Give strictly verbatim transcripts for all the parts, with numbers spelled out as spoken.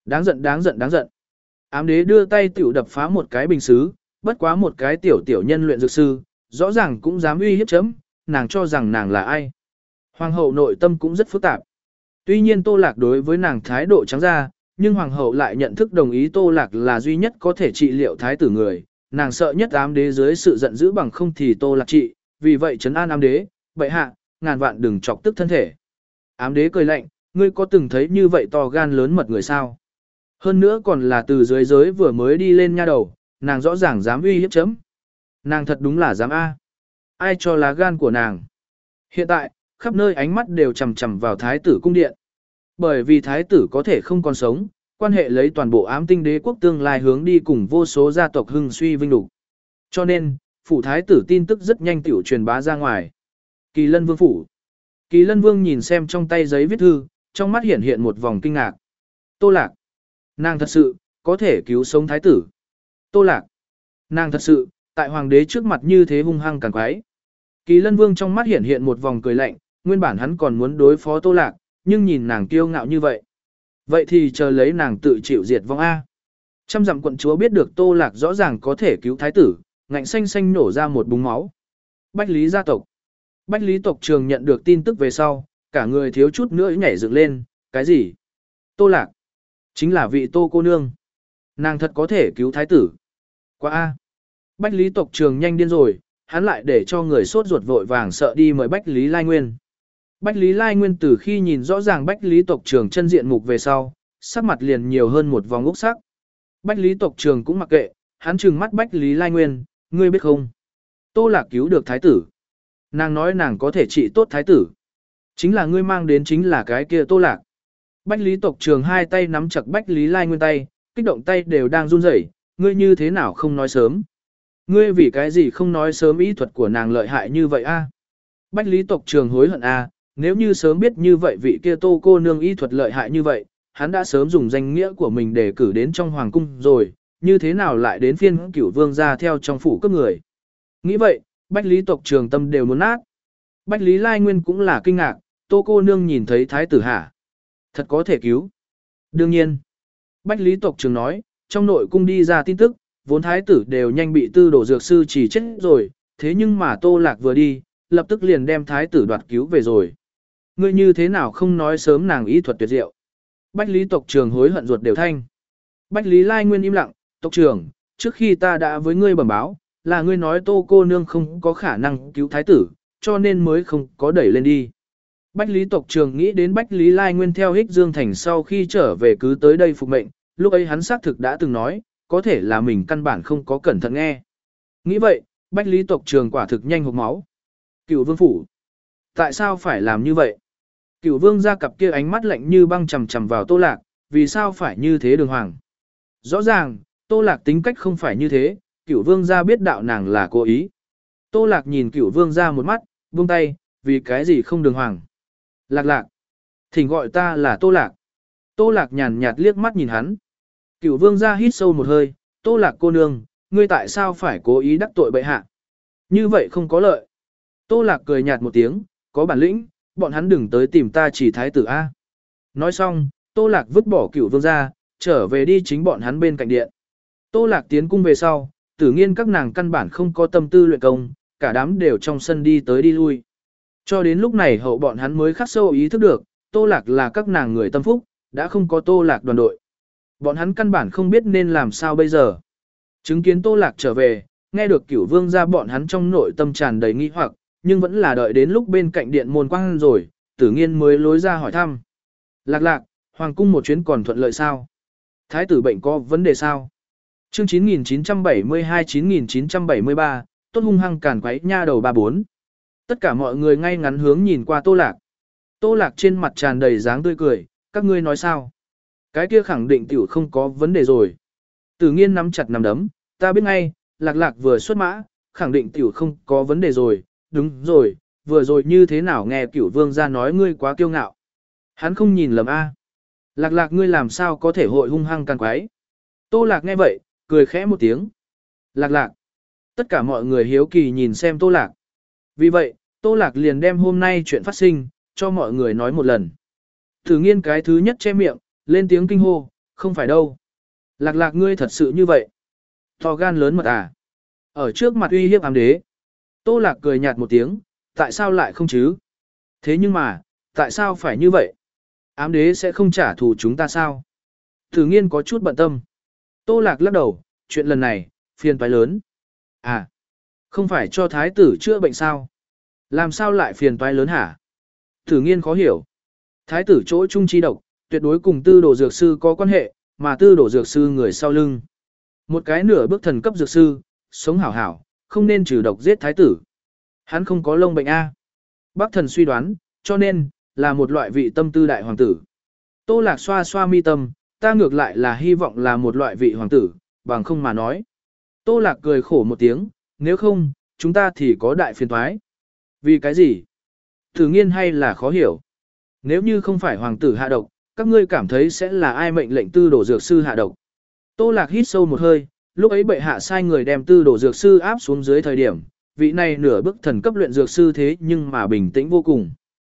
Đáng giận đáng giận đáng giận. Ám đế đưa tay tiểu đập phá một cái bình xứ, bất quá một cái tiểu tiểu nhân luyện dược sư, rõ ràng cũng dám uy hiếp chấm, nàng cho rằng nàng là ai. Hoàng hậu nội tâm cũng rất phức tạp. Tuy nhiên Tô Lạc đối với nàng thái độ trắng ra, nhưng hoàng hậu lại nhận thức đồng ý Tô Lạc là duy nhất có thể trị liệu thái tử người, nàng sợ nhất ám đế dưới sự giận dữ bằng không thì Tô Lạc trị, vì vậy trấn an ám đế, bệ hạ, ngàn vạn đừng chọc tức thân thể. Ám đế cười lạnh, ngươi có từng thấy như vậy to gan lớn mật người sao? Hơn nữa còn là từ dưới giới vừa mới đi lên nha đầu, nàng rõ ràng dám uy hiếp chấm. Nàng thật đúng là dám A. Ai cho lá gan của nàng? Hiện tại, khắp nơi ánh mắt đều chầm chầm vào thái tử cung điện. Bởi vì thái tử có thể không còn sống, quan hệ lấy toàn bộ ám tinh đế quốc tương lai hướng đi cùng vô số gia tộc hưng suy vinh đủ. Cho nên, phủ thái tử tin tức rất nhanh tiểu truyền bá ra ngoài. Kỳ Lân Vương phủ. Kỳ Lân Vương nhìn xem trong tay giấy viết thư, trong mắt hiện hiện một vòng kinh ngạc. Tô Lạc. Nàng thật sự, có thể cứu sống thái tử. Tô Lạc. Nàng thật sự, tại hoàng đế trước mặt như thế hung hăng càn quái. Kỳ Lân Vương trong mắt hiện hiện một vòng cười lạnh, nguyên bản hắn còn muốn đối phó Tô Lạc, nhưng nhìn nàng kiêu ngạo như vậy. Vậy thì chờ lấy nàng tự chịu diệt vong A. Trăm dặm quận chúa biết được Tô Lạc rõ ràng có thể cứu thái tử, ngạnh xanh xanh nổ ra một búng máu. Bách Lý gia tộc. Bách Lý tộc trường nhận được tin tức về sau, cả người thiếu chút nữa nhảy dựng lên, cái gì? Tô Lạc. Chính là vị Tô cô nương. Nàng thật có thể cứu thái tử. Quá A. Bách Lý tộc trường nhanh điên rồi, hắn lại để cho người sốt ruột vội vàng sợ đi mời Bách Lý Lai Nguyên. Bách Lý Lai Nguyên từ khi nhìn rõ ràng Bách Lý tộc trường chân diện mục về sau, sắc mặt liền nhiều hơn một vòng úc sắc. Bách Lý tộc trường cũng mặc kệ, hắn trừng mắt Bách Lý Lai Nguyên, ngươi biết không? Tô Lạc cứu được thái tử. Nàng nói nàng có thể trị tốt thái tử. Chính là ngươi mang đến chính là cái kia Tô Lạc. Bách Lý tộc trường hai tay nắm chặt Bách Lý Lai Nguyên tay, kích động tay đều đang run rẩy, ngươi như thế nào không nói sớm? Ngươi vì cái gì không nói sớm ý thuật của nàng lợi hại như vậy a? Bách Lý tộc trường hối hận a, nếu như sớm biết như vậy vị kia Tô cô nương y thuật lợi hại như vậy, hắn đã sớm dùng danh nghĩa của mình để cử đến trong hoàng cung rồi, như thế nào lại đến phiên Cửu Vương ra theo trong phủ cướp người. Nghĩ vậy, Bách Lý tộc trường tâm đều muốn nát. Bách Lý Lai Nguyên cũng là kinh ngạc, Tô cô nương nhìn thấy thái tử hả? Thật có thể cứu. Đương nhiên. Bách Lý tộc trường nói, trong nội cung đi ra tin tức, vốn thái tử đều nhanh bị tư đồ dược sư chỉ chết rồi, thế nhưng mà Tô Lạc vừa đi, lập tức liền đem thái tử đoạt cứu về rồi. Ngươi như thế nào không nói sớm nàng ý thuật tuyệt diệu. Bách Lý tộc trường hối hận ruột đều thanh. Bách Lý Lai Nguyên im lặng, tộc trưởng, trước khi ta đã với ngươi bẩm báo, là ngươi nói Tô cô nương không có khả năng cứu thái tử, cho nên mới không có đẩy lên đi. Bách Lý tộc trường nghĩ đến Bách Lý Lai Nguyên theo Hích Dương Thành sau khi trở về cứ tới đây phục mệnh, lúc ấy hắn xác thực đã từng nói, có thể là mình căn bản không có cẩn thận nghe. Nghĩ vậy, Bách Lý tộc trường quả thực nhanh hộc máu. Cửu Vương phủ. Tại sao phải làm như vậy? Cửu Vương ra cặp kia ánh mắt lạnh như băng chằm chằm vào Tô Lạc, vì sao phải như thế đường hoàng? Rõ ràng, Tô Lạc tính cách không phải như thế, Cửu Vương ra biết đạo nàng là cố ý. Tô Lạc nhìn Cửu Vương ra một mắt, buông tay, vì cái gì không đường hoàng? Lạc Lạc. Thỉnh gọi ta là Tô Lạc. Tô Lạc nhàn nhạt liếc mắt nhìn hắn. Cửu Vương ra hít sâu một hơi, Tô Lạc cô nương, ngươi tại sao phải cố ý đắc tội bệ hạ? Như vậy không có lợi. Tô Lạc cười nhạt một tiếng, có bản lĩnh, bọn hắn đừng tới tìm ta chỉ thái tử A. Nói xong, Tô Lạc vứt bỏ Cửu Vương ra, trở về đi chính bọn hắn bên cạnh điện. Tô Lạc tiến cung về sau, Tử Nghiên các nàng căn bản không có tâm tư luyện công, cả đám đều trong sân đi tới đi lui. Cho đến lúc này hậu bọn hắn mới khắc sâu ý thức được, Tô Lạc là các nàng người tâm phúc, đã không có Tô Lạc đoàn đội. Bọn hắn căn bản không biết nên làm sao bây giờ. Chứng kiến Tô Lạc trở về, nghe được Cửu Vương ra bọn hắn trong nội tâm tràn đầy nghi hoặc, nhưng vẫn là đợi đến lúc bên cạnh điện môn quang rồi, Tử Nghiên mới lối ra hỏi thăm. Lạc Lạc, hoàng cung một chuyến còn thuận lợi sao? Thái tử bệnh có vấn đề sao? Chương chín nghìn chín trăm bảy mươi hai chín nghìn chín trăm bảy mươi ba, tốt hung hăng càn quấy nha đầu ba bốn. Tất cả mọi người ngay ngắn hướng nhìn qua Tô Lạc. Tô Lạc trên mặt tràn đầy dáng tươi cười, các ngươi nói sao? Cái kia khẳng định tiểu không có vấn đề rồi. Tử Nghiên nắm chặt nắm đấm, ta biết ngay, Lạc Lạc vừa xuất mã, khẳng định tiểu không có vấn đề rồi, đúng rồi, vừa rồi như thế nào nghe Cửu Vương ra nói ngươi quá kiêu ngạo. Hắn không nhìn lầm a. Lạc Lạc ngươi làm sao có thể hội hung hăng càn quái. Tô Lạc nghe vậy, cười khẽ một tiếng. Lạc Lạc. Tất cả mọi người hiếu kỳ nhìn xem Tô Lạc. Vì vậy, Tô Lạc liền đem hôm nay chuyện phát sinh, cho mọi người nói một lần. Tử Nghiên cái thứ nhất che miệng, lên tiếng kinh hô, không phải đâu. Lạc lạc ngươi thật sự như vậy. To gan lớn mật à. Ở trước mặt uy hiếp ám đế. Tô lạc cười nhạt một tiếng, tại sao lại không chứ? Thế nhưng mà, tại sao phải như vậy? Ám đế sẽ không trả thù chúng ta sao? Thử nghiên có chút bận tâm. Tô lạc lắc đầu, chuyện lần này, phiền toái lớn. À, không phải cho thái tử chữa bệnh sao? Làm sao lại phiền toái lớn hả? Thử nghiên khó hiểu. Thái tử chỗ trung chi độc, tuyệt đối cùng tư đồ dược sư có quan hệ, mà tư đồ dược sư người sau lưng. Một cái nửa bước thần cấp dược sư, sống hảo hảo, không nên trừ độc giết thái tử. Hắn không có lông bệnh A. Bác thần suy đoán, cho nên, là một loại vị tâm tư đại hoàng tử. Tô lạc xoa xoa mi tâm, ta ngược lại là hy vọng là một loại vị hoàng tử, bằng không mà nói. Tô lạc cười khổ một tiếng, nếu không, chúng ta thì có đại phiền toái. Vì cái gì? Thử nghiên hay là khó hiểu. Nếu như không phải hoàng tử hạ độc, các ngươi cảm thấy sẽ là ai mệnh lệnh tư đổ dược sư hạ độc? Tô lạc hít sâu một hơi, lúc ấy bệ hạ sai người đem tư đổ dược sư áp xuống dưới thời điểm, vị này nửa bức thần cấp luyện dược sư thế nhưng mà bình tĩnh vô cùng.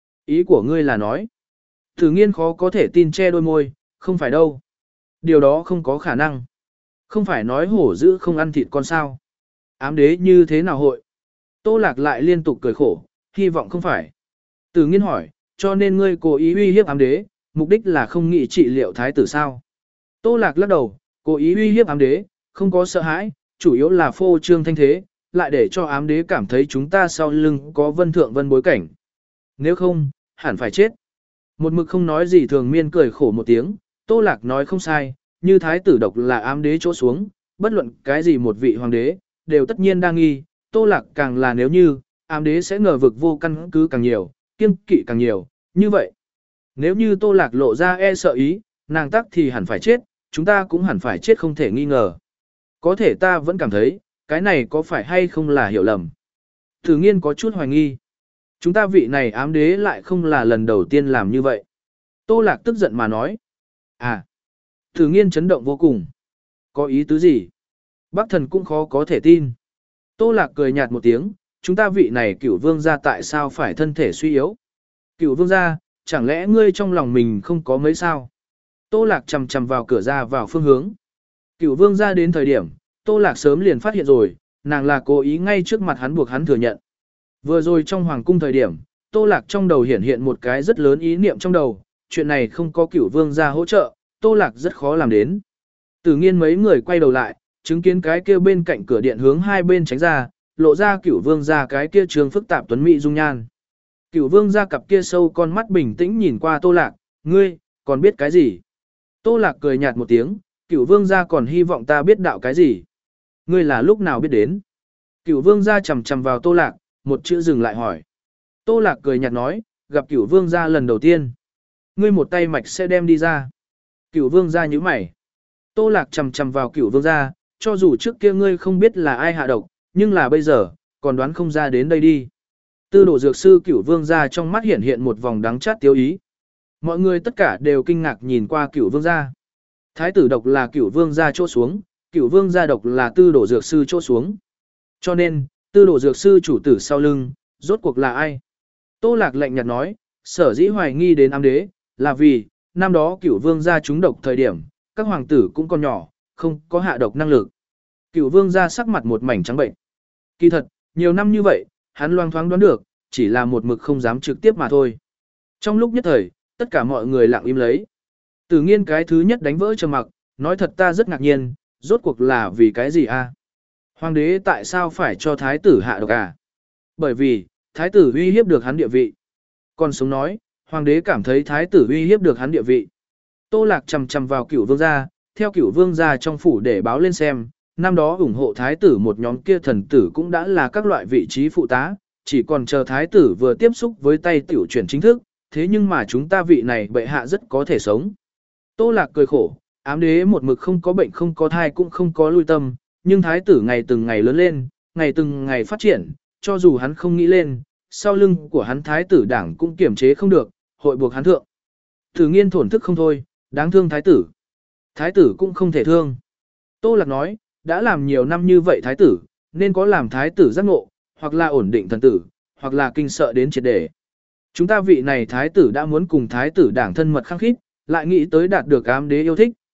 Ý của ngươi là nói, thử nghiên khó có thể tin che đôi môi, không phải đâu. Điều đó không có khả năng. Không phải nói hổ dữ không ăn thịt con sao. Ám đế như thế nào hội? Tô lạc lại liên tục cười khổ, hy vọng không phải. Tử nghiên hỏi, cho nên ngươi cố ý uy hiếp ám đế, mục đích là không nghĩ trị liệu thái tử sao? Tô lạc lắc đầu, cố ý uy hiếp ám đế, không có sợ hãi, chủ yếu là phô trương thanh thế, lại để cho ám đế cảm thấy chúng ta sau lưng có vân thượng vân bối cảnh. Nếu không, hẳn phải chết. Một mực không nói gì thường miên cười khổ một tiếng, Tô lạc nói không sai, như thái tử độc là ám đế chỗ xuống, bất luận cái gì một vị hoàng đế, đều tất nhiên đang nghi, Tô lạc càng là nếu như, ám đế sẽ ngờ vực vô căn cứ càng nhiều, kiêng kỵ càng nhiều, như vậy. Nếu như Tô lạc lộ ra e sợ ý, nàng tắc thì hẳn phải chết, chúng ta cũng hẳn phải chết không thể nghi ngờ. Có thể ta vẫn cảm thấy, cái này có phải hay không là hiểu lầm. Thử nghiên có chút hoài nghi. Chúng ta vị này ám đế lại không là lần đầu tiên làm như vậy. Tô lạc tức giận mà nói. À, thử nghiên chấn động vô cùng. Có ý tứ gì? Bác thần cũng khó có thể tin. Tô lạc cười nhạt một tiếng, chúng ta vị này cửu vương gia tại sao phải thân thể suy yếu? Cửu vương gia, chẳng lẽ ngươi trong lòng mình không có mấy sao? Tô lạc chầm chầm vào cửa ra vào phương hướng. Cửu vương gia đến thời điểm, Tô lạc sớm liền phát hiện rồi, nàng là cố ý ngay trước mặt hắn buộc hắn thừa nhận. Vừa rồi trong hoàng cung thời điểm, Tô lạc trong đầu hiển hiện một cái rất lớn ý niệm trong đầu, chuyện này không có cửu vương gia hỗ trợ, Tô lạc rất khó làm đến. Tử nghiên mấy người quay đầu lại, chứng kiến cái kia bên cạnh cửa điện hướng hai bên tránh ra, lộ ra cửu vương gia cái kia trường phức tạp tuấn mỹ dung nhan. Cửu vương gia cặp kia sâu con mắt bình tĩnh nhìn qua Tô lạc, ngươi, còn biết cái gì? Tô lạc cười nhạt một tiếng, cửu vương gia còn hy vọng ta biết đạo cái gì? Ngươi là lúc nào biết đến? Cửu vương gia chầm chầm vào Tô lạc, một chữ dừng lại hỏi. Tô lạc cười nhạt nói, gặp cửu vương gia lần đầu tiên. Ngươi một tay mạch sẽ đem đi ra. Cửu vương gia nhíu mày. Tô lạc chầm chầm vào cửu vương gia, cho dù trước kia ngươi không biết là ai hạ độc, nhưng là bây giờ, còn đoán không ra đến đây đi. Tư đổ dược sư cửu vương gia trong mắt hiện hiện một vòng đắng chát tiêu ý. Mọi người tất cả đều kinh ngạc nhìn qua cửu vương gia. Thái tử độc là cửu vương gia chỗ xuống, cửu vương gia độc là tư đổ dược sư chỗ xuống. Cho nên, tư đổ dược sư chủ tử sau lưng, rốt cuộc là ai? Tô lạc lạnh nhạt nói, sở dĩ hoài nghi đến ám đế, là vì, năm đó cửu vương gia trúng độc thời điểm, các hoàng tử cũng còn nhỏ, không có hạ độc năng lực. Cửu vương gia sắc mặt một mảnh trắng bệnh. Kỳ thật, nhiều năm như vậy, hắn loang thoáng đoán được, chỉ là một mực không dám trực tiếp mà thôi. Trong lúc nhất thời, tất cả mọi người lặng im lấy. Tử nghiên cái thứ nhất đánh vỡ trầm mặc, nói thật ta rất ngạc nhiên, rốt cuộc là vì cái gì a? Hoàng đế tại sao phải cho thái tử hạ độc à? Bởi vì, thái tử uy hiếp được hắn địa vị. Còn sống nói, hoàng đế cảm thấy thái tử uy hiếp được hắn địa vị. Tô lạc chầm chầm vào cửu vương gia, theo cửu vương gia trong phủ để báo lên xem, năm đó ủng hộ thái tử một nhóm kia thần tử cũng đã là các loại vị trí phụ tá, chỉ còn chờ thái tử vừa tiếp xúc với tay tiểu chuyển chính thức, thế nhưng mà chúng ta vị này bệ hạ rất có thể sống. Tô lạc cười khổ, ám đế một mực không có bệnh không có thai cũng không có lui tâm, nhưng thái tử ngày từng ngày lớn lên, ngày từng ngày phát triển, cho dù hắn không nghĩ lên, sau lưng của hắn thái tử đảng cũng kiểm chế không được, hội buộc hắn thượng. Thử nghiên thổn thức không thôi, đáng thương thái tử. Thái tử cũng không thể thương. Tô lạc nói, đã làm nhiều năm như vậy thái tử, nên có làm thái tử giác ngộ, hoặc là ổn định thần tử, hoặc là kinh sợ đến triệt để. Chúng ta vị này thái tử đã muốn cùng thái tử đảng thân mật khăng khít, lại nghĩ tới đạt được ám đế yêu thích,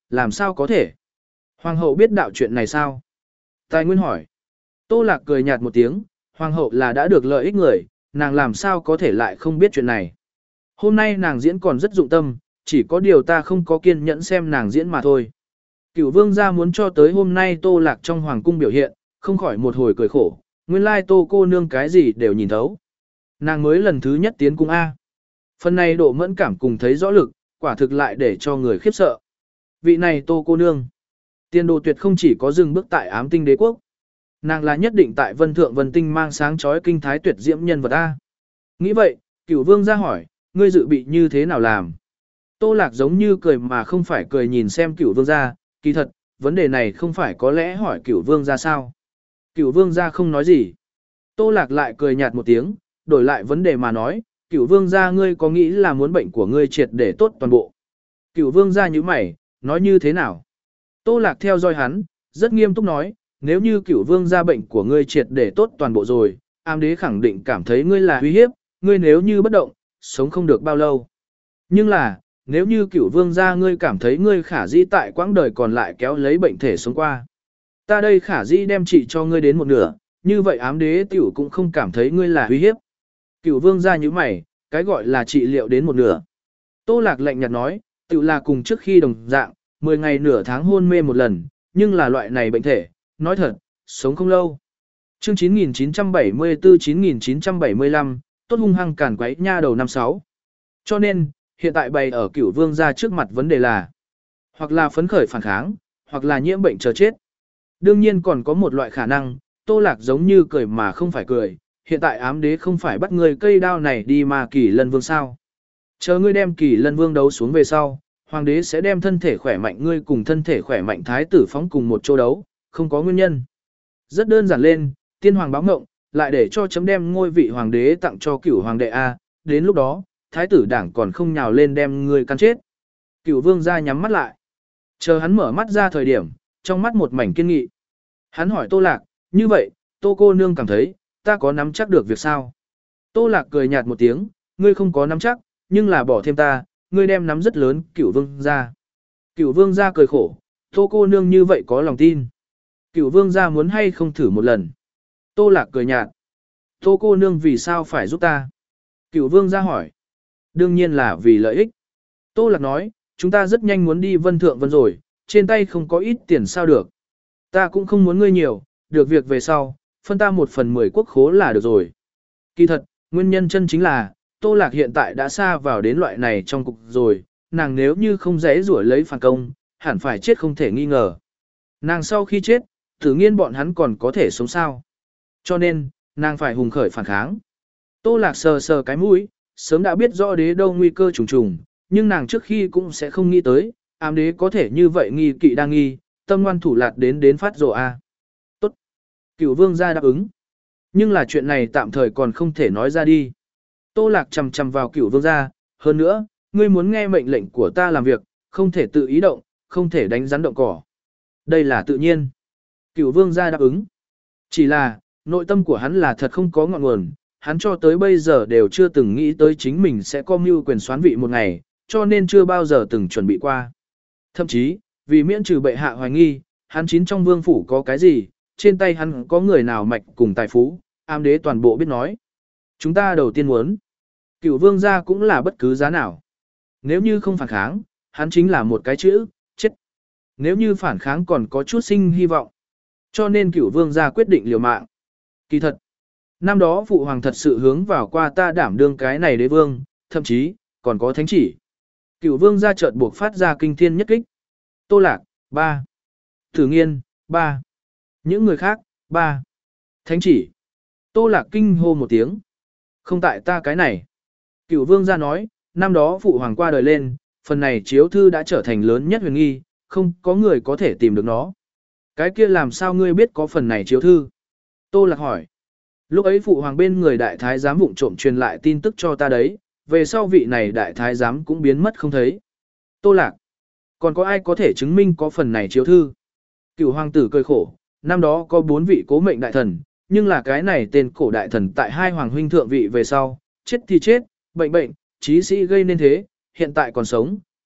làm sao có thể? Hoàng hậu biết đạo chuyện này sao? Tài Nguyên hỏi. Tô Lạc cười nhạt một tiếng, hoàng hậu là đã được lợi ích người, nàng làm sao có thể lại không biết chuyện này. Hôm nay nàng diễn còn rất dụng tâm, chỉ có điều ta không có kiên nhẫn xem nàng diễn mà thôi. Cửu vương gia muốn cho tới hôm nay Tô Lạc trong hoàng cung biểu hiện, không khỏi một hồi cười khổ, nguyên lai Tô cô nương cái gì đều nhìn thấu. Nàng mới lần thứ nhất tiến cung A. Phần này độ mẫn cảm cùng thấy rõ lực, quả thực lại để cho người khiếp sợ. Vị này Tô cô nương. Tiên đồ tuyệt không chỉ có dừng bước tại ám tinh đế quốc. Nàng là nhất định tại vân thượng vân tinh mang sáng chói kinh thái tuyệt diễm nhân vật A. Nghĩ vậy, cửu vương ra hỏi, ngươi dự bị như thế nào làm? Tô Lạc giống như cười mà không phải cười nhìn xem cửu vương ra, kỳ thật, vấn đề này không phải có lẽ hỏi cửu vương ra sao. Cửu vương ra không nói gì. Tô Lạc lại cười nhạt một tiếng, đổi lại vấn đề mà nói, cửu vương ra ngươi có nghĩ là muốn bệnh của ngươi triệt để tốt toàn bộ. Cửu vương ra như mày, nói như thế nào? Tô Lạc theo dõi hắn, rất nghiêm túc nói, nếu như cửu vương ra bệnh của ngươi triệt để tốt toàn bộ rồi, ám đế khẳng định cảm thấy ngươi là uy hiếp, ngươi nếu như bất động, sống không được bao lâu. Nhưng là, nếu như cửu vương ra ngươi cảm thấy ngươi khả dĩ tại quãng đời còn lại kéo lấy bệnh thể sống qua. Ta đây khả dĩ đem trị cho ngươi đến một nửa, như vậy ám đế tiểu cũng không cảm thấy ngươi là uy hiếp. Cửu vương ra như mày, cái gọi là trị liệu đến một nửa. Tô Lạc lạnh nhạt nói, tiểu là cùng trước khi đồng dạng, mười ngày nửa tháng hôn mê một lần, nhưng là loại này bệnh thể, nói thật, sống không lâu. Chương chín nghìn chín trăm bảy mươi tư chín nghìn chín trăm bảy mươi lăm, tốt hung hăng cản quấy nha đầu năm sáu. Cho nên, hiện tại bày ở cửu vương ra trước mặt vấn đề là, hoặc là phấn khởi phản kháng, hoặc là nhiễm bệnh chờ chết. Đương nhiên còn có một loại khả năng, Tô Lạc giống như cười mà không phải cười, hiện tại ám đế không phải bắt ngươi cây đao này đi mà Kỳ Lân Vương sao. Chờ ngươi đem Kỳ Lân Vương đấu xuống về sau, hoàng đế sẽ đem thân thể khỏe mạnh ngươi cùng thân thể khỏe mạnh thái tử phóng cùng một chỗ đấu, không có nguyên nhân. Rất đơn giản lên, tiên hoàng báo ngộng, lại để cho chấm đem ngôi vị hoàng đế tặng cho cửu hoàng đệ A, đến lúc đó, thái tử đảng còn không nhào lên đem ngươi căn chết. Cửu vương ra nhắm mắt lại. Chờ hắn mở mắt ra thời điểm, trong mắt một mảnh kiên nghị. Hắn hỏi Tô Lạc, như vậy, Tô cô nương cảm thấy, ta có nắm chắc được việc sao? Tô Lạc cười nhạt một tiếng, ngươi không có nắm chắc, nhưng là bỏ thêm ta, ngươi đem nắm rất lớn, cửu vương ra. Cửu vương ra cười khổ, Tô cô nương như vậy có lòng tin. Cửu vương ra muốn hay không thử một lần. Tô Lạc cười nhạt. Tô cô nương vì sao phải giúp ta? Cửu vương ra hỏi. Đương nhiên là vì lợi ích. Tô Lạc nói, chúng ta rất nhanh muốn đi vân thượng vân rồi, trên tay không có ít tiền sao được. Ta cũng không muốn ngươi nhiều, được việc về sau, phân ta một phần mười quốc khố là được rồi. Kỳ thật, nguyên nhân chân chính là, Tô Lạc hiện tại đã xa vào đến loại này trong cục rồi, nàng nếu như không dễ rủa lấy phản công, hẳn phải chết không thể nghi ngờ. Nàng sau khi chết, tự nhiên bọn hắn còn có thể sống sao. Cho nên, nàng phải hùng khởi phản kháng. Tô Lạc sờ sờ cái mũi, sớm đã biết rõ đế đâu nguy cơ trùng trùng, nhưng nàng trước khi cũng sẽ không nghĩ tới, ám đế có thể như vậy nghi kỵ đang nghi, tâm ngoan thủ lạt đến đến phát rồ a. Tốt. Cửu vương ra đáp ứng. Nhưng là chuyện này tạm thời còn không thể nói ra đi. Tô Lạc chầm chầm vào cửu vương ra, hơn nữa, ngươi muốn nghe mệnh lệnh của ta làm việc, không thể tự ý động, không thể đánh rắn động cỏ. Đây là tự nhiên. Cửu vương ra đáp ứng. Chỉ là, nội tâm của hắn là thật không có ngọn nguồn, hắn cho tới bây giờ đều chưa từng nghĩ tới chính mình sẽ có mưu quyền soán vị một ngày, cho nên chưa bao giờ từng chuẩn bị qua. Thậm chí, vì miễn trừ bệ hạ hoài nghi, hắn chín trong vương phủ có cái gì, trên tay hắn có người nào mạch cùng tài phú, ám đế toàn bộ biết nói. Chúng ta đầu tiên muốn, cửu vương gia cũng là bất cứ giá nào. Nếu như không phản kháng, hắn chính là một cái chữ, chết. Nếu như phản kháng còn có chút sinh hy vọng. Cho nên cửu vương gia quyết định liều mạng. Kỳ thật, năm đó phụ hoàng thật sự hướng vào qua ta đảm đương cái này đế vương, thậm chí, còn có thánh chỉ. Cửu vương gia chợt buộc phát ra kinh thiên nhất kích. Tô Lạc, ba. Thử Nghiên, ba. Những người khác, ba. Thánh chỉ. Tô Lạc kinh hô một tiếng. Không tại ta cái này. Cửu vương gia nói, năm đó phụ hoàng qua đời lên, phần này chiếu thư đã trở thành lớn nhất huyền nghi, không có người có thể tìm được nó. Cái kia làm sao ngươi biết có phần này chiếu thư? Tô Lạc hỏi. Lúc ấy phụ hoàng bên người đại thái giám vụng trộm truyền lại tin tức cho ta đấy, về sau vị này đại thái giám cũng biến mất không thấy. Tô Lạc. Còn có ai có thể chứng minh có phần này chiếu thư? Cửu hoàng tử cười khổ, năm đó có bốn vị cố mệnh đại thần, nhưng là cái này tên cổ đại thần tại hai hoàng huynh thượng vị về sau, chết thì chết, bệnh bệnh, trí sĩ gây nên thế, hiện tại còn sống,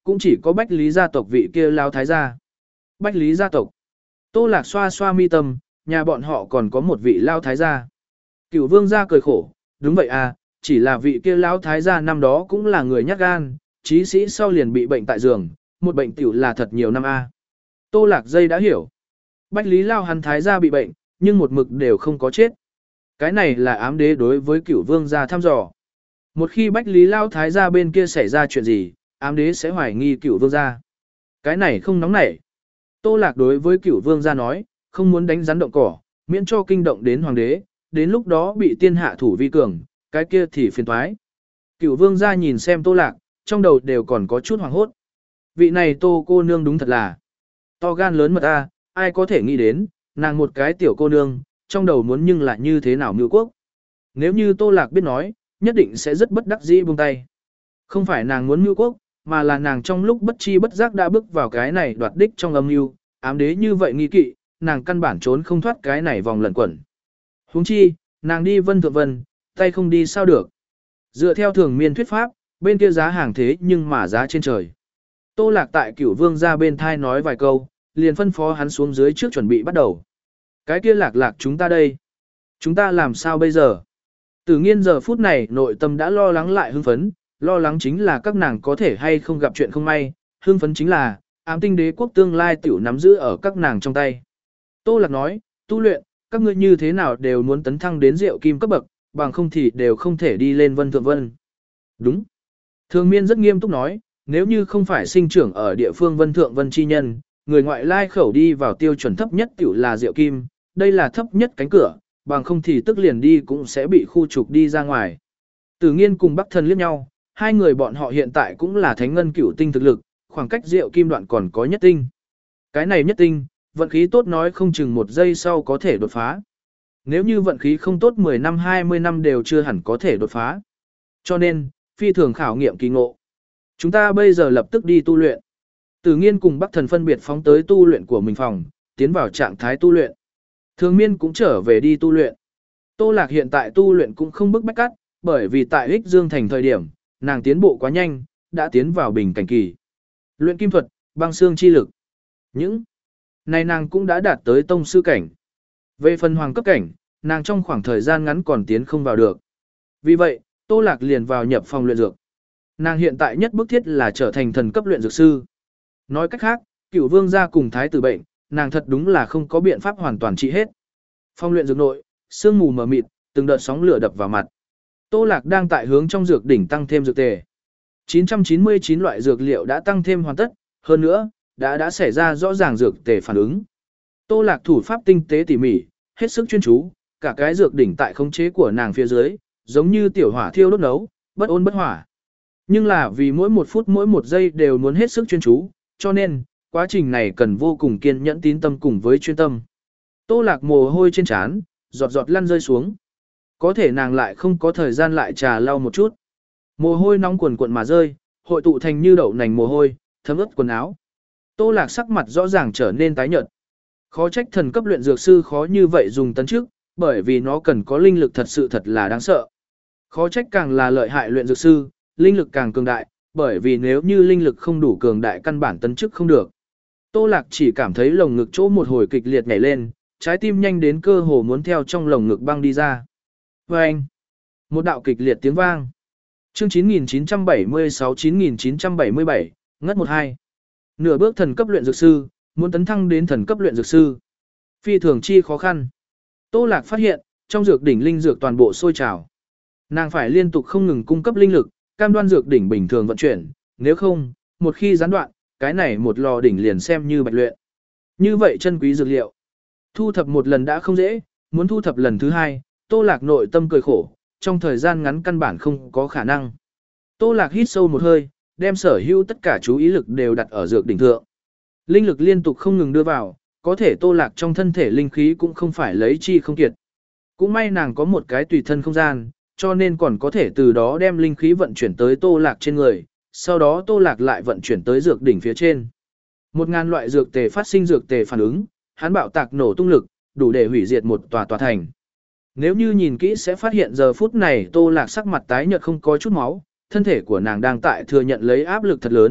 cũng chỉ có Bách Lý gia tộc vị kia lao thái gia. Bách Lý gia tộc. Tô Lạc xoa xoa mi tâm, nhà bọn họ còn có một vị lao thái gia. Cửu vương gia cười khổ, đúng vậy à, chỉ là vị kia lao thái gia năm đó cũng là người nhát gan, chí sĩ sau liền bị bệnh tại giường, một bệnh tiểu là thật nhiều năm a. À. Tô Lạc dây đã hiểu. Bách Lý lao hắn thái gia bị bệnh, nhưng một mực đều không có chết. Cái này là ám đế đối với cửu vương gia thăm dò. Một khi Bách Lý lao thái gia bên kia xảy ra chuyện gì, ám đế sẽ hoài nghi cửu vương gia. Cái này không nóng nảy. Tô Lạc đối với cửu vương gia nói, không muốn đánh rắn động cỏ, miễn cho kinh động đến hoàng đế, đến lúc đó bị tiên hạ thủ vi cường, cái kia thì phiền toái. Cửu vương gia nhìn xem Tô Lạc, trong đầu đều còn có chút hoảng hốt. Vị này Tô cô nương đúng thật là to gan lớn mật a, ai có thể nghĩ đến, nàng một cái tiểu cô nương, trong đầu muốn nhưng lại như thế nào mưu quốc. Nếu như Tô Lạc biết nói, nhất định sẽ rất bất đắc dĩ buông tay. Không phải nàng muốn mưu quốc, mà là nàng trong lúc bất chi bất giác đã bước vào cái này đoạt đích trong âm mưu, ám đế như vậy nghi kỵ, nàng căn bản trốn không thoát cái này vòng lẩn quẩn. Huống chi, nàng đi vân thượng vân, tay không đi sao được. Dựa theo thường miên thuyết pháp, bên kia giá hàng thế nhưng mà giá trên trời. Tô Lạc tại Cửu Vương gia bên thai nói vài câu, liền phân phó hắn xuống dưới trước chuẩn bị bắt đầu. Cái kia Lạc Lạc chúng ta đây. Chúng ta làm sao bây giờ? Tử Nghiên giờ phút này nội tâm đã lo lắng lại hưng phấn, lo lắng chính là các nàng có thể hay không gặp chuyện không may, hưng phấn chính là ám tinh đế quốc tương lai tiểu nắm giữ ở các nàng trong tay. Tô Lạc nói, tu luyện, các ngươi như thế nào đều muốn tấn thăng đến Diệu Kim cấp bậc, bằng không thì đều không thể đi lên Vân Thượng Vân. Đúng. Thường Miên rất nghiêm túc nói, nếu như không phải sinh trưởng ở địa phương Vân Thượng Vân chi nhân, người ngoại lai khẩu đi vào tiêu chuẩn thấp nhất tiểu là Diệu Kim, đây là thấp nhất cánh cửa, bằng không thì tức liền đi cũng sẽ bị khu trục đi ra ngoài. Tử Nghiên cùng Bắc Thần liếc nhau, hai người bọn họ hiện tại cũng là thánh ngân cửu tinh thực lực, khoảng cách Diệu Kim đoạn còn có nhất tinh. Cái này nhất tinh, vận khí tốt nói không chừng một giây sau có thể đột phá. Nếu như vận khí không tốt mười năm hai mươi năm đều chưa hẳn có thể đột phá. Cho nên, phi thường khảo nghiệm kỳ ngộ. Chúng ta bây giờ lập tức đi tu luyện. Tử Nghiên cùng Bắc Thần phân biệt phóng tới tu luyện của mình phòng, tiến vào trạng thái tu luyện. Thường Miên cũng trở về đi tu luyện. Tô Lạc hiện tại tu luyện cũng không bức bách cắt, bởi vì tại Ích Dương Thành thời điểm, nàng tiến bộ quá nhanh, đã tiến vào bình cảnh kỳ. Luyện kim thuật, băng xương chi lực. Những này nàng cũng đã đạt tới tông sư cảnh. Về phần hoàng cấp cảnh, nàng trong khoảng thời gian ngắn còn tiến không vào được. Vì vậy, Tô Lạc liền vào nhập phòng luyện dược. Nàng hiện tại nhất bức thiết là trở thành thần cấp luyện dược sư. Nói cách khác, Cửu Vương gia cùng thái tử bệnh, nàng thật đúng là không có biện pháp hoàn toàn trị hết. Phòng luyện dược nội, sương mù mờ mịt, từng đợt sóng lửa đập vào mặt. Tô Lạc đang tại hướng trong dược đỉnh tăng thêm dược tề. chín trăm chín mươi chín loại dược liệu đã tăng thêm hoàn tất, hơn nữa, đã đã xảy ra rõ ràng dược tề phản ứng. Tô Lạc thủ pháp tinh tế tỉ mỉ, hết sức chuyên chú, cả cái dược đỉnh tại khống chế của nàng phía dưới, giống như tiểu hỏa thiêu đốt nấu, bất ôn bất hỏa. Nhưng là vì mỗi một phút mỗi một giây đều muốn hết sức chuyên chú, cho nên, quá trình này cần vô cùng kiên nhẫn tín tâm cùng với chuyên tâm. Tô Lạc mồ hôi trên trán, giọt giọt lăn rơi xuống. Có thể nàng lại không có thời gian lại trà lau một chút. Mồ hôi nóng quần quần mà rơi, hội tụ thành như đậu nành mồ hôi, thấm ướt quần áo. Tô Lạc sắc mặt rõ ràng trở nên tái nhợt. Khó trách thần cấp luyện dược sư khó như vậy dùng tấn trước, bởi vì nó cần có linh lực thật sự thật là đáng sợ. Khó trách càng là lợi hại luyện dược sư, linh lực càng cường đại, bởi vì nếu như linh lực không đủ cường đại căn bản tấn chức không được. Tô Lạc chỉ cảm thấy lồng ngực chỗ một hồi kịch liệt nhảy lên, trái tim nhanh đến cơ hồ muốn theo trong lồng ngực băng đi ra. Và anh, một đạo kịch liệt tiếng vang. Chương chín nghìn chín trăm bảy mươi sáu chín nghìn chín trăm bảy mươi bảy, ngất một hai. Nửa bước thần cấp luyện dược sư, muốn tấn thăng đến thần cấp luyện dược sư. Phi thường chi khó khăn. Tô Lạc phát hiện, trong dược đỉnh linh dược toàn bộ sôi trào. Nàng phải liên tục không ngừng cung cấp linh lực, cam đoan dược đỉnh bình thường vận chuyển, nếu không, một khi gián đoạn, cái này một lò đỉnh liền xem như bạch luyện. Như vậy chân quý dược liệu. Thu thập một lần đã không dễ, muốn thu thập lần thứ hai, Tô Lạc nội tâm cười khổ, trong thời gian ngắn căn bản không có khả năng. Tô Lạc hít sâu một hơi, đem sở hữu tất cả chú ý lực đều đặt ở dược đỉnh thượng. Linh lực liên tục không ngừng đưa vào, có thể Tô Lạc trong thân thể linh khí cũng không phải lấy chi không kiệt. Cũng may nàng có một cái tùy thân không gian, cho nên còn có thể từ đó đem linh khí vận chuyển tới Tô Lạc trên người, sau đó Tô Lạc lại vận chuyển tới dược đỉnh phía trên. Một ngàn loại dược tề phát sinh dược tề phản ứng, hắn bạo tạc nổ tung lực, đủ để hủy diệt một tòa tòa thành. Nếu như nhìn kỹ sẽ phát hiện giờ phút này Tô Lạc sắc mặt tái nhợt không có chút máu, thân thể của nàng đang tại thừa nhận lấy áp lực thật lớn,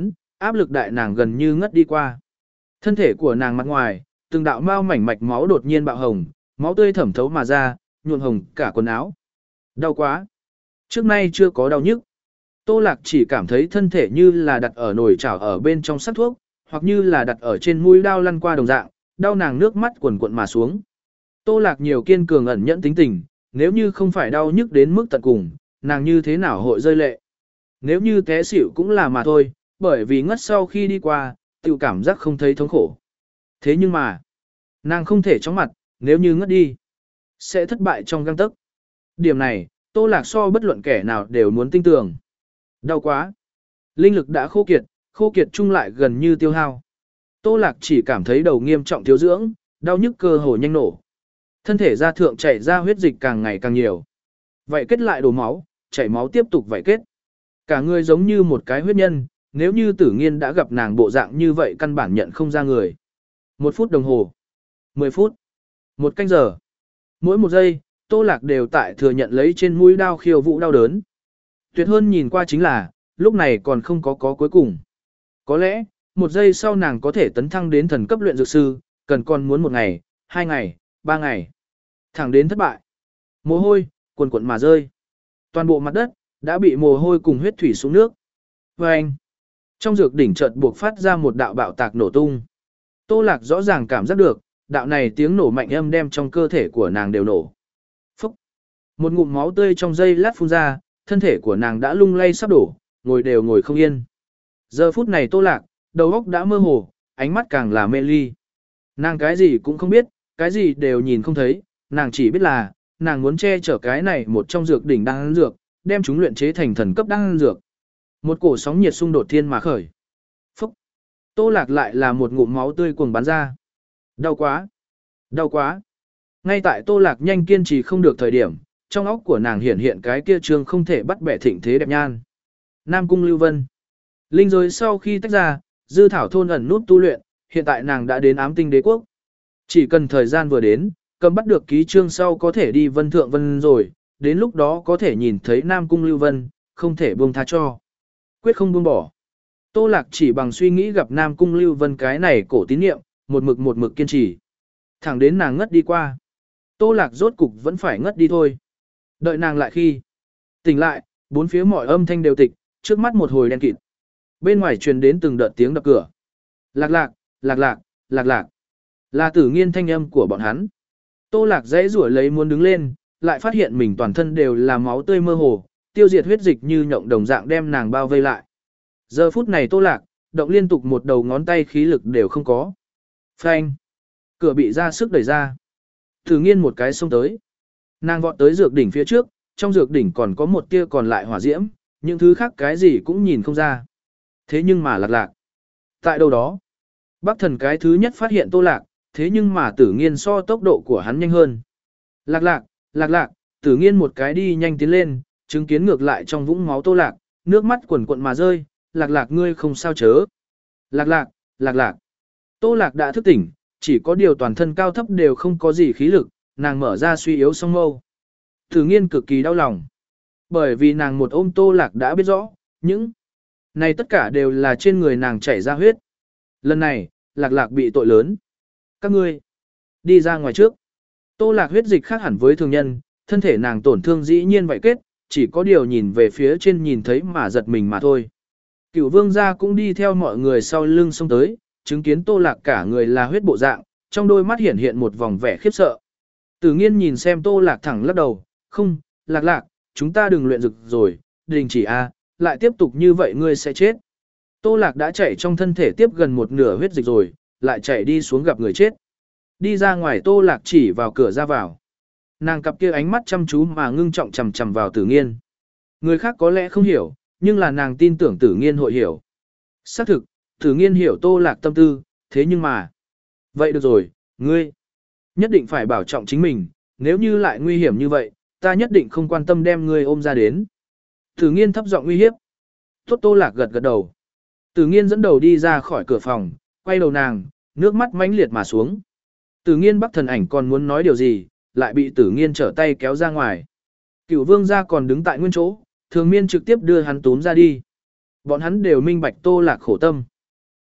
áp lực đại nàng gần như ngất đi qua. Thân thể của nàng mặt ngoài, từng đạo mao mảnh mạch máu đột nhiên bạo hồng, máu tươi thẩm thấu mà ra, nhuộm hồng cả quần áo. Đau quá. Trước nay chưa có đau nhức. Tô Lạc chỉ cảm thấy thân thể như là đặt ở nồi chảo ở bên trong sắc thuốc, hoặc như là đặt ở trên mũi đao lăn qua đồng dạng, đau nàng nước mắt quần quận mà xuống. Tô Lạc nhiều kiên cường ẩn nhẫn tính tình, nếu như không phải đau nhức đến mức tận cùng, nàng như thế nào hội rơi lệ. Nếu như té xỉu cũng là mà thôi, bởi vì ngất sau khi đi qua, tự cảm giác không thấy thống khổ. Thế nhưng mà, nàng không thể chóng mặt, nếu như ngất đi, sẽ thất bại trong găng tấc. Điểm này, Tô Lạc so bất luận kẻ nào đều muốn tin tưởng. Đau quá. Linh lực đã khô kiệt, khô kiệt chung lại gần như tiêu hao. Tô Lạc chỉ cảm thấy đầu nghiêm trọng thiếu dưỡng, đau nhức cơ hồ nhanh nổ. Thân thể da thượng chảy ra huyết dịch càng ngày càng nhiều. Vậy kết lại đổ máu, chảy máu tiếp tục vậy kết. Cả người giống như một cái huyết nhân, nếu như Tử Nghiên đã gặp nàng bộ dạng như vậy căn bản nhận không ra người. Một phút đồng hồ, mười phút, một canh giờ. Mỗi một giây, Tô Lạc đều tại thừa nhận lấy trên mũi đao khiêu vũ đau đớn. Tuyệt hơn nhìn qua chính là, lúc này còn không có có cuối cùng. Có lẽ, một giây sau nàng có thể tấn thăng đến thần cấp luyện dược sư, cần còn muốn một ngày, hai ngày, ba ngày. Thẳng đến thất bại. Mồ hôi, cuồn cuộn mà rơi. Toàn bộ mặt đất, đã bị mồ hôi cùng huyết thủy xuống nước. Và anh, trong dược đỉnh chợt buộc phát ra một đạo bạo tạc nổ tung. Tô Lạc rõ ràng cảm giác được, đạo này tiếng nổ mạnh âm đem trong cơ thể của nàng đều nổ. Phúc! Một ngụm máu tươi trong giây lát phun ra, thân thể của nàng đã lung lay sắp đổ, ngồi đều ngồi không yên. Giờ phút này Tô Lạc, đầu óc đã mơ hồ, ánh mắt càng là mê ly. Nàng cái gì cũng không biết, cái gì đều nhìn không thấy, nàng chỉ biết là, nàng muốn che chở cái này một trong dược đỉnh đan dược, đem chúng luyện chế thành thần cấp đan dược. Một cổ sóng nhiệt xung đột thiên mà khởi. Phúc! Tô Lạc lại là một ngụm máu tươi cuồng bắn ra. Đau quá! Đau quá! Ngay tại Tô Lạc nhanh kiên trì không được thời điểm, trong óc của nàng hiện hiện cái kia trương không thể bắt bẻ thịnh thế đẹp nhan. Nam Cung Lưu Vân. Linh giới sau khi tách ra, dư thảo thôn ẩn nút tu luyện, hiện tại nàng đã đến ám tinh đế quốc. Chỉ cần thời gian vừa đến, cầm bắt được ký chương sau có thể đi vân thượng vân rồi, đến lúc đó có thể nhìn thấy Nam Cung Lưu Vân, không thể buông tha cho. Quyết không buông bỏ. Tô Lạc chỉ bằng suy nghĩ gặp Nam Cung Lưu Vân cái này cổ tín niệm, một mực một mực kiên trì. Thẳng đến nàng ngất đi qua. Tô Lạc rốt cục vẫn phải ngất đi thôi. Đợi nàng lại khi tỉnh lại, bốn phía mọi âm thanh đều tịch, trước mắt một hồi đen kịt. Bên ngoài truyền đến từng đợt tiếng đập cửa. Lạc lạc, lạc lạc, lạc lạc. Là Tử Nghiên thanh âm của bọn hắn. Tô Lạc dãy rủa lấy muốn đứng lên, lại phát hiện mình toàn thân đều là máu tươi mơ hồ, tiêu diệt huyết dịch như nhộng đồng dạng đem nàng bao vây lại. Giờ phút này Tô Lạc, động liên tục một đầu ngón tay khí lực đều không có. Phanh. Cửa bị ra sức đẩy ra. Tử Nghiên một cái xông tới. Nàng vọt tới dược đỉnh phía trước, trong dược đỉnh còn có một tia còn lại hỏa diễm, những thứ khác cái gì cũng nhìn không ra. Thế nhưng mà Lạc lạc. Tại đâu đó, Bắc Thần cái thứ nhất phát hiện Tô Lạc, thế nhưng mà Tử Nghiên so tốc độ của hắn nhanh hơn. Lạc lạc, lạc lạc, Tử Nghiên một cái đi nhanh tiến lên, chứng kiến ngược lại trong vũng máu Tô Lạc, nước mắt quần quận mà rơi, lạc lạc ngươi không sao chớ. Lạc lạc, lạc lạc. Tô Lạc đã thức tỉnh, chỉ có điều toàn thân cao thấp đều không có gì khí lực, nàng mở ra suy yếu song mâu. Tử Nghiên cực kỳ đau lòng. Bởi vì nàng một ôm Tô Lạc đã biết rõ, những này tất cả đều là trên người nàng chảy ra huyết. Lần này, Lạc lạc bị tội lớn. Các ngươi, đi ra ngoài trước. Tô Lạc huyết dịch khác hẳn với thường nhân, thân thể nàng tổn thương dĩ nhiên vậy kết, chỉ có điều nhìn về phía trên nhìn thấy mà giật mình mà thôi. Cửu vương gia cũng đi theo mọi người sau lưng xông tới, chứng kiến Tô Lạc cả người là huyết bộ dạng, trong đôi mắt hiện hiện một vòng vẻ khiếp sợ. Tử Nghiên nhìn xem Tô Lạc thẳng lắc đầu, không, Lạc lạc, chúng ta đừng luyện dược rồi, đình chỉ a, lại tiếp tục như vậy ngươi sẽ chết. Tô Lạc đã chảy trong thân thể tiếp gần một nửa huyết dịch rồi, lại chạy đi xuống gặp người chết. Đi ra ngoài Tô Lạc chỉ vào cửa ra vào. Nàng cặp kia ánh mắt chăm chú mà ngưng trọng chằm chằm vào Tử Nghiên. Người khác có lẽ không hiểu, nhưng là nàng tin tưởng Tử Nghiên hội hiểu. Xác thực, Tử Nghiên hiểu Tô Lạc tâm tư, thế nhưng mà. Vậy được rồi, ngươi nhất định phải bảo trọng chính mình, nếu như lại nguy hiểm như vậy, ta nhất định không quan tâm đem ngươi ôm ra đến. Tử Nghiên thấp giọng uy hiếp. Tốt Tô Lạc gật gật đầu. Tử Nghiên dẫn đầu đi ra khỏi cửa phòng, quay đầu nàng, nước mắt mãnh liệt mà xuống. Tử Nghiên Bắc Thần ảnh còn muốn nói điều gì, lại bị Tử Nghiên trở tay kéo ra ngoài. Cửu vương gia còn đứng tại nguyên chỗ, Thường Miên trực tiếp đưa hắn túm ra đi. Bọn hắn đều minh bạch Tô Lạc khổ tâm.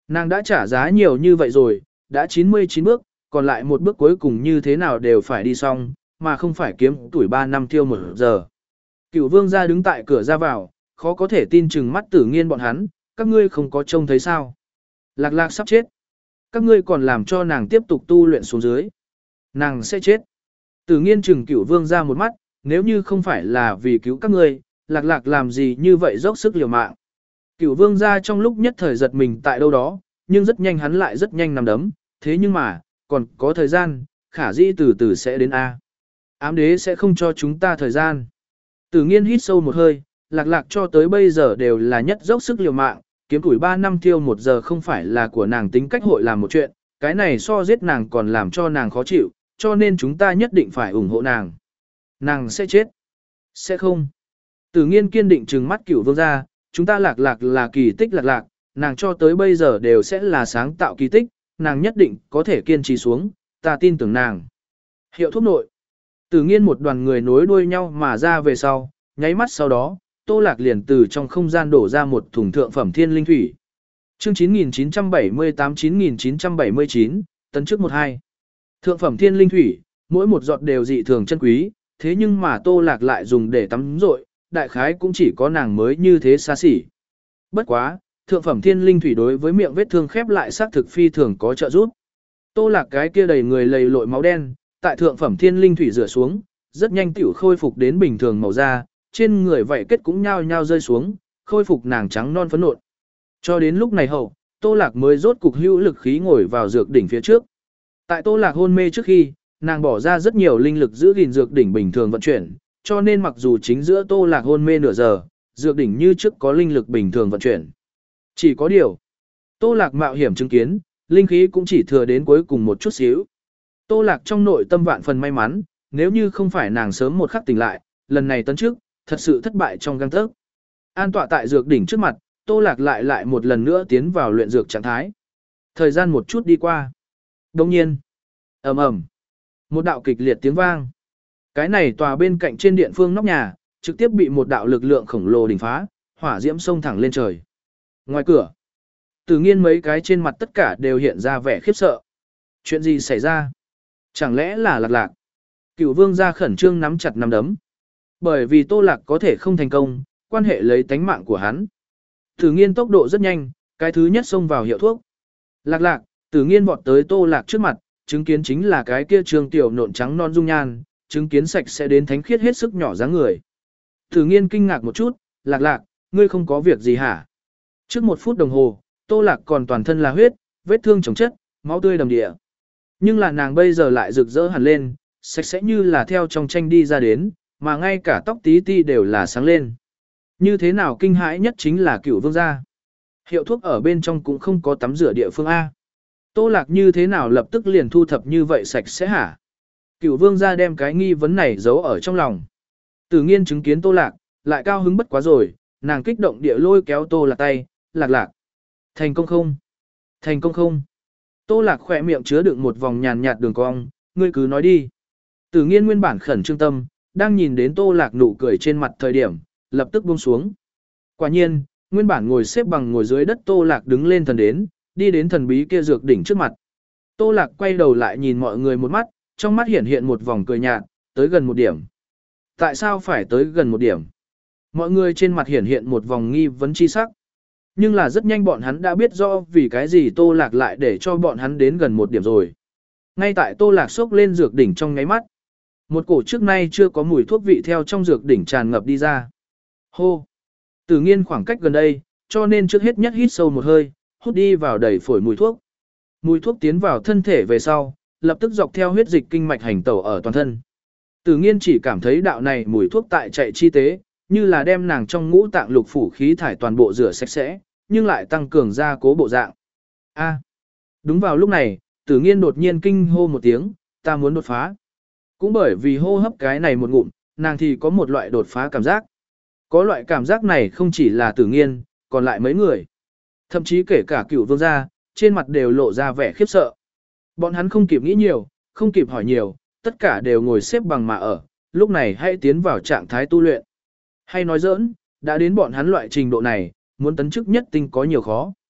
Nàng đã trả giá nhiều như vậy rồi, đã chín mươi chín bước, còn lại một bước cuối cùng như thế nào đều phải đi xong, mà không phải kiếm tuổi ba năm tiêu một giờ. Cửu vương gia đứng tại cửa ra vào, khó có thể tin chừng mắt Tử Nghiên bọn hắn, các ngươi không có trông thấy sao. Lạc lạc sắp chết. Các ngươi còn làm cho nàng tiếp tục tu luyện xuống dưới. Nàng sẽ chết. Tử Nghiên chừng Cửu vương gia một mắt, nếu như không phải là vì cứu các ngươi, lạc lạc làm gì như vậy dốc sức liều mạng. Cửu vương gia trong lúc nhất thời giật mình tại đâu đó, nhưng rất nhanh hắn lại rất nhanh nằm đấm, thế nhưng mà, còn có thời gian, khả dĩ từ từ sẽ đến A. Ám đế sẽ không cho chúng ta thời gian. Tử Nghiên hít sâu một hơi, lạc lạc cho tới bây giờ đều là nhất dốc sức liều mạng, kiếm tuổi ba năm tiêu một giờ không phải là của nàng tính cách hội làm một chuyện, cái này so giết nàng còn làm cho nàng khó chịu, cho nên chúng ta nhất định phải ủng hộ nàng. Nàng sẽ chết. Sẽ không. Tử Nghiên kiên định trừng mắt Cửu vương gia, chúng ta lạc lạc là kỳ tích lạc lạc, nàng cho tới bây giờ đều sẽ là sáng tạo kỳ tích, nàng nhất định có thể kiên trì xuống, ta tin tưởng nàng. Hiệu thuốc nội. Tử Nghiên một đoàn người nối đuôi nhau mà ra về sau, nháy mắt sau đó, Tô Lạc liền từ trong không gian đổ ra một thùng thượng phẩm thiên linh thủy. Chương chín nghìn chín trăm bảy mươi tám chín nghìn chín trăm bảy mươi chín, tấn chức một hai. Thượng phẩm thiên linh thủy, mỗi một giọt đều dị thường chân quý, thế nhưng mà Tô Lạc lại dùng để tắm rội, đại khái cũng chỉ có nàng mới như thế xa xỉ. Bất quá, thượng phẩm thiên linh thủy đối với miệng vết thương khép lại xác thực phi thường có trợ giúp. Tô Lạc cái kia đầy người lầy lội máu đen, tại thượng phẩm thiên linh thủy rửa xuống, rất nhanh tiểu khôi phục đến bình thường màu da, trên người vảy kết cũng nhao nhao rơi xuống, khôi phục nàng trắng non phấn nộn. Cho đến lúc này hậu, Tô Lạc mới rốt cục hữu lực khí ngồi vào dược đỉnh phía trước. Tại Tô Lạc hôn mê trước khi, nàng bỏ ra rất nhiều linh lực giữ gìn dược đỉnh bình thường vận chuyển, cho nên mặc dù chính giữa Tô Lạc hôn mê nửa giờ, dược đỉnh như trước có linh lực bình thường vận chuyển. Chỉ có điều, Tô Lạc mạo hiểm chứng kiến, linh khí cũng chỉ thừa đến cuối cùng một chút xíu. Tô Lạc trong nội tâm vạn phần may mắn, nếu như không phải nàng sớm một khắc tỉnh lại, lần này tấn trước, thật sự thất bại trong gang tấc. An tọa tại dược đỉnh trước mặt, Tô Lạc lại lại một lần nữa tiến vào luyện dược trạng thái. Thời gian một chút đi qua. Đồng nhiên, ầm ầm, một đạo kịch liệt tiếng vang. Cái này tòa bên cạnh trên điện phương nóc nhà, trực tiếp bị một đạo lực lượng khổng lồ đỉnh phá, hỏa diễm xông thẳng lên trời. Ngoài cửa, Tử Nghiên mấy cái trên mặt tất cả đều hiện ra vẻ khiếp sợ. Chuyện gì xảy ra? Chẳng lẽ là lạc lạc? Cửu vương gia khẩn trương nắm chặt nắm đấm. Bởi vì Tô Lạc có thể không thành công, quan hệ lấy tánh mạng của hắn. Tử Nghiên tốc độ rất nhanh, cái thứ nhất xông vào hiệu thuốc. Lạc lạc, Tử Nghiên vọt tới Tô Lạc trước mặt, chứng kiến chính là cái kia trường tiểu nộn trắng non dung nhan, chứng kiến sạch sẽ đến thánh khiết hết sức nhỏ dáng người. Tử Nghiên kinh ngạc một chút, lạc lạc, ngươi không có việc gì hả? Trước một phút đồng hồ, Tô Lạc còn toàn thân là huyết, vết thương chồng chất, máu tươi đầm địa. Nhưng là nàng bây giờ lại rực rỡ hẳn lên, sạch sẽ như là theo trong tranh đi ra đến, mà ngay cả tóc tí ti đều là sáng lên. Như thế nào kinh hãi nhất chính là Cửu vương gia. Hiệu thuốc ở bên trong cũng không có tắm rửa địa phương A. Tô Lạc như thế nào lập tức liền thu thập như vậy sạch sẽ hả? Cửu vương gia đem cái nghi vấn này giấu ở trong lòng. Tử Nghiên chứng kiến Tô Lạc, lại cao hứng bất quá rồi, nàng kích động địa lôi kéo Tô Lạc tay, lạc lạc. Thành công không? Thành công không? Tô Lạc khỏe miệng chứa đựng một vòng nhàn nhạt đường cong, ngươi cứ nói đi. Tử Nghiên nguyên bản khẩn trương tâm, đang nhìn đến Tô Lạc nụ cười trên mặt thời điểm, lập tức buông xuống. Quả nhiên, nguyên bản ngồi xếp bằng ngồi dưới đất Tô Lạc đứng lên thần đến, đi đến thần bí kia dược đỉnh trước mặt. Tô Lạc quay đầu lại nhìn mọi người một mắt, trong mắt hiện hiện một vòng cười nhạt, tới gần một điểm. Tại sao phải tới gần một điểm? Mọi người trên mặt hiện hiện một vòng nghi vấn chi sắc. Nhưng là rất nhanh bọn hắn đã biết rõ vì cái gì Tô Lạc lại để cho bọn hắn đến gần một điểm rồi. Ngay tại Tô Lạc xốc lên dược đỉnh trong ngáy mắt. Một cổ trước nay chưa có mùi thuốc vị theo trong dược đỉnh tràn ngập đi ra. Hô! Tử Nghiên khoảng cách gần đây, cho nên trước hết nhất hít sâu một hơi, hút đi vào đầy phổi mùi thuốc. Mùi thuốc tiến vào thân thể về sau, lập tức dọc theo huyết dịch kinh mạch hành tẩu ở toàn thân. Tử Nghiên chỉ cảm thấy đạo này mùi thuốc tại chạy chi tế, như là đem nàng trong ngũ tạng lục phủ khí thải toàn bộ rửa sạch sẽ, nhưng lại tăng cường gia cố bộ dạng. A. Đúng vào lúc này, Tử Nghiên đột nhiên kinh hô một tiếng, ta muốn đột phá. Cũng bởi vì hô hấp cái này một ngụm, nàng thì có một loại đột phá cảm giác. Có loại cảm giác này không chỉ là Tử Nghiên, còn lại mấy người. Thậm chí kể cả Cửu vương gia, trên mặt đều lộ ra vẻ khiếp sợ. Bọn hắn không kịp nghĩ nhiều, không kịp hỏi nhiều, tất cả đều ngồi xếp bằng mà ở, lúc này hãy tiến vào trạng thái tu luyện. Hay nói giỡn, đã đến bọn hắn loại trình độ này, muốn tấn chức nhất tinh có nhiều khó.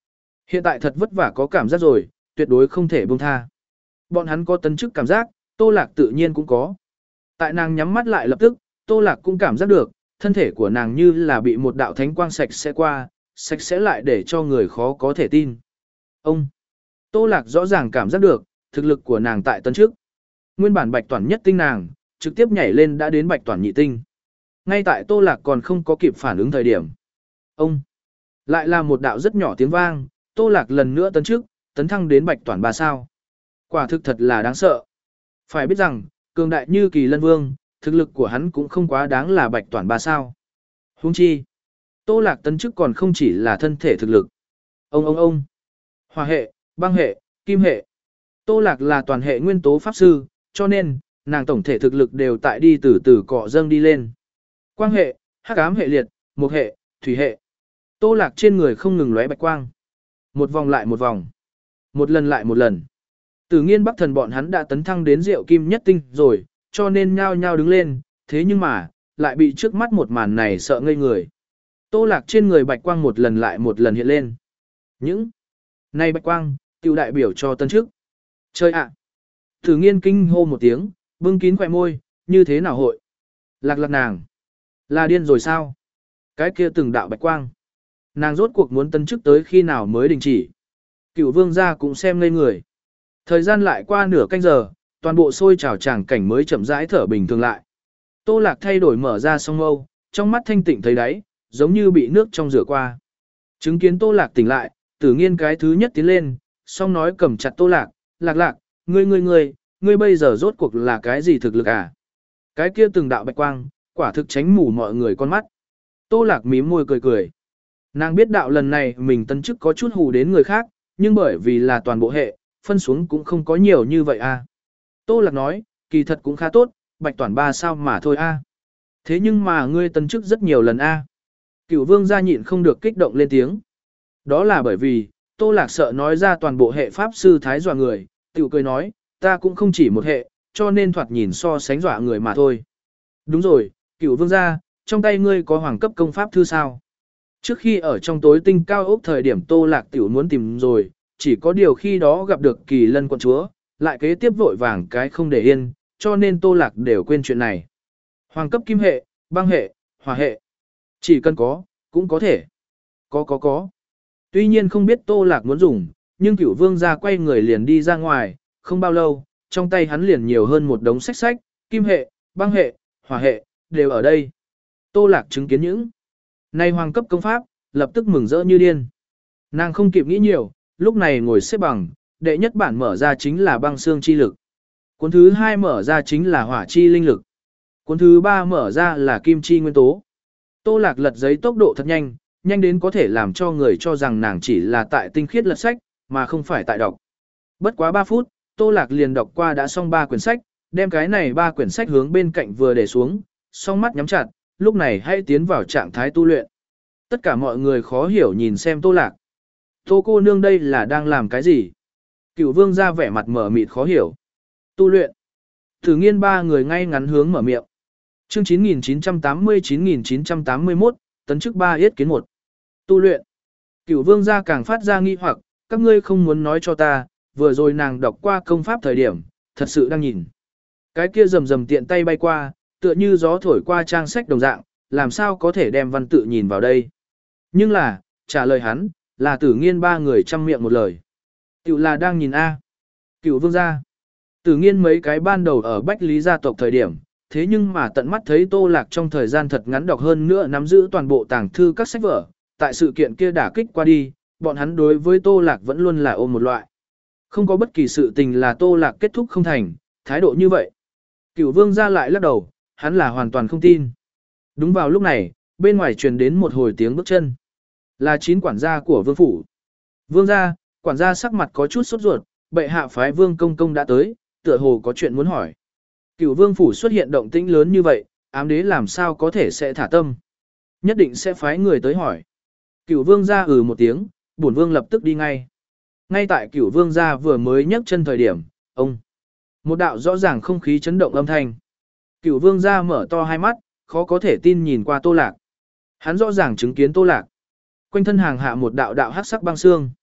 Hiện tại thật vất vả có cảm giác rồi, tuyệt đối không thể buông tha. Bọn hắn có tấn chức cảm giác, Tô Lạc tự nhiên cũng có. Tại nàng nhắm mắt lại lập tức, Tô Lạc cũng cảm giác được, thân thể của nàng như là bị một đạo thánh quang sạch sẽ qua, sạch sẽ lại để cho người khó có thể tin. Ông! Tô Lạc rõ ràng cảm giác được, thực lực của nàng tại tấn trước. Nguyên bản bạch toàn nhất tinh nàng, trực tiếp nhảy lên đã đến bạch toàn nhị tinh. Ngay tại Tô Lạc còn không có kịp phản ứng thời điểm. Ông! Lại là một đạo rất nhỏ tiếng vang, Tô Lạc lần nữa tấn trước, tấn thăng đến bạch toàn ba sao. Quả thực thật là đáng sợ. Phải biết rằng, cường đại như Kỳ Lân Vương, thực lực của hắn cũng không quá đáng là bạch toàn ba sao. Huống chi, Tô Lạc tấn chức còn không chỉ là thân thể thực lực. Ông ông ông, hỏa hệ, băng hệ, kim hệ. Tô Lạc là toàn hệ nguyên tố pháp sư, cho nên, nàng tổng thể thực lực đều tại đi từ từ cọ dâng đi lên. Quang hệ, hắc ám hệ liệt, mộc hệ, thủy hệ. Tô Lạc trên người không ngừng lóe bạch quang. Một vòng lại một vòng. Một lần lại một lần. Tử Nghiên Bắc Thần bọn hắn đã tấn thăng đến Diệu Kim Nhất Tinh rồi, cho nên nhao nhao đứng lên, thế nhưng mà, lại bị trước mắt một màn này sợ ngây người. Tô Lạc trên người bạch quang một lần lại một lần hiện lên. Những này bạch quang, tiểu đại biểu cho tân chức. Chơi ạ! Tử Nghiên kinh hô một tiếng, bưng kín khóe môi, như thế nào hội? Lạc lạc nàng. Là điên rồi sao? Cái kia từng đạo bạch quang. Nàng rốt cuộc muốn tân chức tới khi nào mới đình chỉ. Cửu vương gia cũng xem ngây người. Thời gian lại qua nửa canh giờ, toàn bộ sôi trào tràng cảnh mới chậm rãi thở bình thường lại. Tô Lạc thay đổi mở ra song mâu, trong mắt thanh tịnh thấy đáy, giống như bị nước trong rửa qua. Chứng kiến Tô Lạc tỉnh lại, Tử Nghiên cái thứ nhất tiến lên, song nói cầm chặt Tô Lạc, "Lạc lạc, ngươi ngươi ngươi, ngươi bây giờ rốt cuộc là cái gì thực lực à?" Cái kia từng đạo bạch quang, quả thực tránh mù mọi người con mắt. Tô Lạc mím môi cười cười. Nàng biết đạo lần này mình tân chức có chút hù đến người khác, nhưng bởi vì là toàn bộ hệ, phân xuống cũng không có nhiều như vậy a. Tô Lạc nói, kỳ thật cũng khá tốt, bạch toàn ba sao mà thôi a. Thế nhưng mà ngươi tân chức rất nhiều lần a. Cửu vương gia nhịn không được kích động lên tiếng. Đó là bởi vì, Tô Lạc sợ nói ra toàn bộ hệ pháp sư thái dọa người, tiểu cười nói, ta cũng không chỉ một hệ, cho nên thoạt nhìn so sánh dọa người mà thôi. Đúng rồi, Cửu vương gia, trong tay ngươi có hoàng cấp công pháp thư sao? Trước khi ở trong tối tinh cao ốc thời điểm Tô Lạc tiểu muốn tìm rồi, chỉ có điều khi đó gặp được Kỳ Lân quận chúa, lại kế tiếp vội vàng cái không để yên, cho nên Tô Lạc đều quên chuyện này. Hoàng cấp kim hệ, băng hệ, hỏa hệ. Chỉ cần có, cũng có thể. Có có có. Tuy nhiên không biết Tô Lạc muốn dùng, nhưng Cửu vương gia quay người liền đi ra ngoài, không bao lâu, trong tay hắn liền nhiều hơn một đống sách sách, kim hệ, băng hệ, hỏa hệ, đều ở đây. Tô Lạc chứng kiến những này hoàng cấp công pháp, lập tức mừng rỡ như điên. Nàng không kịp nghĩ nhiều, lúc này ngồi xếp bằng, đệ nhất bản mở ra chính là băng xương chi lực. Cuốn thứ hai mở ra chính là hỏa chi linh lực. Cuốn thứ ba mở ra là kim chi nguyên tố. Tô Lạc lật giấy tốc độ thật nhanh, nhanh đến có thể làm cho người cho rằng nàng chỉ là tại tinh khiết lật sách, mà không phải tại đọc. Bất quá ba phút, Tô Lạc liền đọc qua đã xong ba quyển sách, đem cái này ba quyển sách hướng bên cạnh vừa để xuống, song mắt nhắm chặt, lúc này hãy tiến vào trạng thái tu luyện. Tất cả mọi người khó hiểu nhìn xem Tô Lạc. Tô cô nương đây là đang làm cái gì? Cửu vương ra vẻ mặt mở mịt khó hiểu. Tu luyện. Thử Nghiên ba người ngay ngắn hướng mở miệng. Chương chín nghìn chín trăm tám mươi chín nghìn chín trăm tám mươi mốt, tấn chức ba yết kiến một. Tu luyện. Cửu vương ra càng phát ra nghi hoặc, các ngươi không muốn nói cho ta, vừa rồi nàng đọc qua công pháp thời điểm, thật sự đang nhìn. Cái kia rầm rầm tiện tay bay qua, tựa như gió thổi qua trang sách đồng dạng, làm sao có thể đem văn tự nhìn vào đây. Nhưng là, trả lời hắn, là Tử Nghiên ba người chăm miệng một lời. Tiểu là đang nhìn A. Cửu vương gia. Tử Nghiên mấy cái ban đầu ở Bách Lý gia tộc thời điểm, thế nhưng mà tận mắt thấy Tô Lạc trong thời gian thật ngắn đọc hơn nữa nắm giữ toàn bộ tàng thư các sách vở, tại sự kiện kia đả kích qua đi, bọn hắn đối với Tô Lạc vẫn luôn là ôm một loại. Không có bất kỳ sự tình là Tô Lạc kết thúc không thành, thái độ như vậy. Cửu vương gia lại lắc đầu, hắn là hoàn toàn không tin. Đúng vào lúc này, bên ngoài truyền đến một hồi tiếng bước chân. Là chín quản gia của vương phủ. Vương gia, quản gia sắc mặt có chút sốt ruột, bệ hạ phái vương công công đã tới, tựa hồ có chuyện muốn hỏi. Cửu vương phủ xuất hiện động tĩnh lớn như vậy, ám đế làm sao có thể sẽ thả tâm. Nhất định sẽ phái người tới hỏi. Cửu vương gia ừ một tiếng, bổn vương lập tức đi ngay. Ngay tại cửu vương gia vừa mới nhấc chân thời điểm, ông. Một đạo rõ ràng không khí chấn động âm thanh. Cửu vương gia mở to hai mắt, khó có thể tin nhìn qua Tô Lạc. Hắn rõ ràng chứng kiến Tô Lạc. Quanh thân hàng hạ một đạo đạo hắc sắc băng xương.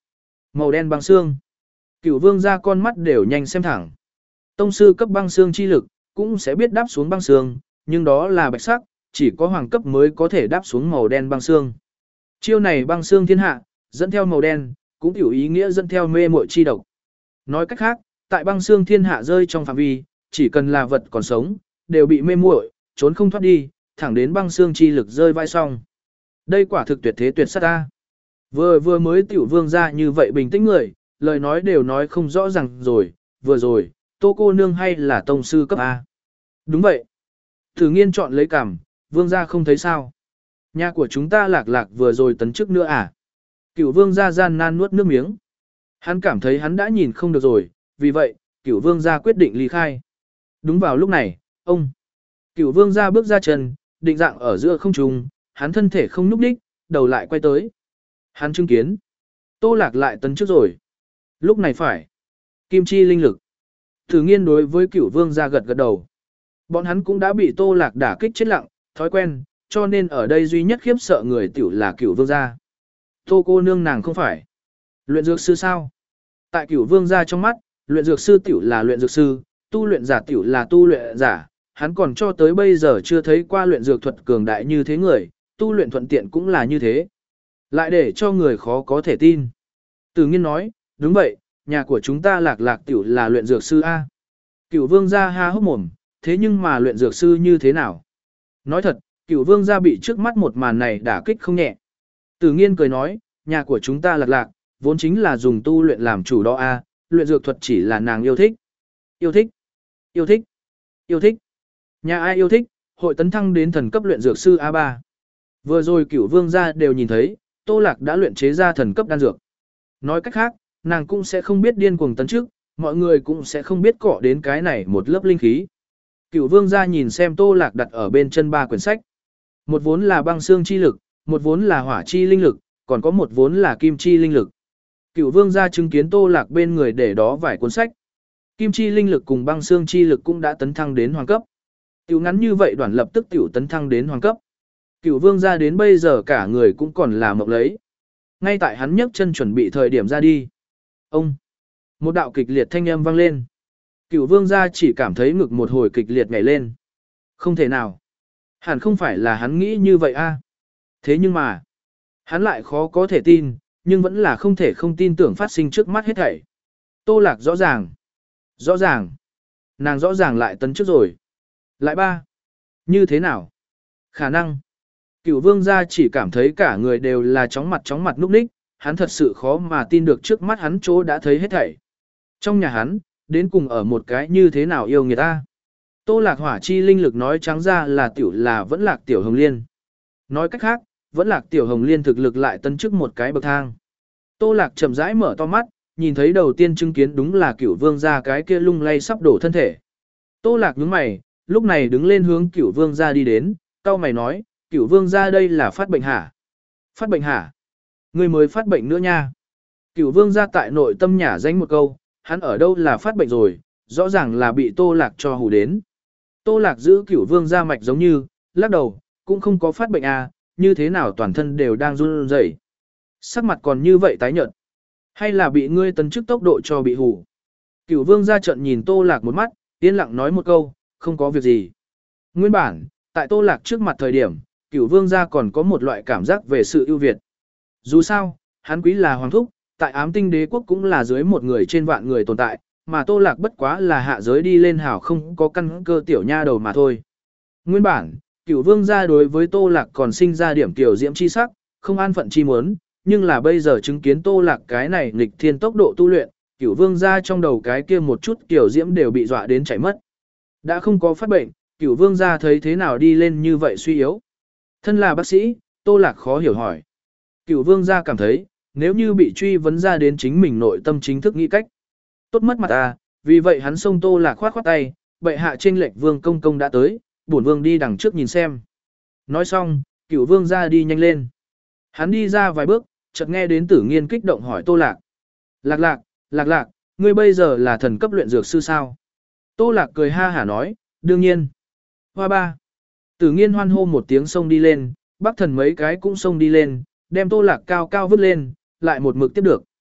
Màu đen băng xương. Cửu vương ra con mắt đều nhanh xem thẳng. Tông sư cấp băng xương chi lực, cũng sẽ biết đáp xuống băng xương, nhưng đó là bạch sắc, chỉ có hoàng cấp mới có thể đáp xuống màu đen băng xương. Chiêu này băng xương thiên hạ, dẫn theo màu đen, cũng hiểu ý nghĩa dẫn theo mê muội chi độc. Nói cách khác, tại băng xương thiên hạ rơi trong phạm vi, chỉ cần là vật còn sống, đều bị mê muội, trốn không thoát đi, thẳng đến băng xương chi lực rơi vai xong. Đây quả thực tuyệt thế tuyệt sát ta. Vừa vừa mới tiểu vương ra như vậy bình tĩnh người, lời nói đều nói không rõ ràng rồi, vừa rồi, Tô cô nương hay là tông sư cấp A. Đúng vậy. Thử nghiên chọn lấy cằm, vương gia không thấy sao. Nhà của chúng ta lạc lạc vừa rồi tấn chức nữa à. Cửu vương gia gian nan nuốt nước miếng. Hắn cảm thấy hắn đã nhìn không được rồi, vì vậy, cửu vương gia quyết định ly khai. Đúng vào lúc này, ông. Cửu vương gia bước ra chân, định dạng ở giữa không trung, hắn thân thể không nhúc đích, đầu lại quay tới. Hắn chứng kiến. Tô lạc lại tấn chức rồi. Lúc này phải. Kim chi linh lực. Thử nghiên đối với cửu vương gia gật gật đầu. Bọn hắn cũng đã bị tô lạc đả kích chết lặng, thói quen, cho nên ở đây duy nhất khiếp sợ người tiểu là cửu vương gia. Tô cô nương nàng không phải. Luyện dược sư sao? Tại cửu vương gia trong mắt, luyện dược sư tiểu là luyện dược sư, tu luyện giả tiểu là tu luyện giả. Hắn còn cho tới bây giờ chưa thấy qua luyện dược thuật cường đại như thế người, tu luyện thuận tiện cũng là như thế. Lại để cho người khó có thể tin. Từ nghiên nói, đúng vậy, nhà của chúng ta lạc lạc tiểu là luyện dược sư A. Cửu vương gia ha hốc mồm, thế nhưng mà luyện dược sư như thế nào? Nói thật, cửu vương gia bị trước mắt một màn này đả kích không nhẹ. Từ nghiên cười nói, nhà của chúng ta lạc lạc, vốn chính là dùng tu luyện làm chủ đó A, luyện dược thuật chỉ là nàng yêu thích. Yêu thích, yêu thích, yêu thích. Nhà ai yêu thích, hội tấn thăng đến thần cấp luyện dược sư A ba. Vừa rồi cửu vương gia đều nhìn thấy, Tô Lạc đã luyện chế ra thần cấp đan dược. Nói cách khác, nàng cũng sẽ không biết điên cuồng tấn trước, mọi người cũng sẽ không biết cọ đến cái này một lớp linh khí. Cửu vương gia nhìn xem Tô Lạc đặt ở bên chân ba quyển sách. Một vốn là băng xương chi lực, một vốn là hỏa chi linh lực, còn có một vốn là kim chi linh lực. Cửu vương gia chứng kiến Tô Lạc bên người để đó vài cuốn sách. Kim chi linh lực cùng băng xương chi lực cũng đã tấn thăng đến hoàng cấp. Tiểu ngắn như vậy đoàn lập tức tiểu tấn thăng đến hoàng cấp. Cửu vương gia đến bây giờ cả người cũng còn là mộng lấy. Ngay tại hắn nhấc chân chuẩn bị thời điểm ra đi. Ông! Một đạo kịch liệt thanh âm vang lên. Cửu vương gia chỉ cảm thấy ngực một hồi kịch liệt nhảy lên. Không thể nào. Hẳn không phải là hắn nghĩ như vậy a. Thế nhưng mà, hắn lại khó có thể tin, nhưng vẫn là không thể không tin tưởng phát sinh trước mắt hết thảy. Tô Lạc rõ ràng. Rõ ràng. Nàng rõ ràng lại tấn trước rồi. Lại ba. Như thế nào? Khả năng. Cửu vương gia chỉ cảm thấy cả người đều là chóng mặt chóng mặt núp ních, hắn thật sự khó mà tin được trước mắt hắn chỗ đã thấy hết thảy. Trong nhà hắn, đến cùng ở một cái như thế nào yêu người ta. Tô Lạc hỏa chi linh lực nói trắng ra là tiểu là vẫn lạc tiểu hồng liên. Nói cách khác, vẫn lạc tiểu hồng liên thực lực lại tấn chức một cái bậc thang. Tô Lạc chậm rãi mở to mắt, nhìn thấy đầu tiên chứng kiến đúng là cửu vương gia cái kia lung lay sắp đổ thân thể. Tô Lạc nhướng mày, lúc này đứng lên hướng cửu vương gia đi đến, cau mày nói, cửu vương gia đây là phát bệnh hả? Phát bệnh hả? Người mới phát bệnh nữa nha. Cửu vương gia tại nội tâm nhả danh một câu, hắn ở đâu là phát bệnh rồi, rõ ràng là bị Tô Lạc cho hù đến. Tô Lạc giữ cửu vương gia mạch giống như, lắc đầu, cũng không có phát bệnh à, như thế nào toàn thân đều đang run rẩy. Sắc mặt còn như vậy tái nhợt. Hay là bị ngươi tấn chức tốc độ cho bị hù. Cửu vương gia trợn nhìn Tô Lạc một mắt, yên lặng nói một câu, không có việc gì. Nguyên bản, tại Tô Lạc trước mặt thời điểm, Cửu vương gia còn có một loại cảm giác về sự ưu việt. Dù sao, hắn quý là hoàng thúc, tại ám tinh đế quốc cũng là dưới một người trên vạn người tồn tại, mà Tô Lạc bất quá là hạ giới đi lên hảo không có căn cơ tiểu nha đầu mà thôi. Nguyên bản, Cửu vương gia đối với Tô Lạc còn sinh ra điểm tiểu diễm chi sắc, không an phận chi muốn, nhưng là bây giờ chứng kiến Tô Lạc cái này nghịch thiên tốc độ tu luyện, Cửu vương gia trong đầu cái kia một chút tiểu diễm đều bị dọa đến chảy mất. Đã không có phát bệnh, Cửu vương gia thấy thế nào đi lên như vậy suy yếu. Thân là bác sĩ, Tô Lạc khó hiểu hỏi. Cửu vương gia cảm thấy, nếu như bị truy vấn ra đến chính mình nội tâm chính thức nghĩ cách. Tốt mất mặt à, vì vậy hắn xông Tô Lạc khoát khoát tay, bệ hạ chênh lệch vương công công đã tới, bổn vương đi đằng trước nhìn xem. Nói xong, Cửu vương gia đi nhanh lên. Hắn đi ra vài bước, chợt nghe đến Tử Nghiên kích động hỏi Tô Lạc. Lạc lạc, lạc lạc, ngươi bây giờ là thần cấp luyện dược sư sao? Tô Lạc cười ha hả nói, đương nhiên. Hoa ba. Tử Nghiên hoan hô một tiếng xông đi lên, Bắc Thần mấy cái cũng xông đi lên, đem Tô Lạc cao cao vứt lên, lại một mực tiếp được.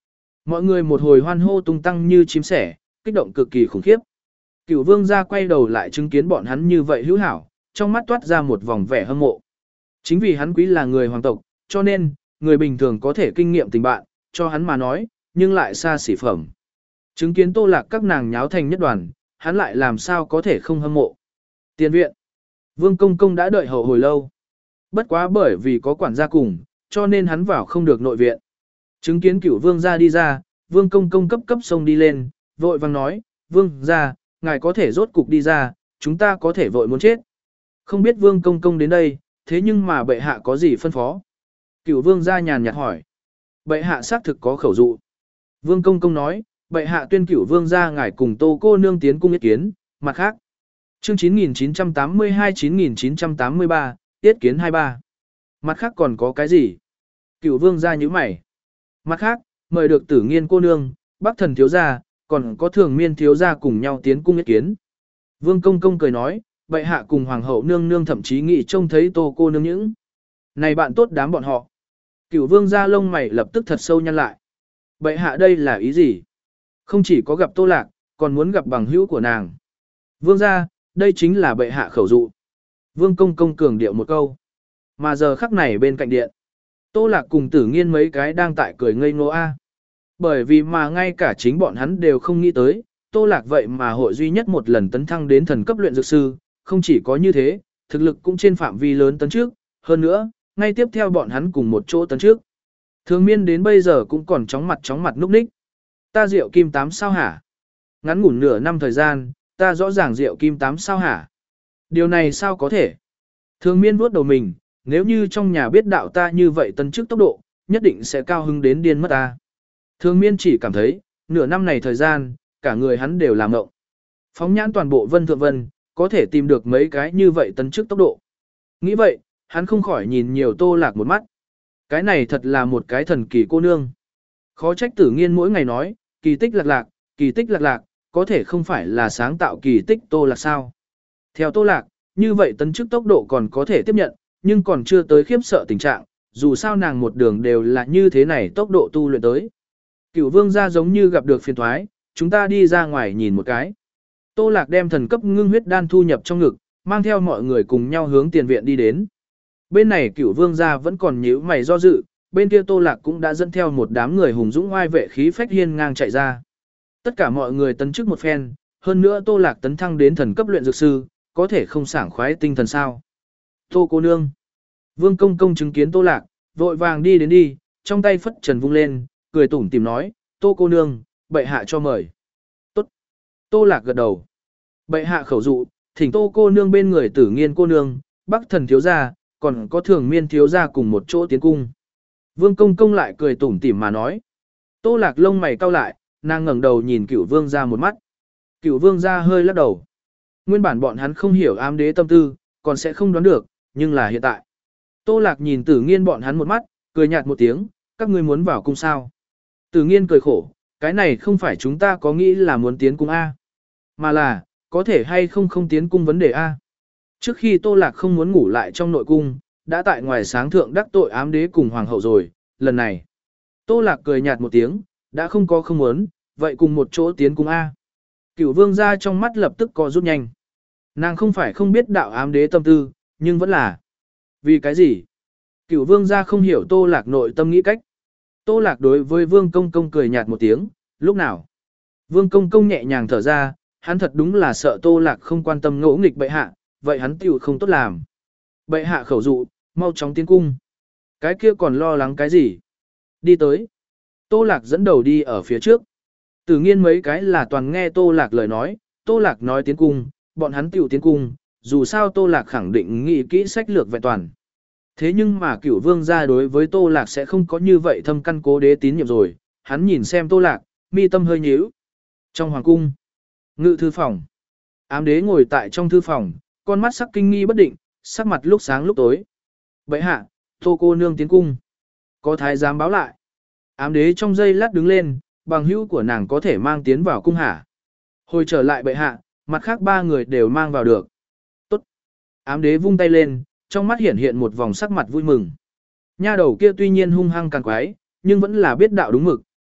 Mọi người một hồi hoan hô tung tăng như chim sẻ, kích động cực kỳ khủng khiếp. Cửu vương gia quay đầu lại chứng kiến bọn hắn như vậy hữu hảo, trong mắt toát ra một vòng vẻ hâm mộ. Chính vì hắn quý là người hoàng tộc, cho nên, người bình thường có thể kinh nghiệm tình bạn, cho hắn mà nói, nhưng lại xa xỉ phẩm. Chứng kiến Tô Lạc các nàng nháo thành nhất đoàn, hắn lại làm sao có thể không hâm mộ. Tiền viện. Vương Công Công đã đợi hậu hồi lâu. Bất quá bởi vì có quản gia cùng, cho nên hắn vào không được nội viện. Chứng kiến Cửu vương gia đi ra, Vương Công Công cấp cấp xông đi lên, vội vàng nói, Vương gia, ngài có thể rốt cục đi ra, chúng ta có thể vội muốn chết. Không biết Vương Công Công đến đây, thế nhưng mà bệ hạ có gì phân phó? Cửu vương gia nhàn nhạt hỏi. Bệ hạ xác thực có khẩu dụ. Vương Công Công nói, bệ hạ tuyên Cửu vương gia ngài cùng Tô cô nương tiến cung yết kiến, mặt khác. Chương chín nghìn chín trăm tám mươi hai chín nghìn chín trăm tám mươi ba, yết kiến hai ba. Mặt khác còn có cái gì? Cửu vương gia nhíu mày. Mặt khác, mời được Tử Nghiên cô nương, Bắc Thần thiếu gia, còn có Thường Miên thiếu gia cùng nhau tiến cung yết kiến. Vương Công Công cười nói, bệ hạ cùng hoàng hậu nương nương thậm chí nghĩ trông thấy Tô cô nương những. Này bạn tốt đám bọn họ. Cửu vương gia lông mày lập tức thật sâu nhăn lại. Bệ hạ đây là ý gì? Không chỉ có gặp Tô Lạc, còn muốn gặp bằng hữu của nàng. Vương gia, đây chính là bệ hạ khẩu dụ. Vương Công Công cường điệu một câu. Mà giờ khắc này bên cạnh điện. Tô Lạc cùng Tử Nghiên mấy cái đang tại cười ngây ngô a. Bởi vì mà ngay cả chính bọn hắn đều không nghĩ tới, Tô Lạc vậy mà hội duy nhất một lần tấn thăng đến thần cấp luyện dược sư, không chỉ có như thế, thực lực cũng trên phạm vi lớn tấn trước, hơn nữa, ngay tiếp theo bọn hắn cùng một chỗ tấn trước. Thường Miên đến bây giờ cũng còn chóng mặt chóng mặt núp ních. Ta rượu kim tám sao hả? Ngắn ngủn nửa năm thời gian, ta rõ ràng rượu kim tám sao hả? Điều này sao có thể? Thường Miên vuốt đầu mình, nếu như trong nhà biết đạo ta như vậy tấn chức tốc độ, nhất định sẽ cao hứng đến điên mất ta. Thường Miên chỉ cảm thấy, nửa năm này thời gian, cả người hắn đều làm ngộng. Phóng nhãn toàn bộ Vân Thượng Vân, có thể tìm được mấy cái như vậy tấn chức tốc độ. Nghĩ vậy, hắn không khỏi nhìn nhiều Tô Lạc một mắt. Cái này thật là một cái thần kỳ cô nương. Khó trách Tử Nghiên mỗi ngày nói, kỳ tích lạc lạc, kỳ tích lạc lạc, có thể không phải là sáng tạo kỳ tích Tô Lạc sao. Theo Tô Lạc, như vậy tấn chức tốc độ còn có thể tiếp nhận, nhưng còn chưa tới khiếp sợ tình trạng, dù sao nàng một đường đều là như thế này tốc độ tu luyện tới. Cửu vương gia giống như gặp được phiền thoái, chúng ta đi ra ngoài nhìn một cái. Tô Lạc đem thần cấp ngưng huyết đan thu nhập trong ngực, mang theo mọi người cùng nhau hướng tiền viện đi đến. Bên này Cửu vương gia vẫn còn nhíu mày do dự, bên kia Tô Lạc cũng đã dẫn theo một đám người hùng dũng oai vệ khí phách hiên ngang chạy ra. Tất cả mọi người tấn chức một phen, hơn nữa Tô Lạc tấn thăng đến thần cấp luyện dược sư, có thể không sảng khoái tinh thần sao. Tô cô nương. Vương Công Công chứng kiến Tô Lạc, vội vàng đi đến đi, trong tay phất trần vung lên, cười tủm tìm nói, Tô cô nương, bệ hạ cho mời. Tốt. Tô Lạc gật đầu. Bệ hạ khẩu dụ, thỉnh Tô cô nương bên người Tử Nghiên cô nương, Bắc Thần thiếu gia, còn có Thường Miên thiếu gia cùng một chỗ tiến cung. Vương Công Công lại cười tủm tỉm mà nói. Tô Lạc lông mày cau lại, nàng ngẩng đầu nhìn Cửu vương gia một mắt. Cửu vương gia hơi lắc đầu. Nguyên bản bọn hắn không hiểu ám đế tâm tư, còn sẽ không đoán được, nhưng là hiện tại. Tô Lạc nhìn Tử Nghiên bọn hắn một mắt, cười nhạt một tiếng, các ngươi muốn vào cung sao? Tử Nghiên cười khổ, cái này không phải chúng ta có nghĩ là muốn tiến cung A, mà là, có thể hay không không tiến cung vấn đề A. Trước khi Tô Lạc không muốn ngủ lại trong nội cung, đã tại ngoài sáng thượng đắc tội ám đế cùng hoàng hậu rồi, lần này. Tô Lạc cười nhạt một tiếng, đã không có không muốn, vậy cùng một chỗ tiến cung A. Cửu vương gia trong mắt lập tức co rút nhanh. Nàng không phải không biết đạo ám đế tâm tư, nhưng vẫn là. Vì cái gì? Cửu vương gia không hiểu Tô Lạc nội tâm nghĩ cách. Tô Lạc đối với Vương Công Công cười nhạt một tiếng, lúc nào? Vương Công Công nhẹ nhàng thở ra, hắn thật đúng là sợ Tô Lạc không quan tâm ngỗ nghịch bệ hạ, vậy hắn tiểu không tốt làm. Bệ hạ khẩu dụ, mau chóng tiến cung. Cái kia còn lo lắng cái gì? Đi tới. Tô Lạc dẫn đầu đi ở phía trước. Tử Nghiên mấy cái là toàn nghe Tô Lạc lời nói, Tô Lạc nói tiến cung, bọn hắn tiểu tiến cung, dù sao Tô Lạc khẳng định nghĩ kỹ sách lược vẹn toàn. Thế nhưng mà Cửu vương gia đối với Tô Lạc sẽ không có như vậy thâm căn cố đế tín nhiệm rồi, hắn nhìn xem Tô Lạc, mi tâm hơi nhíu. Trong hoàng cung, ngự thư phòng, ám đế ngồi tại trong thư phòng, con mắt sắc kinh nghi bất định, sắc mặt lúc sáng lúc tối. Bệ hạ, Tô cô nương tiến cung. Có thái giám báo lại. Ám đế trong giây lát đứng lên, bằng hữu của nàng có thể mang tiến vào cung hả. Hồi trở lại bệ hạ, mặt khác ba người đều mang vào được. Tốt. Ám đế vung tay lên, trong mắt hiện hiện một vòng sắc mặt vui mừng. Nha đầu kia tuy nhiên hung hăng càng quái, nhưng vẫn là biết đạo đúng mực,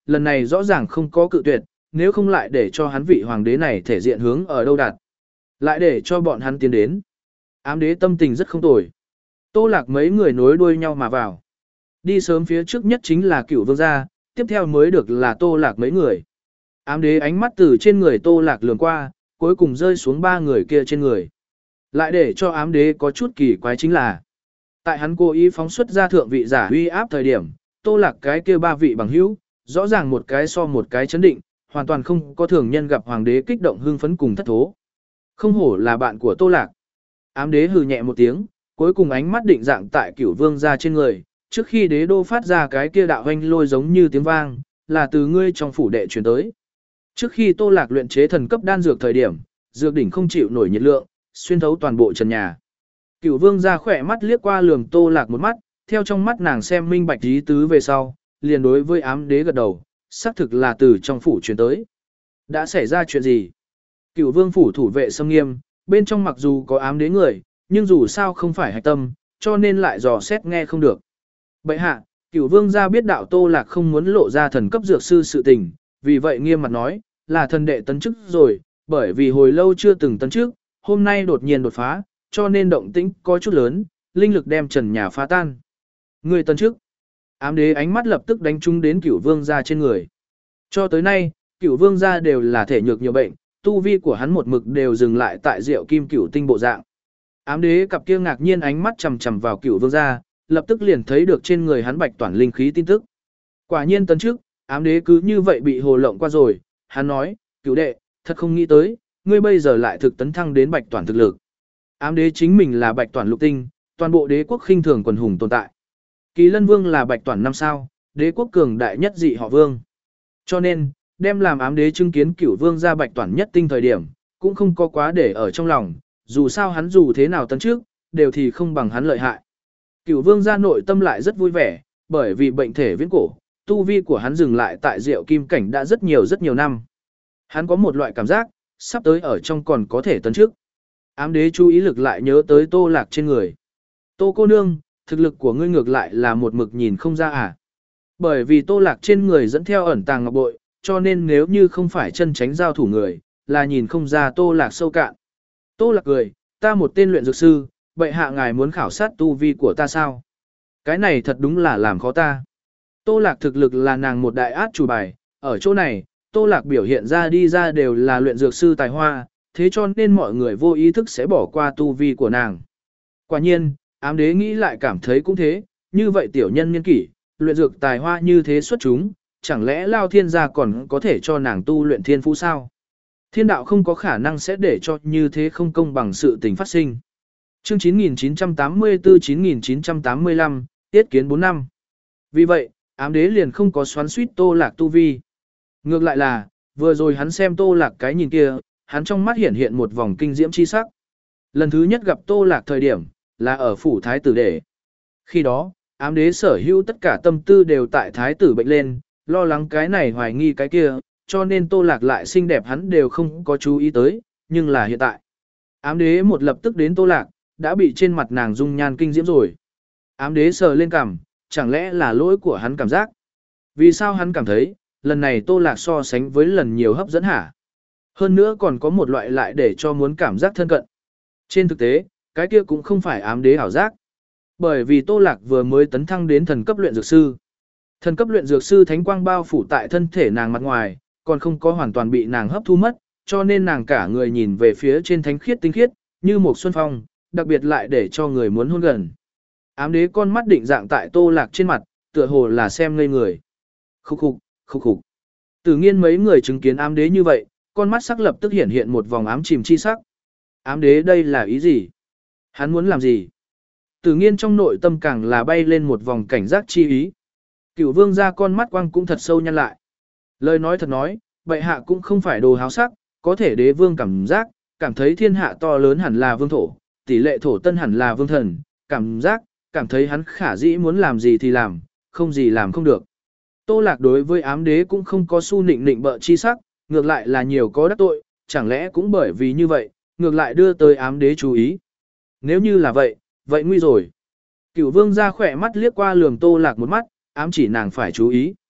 lần này rõ ràng không có cự tuyệt, nếu không lại để cho hắn vị hoàng đế này thể diện hướng ở đâu đặt. Lại để cho bọn hắn tiến đến. Ám đế tâm tình rất không tồi. Tô Lạc mấy người nối đuôi nhau mà vào. Đi sớm phía trước nhất chính là Cửu Vương gia, tiếp theo mới được là Tô Lạc mấy người. Ám đế ánh mắt từ trên người Tô Lạc lườm qua, cuối cùng rơi xuống ba người kia trên người. Lại để cho ám đế có chút kỳ quái chính là, tại hắn cố ý phóng xuất ra thượng vị giả uy áp thời điểm, Tô Lạc cái kia ba vị bằng hữu, rõ ràng một cái so một cái chấn định, hoàn toàn không có thường nhân gặp hoàng đế kích động hưng phấn cùng thất thố. Không hổ là bạn của Tô Lạc. Ám đế hừ nhẹ một tiếng, cuối cùng ánh mắt định dạng tại Cửu Vương gia trên người, trước khi đế đô phát ra cái kia đạo hoanh lôi giống như tiếng vang, là từ ngươi trong phủ đệ truyền tới. Trước khi Tô Lạc luyện chế thần cấp đan dược thời điểm, dược đỉnh không chịu nổi nhiệt lượng, xuyên thấu toàn bộ trần nhà. Cửu Vương gia khỏe mắt liếc qua lườm Tô Lạc một mắt, theo trong mắt nàng xem minh bạch ý tứ về sau, liền đối với ám đế gật đầu, xác thực là từ trong phủ truyền tới. Đã xảy ra chuyện gì? Cửu Vương phủ thủ vệ xâm nghiêm, bên trong mặc dù có ám đế người, nhưng dù sao không phải hạch tâm, cho nên lại dò xét nghe không được. Bệ hạ, Cửu Vương gia biết đạo Tô Lạc không muốn lộ ra thần cấp dược sư sự tình, vì vậy nghiêm mặt nói, là thần đệ tấn chức rồi, bởi vì hồi lâu chưa từng tấn chức, hôm nay đột nhiên đột phá, cho nên động tĩnh có chút lớn, linh lực đem trần nhà phá tan. Người tấn chức. Ám đế ánh mắt lập tức đánh trúng đến Cửu Vương gia trên người. Cho tới nay, Cửu Vương gia đều là thể nhược nhiều bệnh, tu vi của hắn một mực đều dừng lại tại Diệu Kim Cửu Tinh bộ dạng. Ám đế cặp kia ngạc nhiên ánh mắt chằm chằm vào Cửu Vương gia, lập tức liền thấy được trên người hắn bạch toản linh khí tin tức. Quả nhiên tấn chức, ám đế cứ như vậy bị hồ lộng qua rồi, hắn nói, Cửu đệ, thật không nghĩ tới, ngươi bây giờ lại thực tấn thăng đến bạch toản thực lực. Ám đế chính mình là bạch toản lục tinh, toàn bộ đế quốc khinh thường quần hùng tồn tại. Kỳ Lân Vương là bạch toản năm sao, đế quốc cường đại nhất dị họ Vương. Cho nên, đem làm ám đế chứng kiến Cửu Vương gia bạch toản nhất tinh thời điểm, cũng không có quá để ở trong lòng, dù sao hắn dù thế nào tấn trước, đều thì không bằng hắn lợi hại. Cửu Vương gia nội tâm lại rất vui vẻ, bởi vì bệnh thể viễn cổ, tu vi của hắn dừng lại tại Diệu Kim cảnh đã rất nhiều rất nhiều năm. Hắn có một loại cảm giác, sắp tới ở trong còn có thể tấn trước. Ám đế chú ý lực lại nhớ tới Tô Lạc trên người. Tô cô nương, thực lực của ngươi ngược lại là một mực nhìn không ra à. Bởi vì Tô Lạc trên người dẫn theo ẩn tàng ngọc bội, cho nên nếu như không phải chân tránh giao thủ người, là nhìn không ra Tô Lạc sâu cạn. Tô Lạc cười, ta một tên luyện dược sư, bệ hạ ngài muốn khảo sát tu vi của ta sao? Cái này thật đúng là làm khó ta. Tô Lạc thực lực là nàng một đại át chủ bài, ở chỗ này, Tô Lạc biểu hiện ra đi ra đều là luyện dược sư tài hoa, thế cho nên mọi người vô ý thức sẽ bỏ qua tu vi của nàng. Quả nhiên, ám đế nghĩ lại cảm thấy cũng thế, như vậy tiểu nhân niên kỷ, luyện dược tài hoa như thế xuất chúng, chẳng lẽ Lao Thiên gia còn có thể cho nàng tu luyện thiên phú sao? Thiên đạo không có khả năng sẽ để cho như thế không công bằng sự tình phát sinh. Chương chín nghìn chín trăm tám mươi tư chín nghìn chín trăm tám mươi lăm, Tiết Kiến bốn năm. Vì vậy, ám đế liền không có xoắn suýt Tô Lạc tu vi. Ngược lại là, vừa rồi hắn xem Tô Lạc cái nhìn kia, hắn trong mắt hiện hiện một vòng kinh diễm chi sắc. Lần thứ nhất gặp Tô Lạc thời điểm, là ở phủ thái tử đệ. Khi đó, ám đế sở hữu tất cả tâm tư đều tại thái tử bệnh lên, lo lắng cái này hoài nghi cái kia, cho nên Tô Lạc lại xinh đẹp hắn đều không có chú ý tới, nhưng là hiện tại. Ám đế một lập tức đến Tô Lạc, đã bị trên mặt nàng dung nhan kinh diễm rồi. Ám đế sờ lên cằm, chẳng lẽ là lỗi của hắn cảm giác? Vì sao hắn cảm thấy, lần này Tô Lạc so sánh với lần nhiều hấp dẫn hả? Hơn nữa còn có một loại lại để cho muốn cảm giác thân cận. Trên thực tế, cái kia cũng không phải ám đế ảo giác. Bởi vì Tô Lạc vừa mới tấn thăng đến thần cấp luyện dược sư. Thần cấp luyện dược sư thánh quang bao phủ tại thân thể nàng mặt ngoài, còn không có hoàn toàn bị nàng hấp thu mất, cho nên nàng cả người nhìn về phía trên thánh khiết tinh khiết, như một xuân phong, đặc biệt lại để cho người muốn hôn gần. Ám đế con mắt định dạng tại Tô Lạc trên mặt, tựa hồ là xem ngây người. Khúc khục, khúc khục. Tự nhiên mấy người chứng kiến ám đế như vậy, con mắt sắc lập tức hiện hiện một vòng ám chìm chi sắc. Ám đế đây là ý gì? Hắn muốn làm gì? Tự nhiên trong nội tâm càng là bay lên một vòng cảnh giác chi ý. Cửu Vương ra con mắt quang cũng thật sâu nhăn lại. Lời nói thật nói, bệ hạ cũng không phải đồ háo sắc, có thể đế vương cảm giác, cảm thấy thiên hạ to lớn hẳn là vương thổ, tỷ lệ thổ tân hẳn là vương thần, cảm giác, cảm thấy hắn khả dĩ muốn làm gì thì làm, không gì làm không được. Tô Lạc đối với ám đế cũng không có su nịnh nịnh bợ chi sắc, ngược lại là nhiều có đắc tội, chẳng lẽ cũng bởi vì như vậy, ngược lại đưa tới ám đế chú ý. Nếu như là vậy, vậy nguy rồi. Cửu Vương ra khỏe mắt liếc qua lườm Tô Lạc một mắt, ám chỉ nàng phải chú ý.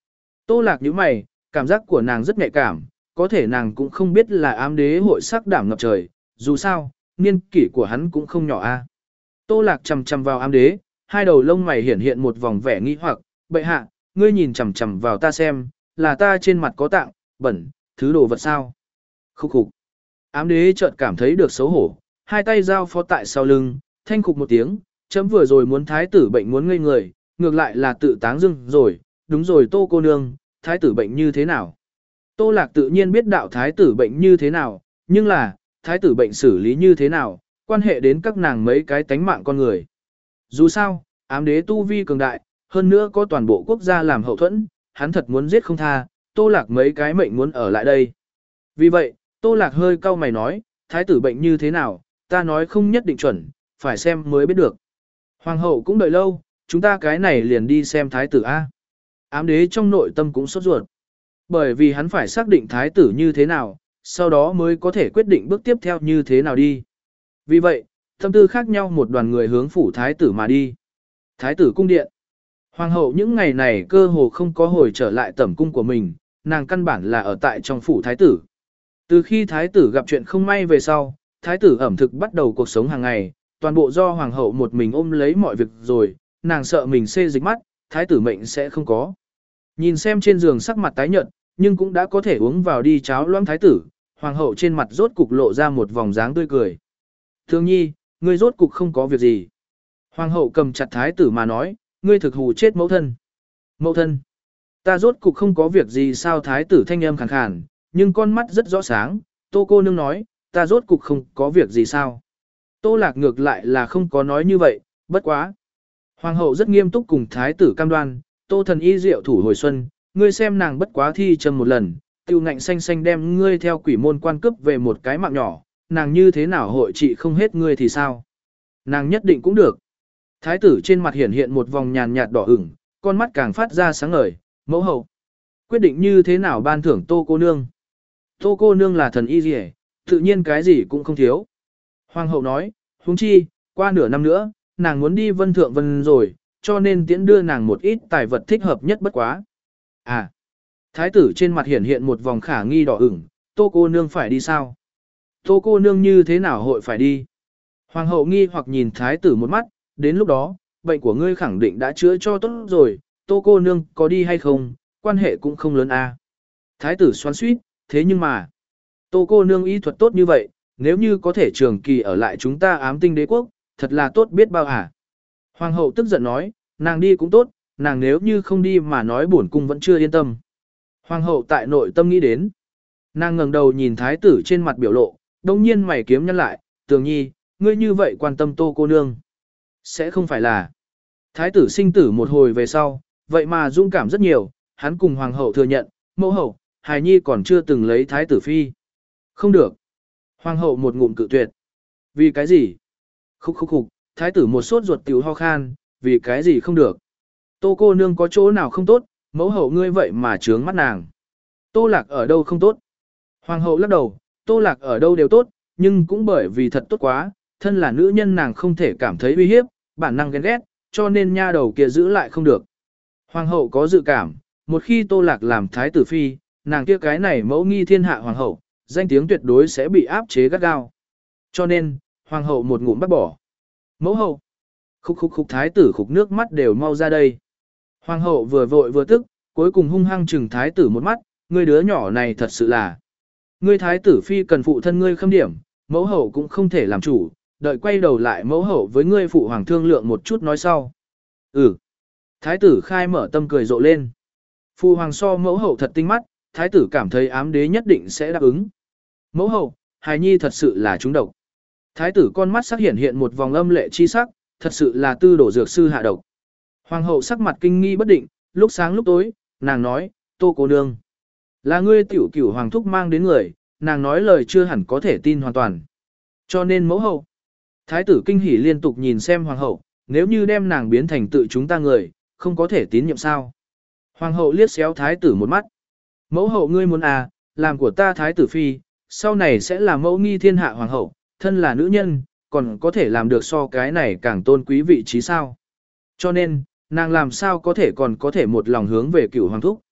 Tô Lạc nhíu mày, cảm giác của nàng rất nhạy cảm, có thể nàng cũng không biết là ám đế hội sắc đảm ngập trời, dù sao, niên kỷ của hắn cũng không nhỏ a. Tô Lạc chằm chằm vào ám đế, hai đầu lông mày hiển hiện một vòng vẻ nghi hoặc, bệ hạ, ngươi nhìn chằm chằm vào ta xem, là ta trên mặt có tạng, bẩn, thứ đồ vật sao? Khúc khục. Ám đế chợt cảm thấy được xấu hổ, hai tay giao phó tại sau lưng, thanh khục một tiếng, chấm vừa rồi muốn thái tử bệnh muốn ngây người, ngược lại là tự táng dưng rồi, đúng rồi Tô cô nương, thái tử bệnh như thế nào? Tô Lạc tự nhiên biết đạo thái tử bệnh như thế nào, nhưng là, thái tử bệnh xử lý như thế nào, quan hệ đến các nàng mấy cái tánh mạng con người. Dù sao, ám đế tu vi cường đại, hơn nữa có toàn bộ quốc gia làm hậu thuẫn, hắn thật muốn giết không tha, Tô Lạc mấy cái mệnh muốn ở lại đây. Vì vậy, Tô Lạc hơi cau mày nói, thái tử bệnh như thế nào, ta nói không nhất định chuẩn, phải xem mới biết được. Hoàng hậu cũng đợi lâu, chúng ta cái này liền đi xem thái tử A. Ám đế trong nội tâm cũng sốt ruột. Bởi vì hắn phải xác định thái tử như thế nào, sau đó mới có thể quyết định bước tiếp theo như thế nào đi. Vì vậy, tâm tư khác nhau một đoàn người hướng phủ thái tử mà đi. Thái tử cung điện. Hoàng hậu những ngày này cơ hồ không có hồi trở lại tẩm cung của mình, nàng căn bản là ở tại trong phủ thái tử. Từ khi thái tử gặp chuyện không may về sau, thái tử ẩm thực bắt đầu cuộc sống hàng ngày, toàn bộ do hoàng hậu một mình ôm lấy mọi việc rồi, nàng sợ mình xê dịch mắt, thái tử mệnh sẽ không có. Nhìn xem trên giường sắc mặt tái nhợt, nhưng cũng đã có thể uống vào đi cháo loãng thái tử, hoàng hậu trên mặt rốt cục lộ ra một vòng dáng tươi cười. Thương nhi, ngươi rốt cục không có việc gì. Hoàng hậu cầm chặt thái tử mà nói, ngươi thực hù chết mẫu thân. Mẫu thân, ta rốt cục không có việc gì sao thái tử thanh âm khàn khàn, nhưng con mắt rất rõ sáng, Tô cô nương nói, ta rốt cục không có việc gì sao. Tô Lạc ngược lại là không có nói như vậy, bất quá. Hoàng hậu rất nghiêm túc cùng thái tử cam đoan, Tô thần y diệu thủ hồi xuân, ngươi xem nàng bất quá thi châm một lần, tiêu ngạnh xanh xanh đem ngươi theo quỷ môn quan cướp về một cái mạng nhỏ, nàng như thế nào hội trị không hết ngươi thì sao? Nàng nhất định cũng được. Thái tử trên mặt hiển hiện một vòng nhàn nhạt đỏ ửng, con mắt càng phát ra sáng ngời, mẫu hậu. Quyết định như thế nào ban thưởng Tô cô nương? Tô cô nương là thần y gì tự nhiên cái gì cũng không thiếu. Hoàng hậu nói, huống chi, qua nửa năm nữa, nàng muốn đi vân thượng vân rồi, cho nên tiễn đưa nàng một ít tài vật thích hợp nhất bất quá. À, thái tử trên mặt hiển hiện một vòng khả nghi đỏ ửng, Tô cô nương phải đi sao? Tô cô nương như thế nào hội phải đi? Hoàng hậu nghi hoặc nhìn thái tử một mắt, đến lúc đó, bệnh của ngươi khẳng định đã chữa cho tốt rồi, Tô cô nương có đi hay không, quan hệ cũng không lớn à. Thái tử xoắn xuýt, thế nhưng mà, Tô cô nương y thuật tốt như vậy, nếu như có thể trường kỳ ở lại chúng ta ám tinh đế quốc, thật là tốt biết bao hả. Hoàng hậu tức giận nói, nàng đi cũng tốt, nàng nếu như không đi mà nói bổn cung vẫn chưa yên tâm. Hoàng hậu tại nội tâm nghĩ đến. Nàng ngẩng đầu nhìn thái tử trên mặt biểu lộ, đồng nhiên mày kiếm nhăn lại, Tường Nhi, ngươi như vậy quan tâm Tô cô nương. Sẽ không phải là. Thái tử sinh tử một hồi về sau, vậy mà dung cảm rất nhiều, hắn cùng hoàng hậu thừa nhận, mẫu hậu, hài nhi còn chưa từng lấy thái tử phi. Không được. Hoàng hậu một ngụm cự tuyệt. Vì cái gì? Khúc khúc khúc, thái tử một sốt ruột tiểu ho khan, vì cái gì không được? Tô cô nương có chỗ nào không tốt, mẫu hậu ngươi vậy mà trướng mắt nàng. Tô Lạc ở đâu không tốt? Hoàng hậu lắc đầu, Tô Lạc ở đâu đều tốt, nhưng cũng bởi vì thật tốt quá, thân là nữ nhân nàng không thể cảm thấy uy hiếp, bản năng ghen ghét, cho nên nha đầu kia giữ lại không được. Hoàng hậu có dự cảm, một khi Tô Lạc làm thái tử phi, nàng kia cái này mẫu nghi thiên hạ hoàng hậu, danh tiếng tuyệt đối sẽ bị áp chế gắt gao. Cho nên, hoàng hậu một ngụm bắt bỏ. Mẫu hậu. Khúc khúc khúc thái tử khúc nước mắt đều mau ra đây. Hoàng hậu vừa vội vừa tức, cuối cùng hung hăng chừng thái tử một mắt, ngươi đứa nhỏ này thật sự là. Ngươi thái tử phi cần phụ thân ngươi khâm điểm, mẫu hậu cũng không thể làm chủ, đợi quay đầu lại mẫu hậu với ngươi phụ hoàng thương lượng một chút nói sau. Ừ. Thái tử khai mở tâm cười rộ lên. Phụ hoàng so mẫu hậu thật tinh mắt, thái tử cảm thấy ám đế nhất định sẽ đáp ứng. Mẫu hậu, hài nhi thật sự là trúng độc. Thái tử con mắt sắc hiện hiện một vòng âm lệ chi sắc, thật sự là tư đổ dược sư hạ độc. Hoàng hậu sắc mặt kinh nghi bất định, lúc sáng lúc tối, nàng nói, Tô cô nương. Là ngươi tiểu cửu hoàng thúc mang đến người, nàng nói lời chưa hẳn có thể tin hoàn toàn. Cho nên mẫu hậu. Thái tử kinh hỉ liên tục nhìn xem hoàng hậu, nếu như đem nàng biến thành tự chúng ta người, không có thể tín nhiệm sao. Hoàng hậu liếc xéo thái tử một mắt. Mẫu hậu ngươi muốn à, làm của ta thái tử phi, sau này sẽ là mẫu nghi thiên hạ hoàng hậu, thân là nữ nhân, còn có thể làm được so cái này càng tôn quý vị trí sao. Cho nên, nàng làm sao có thể còn có thể một lòng hướng về cửu hoàng thúc.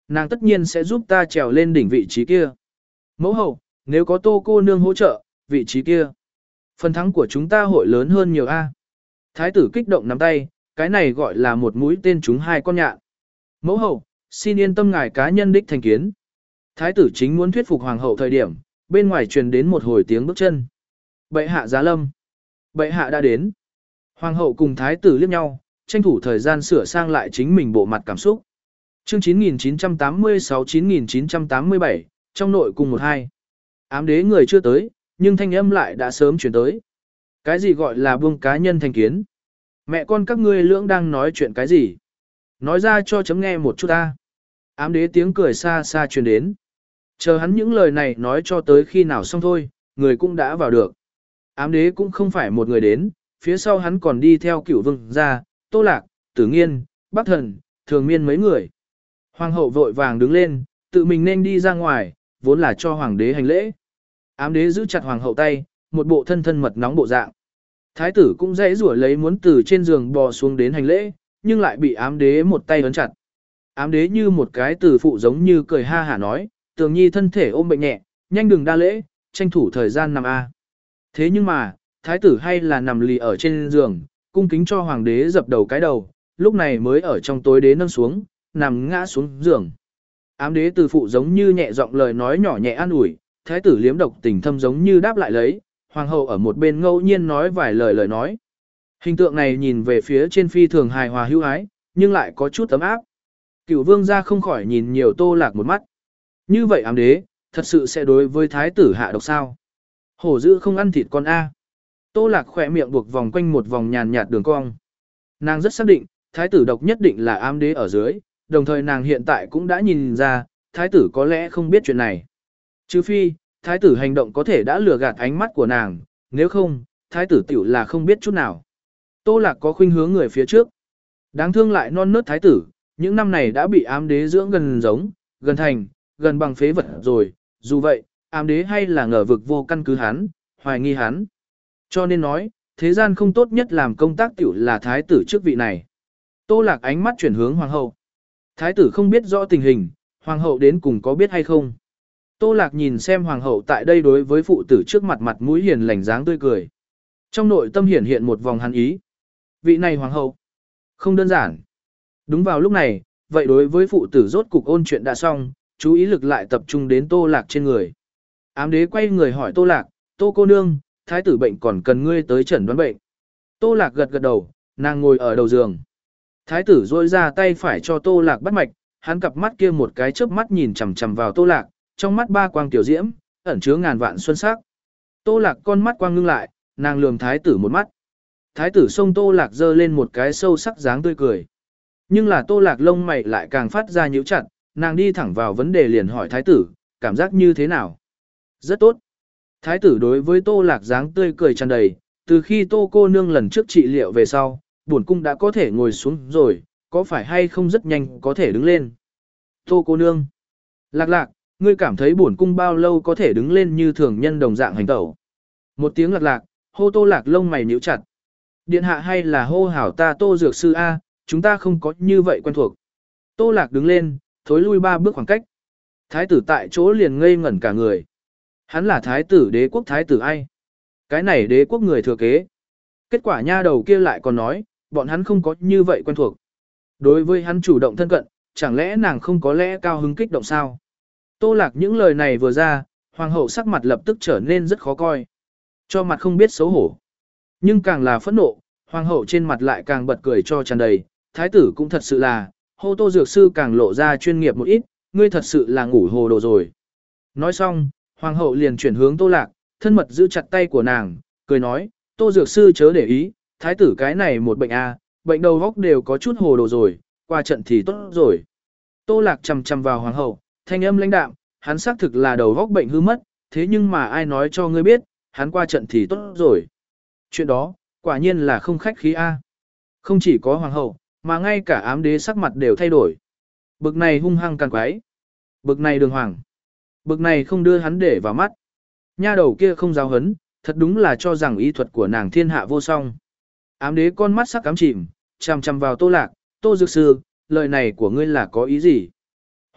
nàng tất nhiên sẽ giúp ta trèo lên đỉnh vị trí kia. Mẫu hậu, nếu có Tô cô nương hỗ trợ, vị trí kia, phần thắng của chúng ta hội lớn hơn nhiều a. Thái tử kích động nắm tay, cái này gọi là một mũi tên trúng hai con nhạn. Mẫu hậu, xin yên tâm ngài cá nhân đích thành kiến. Thái tử chính muốn thuyết phục hoàng hậu thời điểm, bên ngoài truyền đến một hồi tiếng bước chân. Bệ hạ giá lâm. Bệ hạ đã đến. Hoàng hậu cùng thái tử liếc nhau, tranh thủ thời gian sửa sang lại chính mình bộ mặt cảm xúc. Chương chín nghìn chín trăm tám mươi sáu chín nghìn chín trăm tám mươi bảy, trong nội cùng một hai. Ám đế người chưa tới, nhưng thanh âm lại đã sớm chuyển tới. Cái gì gọi là buông cá nhân thành kiến? Mẹ con các ngươi lưỡng đang nói chuyện cái gì? Nói ra cho chấm nghe một chút ta. Ám đế tiếng cười xa xa truyền đến. Chờ hắn những lời này nói cho tới khi nào xong thôi, người cũng đã vào được. Ám đế cũng không phải một người đến, phía sau hắn còn đi theo cửu vương gia, Tô Lạc, Tử Nghiên, Bắc Thần, Thường Miên mấy người. Hoàng hậu vội vàng đứng lên, tự mình nên đi ra ngoài, vốn là cho hoàng đế hành lễ. Ám đế giữ chặt hoàng hậu tay, một bộ thân thân mật nóng bộ dạng. Thái tử cũng dễ rủa lấy muốn từ trên giường bò xuống đến hành lễ, nhưng lại bị ám đế một tay ấn chặt. Ám đế như một cái tử phụ giống như cười ha hả nói, Tường Nhi thân thể ôm bệnh nhẹ, nhanh đừng đa lễ, tranh thủ thời gian nằm a. Thế nhưng mà, thái tử hay là nằm lì ở trên giường, cung kính cho hoàng đế dập đầu cái đầu, lúc này mới ở trong tối đế nâng xuống, nằm ngã xuống giường. Ám đế từ phụ giống như nhẹ giọng lời nói nhỏ nhẹ an ủi, thái tử liếm độc tình thâm giống như đáp lại lấy, hoàng hậu ở một bên ngẫu nhiên nói vài lời lời nói. Hình tượng này nhìn về phía trên phi thường hài hòa hữu ái, nhưng lại có chút ấm áp. Cửu vương gia không khỏi nhìn nhiều Tô Lạc một mắt. Như vậy ám đế, thật sự sẽ đối với thái tử hạ độc sao? Hổ dữ không ăn thịt con A. Tô Lạc khỏe miệng buộc vòng quanh một vòng nhàn nhạt đường cong. Nàng rất xác định, thái tử độc nhất định là ám đế ở dưới, đồng thời nàng hiện tại cũng đã nhìn ra, thái tử có lẽ không biết chuyện này. Trừ phi, thái tử hành động có thể đã lừa gạt ánh mắt của nàng, nếu không, thái tử tiểu là không biết chút nào. Tô Lạc có khuynh hướng người phía trước. Đáng thương lại non nớt thái tử, những năm này đã bị ám đế dưỡng gần giống, gần thành, gần bằng phế vật rồi, dù vậy, ám đế hay là ngờ vực vô căn cứ hắn, hoài nghi hắn. Cho nên nói, thế gian không tốt nhất làm công tác tiểu là thái tử trước vị này. Tô Lạc ánh mắt chuyển hướng hoàng hậu. Thái tử không biết rõ tình hình, hoàng hậu đến cùng có biết hay không. Tô Lạc nhìn xem hoàng hậu tại đây đối với phụ tử trước mặt mặt mũi hiền lành dáng tươi cười. Trong nội tâm hiển hiện một vòng hắn ý. Vị này hoàng hậu, không đơn giản. Đúng vào lúc này, vậy đối với phụ tử rốt cục ôn chuyện đã xong, chú ý lực lại tập trung đến Tô Lạc trên người. Ám đế quay người hỏi Tô Lạc, Tô cô nương, thái tử bệnh còn cần ngươi tới chẩn đoán bệnh. Tô Lạc gật gật đầu, nàng ngồi ở đầu giường. Thái tử rôi ra tay phải cho Tô Lạc bắt mạch, hắn cặp mắt kia một cái chớp mắt nhìn chằm chằm vào Tô Lạc, trong mắt ba quang tiểu diễm, ẩn chứa ngàn vạn xuân sắc. Tô Lạc con mắt quang ngưng lại, nàng lườm thái tử một mắt. Thái tử xông Tô Lạc giơ lên một cái sâu sắc dáng tươi cười. Nhưng là Tô Lạc lông mày lại càng phát ra nhíu chặt, nàng đi thẳng vào vấn đề liền hỏi thái tử, cảm giác như thế nào? Rất tốt. Thái tử đối với Tô Lạc dáng tươi cười tràn đầy, từ khi Tô cô nương lần trước trị liệu về sau, bổn cung đã có thể ngồi xuống rồi, có phải hay không rất nhanh có thể đứng lên? Tô cô nương. Lạc lạc, ngươi cảm thấy bổn cung bao lâu có thể đứng lên như thường nhân đồng dạng hành tẩu? Một tiếng lạc lạc, hô Tô Lạc lông mày nhíu chặt. Điện hạ hay là hô hảo ta Tô dược sư A, chúng ta không có như vậy quen thuộc. Tô Lạc đứng lên, thối lui ba bước khoảng cách. Thái tử tại chỗ liền ngây ngẩn cả người. Hắn là thái tử đế quốc thái tử ai? Cái này đế quốc người thừa kế. Kết quả nha đầu kia lại còn nói, bọn hắn không có như vậy quen thuộc. Đối với hắn chủ động thân cận, chẳng lẽ nàng không có lẽ cao hứng kích động sao? Tô Lạc những lời này vừa ra, hoàng hậu sắc mặt lập tức trở nên rất khó coi. Cho mặt không biết xấu hổ. Nhưng càng là phẫn nộ, hoàng hậu trên mặt lại càng bật cười cho tràn đầy. Thái tử cũng thật sự là, hô Tô dược sư càng lộ ra chuyên nghiệp một ít, ngươi thật sự là ngủ hồ đồ rồi. Nói xong, hoàng hậu liền chuyển hướng Tô Lạc, thân mật giữ chặt tay của nàng, cười nói, Tô dược sư chớ để ý, thái tử cái này một bệnh a, bệnh đầu góc đều có chút hồ đồ rồi, qua trận thì tốt rồi. Tô Lạc chằm chằm vào hoàng hậu, thanh âm lãnh đạm, hắn xác thực là đầu góc bệnh hư mất, thế nhưng mà ai nói cho ngươi biết, hắn qua trận thì tốt rồi. Chuyện đó, quả nhiên là không khách khí a. Không chỉ có hoàng hậu, mà ngay cả ám đế sắc mặt đều thay đổi. Bực này hung hăng càng quái. Bực này đường hoàng. Bực này không đưa hắn để vào mắt. Nha đầu kia không giáo hấn, thật đúng là cho rằng y thuật của nàng thiên hạ vô song. Ám đế con mắt sắc cám chìm, chằm chằm vào Tô Lạc, Tô dược sư, lời này của ngươi là có ý gì?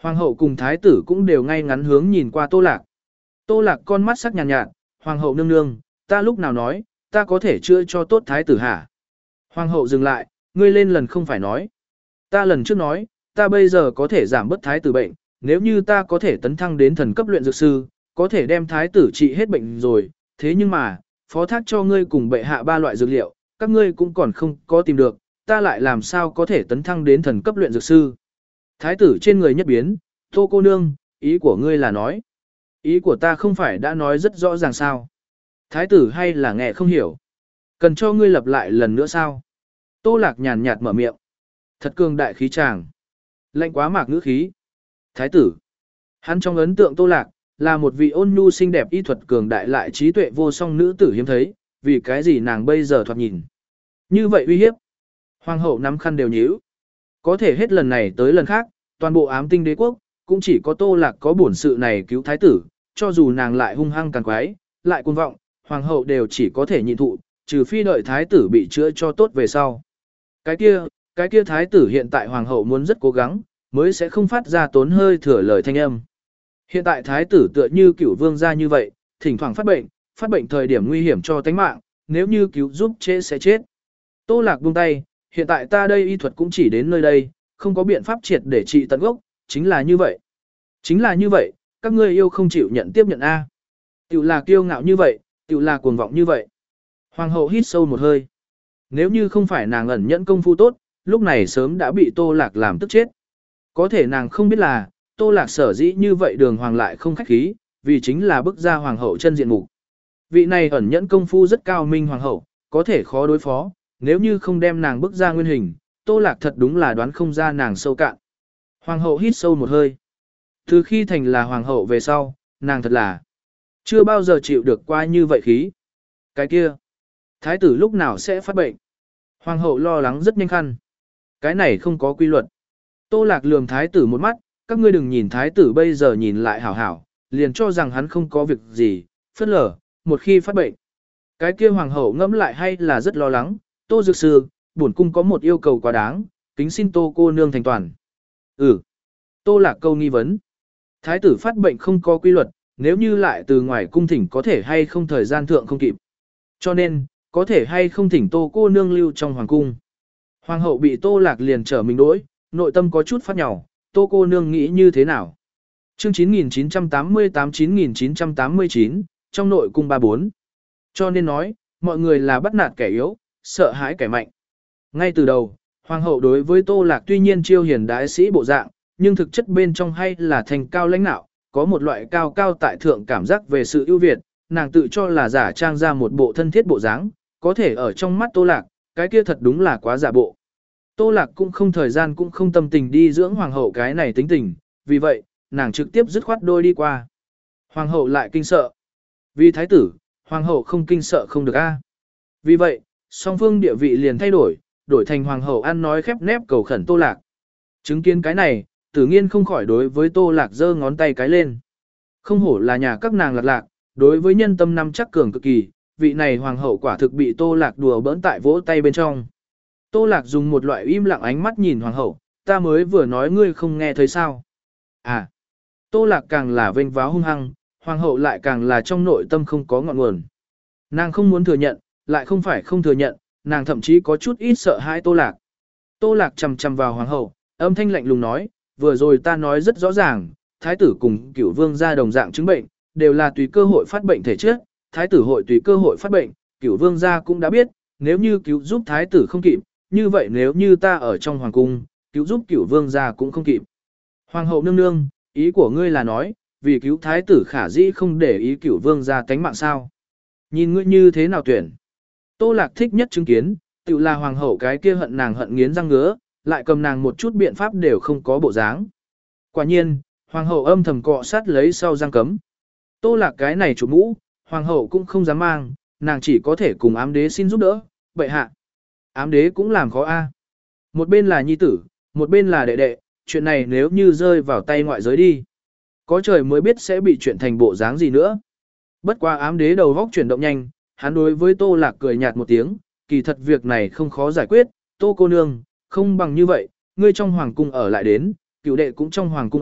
Hoàng hậu cùng thái tử cũng đều ngay ngắn hướng nhìn qua Tô Lạc. Tô Lạc con mắt sắc nhàn nhạt, nhạt, Hoàng hậu nương nương, ta lúc nào nói, ta có thể chữa cho tốt thái tử hả? Hoàng hậu dừng lại, ngươi lên lần không phải nói. Ta lần trước nói, ta bây giờ có thể giảm bớt thái tử bệnh, nếu như ta có thể tấn thăng đến thần cấp luyện dược sư, có thể đem thái tử trị hết bệnh rồi, thế nhưng mà, phó thác cho ngươi cùng bệ hạ ba loại dược liệu, các ngươi cũng còn không có tìm được, ta lại làm sao có thể tấn thăng đến thần cấp luyện dược sư. Thái tử trên người nhất biến, Tô cô nương, ý của ngươi là nói. Ý của ta không phải đã nói rất rõ ràng sao. Thái tử hay là nghe không hiểu. Cần cho ngươi lặp lại lần nữa sao? Tô Lạc nhàn nhạt mở miệng. Thật cường đại khí chàng. Lạnh quá mạc ngữ khí. Thái tử. Hắn trong ấn tượng Tô Lạc, là một vị ôn nhu xinh đẹp y thuật cường đại lại trí tuệ vô song nữ tử hiếm thấy, vì cái gì nàng bây giờ thoạt nhìn. Như vậy uy hiếp. Hoàng hậu nắm khăn đều nhíu. Có thể hết lần này tới lần khác, toàn bộ ám tinh đế quốc, cũng chỉ có Tô Lạc có bổn sự này cứu thái tử, cho dù nàng lại hung hăng càng quái, lại cuồng vọng, hoàng hậu đều chỉ có thể nhịn thụ, trừ phi đợi thái tử bị chữa cho tốt về sau. Cái kia, cái kia thái tử hiện tại hoàng hậu muốn rất cố gắng, mới sẽ không phát ra tốn hơi thừa lời thanh âm. Hiện tại thái tử tựa như cửu vương gia như vậy, thỉnh thoảng phát bệnh, phát bệnh thời điểm nguy hiểm cho tánh mạng, nếu như cứu giúp chế sẽ chết. Tô Lạc buông tay, hiện tại ta đây y thuật cũng chỉ đến nơi đây, không có biện pháp triệt để trị tận gốc, chính là như vậy. Chính là như vậy, các ngươi yêu không chịu nhận tiếp nhận A. Tiểu là kiêu ngạo như vậy, tiểu là cuồng vọng như vậy. Hoàng hậu hít sâu một hơi. Nếu như không phải nàng ẩn nhẫn công phu tốt, lúc này sớm đã bị Tô Lạc làm tức chết. Có thể nàng không biết là, Tô Lạc sở dĩ như vậy đường hoàng lại không khách khí, vì chính là bức ra hoàng hậu chân diện mục. Vị này ẩn nhẫn công phu rất cao minh hoàng hậu, có thể khó đối phó, nếu như không đem nàng bức ra nguyên hình, Tô Lạc thật đúng là đoán không ra nàng sâu cạn. Hoàng hậu hít sâu một hơi. Từ khi thành là hoàng hậu về sau, nàng thật là chưa bao giờ chịu được qua như vậy khí. Cái kia, thái tử lúc nào sẽ phát bệnh? Hoàng hậu lo lắng rất nhanh khăn. Cái này không có quy luật. Tô Lạc lườm thái tử một mắt, các ngươi đừng nhìn thái tử bây giờ nhìn lại hảo hảo, liền cho rằng hắn không có việc gì, phất lờ, một khi phát bệnh. Cái kia hoàng hậu ngẫm lại hay là rất lo lắng, Tô dược sư, bổn cung có một yêu cầu quá đáng, kính xin Tô cô nương thành toàn. Ừ. Tô Lạc câu nghi vấn. Thái tử phát bệnh không có quy luật, nếu như lại từ ngoài cung thỉnh có thể hay không thời gian thượng không kịp. Cho nên, có thể hay không thỉnh Tô cô nương lưu trong hoàng cung. Hoàng hậu bị Tô Lạc liền trở mình đối, nội tâm có chút phát nhỏ, Tô cô nương nghĩ như thế nào? Chương chín nghìn chín trăm tám mươi tám chín nghìn chín trăm tám mươi chín, trong nội cung ba bốn. Cho nên nói, mọi người là bắt nạt kẻ yếu, sợ hãi kẻ mạnh. Ngay từ đầu, hoàng hậu đối với Tô Lạc tuy nhiên chiêu hiền đái sĩ bộ dạng, nhưng thực chất bên trong hay là thành cao lãnh nạo, có một loại cao cao tại thượng cảm giác về sự ưu việt, nàng tự cho là giả trang ra một bộ thân thiết bộ dáng, có thể ở trong mắt Tô Lạc, cái kia thật đúng là quá giả bộ. Tô Lạc cũng không thời gian cũng không tâm tình đi dưỡng hoàng hậu cái này tính tình, vì vậy, nàng trực tiếp dứt khoát đôi đi qua. Hoàng hậu lại kinh sợ. Vì thái tử, hoàng hậu không kinh sợ không được a. Vì vậy, song phương địa vị liền thay đổi, đổi thành hoàng hậu ăn nói khép nép cầu khẩn Tô Lạc. Chứng kiến cái này, Tử Nghiên không khỏi đối với Tô Lạc giơ ngón tay cái lên. Không hổ là nhà các nàng lạc lạc, đối với nhân tâm năm chắc cường cực kỳ, vị này hoàng hậu quả thực bị Tô Lạc đùa bỡn tại vỗ tay bên trong. Tô Lạc dùng một loại im lặng ánh mắt nhìn hoàng hậu, ta mới vừa nói ngươi không nghe thấy sao. À, Tô Lạc càng là vênh váo hung hăng, hoàng hậu lại càng là trong nội tâm không có ngọn nguồn. Nàng không muốn thừa nhận, lại không phải không thừa nhận, nàng thậm chí có chút ít sợ hãi Tô Lạc. Tô Lạc chầm chầm vào hoàng hậu, âm thanh lạnh lùng nói, vừa rồi ta nói rất rõ ràng, thái tử cùng cửu vương gia đồng dạng chứng bệnh, đều là tùy cơ hội phát bệnh thể trước, thái tử hội tùy cơ hội phát bệnh, cửu vương gia cũng đã biết, nếu như cứu giúp thái tử không kịp, như vậy nếu như ta ở trong hoàng cung, cứu giúp cửu vương gia cũng không kịp. Hoàng hậu nương nương, ý của ngươi là nói, vì cứu thái tử khả dĩ không để ý cửu vương gia tánh mạng sao? Nhìn ngươi như thế nào tuyển? Tô Lạc thích nhất chứng kiến, tự là hoàng hậu cái kia hận nàng hận nghiến răng ngứa, lại cầm nàng một chút biện pháp đều không có bộ dáng. Quả nhiên, hoàng hậu âm thầm cọ sát lấy sau răng cấm. Tô Lạc cái này chủ mũ, hoàng hậu cũng không dám mang, nàng chỉ có thể cùng ám đế xin giúp đỡ, bệ hạ. Ám đế cũng làm khó a. Một bên là nhi tử, một bên là đệ đệ, chuyện này nếu như rơi vào tay ngoại giới đi. Có trời mới biết sẽ bị chuyện thành bộ dáng gì nữa. Bất quá ám đế đầu góc chuyển động nhanh, hắn đối với Tô Lạc cười nhạt một tiếng, kỳ thật việc này không khó giải quyết, Tô cô nương, không bằng như vậy, ngươi trong hoàng cung ở lại đến, cựu đệ cũng trong hoàng cung ở,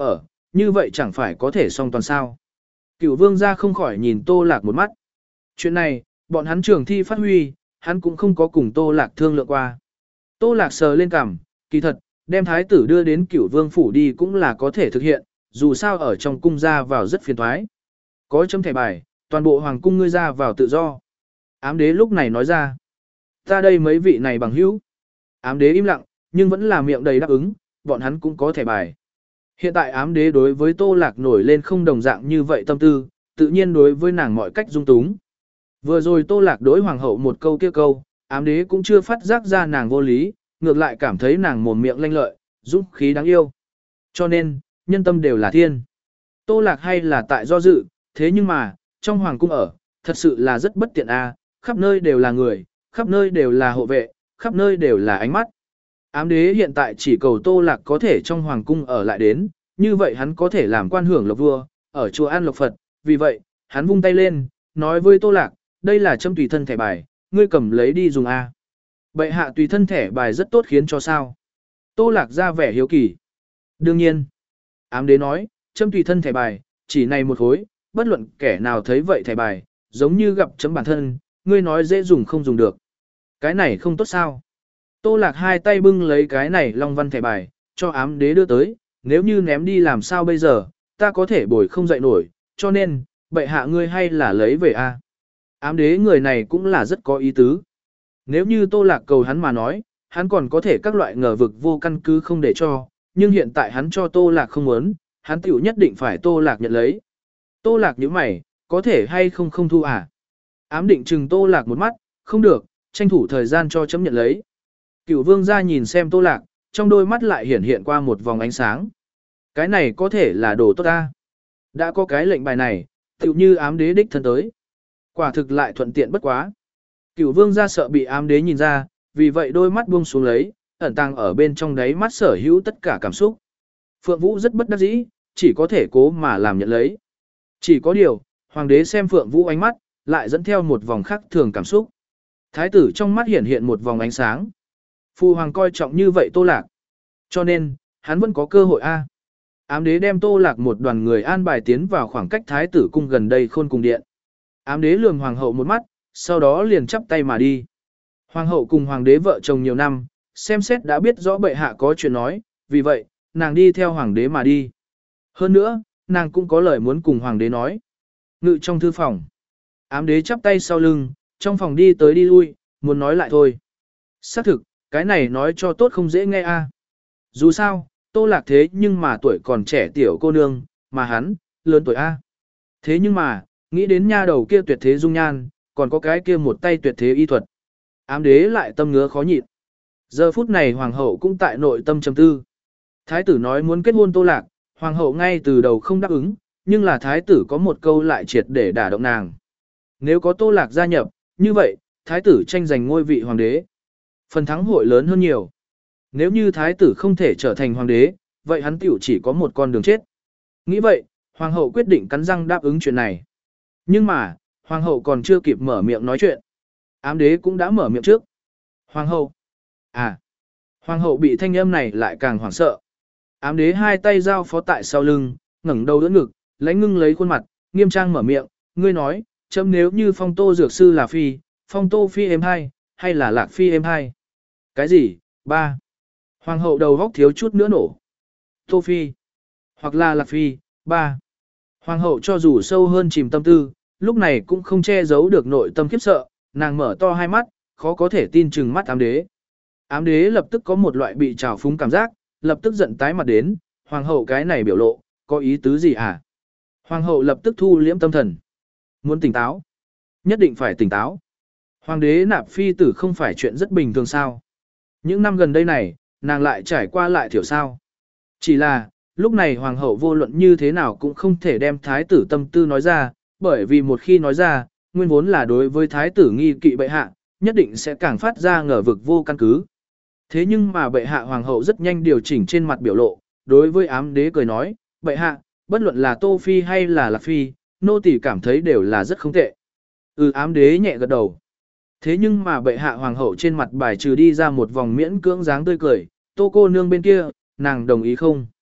như vậy chẳng phải có thể xong toàn sao. Cửu vương gia không khỏi nhìn Tô Lạc một mắt. Chuyện này, bọn hắn trường thi phát huy, hắn cũng không có cùng Tô Lạc thương lượng qua. Tô Lạc sờ lên cằm, kỳ thật, đem thái tử đưa đến Cửu vương phủ đi cũng là có thể thực hiện, dù sao ở trong cung ra vào rất phiền toái. Có chấm thẻ bài, toàn bộ hoàng cung ngươi ra vào tự do. Ám đế lúc này nói ra. Ta đây mấy vị này bằng hữu. Ám đế im lặng, nhưng vẫn là miệng đầy đáp ứng, bọn hắn cũng có thẻ bài. Hiện tại ám đế đối với Tô Lạc nổi lên không đồng dạng như vậy tâm tư, tự nhiên đối với nàng mọi cách dung túng. Vừa rồi Tô Lạc đối hoàng hậu một câu kia câu, ám đế cũng chưa phát giác ra nàng vô lý, ngược lại cảm thấy nàng mồm miệng lanh lợi, dũng khí đáng yêu. Cho nên, nhân tâm đều là thiên. Tô Lạc hay là tại do dự, thế nhưng mà, trong hoàng cung ở, thật sự là rất bất tiện a, khắp nơi đều là người, khắp nơi đều là hộ vệ, khắp nơi đều là ánh mắt. Ám đế hiện tại chỉ cầu Tô Lạc có thể trong hoàng cung ở lại đến, như vậy hắn có thể làm quan hưởng lộc vua, ở chùa An Lộc Phật, vì vậy, hắn vung tay lên, nói với Tô Lạc, đây là châm tùy thân thẻ bài, ngươi cầm lấy đi dùng a. Bệ hạ tùy thân thẻ bài rất tốt khiến cho sao. Tô Lạc ra vẻ hiếu kỳ. Đương nhiên, ám đế nói, châm tùy thân thẻ bài, chỉ này một khối, bất luận kẻ nào thấy vậy thẻ bài, giống như gặp chấm bản thân, ngươi nói dễ dùng không dùng được. Cái này không tốt sao. Tô Lạc hai tay bưng lấy cái này long văn thẻ bài, cho ám đế đưa tới, nếu như ném đi làm sao bây giờ, ta có thể bồi không dậy nổi, cho nên, bệ hạ ngươi hay là lấy về a. Ám đế người này cũng là rất có ý tứ. Nếu như Tô Lạc cầu hắn mà nói, hắn còn có thể các loại ngờ vực vô căn cứ không để cho, nhưng hiện tại hắn cho Tô Lạc không muốn, hắn tiểu nhất định phải Tô Lạc nhận lấy. Tô Lạc nhíu mày, có thể hay không không thu à? Ám định chừng Tô Lạc một mắt, không được, tranh thủ thời gian cho chấm nhận lấy. Cửu vương ra nhìn xem Tô Lạc, trong đôi mắt lại hiển hiện qua một vòng ánh sáng. Cái này có thể là đồ tốt ta. Đã có cái lệnh bài này, tựu như ám đế đích thân tới. Quả thực lại thuận tiện bất quá. Cửu vương ra sợ bị ám đế nhìn ra, vì vậy đôi mắt buông xuống lấy, ẩn tàng ở bên trong đáy mắt sở hữu tất cả cảm xúc. Phượng Vũ rất bất đắc dĩ, chỉ có thể cố mà làm nhận lấy. Chỉ có điều, hoàng đế xem Phượng Vũ ánh mắt, lại dẫn theo một vòng khác thường cảm xúc. Thái tử trong mắt hiện hiện một vòng ánh sáng. Phu hoàng coi trọng như vậy Tô Lạc. Cho nên, hắn vẫn có cơ hội a. Ám đế đem Tô Lạc một đoàn người an bài tiến vào khoảng cách thái tử cung gần đây khôn cùng điện. Ám đế lườm hoàng hậu một mắt, sau đó liền chắp tay mà đi. Hoàng hậu cùng hoàng đế vợ chồng nhiều năm, xem xét đã biết rõ bệ hạ có chuyện nói, vì vậy, nàng đi theo hoàng đế mà đi. Hơn nữa, nàng cũng có lời muốn cùng hoàng đế nói. Ngự trong thư phòng. Ám đế chắp tay sau lưng, trong phòng đi tới đi lui, muốn nói lại thôi. Xác thực, cái này nói cho tốt không dễ nghe a. Dù sao, Tô Lạc thế nhưng mà tuổi còn trẻ tiểu cô nương, mà hắn, lớn tuổi a. Thế nhưng mà, nghĩ đến nha đầu kia tuyệt thế dung nhan, còn có cái kia một tay tuyệt thế y thuật. Ám đế lại tâm ngứa khó nhịn. Giờ phút này hoàng hậu cũng tại nội tâm trầm tư. Thái tử nói muốn kết hôn Tô Lạc, hoàng hậu ngay từ đầu không đáp ứng, nhưng là thái tử có một câu lại triệt để đả động nàng. Nếu có Tô Lạc gia nhập, như vậy, thái tử tranh giành ngôi vị hoàng đế. Phần thắng hội lớn hơn nhiều. Nếu như thái tử không thể trở thành hoàng đế, vậy hắn tiểu chỉ có một con đường chết. Nghĩ vậy, hoàng hậu quyết định cắn răng đáp ứng chuyện này. Nhưng mà, hoàng hậu còn chưa kịp mở miệng nói chuyện. Ám đế cũng đã mở miệng trước. Hoàng hậu. À. Hoàng hậu bị thanh âm này lại càng hoảng sợ. Ám đế hai tay giao phó tại sau lưng, ngẩng đầu đỡ ngực, lãnh ngưng lấy khuôn mặt, nghiêm trang mở miệng, ngươi nói, chấm nếu như phong tô dược sư là phi, phong tô phi em hai, hay là lạc phi em hai? Cái gì? Ba. Hoàng hậu đầu góc thiếu chút nữa nổ. Tô phi. Hoặc là lạc phi, ba. Hoàng hậu cho dù sâu hơn chìm tâm tư, lúc này cũng không che giấu được nội tâm khiếp sợ, nàng mở to hai mắt, khó có thể tin chừng mắt ám đế. Ám đế lập tức có một loại bị trào phúng cảm giác, lập tức giận tái mặt đến, hoàng hậu cái này biểu lộ, có ý tứ gì à? Hoàng hậu lập tức thu liễm tâm thần. Muốn tỉnh táo? Nhất định phải tỉnh táo. Hoàng đế nạp phi tử không phải chuyện rất bình thường sao? Những năm gần đây này, nàng lại trải qua lại thiểu sao. Chỉ là, lúc này hoàng hậu vô luận như thế nào cũng không thể đem thái tử tâm tư nói ra, bởi vì một khi nói ra, nguyên vốn là đối với thái tử nghi kỵ bệ hạ, nhất định sẽ càng phát ra ngờ vực vô căn cứ. Thế nhưng mà bệ hạ hoàng hậu rất nhanh điều chỉnh trên mặt biểu lộ, đối với ám đế cười nói, bệ hạ, bất luận là Tô Phi hay là Lạc Phi, nô tỳ cảm thấy đều là rất không tệ. Ừ, ám đế nhẹ gật đầu. Thế nhưng mà bệ hạ hoàng hậu trên mặt bài trừ đi ra một vòng miễn cưỡng dáng tươi cười, Tô cô nương bên kia, nàng đồng ý không?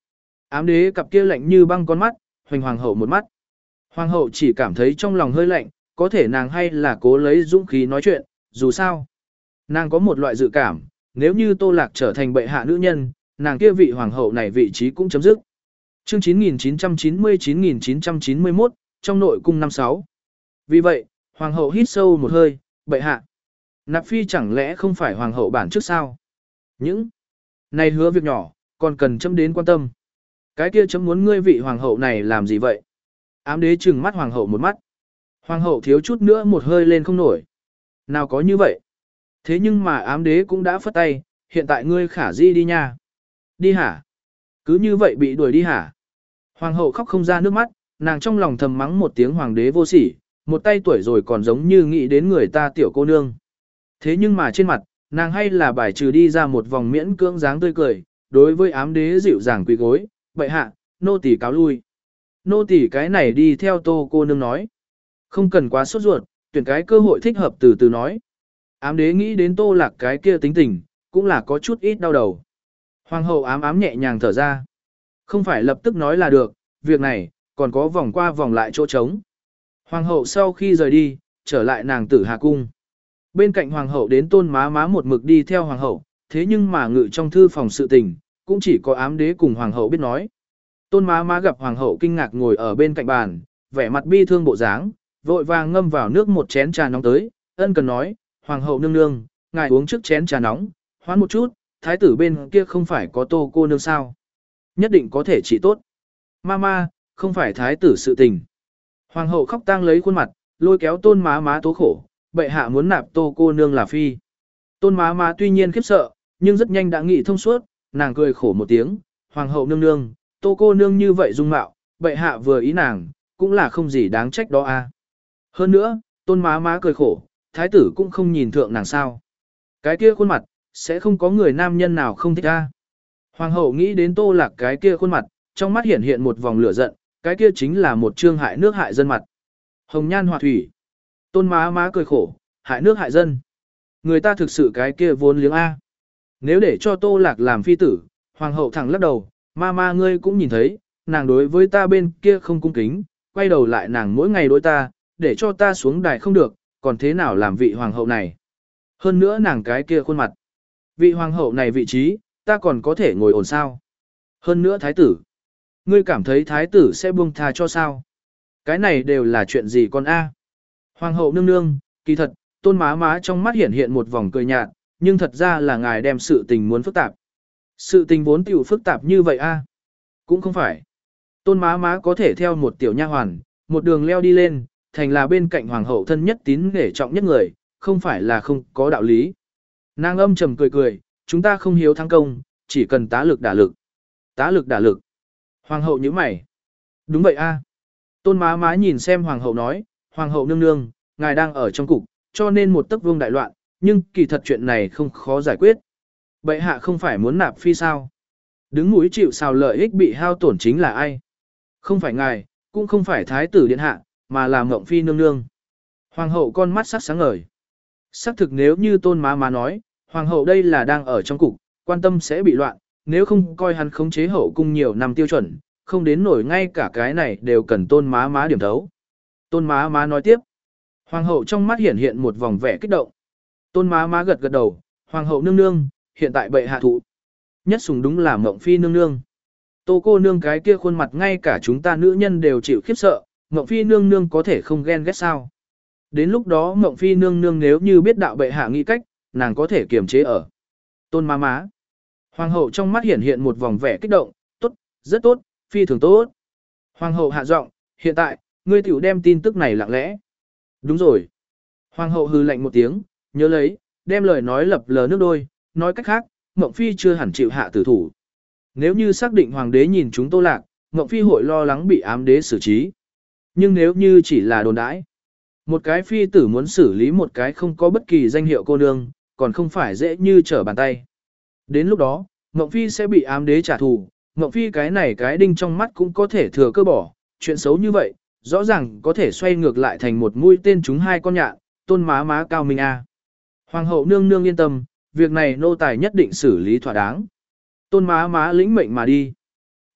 Ám đế cặp kia lạnh như băng con mắt, hoành hoàng hậu một mắt. Hoàng hậu chỉ cảm thấy trong lòng hơi lạnh, có thể nàng hay là cố lấy dũng khí nói chuyện, dù sao. Nàng có một loại dự cảm, nếu như Tô Lạc trở thành bệ hạ nữ nhân, nàng kia vị hoàng hậu này vị trí cũng chấm dứt. Chương chín nghìn chín trăm chín mươi chín nghìn chín trăm chín mươi mốt, trong nội cung năm sáu. Vì vậy, hoàng hậu hít sâu một hơi, bệ hạ. Nạp phi chẳng lẽ không phải hoàng hậu bản trước sao? Những này hứa việc nhỏ, còn cần chấm đến quan tâm. Cái kia chấm muốn ngươi vị hoàng hậu này làm gì vậy? Ám đế trừng mắt hoàng hậu một mắt. Hoàng hậu thiếu chút nữa một hơi lên không nổi. Nào có như vậy? Thế nhưng mà ám đế cũng đã phất tay, hiện tại ngươi khả di đi nha. Đi hả? Cứ như vậy bị đuổi đi hả? Hoàng hậu khóc không ra nước mắt, nàng trong lòng thầm mắng một tiếng hoàng đế vô sỉ, một tay tuổi rồi còn giống như nghĩ đến người ta tiểu cô nương. Thế nhưng mà trên mặt, nàng hay là bài trừ đi ra một vòng miễn cưỡng dáng tươi cười, đối với ám đế dịu dàng quỳ gối, bệ hạ, nô tỳ cáo lui. Nô tỳ cái này đi theo Tô cô nương nói. Không cần quá sốt ruột, tuyển cái cơ hội thích hợp từ từ nói. Ám đế nghĩ đến Tô Lạc cái kia tính tình, cũng là có chút ít đau đầu. Hoàng hậu ám ám nhẹ nhàng thở ra. Không phải lập tức nói là được, việc này, còn có vòng qua vòng lại chỗ trống. Hoàng hậu sau khi rời đi, trở lại nàng tử hà cung. Bên cạnh hoàng hậu đến Tôn má má một mực đi theo hoàng hậu, thế nhưng mà ngự trong thư phòng sự tình, cũng chỉ có ám đế cùng hoàng hậu biết nói. Tôn má má gặp hoàng hậu kinh ngạc ngồi ở bên cạnh bàn, vẻ mặt bi thương bộ dáng, vội vàng ngâm vào nước một chén trà nóng tới, ân cần nói, hoàng hậu nương nương, ngài uống trước chén trà nóng, hoán một chút, thái tử bên kia không phải có Tô cô nương sao. Nhất định có thể trị tốt. Mama, không phải thái tử sự tình. Hoàng hậu khóc tang lấy khuôn mặt, lôi kéo Tôn má má tố khổ, bệ hạ muốn nạp Tô cô nương là phi. Tôn má má tuy nhiên khiếp sợ, nhưng rất nhanh đã nghĩ thông suốt, nàng cười khổ một tiếng, hoàng hậu nương nương, Tô cô nương như vậy dung mạo, bệ hạ vừa ý nàng, cũng là không gì đáng trách đó a. Hơn nữa, Tôn má má cười khổ, thái tử cũng không nhìn thượng nàng sao. Cái kia khuôn mặt, sẽ không có người nam nhân nào không thích a. Hoàng hậu nghĩ đến Tô Lạc cái kia khuôn mặt, trong mắt hiện hiện một vòng lửa giận, cái kia chính là một trương hại nước hại dân mặt. Hồng nhan họa thủy. Tôn má má cười khổ, hại nước hại dân. Người ta thực sự cái kia vốn liếng A. Nếu để cho Tô Lạc làm phi tử, hoàng hậu thẳng lắc đầu, ma ma ngươi cũng nhìn thấy, nàng đối với ta bên kia không cung kính, quay đầu lại nàng mỗi ngày đối ta, để cho ta xuống đài không được, còn thế nào làm vị hoàng hậu này. Hơn nữa nàng cái kia khuôn mặt. Vị hoàng hậu này vị trí, ta còn có thể ngồi ổn sao. Hơn nữa thái tử. Ngươi cảm thấy thái tử sẽ buông tha cho sao? Cái này đều là chuyện gì con A? Hoàng hậu nương nương, kỳ thật, Tôn má má trong mắt hiện hiện một vòng cười nhạt, nhưng thật ra là ngài đem sự tình muốn phức tạp. Sự tình vốn tiểu phức tạp như vậy a? Cũng không phải. Tôn má má có thể theo một tiểu nha hoàn, một đường leo đi lên, thành là bên cạnh hoàng hậu thân nhất tín để trọng nhất người, không phải là không có đạo lý. Nàng âm trầm cười cười, chúng ta không hiếu thắng công, chỉ cần tá lực đả lực. Tá lực đả lực. Hoàng hậu nhíu mày. Đúng vậy a. Tôn má má nhìn xem hoàng hậu nói, hoàng hậu nương nương, ngài đang ở trong cục, cho nên một tấc vương đại loạn, nhưng kỳ thật chuyện này không khó giải quyết. Bệ hạ không phải muốn nạp phi sao? Đứng mũi chịu sào lợi ích bị hao tổn chính là ai? Không phải ngài, cũng không phải thái tử điện hạ, mà là mộng phi nương nương. Hoàng hậu con mắt sắc sáng ngời. Xác thực nếu như Tôn má má nói, hoàng hậu đây là đang ở trong cục, quan tâm sẽ bị loạn, nếu không coi hắn khống chế hậu cung nhiều năm tiêu chuẩn, không đến nổi ngay cả cái này đều cần Tôn má má điểm thấu. Tôn má má nói tiếp. Hoàng hậu trong mắt hiện hiện một vòng vẻ kích động. Tôn má má gật gật đầu, hoàng hậu nương nương, hiện tại bệ hạ thụ. Nhất sùng đúng là mộng phi nương nương. Tô cô nương cái kia khuôn mặt ngay cả chúng ta nữ nhân đều chịu khiếp sợ, mộng phi nương nương có thể không ghen ghét sao. Đến lúc đó mộng phi nương nương nếu như biết đạo bệ hạ nghĩ cách, nàng có thể kiềm chế ở. Tôn má má. Hoàng hậu trong mắt hiện hiện một vòng vẻ kích động, tốt, rất tốt, phi thường tốt. Hoàng hậu hạ giọng, hiện tại, ngươi tiểu đem tin tức này lặng lẽ. Đúng rồi. Hoàng hậu hừ lạnh một tiếng, nhớ lấy, đem lời nói lập lờ nước đôi, nói cách khác, Mộng Phi chưa hẳn chịu hạ tử thủ. Nếu như xác định hoàng đế nhìn chúng Tô Lạc, Mộng Phi hội lo lắng bị ám đế xử trí. Nhưng nếu như chỉ là đồn đãi, một cái phi tử muốn xử lý một cái không có bất kỳ danh hiệu cô nương, còn không phải dễ như trở bàn tay. Đến lúc đó, Mộng Phi sẽ bị ám đế trả thù, Mộng Phi cái này cái đinh trong mắt cũng có thể thừa cơ bỏ, chuyện xấu như vậy, rõ ràng có thể xoay ngược lại thành một mũi tên trúng hai con nhạn, Tôn má má cao minh a. Hoàng hậu nương nương yên tâm, việc này nô tài nhất định xử lý thỏa đáng. Tôn má má lĩnh mệnh mà đi.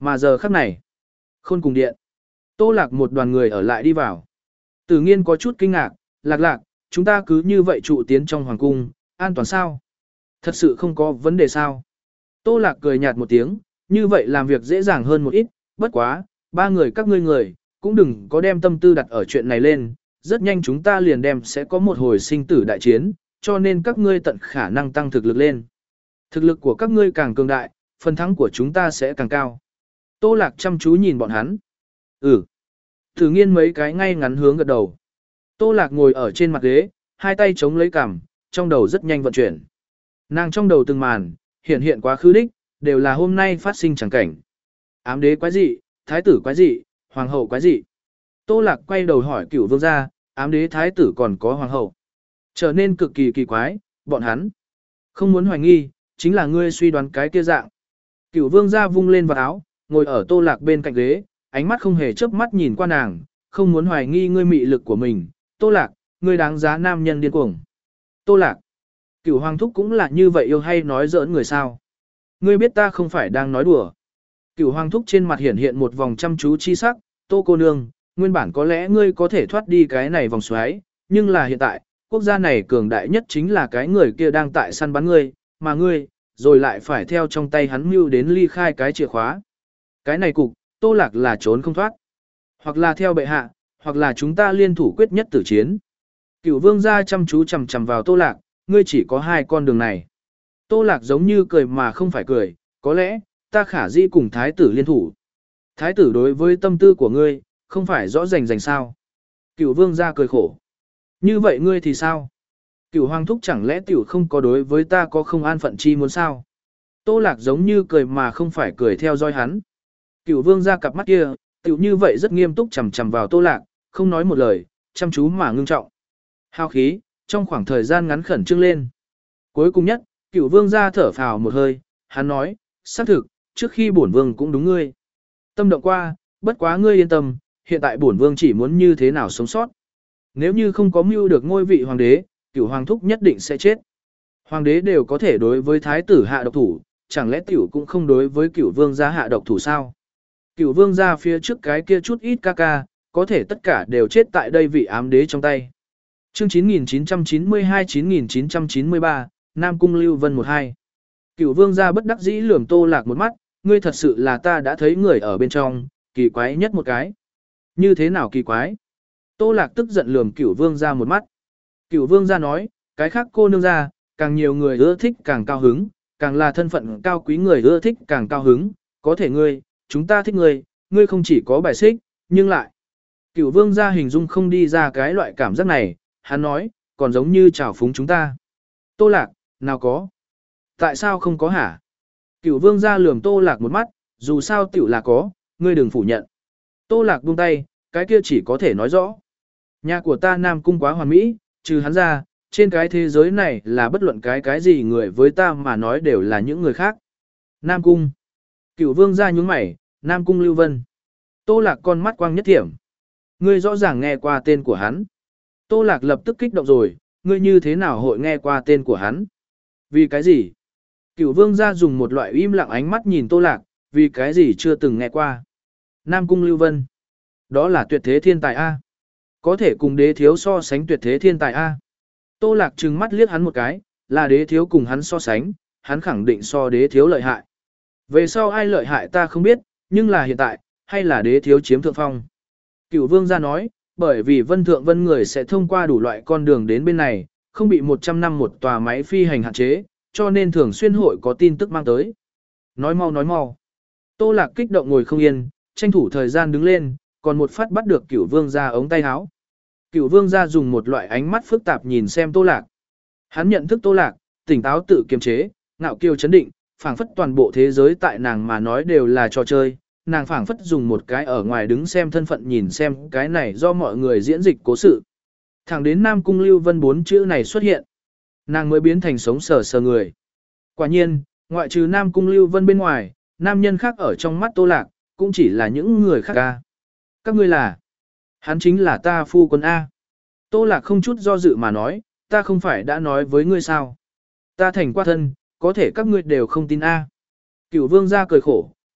Mà giờ khắc này, Khôn cùng điện. Tô Lạc một đoàn người ở lại đi vào. Tử Nghiên có chút kinh ngạc, Lạc Lạc, chúng ta cứ như vậy trụ tiến trong hoàng cung, an toàn sao? Thật sự không có vấn đề sao? Tô Lạc cười nhạt một tiếng, như vậy làm việc dễ dàng hơn một ít, bất quá, ba người các ngươi người, cũng đừng có đem tâm tư đặt ở chuyện này lên, rất nhanh chúng ta liền đem sẽ có một hồi sinh tử đại chiến, cho nên các ngươi tận khả năng tăng thực lực lên. Thực lực của các ngươi càng cường đại, phần thắng của chúng ta sẽ càng cao. Tô Lạc chăm chú nhìn bọn hắn. Ừ. Tử Nghiên mấy cái ngay ngắn hướng gật đầu. Tô Lạc ngồi ở trên mặt ghế, hai tay chống lấy cằm, trong đầu rất nhanh vận chuyển. Nàng trong đầu từng màn, hiện hiện quá khứ đích, đều là hôm nay phát sinh chẳng cảnh. Ám đế quái dị, thái tử quái dị, hoàng hậu quái dị. Tô Lạc quay đầu hỏi Cửu Vương gia, ám đế thái tử còn có hoàng hậu. Trở nên cực kỳ kỳ quái, bọn hắn không muốn hoài nghi, chính là ngươi suy đoán cái kia dạng. Cửu Vương gia vung lên vào áo, ngồi ở Tô Lạc bên cạnh ghế, ánh mắt không hề chớp mắt nhìn qua nàng, không muốn hoài nghi ngươi mị lực của mình. Tô Lạc, ngươi đáng giá nam nhân điên cuồng. Tô Lạc, Cửu Hoàng thúc cũng là như vậy yêu hay nói giỡn người sao? Ngươi biết ta không phải đang nói đùa. Cửu Hoàng thúc trên mặt hiện hiện một vòng chăm chú chi sắc, Tô cô nương, nguyên bản có lẽ ngươi có thể thoát đi cái này vòng xoáy, nhưng là hiện tại, quốc gia này cường đại nhất chính là cái người kia đang tại săn bắn ngươi, mà ngươi, rồi lại phải theo trong tay hắn mưu đến ly khai cái chìa khóa. Cái này cục, Tô Lạc là trốn không thoát. Hoặc là theo bệ hạ, hoặc là chúng ta liên thủ quyết nhất tử chiến. Cửu Vương gia chăm chú chằm chằm vào Tô Lạc, ngươi chỉ có hai con đường này. Tô Lạc giống như cười mà không phải cười, có lẽ, ta khả dĩ cùng thái tử liên thủ. Thái tử đối với tâm tư của ngươi, không phải rõ rành rành sao. Cửu Vương gia cười khổ. Như vậy ngươi thì sao? Cửu Hoàng thúc chẳng lẽ tiểu không có đối với ta có không an phận chi muốn sao? Tô Lạc giống như cười mà không phải cười theo dõi hắn. Cửu Vương gia cặp mắt kia, tiểu như vậy rất nghiêm túc chằm chằm vào Tô Lạc, không nói một lời, chăm chú mà ngưng trọng. Hào khí, trong khoảng thời gian ngắn khẩn trương lên. Cuối cùng nhất, Cửu Vương gia thở phào một hơi, hắn nói, xác thực, trước khi bổn vương cũng đúng ngươi. Tâm động qua, bất quá ngươi yên tâm, hiện tại bổn vương chỉ muốn như thế nào sống sót. Nếu như không có mưu được ngôi vị hoàng đế, Cửu Hoàng thúc nhất định sẽ chết. Hoàng đế đều có thể đối với thái tử hạ độc thủ, chẳng lẽ tiểu cũng không đối với Cửu Vương gia hạ độc thủ sao? Cửu Vương gia phía trước cái kia chút ít ca ca, có thể tất cả đều chết tại đây vị ám đế trong tay. Chương chín nghìn chín trăm chín mươi hai chín nghìn chín trăm chín mươi ba, Nam Cung Lưu Vân một hai. Cửu Vương gia bất đắc dĩ lườm Tô Lạc một mắt, ngươi thật sự là ta đã thấy người ở bên trong, kỳ quái nhất một cái. Như thế nào kỳ quái? Tô Lạc tức giận lườm Cửu Vương gia một mắt. Cửu Vương gia nói, cái khác cô nương gia, càng nhiều người ưa thích càng cao hứng, càng là thân phận cao quý người ưa thích càng cao hứng, có thể ngươi, chúng ta thích ngươi, ngươi không chỉ có bài xích, nhưng lại. Cửu Vương gia hình dung không đi ra cái loại cảm giác này, hắn nói, còn giống như trào phúng chúng ta. Tô Lạc, nào có? Tại sao không có hả? Cửu Vương gia lườm Tô Lạc một mắt, dù sao tiểu là có, ngươi đừng phủ nhận. Tô Lạc buông tay, cái kia chỉ có thể nói rõ. Nhà của ta Nam Cung quá hoàn mỹ, trừ hắn ra, trên cái thế giới này là bất luận cái cái gì người với ta mà nói đều là những người khác. Nam Cung. Cửu Vương gia nhướng mày, Nam Cung Lưu Vân. Tô Lạc con mắt quang nhất thiểm. Ngươi rõ ràng nghe qua tên của hắn. Tô Lạc lập tức kích động rồi, ngươi như thế nào hội nghe qua tên của hắn? Vì cái gì? Cửu Vương gia dùng một loại im lặng ánh mắt nhìn Tô Lạc, vì cái gì chưa từng nghe qua? Nam Cung Lưu Vân. Đó là tuyệt thế thiên tài A. Có thể cùng đế thiếu so sánh tuyệt thế thiên tài A. Tô Lạc trừng mắt liếc hắn một cái, là đế thiếu cùng hắn so sánh, hắn khẳng định so đế thiếu lợi hại. Về sau ai lợi hại ta không biết, nhưng là hiện tại, hay là đế thiếu chiếm thượng phong. Cửu Vương gia nói, bởi vì vân thượng vân người sẽ thông qua đủ loại con đường đến bên này, không bị một trăm năm một tòa máy phi hành hạn chế, cho nên thường xuyên hội có tin tức mang tới. Nói mau nói mau. Tô Lạc kích động ngồi không yên, tranh thủ thời gian đứng lên, còn một phát bắt được Cửu Vương gia ống tay áo. Cửu Vương gia dùng một loại ánh mắt phức tạp nhìn xem Tô Lạc. Hắn nhận thức Tô Lạc, tỉnh táo tự kiềm chế, ngạo kiêu chấn định, phảng phất toàn bộ thế giới tại nàng mà nói đều là trò chơi, nàng phảng phất dùng một cái ở ngoài đứng xem thân phận nhìn xem cái này do mọi người diễn dịch cố sự. Thẳng đến Nam Cung Lưu Vân bốn chữ này xuất hiện, nàng mới biến thành sống sờ sờ người. Quả nhiên, ngoại trừ Nam Cung Lưu Vân bên ngoài, nam nhân khác ở trong mắt Tô Lạc, cũng chỉ là những người khác ca. Các ngươi là, hắn chính là ta phu quân A. Tô Lạc không chút do dự mà nói, ta không phải đã nói với ngươi sao. Ta thành qua thân, có thể các ngươi đều không tin A. Cửu Vương gia cười khổ,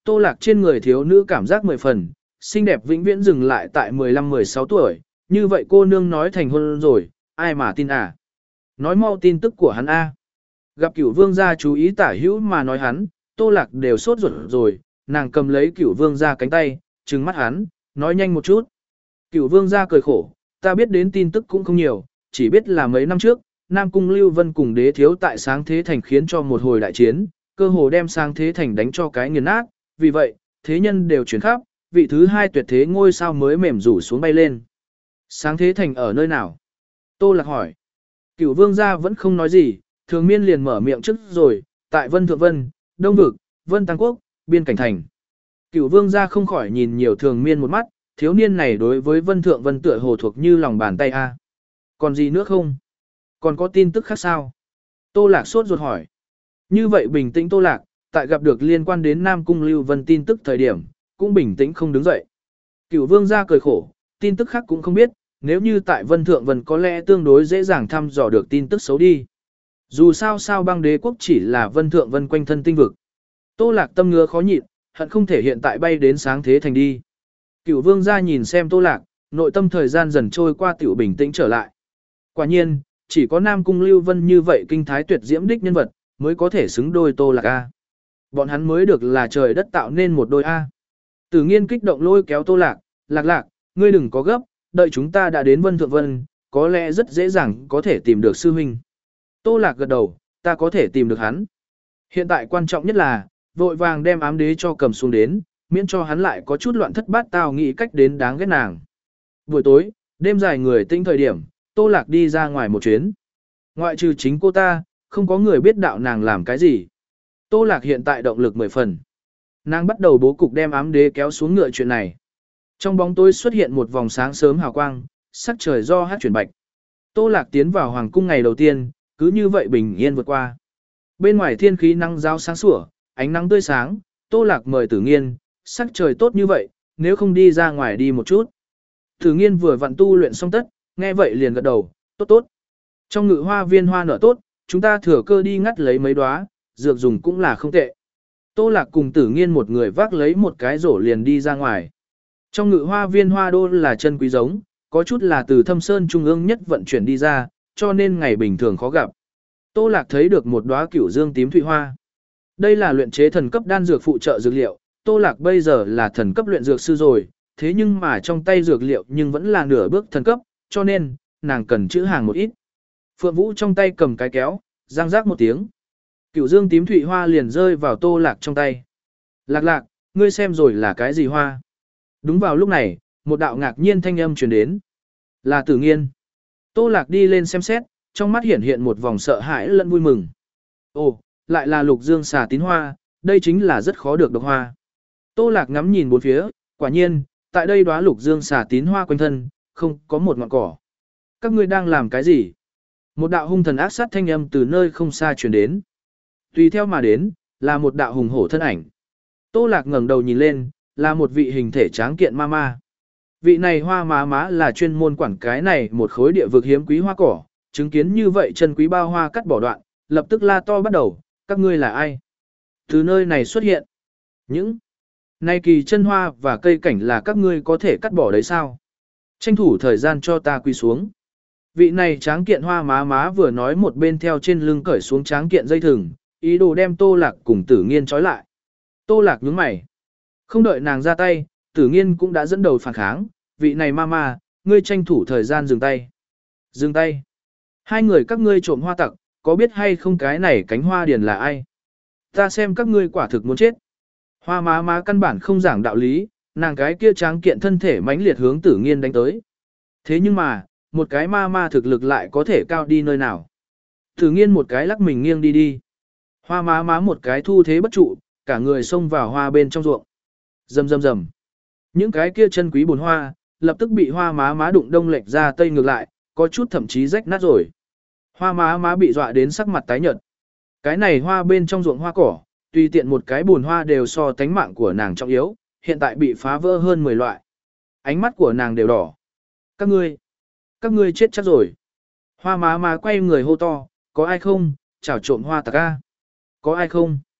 Tô Lạc trên người thiếu nữ cảm giác mười phần, xinh đẹp vĩnh viễn dừng lại tại mười lăm mười sáu tuổi, như vậy cô nương nói thành hôn rồi, ai mà tin à? Nói mau tin tức của hắn a. Gặp Cửu Vương gia chú ý tả hữu mà nói hắn, Tô Lạc đều sốt ruột rồi, nàng cầm lấy Cửu Vương gia cánh tay, trừng mắt hắn, nói nhanh một chút. Cửu Vương gia cười khổ, ta biết đến tin tức cũng không nhiều, chỉ biết là mấy năm trước, Nam Cung Lưu Vân cùng đế thiếu tại Sáng Thế Thành khiến cho một hồi đại chiến, cơ hồ đem Sáng Thế Thành đánh cho cái nghiền nát, vì vậy, thế nhân đều chuyển khắp, vị thứ hai tuyệt thế ngôi sao mới mềm rủ xuống bay lên. Sáng Thế Thành ở nơi nào? Tô Lạc hỏi. Cửu Vương gia vẫn không nói gì, Thường Miên liền mở miệng trước rồi, tại Vân Thượng Vân, Đông Vực, Vân Tăng Quốc, Biên Cảnh Thành. Cửu Vương gia không khỏi nhìn nhiều Thường Miên một mắt, thiếu niên này đối với Vân Thượng Vân tựa hồ thuộc như lòng bàn tay a. Còn gì nữa không? Còn có tin tức khác sao? Tô Lạc sốt ruột hỏi. Như vậy bình tĩnh Tô Lạc, tại gặp được liên quan đến Nam Cung Lưu Vân tin tức thời điểm, cũng bình tĩnh không đứng dậy. Cửu Vương gia cười khổ, tin tức khác cũng không biết, nếu như tại Vân Thượng Vân có lẽ tương đối dễ dàng thăm dò được tin tức xấu đi. Dù sao sao băng đế quốc chỉ là Vân Thượng Vân quanh thân tinh vực. Tô Lạc tâm ngứa khó nhịn, hận không thể hiện tại bay đến Sáng Thế Thành đi. Cửu Vương gia nhìn xem Tô Lạc, nội tâm thời gian dần trôi qua tiểu bình tĩnh trở lại. Quả nhiên, chỉ có Nam Cung Lưu Vân như vậy kinh thái tuyệt diễm đích nhân vật, mới có thể xứng đôi Tô Lạc A. Bọn hắn mới được là trời đất tạo nên một đôi A. Tử Nghiên kích động lôi kéo Tô Lạc, Lạc Lạc, ngươi đừng có gấp, đợi chúng ta đã đến Vân Thượng Vân, có lẽ rất dễ dàng có thể tìm được sư huynh. Tô Lạc gật đầu, ta có thể tìm được hắn. Hiện tại quan trọng nhất là, vội vàng đem ám đế cho cầm xuống đến, miễn cho hắn lại có chút loạn thất bát tao nghĩ cách đến đáng ghét nàng. Buổi tối, đêm dài người tinh thời điểm, Tô Lạc đi ra ngoài một chuyến. Ngoại trừ chính cô ta, không có người biết đạo nàng làm cái gì. Tô Lạc hiện tại động lực mười phần. Nàng bắt đầu bố cục đem ám đế kéo xuống ngựa chuyện này. Trong bóng tối xuất hiện một vòng sáng sớm hào quang, sắc trời do hát chuyển bạch. Tô Lạc tiến vào hoàng cung ngày đầu tiên, cứ như vậy bình yên vượt qua. Bên ngoài thiên khí nắng giáo sáng sủa, ánh nắng tươi sáng, Tô Lạc mời Tử Nghiên, sắc trời tốt như vậy, nếu không đi ra ngoài đi một chút. Tử Nghiên vừa vặn tu luyện xong tất, nghe vậy liền gật đầu, tốt tốt. Trong ngự hoa viên hoa nở tốt, chúng ta thừa cơ đi ngắt lấy mấy đóa, dược dùng cũng là không tệ. Tô Lạc cùng Tử Nghiên một người vác lấy một cái rổ liền đi ra ngoài. Trong ngự hoa viên hoa đô là chân quý giống, có chút là từ Thâm Sơn trung ương nhất vận chuyển đi ra, cho nên ngày bình thường khó gặp. Tô Lạc thấy được một đóa cửu dương tím thủy hoa. Đây là luyện chế thần cấp đan dược phụ trợ dược liệu, Tô Lạc bây giờ là thần cấp luyện dược sư rồi, thế nhưng mà trong tay dược liệu nhưng vẫn là nửa bước thần cấp, cho nên, nàng cần chữ hàng một ít. Phượng Vũ trong tay cầm cái kéo, răng rác một tiếng. Cửu dương tím thủy hoa liền rơi vào Tô Lạc trong tay. Lạc Lạc, ngươi xem rồi là cái gì hoa? Đúng vào lúc này, một đạo ngạc nhiên thanh âm truyền đến. Là Tử Nghiên. Tô Lạc đi lên xem xét, trong mắt hiện hiện một vòng sợ hãi lẫn vui mừng. Ồ, lại là lục dương xà tín hoa, đây chính là rất khó được độc hoa. Tô Lạc ngắm nhìn bốn phía, quả nhiên, tại đây đóa lục dương xà tín hoa quanh thân, không có một ngọn cỏ. Các ngươi đang làm cái gì? Một đạo hung thần ác sát thanh âm từ nơi không xa truyền đến. Tùy theo mà đến, là một đạo hùng hổ thân ảnh. Tô Lạc ngẩng đầu nhìn lên, là một vị hình thể tráng kiện ma ma. Vị này hoa má má là chuyên môn quản cái này một khối địa vực hiếm quý hoa cỏ, chứng kiến như vậy chân quý bao hoa cắt bỏ đoạn, lập tức la to bắt đầu, các ngươi là ai? Từ nơi này xuất hiện. Những nay kỳ chân hoa và cây cảnh là các ngươi có thể cắt bỏ đấy sao? Tranh thủ thời gian cho ta quỳ xuống. Vị này tráng kiện hoa má má vừa nói một bên theo trên lưng cởi xuống tráng kiện dây thừng, ý đồ đem Tô Lạc cùng Tử Nghiên trói lại. Tô Lạc nhướng mày. Không đợi nàng ra tay, Tử Nghiên cũng đã dẫn đầu phản kháng, vị này mama, ngươi tranh thủ thời gian dừng tay. Dừng tay. Hai người các ngươi trộm hoa tặc, có biết hay không cái này cánh hoa điền là ai? Ta xem các ngươi quả thực muốn chết. Hoa má má căn bản không giảng đạo lý, nàng cái kia tráng kiện thân thể mãnh liệt hướng Tử Nghiên đánh tới. Thế nhưng mà, một cái ma ma thực lực lại có thể cao đi nơi nào. Tử Nghiên một cái lắc mình nghiêng đi đi. Hoa má má một cái thu thế bất trụ, cả người xông vào hoa bên trong ruộng. Rầm rầm rầm. Những cái kia chân quý bồn hoa, lập tức bị hoa má má đụng đông lệch ra tây ngược lại, có chút thậm chí rách nát rồi. Hoa má má bị dọa đến sắc mặt tái nhợt. Cái này hoa bên trong ruộng hoa cỏ, tùy tiện một cái bồn hoa đều so tánh mạng của nàng trọng yếu, hiện tại bị phá vỡ hơn mười loại. Ánh mắt của nàng đều đỏ. Các ngươi, các ngươi chết chắc rồi. Hoa má má quay người hô to, có ai không, chảo trộm hoa tặc a. Có ai không?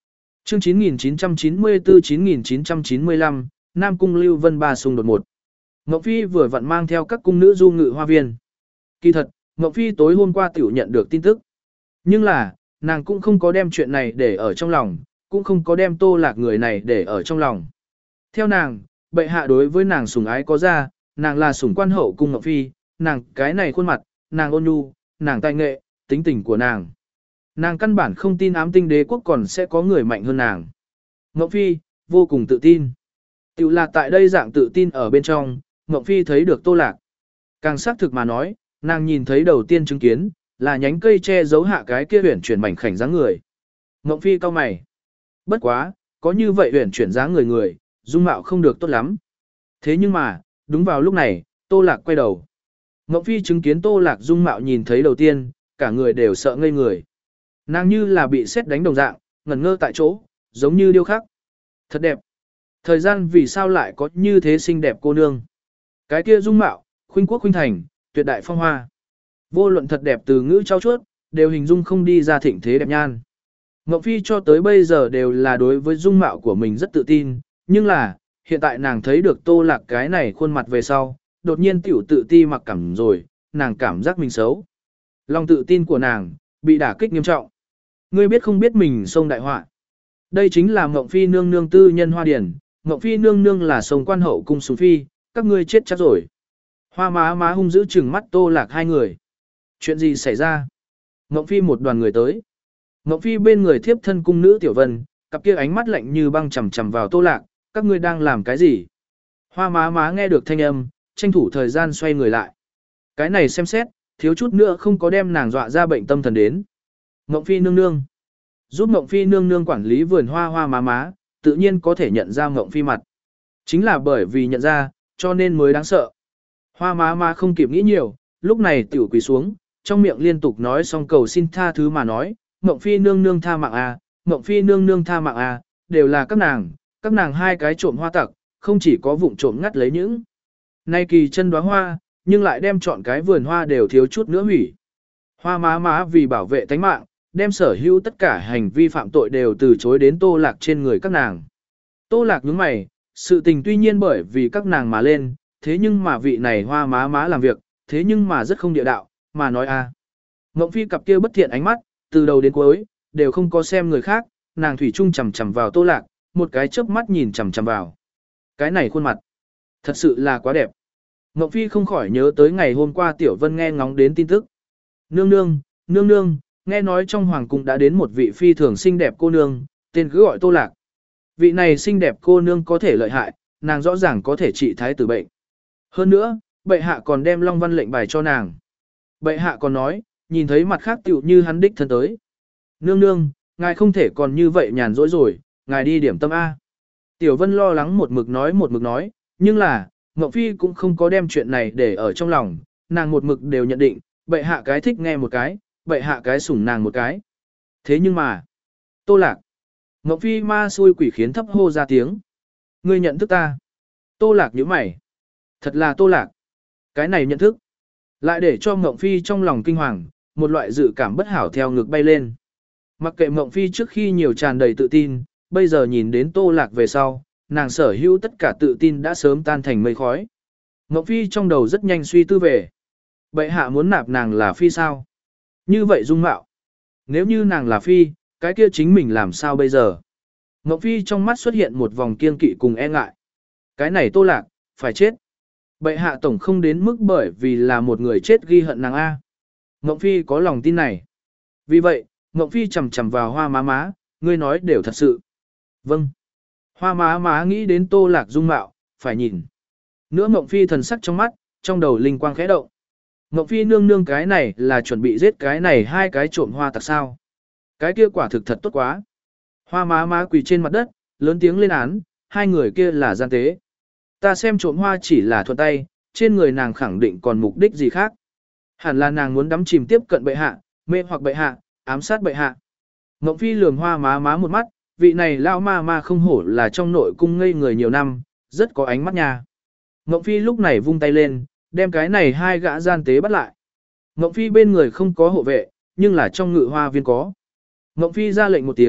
Chương chín nghìn chín trăm chín mươi tư chín nghìn chín trăm chín mươi lăm, Nam Cung Lưu Vân Ba xung đột một. Ngọc Phi vừa vặn mang theo các cung nữ du ngự hoa viên. Kỳ thật, Ngọc Phi tối hôm qua tiểu nhận được tin tức. Nhưng là, nàng cũng không có đem chuyện này để ở trong lòng, cũng không có đem Tô Lạc người này để ở trong lòng. Theo nàng, bệ hạ đối với nàng sủng ái có ra, nàng là sủng quan hậu cung Ngọc Phi, nàng cái này khuôn mặt, nàng ôn nhu, nàng tài nghệ, tính tình của nàng. Nàng căn bản không tin ám tinh đế quốc còn sẽ có người mạnh hơn nàng. Ngọc Phi, vô cùng tự tin. Tiểu là tại đây dạng tự tin ở bên trong, Ngọc Phi thấy được Tô Lạc. Càng xác thực mà nói, nàng nhìn thấy đầu tiên chứng kiến, là nhánh cây che giấu hạ cái kia huyển chuyển mảnh khảnh dáng người. Ngọc Phi cau mày. Bất quá, có như vậy huyển chuyển dáng người người, dung mạo không được tốt lắm. Thế nhưng mà, đúng vào lúc này, Tô Lạc quay đầu. Ngọc Phi chứng kiến Tô Lạc dung mạo nhìn thấy đầu tiên, cả người đều sợ ngây người. Nàng như là bị sét đánh đồng dạng, ngẩn ngơ tại chỗ, giống như điêu khắc. Thật đẹp. Thời gian vì sao lại có như thế xinh đẹp cô nương. Cái kia dung mạo, khuynh quốc khuynh thành, tuyệt đại phong hoa. Vô luận thật đẹp từ ngữ trao chuốt, đều hình dung không đi ra thịnh thế đẹp nhan. Ngọc Phi cho tới bây giờ đều là đối với dung mạo của mình rất tự tin, nhưng là, hiện tại nàng thấy được Tô Lạc cái này khuôn mặt về sau, đột nhiên tiểu tự ti mặc cảm rồi, nàng cảm giác mình xấu. Lòng tự tin của nàng, bị đả kích nghiêm trọng. Ngươi biết không biết mình sông đại họa. Đây chính là Ngọc Phi nương nương tư nhân hoa điển, Ngọc Phi nương nương là sông quan hậu cung sùng phi, các ngươi chết chắc rồi. Hoa má má hung dữ trừng mắt Tô Lạc hai người. Chuyện gì xảy ra? Ngọc Phi một đoàn người tới. Ngọc Phi bên người thiếp thân cung nữ Tiểu Vân, cặp kia ánh mắt lạnh như băng chằm chằm vào Tô Lạc, các ngươi đang làm cái gì? Hoa má má nghe được thanh âm, tranh thủ thời gian xoay người lại. Cái này xem xét, thiếu chút nữa không có đem nàng dọa ra bệnh tâm thần đến. Ngọc Phi nương nương. Giúp Ngọc Phi nương nương quản lý vườn hoa hoa má má, tự nhiên có thể nhận ra Ngọc Phi mặt. Chính là bởi vì nhận ra, cho nên mới đáng sợ. Hoa má má không kịp nghĩ nhiều, lúc này tiểu quỳ xuống, trong miệng liên tục nói xong cầu xin tha thứ mà nói, Ngọc Phi nương nương tha mạng à, Ngọc Phi nương nương tha mạng à, đều là các nàng, các nàng hai cái trộm hoa tặc, không chỉ có vụng trộm ngắt lấy những. Nay kỳ chân đóa hoa, nhưng lại đem chọn cái vườn hoa đều thiếu chút nữa hủy. Hoa má má vì bảo vệ tánh mạng, đem sở hữu tất cả hành vi phạm tội đều từ chối đến Tô Lạc trên người các nàng. Tô Lạc nhướng mày, sự tình tuy nhiên bởi vì các nàng mà lên, thế nhưng mà vị này hoa má má làm việc, thế nhưng mà rất không địa đạo, mà nói a. À. Ngộng Phi cặp kia bất thiện ánh mắt, từ đầu đến cuối, đều không có xem người khác, nàng thủy chung chằm chằm vào Tô Lạc, một cái chớp mắt nhìn chằm chằm vào. Cái này khuôn mặt, thật sự là quá đẹp. Ngộng Phi không khỏi nhớ tới ngày hôm qua Tiểu Vân nghe ngóng đến tin tức. Nương nương, nương nương, nghe nói trong hoàng cung đã đến một vị phi thường xinh đẹp cô nương, tên cứ gọi Tô Lạc. Vị này xinh đẹp cô nương có thể lợi hại, nàng rõ ràng có thể trị thái tử bệnh. Hơn nữa, bệ hạ còn đem Long Văn lệnh bài cho nàng. Bệ hạ còn nói, nhìn thấy mặt khác tựu như hắn đích thân tới. Nương nương, ngài không thể còn như vậy nhàn rỗi rồi, ngài đi điểm tâm A. Tiểu Vân lo lắng một mực nói một mực nói, nhưng là, Ngọc Phi cũng không có đem chuyện này để ở trong lòng, nàng một mực đều nhận định, bệ hạ cái thích nghe một cái, bệ hạ cái sủng nàng một cái. Thế nhưng mà, Tô Lạc, Ngọc Phi ma xui quỷ khiến thấp hô ra tiếng. Ngươi nhận thức ta. Tô Lạc nhíu mày. Thật là Tô Lạc. Cái này nhận thức. Lại để cho Ngọc Phi trong lòng kinh hoàng, một loại dự cảm bất hảo theo ngực bay lên. Mặc kệ Ngọc Phi trước khi nhiều tràn đầy tự tin, bây giờ nhìn đến Tô Lạc về sau, nàng sở hữu tất cả tự tin đã sớm tan thành mây khói. Ngọc Phi trong đầu rất nhanh suy tư về. Bệ hạ muốn nạp nàng là Phi sao? Như vậy dung mạo. Nếu như nàng là Phi, cái kia chính mình làm sao bây giờ? Ngọc Phi trong mắt xuất hiện một vòng kiên kỵ cùng e ngại. Cái này Tô Lạc, phải chết. Bệ hạ tổng không đến mức bởi vì là một người chết ghi hận nàng A. Ngọc Phi có lòng tin này. Vì vậy, Ngọc Phi chầm chầm vào hoa má má, ngươi nói đều thật sự. Vâng. Hoa má má nghĩ đến Tô Lạc dung mạo, phải nhìn. Nữa Ngọc Phi thần sắc trong mắt, trong đầu linh quang khẽ động. Ngọc Phi nương nương cái này là chuẩn bị giết cái này hai cái trộm hoa tặc sao. Cái kia quả thực thật tốt quá. Hoa má má quỳ trên mặt đất, lớn tiếng lên án, hai người kia là gian tế. Ta xem trộm hoa chỉ là thuận tay, trên người nàng khẳng định còn mục đích gì khác. Hẳn là nàng muốn đắm chìm tiếp cận bệ hạ, mê hoặc bệ hạ, ám sát bệ hạ. Ngộng Phi lườm hoa má má một mắt, vị này lao ma ma không hổ là trong nội cung ngây người nhiều năm, rất có ánh mắt nha. Ngộng Phi lúc này vung tay lên, đem cái này hai gã gian tế bắt lại. Ngộng Phi bên người không có hộ vệ, nhưng là trong ngự hoa viên có. Ngộng Phi ra lệnh một tiếng,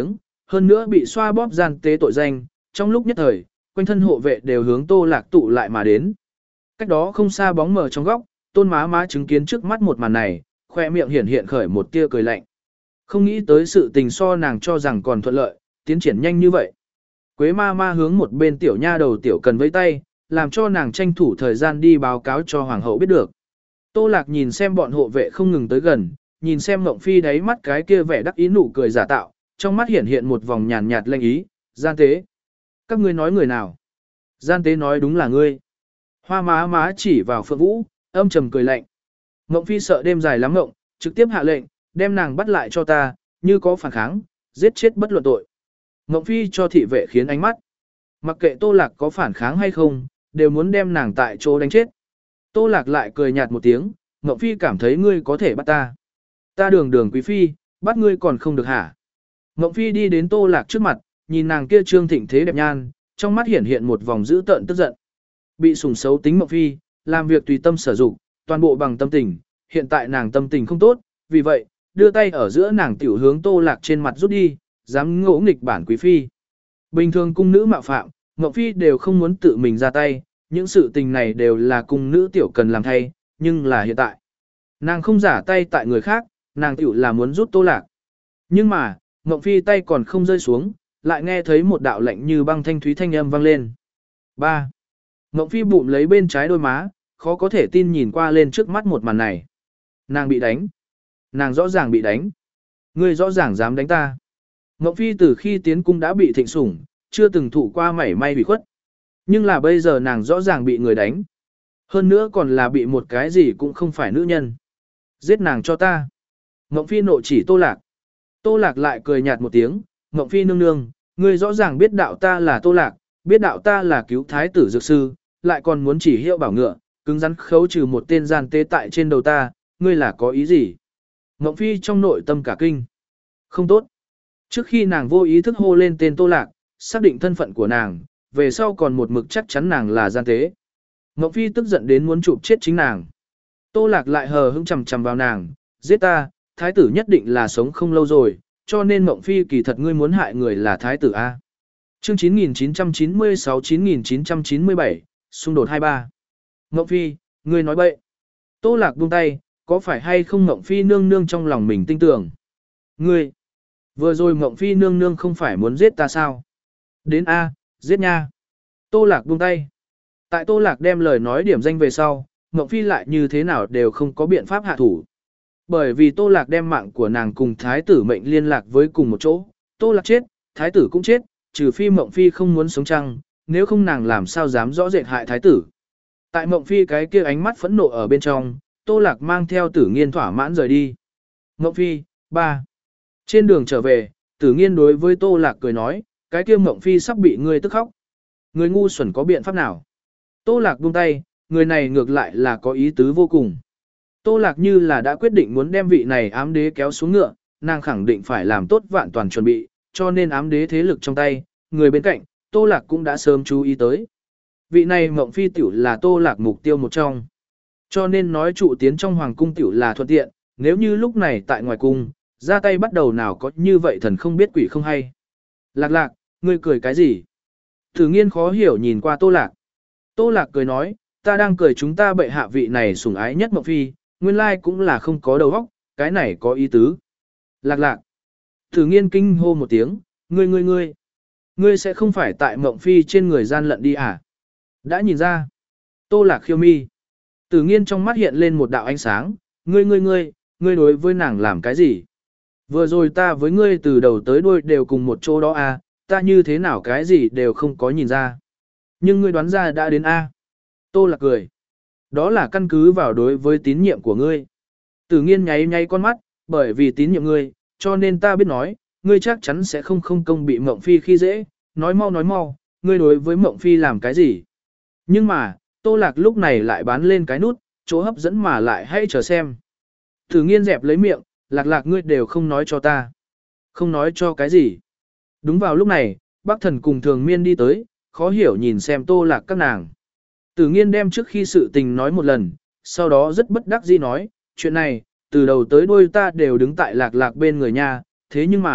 hơn nữa bị xoa bóp gian tế tội danh, trong lúc nhất thời, quanh thân hộ vệ đều hướng Tô Lạc tụ lại mà đến. Cách đó không xa bóng mờ trong góc, Tôn Má Má chứng kiến trước mắt một màn này, khoe miệng hiển hiện khởi một tia cười lạnh. Không nghĩ tới sự tình so nàng cho rằng còn thuận lợi, tiến triển nhanh như vậy. Quế ma ma hướng một bên tiểu nha đầu tiểu cần với tay, làm cho nàng tranh thủ thời gian đi báo cáo cho hoàng hậu biết được. Tô Lạc nhìn xem bọn hộ vệ không ngừng tới gần, nhìn xem Ngộng Phi đáy mắt cái kia vẻ đắc ý nụ cười giả tạo, trong mắt hiển hiện một vòng nhàn nhạt lanh ý, gian tế. Các ngươi nói người nào? Gian tế nói đúng là ngươi. Hoa má má chỉ vào Phượng Vũ, âm trầm cười lạnh. Ngộng Phi sợ đêm dài lắm ngộng, trực tiếp hạ lệnh, đem nàng bắt lại cho ta, như có phản kháng, giết chết bất luận tội. Ngộng Phi cho thị vệ khiến ánh mắt. Mặc kệ Tô Lạc có phản kháng hay không, đều muốn đem nàng tại chỗ đánh chết. Tô Lạc lại cười nhạt một tiếng, Ngộng Phi cảm thấy ngươi có thể bắt ta. Ta đường đường quý phi, bắt ngươi còn không được hả? Ngộng Phi đi đến Tô Lạc trước mặt, nhìn nàng kia trương thịnh thế đẹp nhan, trong mắt hiển hiện một vòng dữ tợn tức giận. Bị sủng xấu tính Ngộng Phi, làm việc tùy tâm sở dụng, toàn bộ bằng tâm tình, hiện tại nàng tâm tình không tốt, vì vậy, đưa tay ở giữa nàng tiểu hướng Tô Lạc trên mặt rút đi, dám ngỗ nghịch bản quý phi. Bình thường cung nữ mạo phạm, Ngộng Phi đều không muốn tự mình ra tay, những sự tình này đều là cung nữ tiểu cần làm thay, nhưng là hiện tại. Nàng không giả tay tại người khác, nàng tiểu là muốn rút Tô Lạc. Nhưng mà, Ngộng Phi tay còn không rơi xuống, lại nghe thấy một đạo lạnh như băng thanh thúy thanh âm vang lên. ba. Ngộng Phi bụm lấy bên trái đôi má, khó có thể tin nhìn qua lên trước mắt một màn này. Nàng bị đánh. Nàng rõ ràng bị đánh. Ngươi rõ ràng dám đánh ta. Ngộng Phi từ khi tiến cung đã bị thịnh sủng, chưa từng thụ qua mảy may bị khuất. Nhưng là bây giờ nàng rõ ràng bị người đánh. Hơn nữa còn là bị một cái gì cũng không phải nữ nhân. Giết nàng cho ta. Ngộng Phi nộ chỉ Tô Lạc. Tô Lạc lại cười nhạt một tiếng, Ngộng Phi nương nương, ngươi rõ ràng biết đạo ta là Tô Lạc, biết đạo ta là cứu thái tử dược sư, lại còn muốn chỉ hiệu bảo ngựa, cứng rắn khấu trừ một tên gian tế tại trên đầu ta, ngươi là có ý gì? Ngộng Phi trong nội tâm cả kinh. Không tốt. Trước khi nàng vô ý thức hô lên tên Tô Lạc, xác định thân phận của nàng, về sau còn một mực chắc chắn nàng là gian tế. Ngộng Phi tức giận đến muốn chụp chết chính nàng. Tô Lạc lại hờ hững chằm chằm vào nàng, giết ta, thái tử nhất định là sống không lâu rồi, cho nên Ngộng Phi kỳ thật ngươi muốn hại người là thái tử A. Chương chín nghìn chín trăm chín mươi sáu chín nghìn chín trăm chín mươi bảy, xung đột hai ba. Ngộng Phi, ngươi nói bậy. Tô Lạc buông tay, có phải hay không Ngộng Phi nương nương trong lòng mình tin tưởng? Ngươi, vừa rồi Ngộng Phi nương nương không phải muốn giết ta sao? Đến A, giết nha. Tô Lạc buông tay. Tại Tô Lạc đem lời nói điểm danh về sau, Ngộng Phi lại như thế nào đều không có biện pháp hạ thủ. Bởi vì Tô Lạc đem mạng của nàng cùng thái tử mệnh liên lạc với cùng một chỗ, Tô Lạc chết, thái tử cũng chết, trừ phi Ngộng Phi không muốn sống chăng, nếu không nàng làm sao dám rõ rệt hại thái tử. Tại Ngộng Phi cái kia ánh mắt phẫn nộ ở bên trong, Tô Lạc mang theo Tử Nghiên thỏa mãn rời đi. Ngộng Phi, ba. Trên đường trở về, Tử Nghiên đối với Tô Lạc cười nói, cái kia Ngộng Phi sắp bị ngươi tức khóc. Người ngu xuẩn có biện pháp nào? Tô Lạc buông tay, người này ngược lại là có ý tứ vô cùng. Tô Lạc như là đã quyết định muốn đem vị này ám đế kéo xuống ngựa, nàng khẳng định phải làm tốt vạn toàn chuẩn bị, cho nên ám đế thế lực trong tay, người bên cạnh, Tô Lạc cũng đã sớm chú ý tới. Vị này Ngộng Phi tiểu là Tô Lạc mục tiêu một trong. Cho nên nói trụ tiến trong hoàng cung tiểu là thuận tiện, nếu như lúc này tại ngoài cung, ra tay bắt đầu nào có như vậy thần không biết quỷ không hay. Lạc Lạc, ngươi cười cái gì? Tử Nghiên khó hiểu nhìn qua Tô Lạc. Tô Lạc cười nói, ta đang cười chúng ta bệ hạ vị này sủng ái nhất Ngộng Phi, nguyên lai cũng là không có đầu óc, cái này có ý tứ. Lạc Lạc. Tử Nghiên kinh hô một tiếng, ngươi ngươi ngươi. Ngươi sẽ không phải tại Ngộng Phi trên người gian lận đi à? Đã nhìn ra. Tô Lạc khiêu mi. Tử Nghiên trong mắt hiện lên một đạo ánh sáng, ngươi ngươi ngươi, ngươi đối với nàng làm cái gì? Vừa rồi ta với ngươi từ đầu tới đuôi đều cùng một chỗ đó à, ta như thế nào cái gì đều không có nhìn ra. Nhưng ngươi đoán ra đã đến A. Tô Lạc cười. Đó là căn cứ vào đối với tín nhiệm của ngươi. Tử Nghiên nháy nháy con mắt, bởi vì tín nhiệm ngươi, cho nên ta biết nói, ngươi chắc chắn sẽ không không công bị Ngộng Phi khi dễ, nói mau nói mau, ngươi đối với Ngộng Phi làm cái gì. Nhưng mà, Tô Lạc lúc này lại bán lên cái nút, chỗ hấp dẫn mà lại hãy chờ xem. Tử Nghiên dẹp lấy miệng, Lạc Lạc ngươi đều không nói cho ta. Không nói cho cái gì. Đúng vào lúc này, Bắc Thần cùng Thường Miên đi tới, khó hiểu nhìn xem Tô Lạc các nàng. Tử Nghiên đem trước khi sự tình nói một lần, sau đó rất bất đắc dĩ nói, chuyện này, từ đầu tới đuôi ta đều đứng tại Lạc Lạc bên người nha, thế nhưng mà,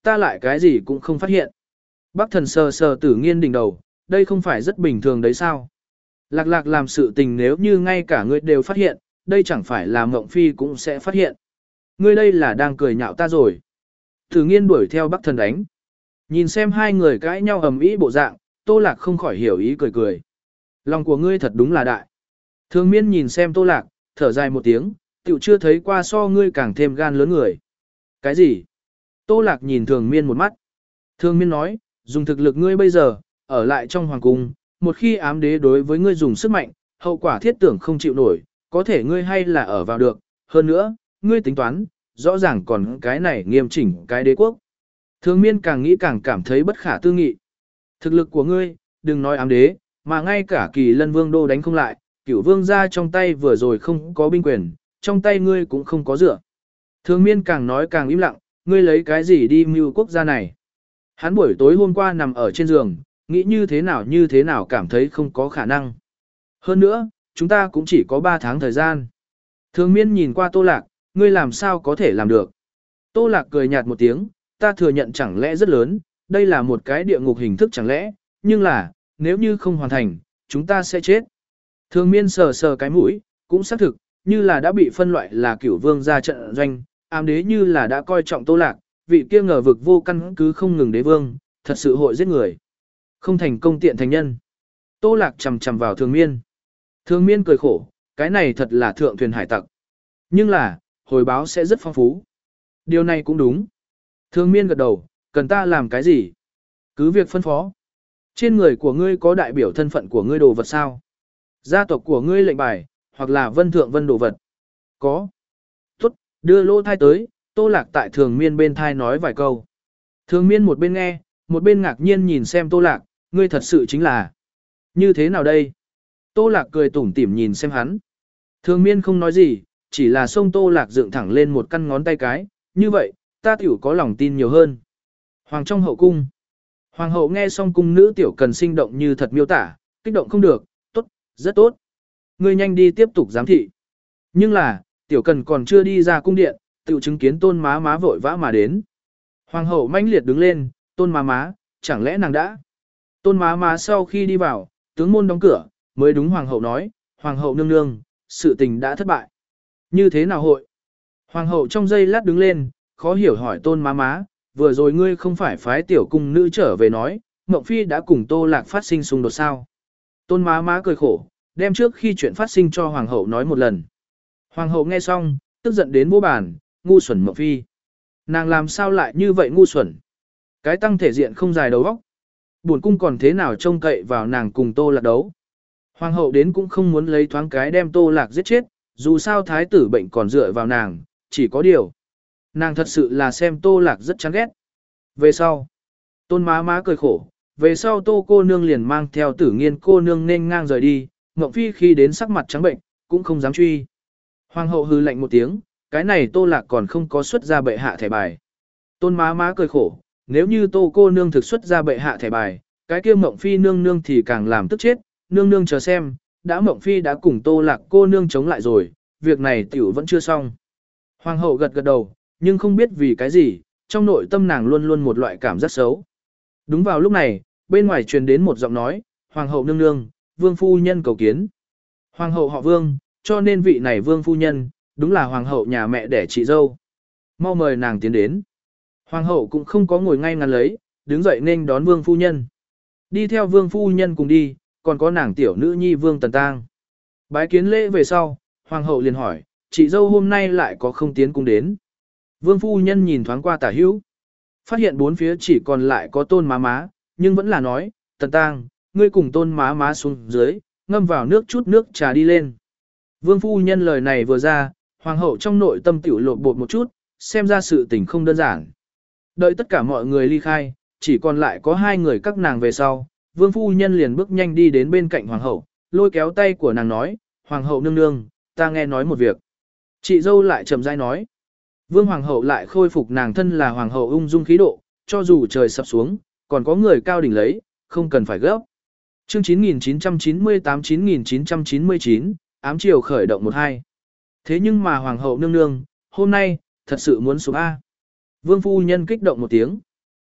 ta lại cái gì cũng không phát hiện. Bác thần sờ sờ tử nghiên đỉnh đầu, đây không phải rất bình thường đấy sao? Lạc lạc làm sự tình nếu như ngay cả ngươi đều phát hiện, đây chẳng phải là Mộng Phi cũng sẽ phát hiện. Ngươi đây là đang cười nhạo ta rồi. Tử nghiên đuổi theo bác thần đánh. Nhìn xem hai người cãi nhau ầm ĩ bộ dạng, Tô Lạc không khỏi hiểu ý cười cười. Lòng của ngươi thật đúng là đại. Thường miên nhìn xem Tô Lạc, thở dài một tiếng, tiểu chưa thấy qua so ngươi càng thêm gan lớn người. Cái gì? Tô Lạc nhìn thường miên một mắt. Thường miên nói, dùng thực lực ngươi bây giờ, ở lại trong hoàng cung, một khi ám đế đối với ngươi dùng sức mạnh, hậu quả thiết tưởng không chịu nổi, có thể ngươi hay là ở vào được. Hơn nữa, ngươi tính toán, rõ ràng còn cái này nghiêm chỉnh cái đế quốc. Thường miên càng nghĩ càng cảm thấy bất khả tư nghị. Thực lực của ngươi, đừng nói ám đế, mà ngay cả kỳ lân vương đô đánh không lại, cửu vương ra trong tay vừa rồi không có binh quyền, trong tay ngươi cũng không có dựa. Thường miên càng nói càng im lặng, ngươi lấy cái gì đi mưu quốc gia này. Hắn buổi tối hôm qua nằm ở trên giường, nghĩ như thế nào như thế nào cảm thấy không có khả năng. Hơn nữa, chúng ta cũng chỉ có ba tháng thời gian. Thường miên nhìn qua Tô Lạc, ngươi làm sao có thể làm được. Tô Lạc cười nhạt một tiếng, ta thừa nhận chẳng lẽ rất lớn, đây là một cái địa ngục hình thức chẳng lẽ, nhưng là, nếu như không hoàn thành, chúng ta sẽ chết. Thường miên sờ sờ cái mũi, cũng xác thực, như là đã bị phân loại là cửu vương ra trận doanh, ám đế như là đã coi trọng Tô Lạc, vị kia ngờ vực vô căn cứ không ngừng đế vương, thật sự hội giết người. Không thành công tiện thành nhân. Tô Lạc chầm chầm vào thường miên. Thường miên cười khổ, cái này thật là thượng thuyền hải tặc. Nhưng là, hồi báo sẽ rất phong phú. Điều này cũng đúng. Thường miên gật đầu, cần ta làm cái gì? Cứ việc phân phó. Trên người của ngươi có đại biểu thân phận của ngươi đồ vật sao? Gia tộc của ngươi lệnh bài, hoặc là vân thượng vân đồ vật? Có. Tốt, đưa lô thai tới, Tô Lạc tại thường miên bên thai nói vài câu. Thường miên một bên nghe, một bên ngạc nhiên nhìn xem Tô Lạc, ngươi thật sự chính là. Như thế nào đây? Tô Lạc cười tủm tỉm nhìn xem hắn. Thường miên không nói gì, chỉ là xông Tô Lạc dựng thẳng lên một căn ngón tay cái, như vậy, ta tiểu có lòng tin nhiều hơn. Hoàng trong hậu cung. Hoàng hậu nghe xong cung nữ tiểu cần sinh động như thật miêu tả, kích động không được, tốt, rất tốt. Ngươi nhanh đi tiếp tục giám thị. Nhưng là, tiểu cần còn chưa đi ra cung điện, tiểu chứng kiến tôn má má vội vã mà đến. Hoàng hậu mãnh liệt đứng lên, tôn má má, chẳng lẽ nàng đã. Tôn má má sau khi đi vào, tướng môn đóng cửa, mới đúng hoàng hậu nói, hoàng hậu nương nương, sự tình đã thất bại. Như thế nào hội? Hoàng hậu trong giây lát đứng lên, khó hiểu hỏi tôn má má, vừa rồi ngươi không phải phái tiểu cung nữ trở về nói, Mộng Phi đã cùng Tô Lạc phát sinh xung đột sao? Tôn má má cười khổ, đem trước khi chuyện phát sinh cho hoàng hậu nói một lần. Hoàng hậu nghe xong, tức giận đến vô bàn, ngu xuẩn Mộng Phi. Nàng làm sao lại như vậy ngu xuẩn? Cái tăng thể diện không dài đầu óc. Buồn cung còn thế nào trông cậy vào nàng cùng Tô Lạc đấu. Hoàng hậu đến cũng không muốn lấy thoáng cái đem Tô Lạc giết chết, dù sao thái tử bệnh còn dựa vào nàng, chỉ có điều. Nàng thật sự là xem Tô Lạc rất chán ghét. Về sau, tôn má má cười khổ, về sau Tô cô nương liền mang theo tử nghiên cô nương nên ngang rời đi, Ngộng Phi khi đến sắc mặt trắng bệnh, cũng không dám truy. Hoàng hậu hừ lạnh một tiếng, cái này Tô Lạc còn không có xuất ra bệ hạ thẻ bài. Tôn má má cười khổ, nếu như Tô cô nương thực xuất ra bệ hạ thẻ bài, cái kia Ngộng Phi nương nương thì càng làm tức chết, nương nương chờ xem, đã Ngộng Phi đã cùng Tô Lạc cô nương chống lại rồi, việc này tiểu vẫn chưa xong. Hoàng hậu gật gật đầu, nhưng không biết vì cái gì, trong nội tâm nàng luôn luôn một loại cảm giác xấu. Đúng vào lúc này, bên ngoài truyền đến một giọng nói, Hoàng hậu nương nương, vương phu nhân cầu kiến. Hoàng hậu họ vương, cho nên vị này vương phu nhân, đúng là hoàng hậu nhà mẹ đẻ chị dâu. Mau mời nàng tiến đến. Hoàng hậu cũng không có ngồi ngay ngắn lấy, đứng dậy nên đón vương phu nhân. Đi theo vương phu nhân cùng đi, còn có nàng tiểu nữ nhi vương tần tang. Bái kiến lễ về sau, hoàng hậu liền hỏi, chị dâu hôm nay lại có không tiến cung đến. Vương phu nhân nhìn thoáng qua tả hữu. Phát hiện bốn phía chỉ còn lại có tôn má má, nhưng vẫn là nói, tần tang, ngươi cùng tôn má má xuống dưới, ngâm vào nước chút nước trà đi lên. Vương phu nhân lời này vừa ra, hoàng hậu trong nội tâm tiểu lột bột một chút, xem ra sự tình không đơn giản. Đợi tất cả mọi người ly khai, chỉ còn lại có hai người các nàng về sau, vương phu nhân liền bước nhanh đi đến bên cạnh hoàng hậu, lôi kéo tay của nàng nói, hoàng hậu nương nương, ta nghe nói một việc. Chị dâu lại chậm rãi nói. Vương hoàng hậu lại khôi phục nàng thân là hoàng hậu ung dung khí độ, cho dù trời sập xuống, còn có người cao đỉnh lấy, không cần phải gấp. Chương chín nghìn chín trăm chín mươi tám chín nghìn chín trăm chín mươi chín, ám triều khởi động một hai. Thế nhưng mà hoàng hậu nương nương, hôm nay, thật sự muốn xuống A. Vương phu nhân kích động một tiếng.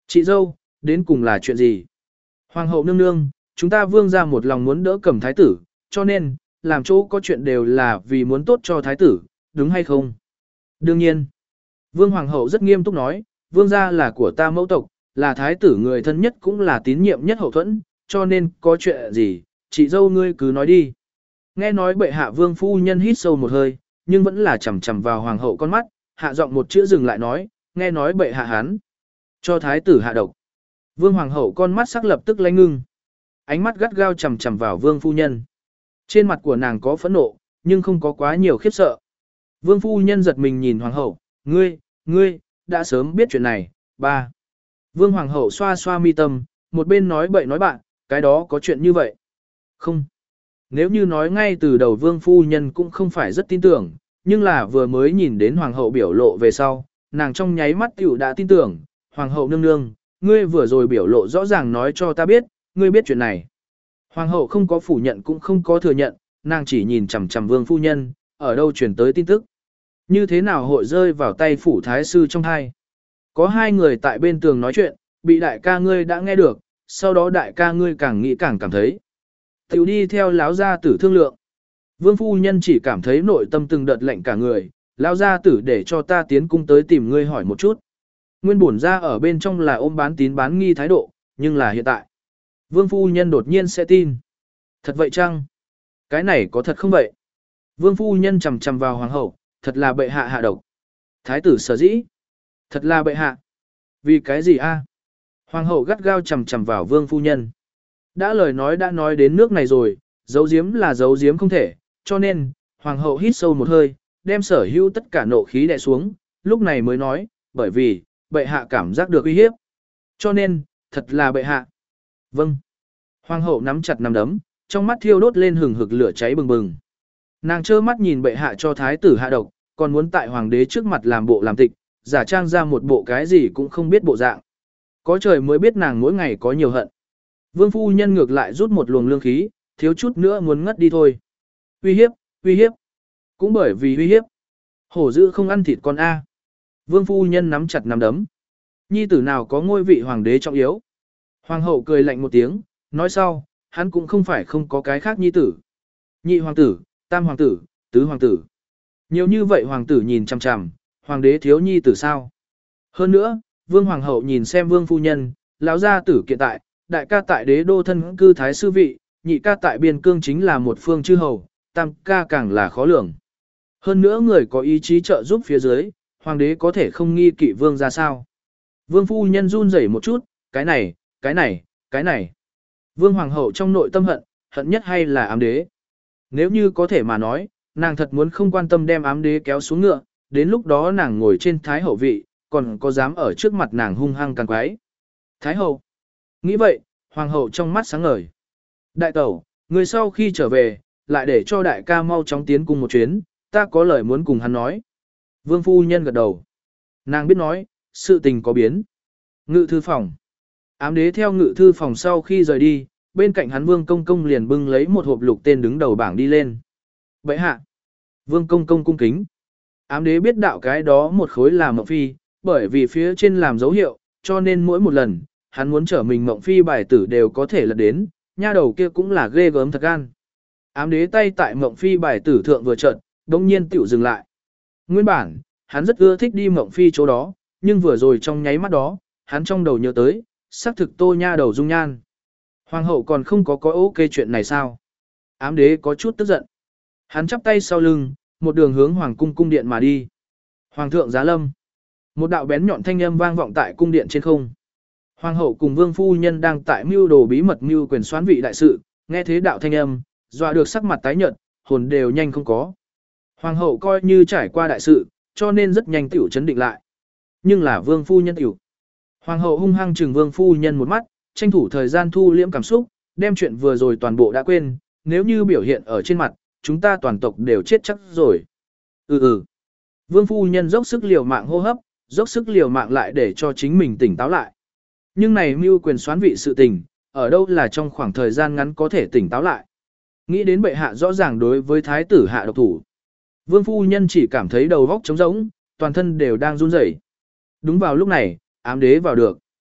Chị dâu, đến cùng là chuyện gì? Hoàng hậu nương nương, chúng ta vương ra một lòng muốn đỡ Cẩm thái tử, cho nên, làm chỗ có chuyện đều là vì muốn tốt cho thái tử, đúng hay không? Đương nhiên. Vương hoàng hậu rất nghiêm túc nói, vương gia là của ta mẫu tộc, là thái tử người thân nhất cũng là tín nhiệm nhất hậu thuẫn, cho nên có chuyện gì, chị dâu ngươi cứ nói đi. Nghe nói bệ hạ vương phu nhân hít sâu một hơi, nhưng vẫn là chằm chằm vào hoàng hậu con mắt, hạ giọng một chữ dừng lại nói, nghe nói bệ hạ hắn cho thái tử hạ độc. Vương hoàng hậu con mắt sắc lập tức lanh ngưng, ánh mắt gắt gao chằm chằm vào vương phu nhân. Trên mặt của nàng có phẫn nộ, nhưng không có quá nhiều khiếp sợ. Vương phu nhân giật mình nhìn hoàng hậu, ngươi, ngươi, đã sớm biết chuyện này, ba. Vương hoàng hậu xoa xoa mi tâm, một bên nói bậy nói bạn, cái đó có chuyện như vậy. Không. Nếu như nói ngay từ đầu vương phu nhân cũng không phải rất tin tưởng, nhưng là vừa mới nhìn đến hoàng hậu biểu lộ về sau, nàng trong nháy mắt tiểu đã tin tưởng, hoàng hậu nương nương, ngươi vừa rồi biểu lộ rõ ràng nói cho ta biết, ngươi biết chuyện này. Hoàng hậu không có phủ nhận cũng không có thừa nhận, nàng chỉ nhìn chằm chằm vương phu nhân, ở đâu truyền tới tin tức. Như thế nào hội rơi vào tay phủ thái sư trong hai. Có hai người tại bên tường nói chuyện, bị đại ca ngươi đã nghe được, sau đó đại ca ngươi càng nghĩ càng cảm thấy. Tiểu đi theo láo gia tử thương lượng. Vương phu nhân chỉ cảm thấy nội tâm từng đợt lạnh cả người, lao gia tử để cho ta tiến cung tới tìm ngươi hỏi một chút. Nguyên bổn ra ở bên trong là ôm bán tín bán nghi thái độ, nhưng là hiện tại. Vương phu nhân đột nhiên sẽ tin. Thật vậy chăng? Cái này có thật không vậy? Vương phu nhân chầm chầm vào hoàng hậu, thật là bệ hạ hạ độc. Thái tử sở dĩ. Thật là bệ hạ. Vì cái gì a? Hoàng hậu gắt gao chầm chầm vào vương phu nhân. Đã lời nói đã nói đến nước này rồi, giấu giếm là giấu giếm không thể, cho nên, hoàng hậu hít sâu một hơi, đem sở hữu tất cả nộ khí đè xuống, lúc này mới nói, bởi vì, bệ hạ cảm giác được uy hiếp. Cho nên, thật là bệ hạ. Vâng. Hoàng hậu nắm chặt nắm đấm, trong mắt thiêu đốt lên hừng hực lửa cháy bừng bừng. Nàng trơ mắt nhìn bệ hạ cho thái tử hạ độc, còn muốn tại hoàng đế trước mặt làm bộ làm tịch, giả trang ra một bộ cái gì cũng không biết bộ dạng. Có trời mới biết nàng mỗi ngày có nhiều hận. Vương phu nhân ngược lại rút một luồng lương khí, thiếu chút nữa muốn ngất đi thôi. Uy hiếp, uy hiếp. Cũng bởi vì uy hiếp. Hổ dữ không ăn thịt con A. Vương phu nhân nắm chặt nắm đấm. Nhi tử nào có ngôi vị hoàng đế trọng yếu. Hoàng hậu cười lạnh một tiếng, nói sau, hắn cũng không phải không có cái khác nhi tử. Nhị hoàng tử, tam hoàng tử, tứ hoàng tử. Nhiều như vậy hoàng tử nhìn chằm chằm, hoàng đế thiếu nhi tử sao? Hơn nữa, vương hoàng hậu nhìn xem vương phu nhân, lão gia tử kiện tại, đại ca tại đế đô thân cư thái sư vị, nhị ca tại biên cương chính là một phương chư hầu, tam ca càng là khó lường. Hơn nữa người có ý chí trợ giúp phía dưới, hoàng đế có thể không nghi kỵ vương ra sao? Vương phu nhân run rẩy một chút, cái này, cái này, cái này. Vương hoàng hậu trong nội tâm hận, hận nhất hay là ám đế. Nếu như có thể mà nói, nàng thật muốn không quan tâm đem ám đế kéo xuống ngựa, đến lúc đó nàng ngồi trên thái hậu vị, còn có dám ở trước mặt nàng hung hăng càng quái. Thái hậu. Nghĩ vậy, hoàng hậu trong mắt sáng ngời. Đại tẩu, người sau khi trở về, lại để cho đại ca mau chóng tiến cùng một chuyến, ta có lời muốn cùng hắn nói. Vương phu nhân gật đầu. Nàng biết nói, sự tình có biến. Ngự thư phòng. Ám đế theo ngự thư phòng sau khi rời đi, bên cạnh hắn Vương Công Công liền bưng lấy một hộp lục tên đứng đầu bảng đi lên. Bệ hạ. Vương Công Công cung kính. Ám đế biết đạo cái đó một khối là Mộng Phi, bởi vì phía trên làm dấu hiệu, cho nên mỗi một lần, hắn muốn trở mình Mộng Phi bài tử đều có thể lật đến, nha đầu kia cũng là ghê gớm thật gan. Ám đế tay tại Mộng Phi bài tử thượng vừa chợt, đống nhiên tiểu dừng lại. Nguyên bản, hắn rất ưa thích đi Mộng Phi chỗ đó, nhưng vừa rồi trong nháy mắt đó, hắn trong đầu nhớ tới, xác thực Tô nha đầu dung nhan. Hoàng hậu còn không có có ok chuyện này sao? Ám đế có chút tức giận. Hắn chắp tay sau lưng, một đường hướng hoàng cung cung điện mà đi. Hoàng thượng giá lâm. Một đạo bén nhọn thanh âm vang vọng tại cung điện trên không. Hoàng hậu cùng vương phu nhân đang tại mưu đồ bí mật mưu quyền soán vị đại sự, nghe thế đạo thanh âm, dọa được sắc mặt tái nhợt, hồn đều nhanh không có. Hoàng hậu coi như trải qua đại sự, cho nên rất nhanh tiểu chấn định lại. Nhưng là vương phu nhân tiểu. Hoàng hậu hung hăng trừng vương phu nhân một mắt, tranh thủ thời gian thu liễm cảm xúc, đem chuyện vừa rồi toàn bộ đã quên, nếu như biểu hiện ở trên mặt, chúng ta toàn tộc đều chết chắc rồi. Ừ ừ. Vương phu nhân dốc sức liều mạng hô hấp, dốc sức liều mạng lại để cho chính mình tỉnh táo lại. Nhưng này mưu quyền soán vị sự tình, ở đâu là trong khoảng thời gian ngắn có thể tỉnh táo lại. Nghĩ đến bệ hạ rõ ràng đối với thái tử hạ độc thủ. Vương phu nhân chỉ cảm thấy đầu óc trống rỗng, toàn thân đều đang run rẩy. Đúng vào lúc này, ám đế vào được.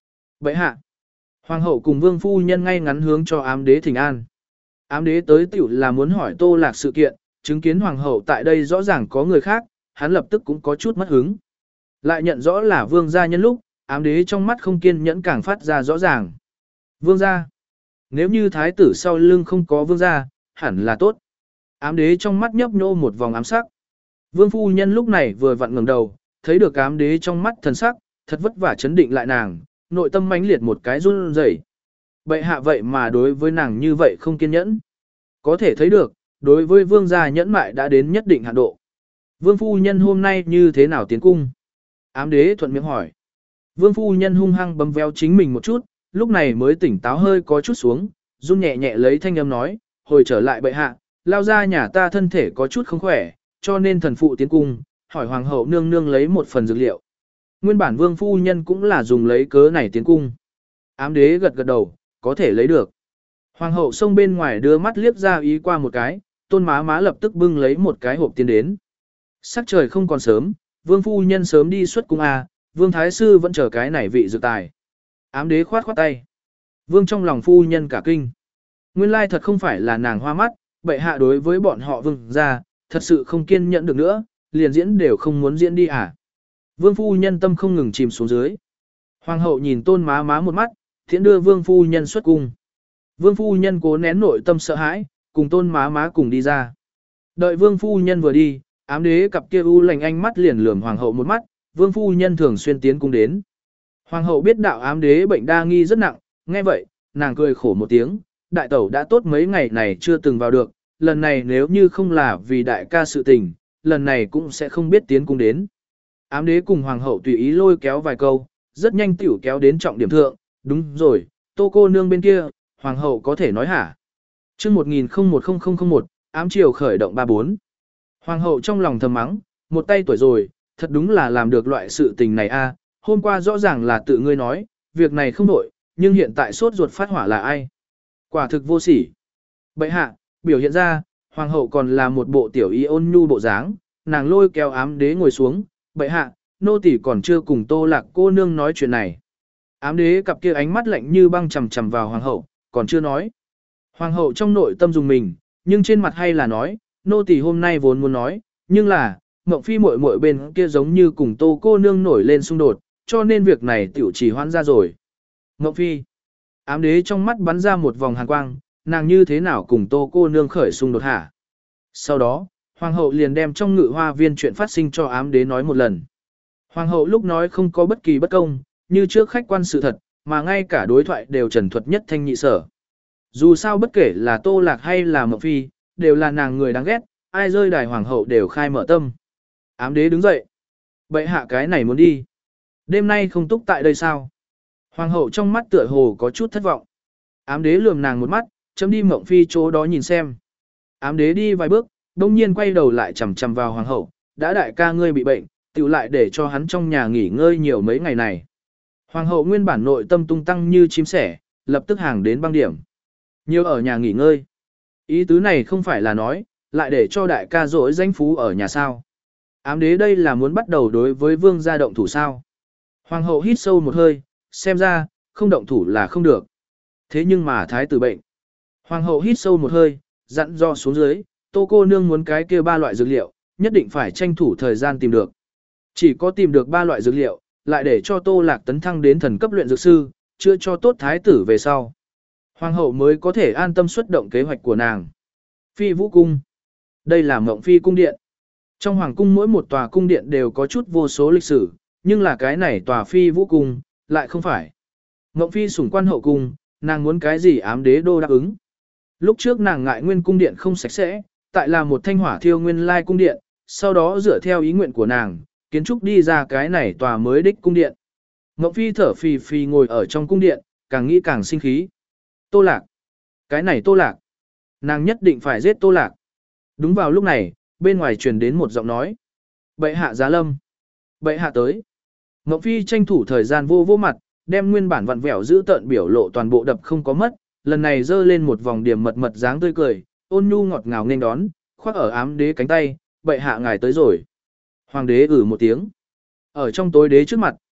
Bệ hạ. Hoàng hậu cùng vương phu nhân ngay ngắn hướng cho ám đế thỉnh an. Ám đế tới tiểu là muốn hỏi Tô Lạc sự kiện, chứng kiến hoàng hậu tại đây rõ ràng có người khác, hắn lập tức cũng có chút mất hứng. Lại nhận rõ là vương gia nhân lúc, ám đế trong mắt không kiên nhẫn càng phát ra rõ ràng. Vương gia. Nếu như thái tử sau lưng không có vương gia, hẳn là tốt. Ám đế trong mắt nhấp nhô một vòng ám sắc. Vương phu nhân lúc này vừa vặn ngẩng đầu, thấy được ám đế trong mắt thần sắc, thật vất vả chấn định lại nàng, nội tâm mãnh liệt một cái run rẩy. Bệ hạ vậy mà đối với nàng như vậy không kiên nhẫn. Có thể thấy được, đối với vương gia nhẫn mại đã đến nhất định hạn độ. Vương phu nhân hôm nay như thế nào tiến cung? Ám đế thuận miệng hỏi. Vương phu nhân hung hăng bấm véo chính mình một chút, lúc này mới tỉnh táo hơi có chút xuống, run nhẹ nhẹ lấy thanh âm nói, hồi trở lại bệ hạ, lao ra nhà ta thân thể có chút không khỏe, cho nên thần phụ tiến cung, hỏi hoàng hậu nương nương lấy một phần dược liệu. Nguyên bản vương phu nhân cũng là dùng lấy cớ này tiến cung. Ám đế gật gật đầu, có thể lấy được. Hoàng hậu xông bên ngoài đưa mắt liếc ra ý qua một cái, tôn má má lập tức bưng lấy một cái hộp tiến đến. Sắc trời không còn sớm, vương phu nhân sớm đi xuất cung à, vương thái sư vẫn chờ cái này vị dược tài. Ám đế khoát khoát tay. Vương trong lòng phu nhân cả kinh. Nguyên lai thật không phải là nàng hoa mắt, bệ hạ đối với bọn họ vương ra, thật sự không kiên nhẫn được nữa, liền diễn đều không muốn diễn đi à. Vương phu nhân tâm không ngừng chìm xuống dưới. Hoàng hậu nhìn tôn má má một mắt, thiện đưa vương phu nhân xuất cung. Vương phu nhân cố nén nội tâm sợ hãi, cùng tôn má má cùng đi ra. Đợi vương phu nhân vừa đi, ám đế cặp kia u lành ánh mắt liền lườm hoàng hậu một mắt, vương phu nhân thường xuyên tiến cung đến. Hoàng hậu biết đạo ám đế bệnh đa nghi rất nặng, nghe vậy, nàng cười khổ một tiếng, đại tẩu đã tốt mấy ngày này chưa từng vào được, lần này nếu như không là vì đại ca sự tình, lần này cũng sẽ không biết tiến cung đến. Ám đế cùng hoàng hậu tùy ý lôi kéo vài câu, rất nhanh tiểu kéo đến trọng điểm thượng, đúng rồi, tô cô nương bên kia, hoàng hậu có thể nói hả. chương một nghìn một nghìn một, ám triều khởi động ba bốn. Hoàng hậu trong lòng thầm mắng, một tay tuổi rồi, thật đúng là làm được loại sự tình này a. Hôm qua rõ ràng là tự ngươi nói, việc này không đổi, nhưng hiện tại sốt ruột phát hỏa là ai? Quả thực vô sỉ. Bệ hạ, biểu hiện ra, hoàng hậu còn là một bộ tiểu y ôn nhu bộ dáng, nàng lôi kéo ám đế ngồi xuống, bệ hạ, nô tỳ còn chưa cùng Tô Lạc cô nương nói chuyện này. Ám đế cặp kia ánh mắt lạnh như băng chằm chằm vào hoàng hậu, còn chưa nói. Hoàng hậu trong nội tâm dùng mình, nhưng trên mặt hay là nói, nô tỳ hôm nay vốn muốn nói, nhưng là, Mộng Phi muội muội bên kia giống như cùng Tô cô nương nổi lên xung đột, cho nên việc này tiểu chỉ hoãn ra rồi. Mộng Phi. Ám đế trong mắt bắn ra một vòng hàn quang, nàng như thế nào cùng Tô cô nương khởi xung đột hả? Sau đó, hoàng hậu liền đem trong ngự hoa viên chuyện phát sinh cho ám đế nói một lần. Hoàng hậu lúc nói không có bất kỳ bất công, như trước khách quan sự thật, mà ngay cả đối thoại đều trần thuật nhất thanh nhị sở. Dù sao bất kể là Tô Lạc hay là Mộng Phi, đều là nàng người đáng ghét, ai rơi đài hoàng hậu đều khai mở tâm. Ám đế đứng dậy. Bệ hạ cái này muốn đi. Đêm nay không túc tại đây sao? Hoàng hậu trong mắt tựa hồ có chút thất vọng. Ám đế lườm nàng một mắt, chấm đi Mộng Phi chỗ đó nhìn xem. Ám đế đi vài bước, đông nhiên quay đầu lại chằm chằm vào hoàng hậu, đã đại ca ngươi bị bệnh, tiểu lại để cho hắn trong nhà nghỉ ngơi nhiều mấy ngày này. Hoàng hậu nguyên bản nội tâm tung tăng như chim sẻ, lập tức hàng đến băng điểm. Nhiều ở nhà nghỉ ngơi. Ý tứ này không phải là nói, lại để cho đại ca dỗi danh phú ở nhà sao. Ám đế đây là muốn bắt đầu đối với vương gia động thủ sao. Hoàng hậu hít sâu một hơi, xem ra, không động thủ là không được. Thế nhưng mà thái tử bệnh. Hoàng hậu hít sâu một hơi, dặn dò xuống dưới, Tô cô nương muốn cái kia ba loại dược liệu, nhất định phải tranh thủ thời gian tìm được. Chỉ có tìm được ba loại dược liệu, lại để cho Tô Lạc tấn thăng đến thần cấp luyện dược sư, chữa cho tốt thái tử về sau. Hoàng hậu mới có thể an tâm xuất động kế hoạch của nàng. Phi Vũ Cung. Đây là Mộng Phi Cung Điện. Trong Hoàng Cung mỗi một tòa cung điện đều có chút vô số lịch sử, nhưng là cái này tòa Phi Vũ Cung, lại không phải. Mộng Phi sủng quan hậu cung, nàng muốn cái gì ám đế đô đáp ứng. Lúc trước nàng ngại nguyên cung điện không sạch sẽ, tại là một thanh hỏa thiêu nguyên lai cung điện, sau đó dựa theo ý nguyện của nàng, kiến trúc đi ra cái này tòa mới đích cung điện. Mộng Phi thở phì phì ngồi ở trong cung điện, càng nghĩ càng sinh khí. Tô Lạc. Cái này Tô Lạc. Nàng nhất định phải giết Tô Lạc. Đúng vào lúc này, bên ngoài truyền đến một giọng nói. Bệ hạ giá lâm. Bệ hạ tới. Mộng Phi tranh thủ thời gian vô vô mặt, đem nguyên bản vặn vẹo giữ tợn biểu lộ toàn bộ đập không có mất, lần này dơ lên một vòng điểm mật mật dáng tươi cười, ôn nhu ngọt ngào nghênh đón, khoác ở ám đế cánh tay, bệ hạ ngài tới rồi. Hoàng đế ử một tiếng. Ở trong tối đế trước mặt,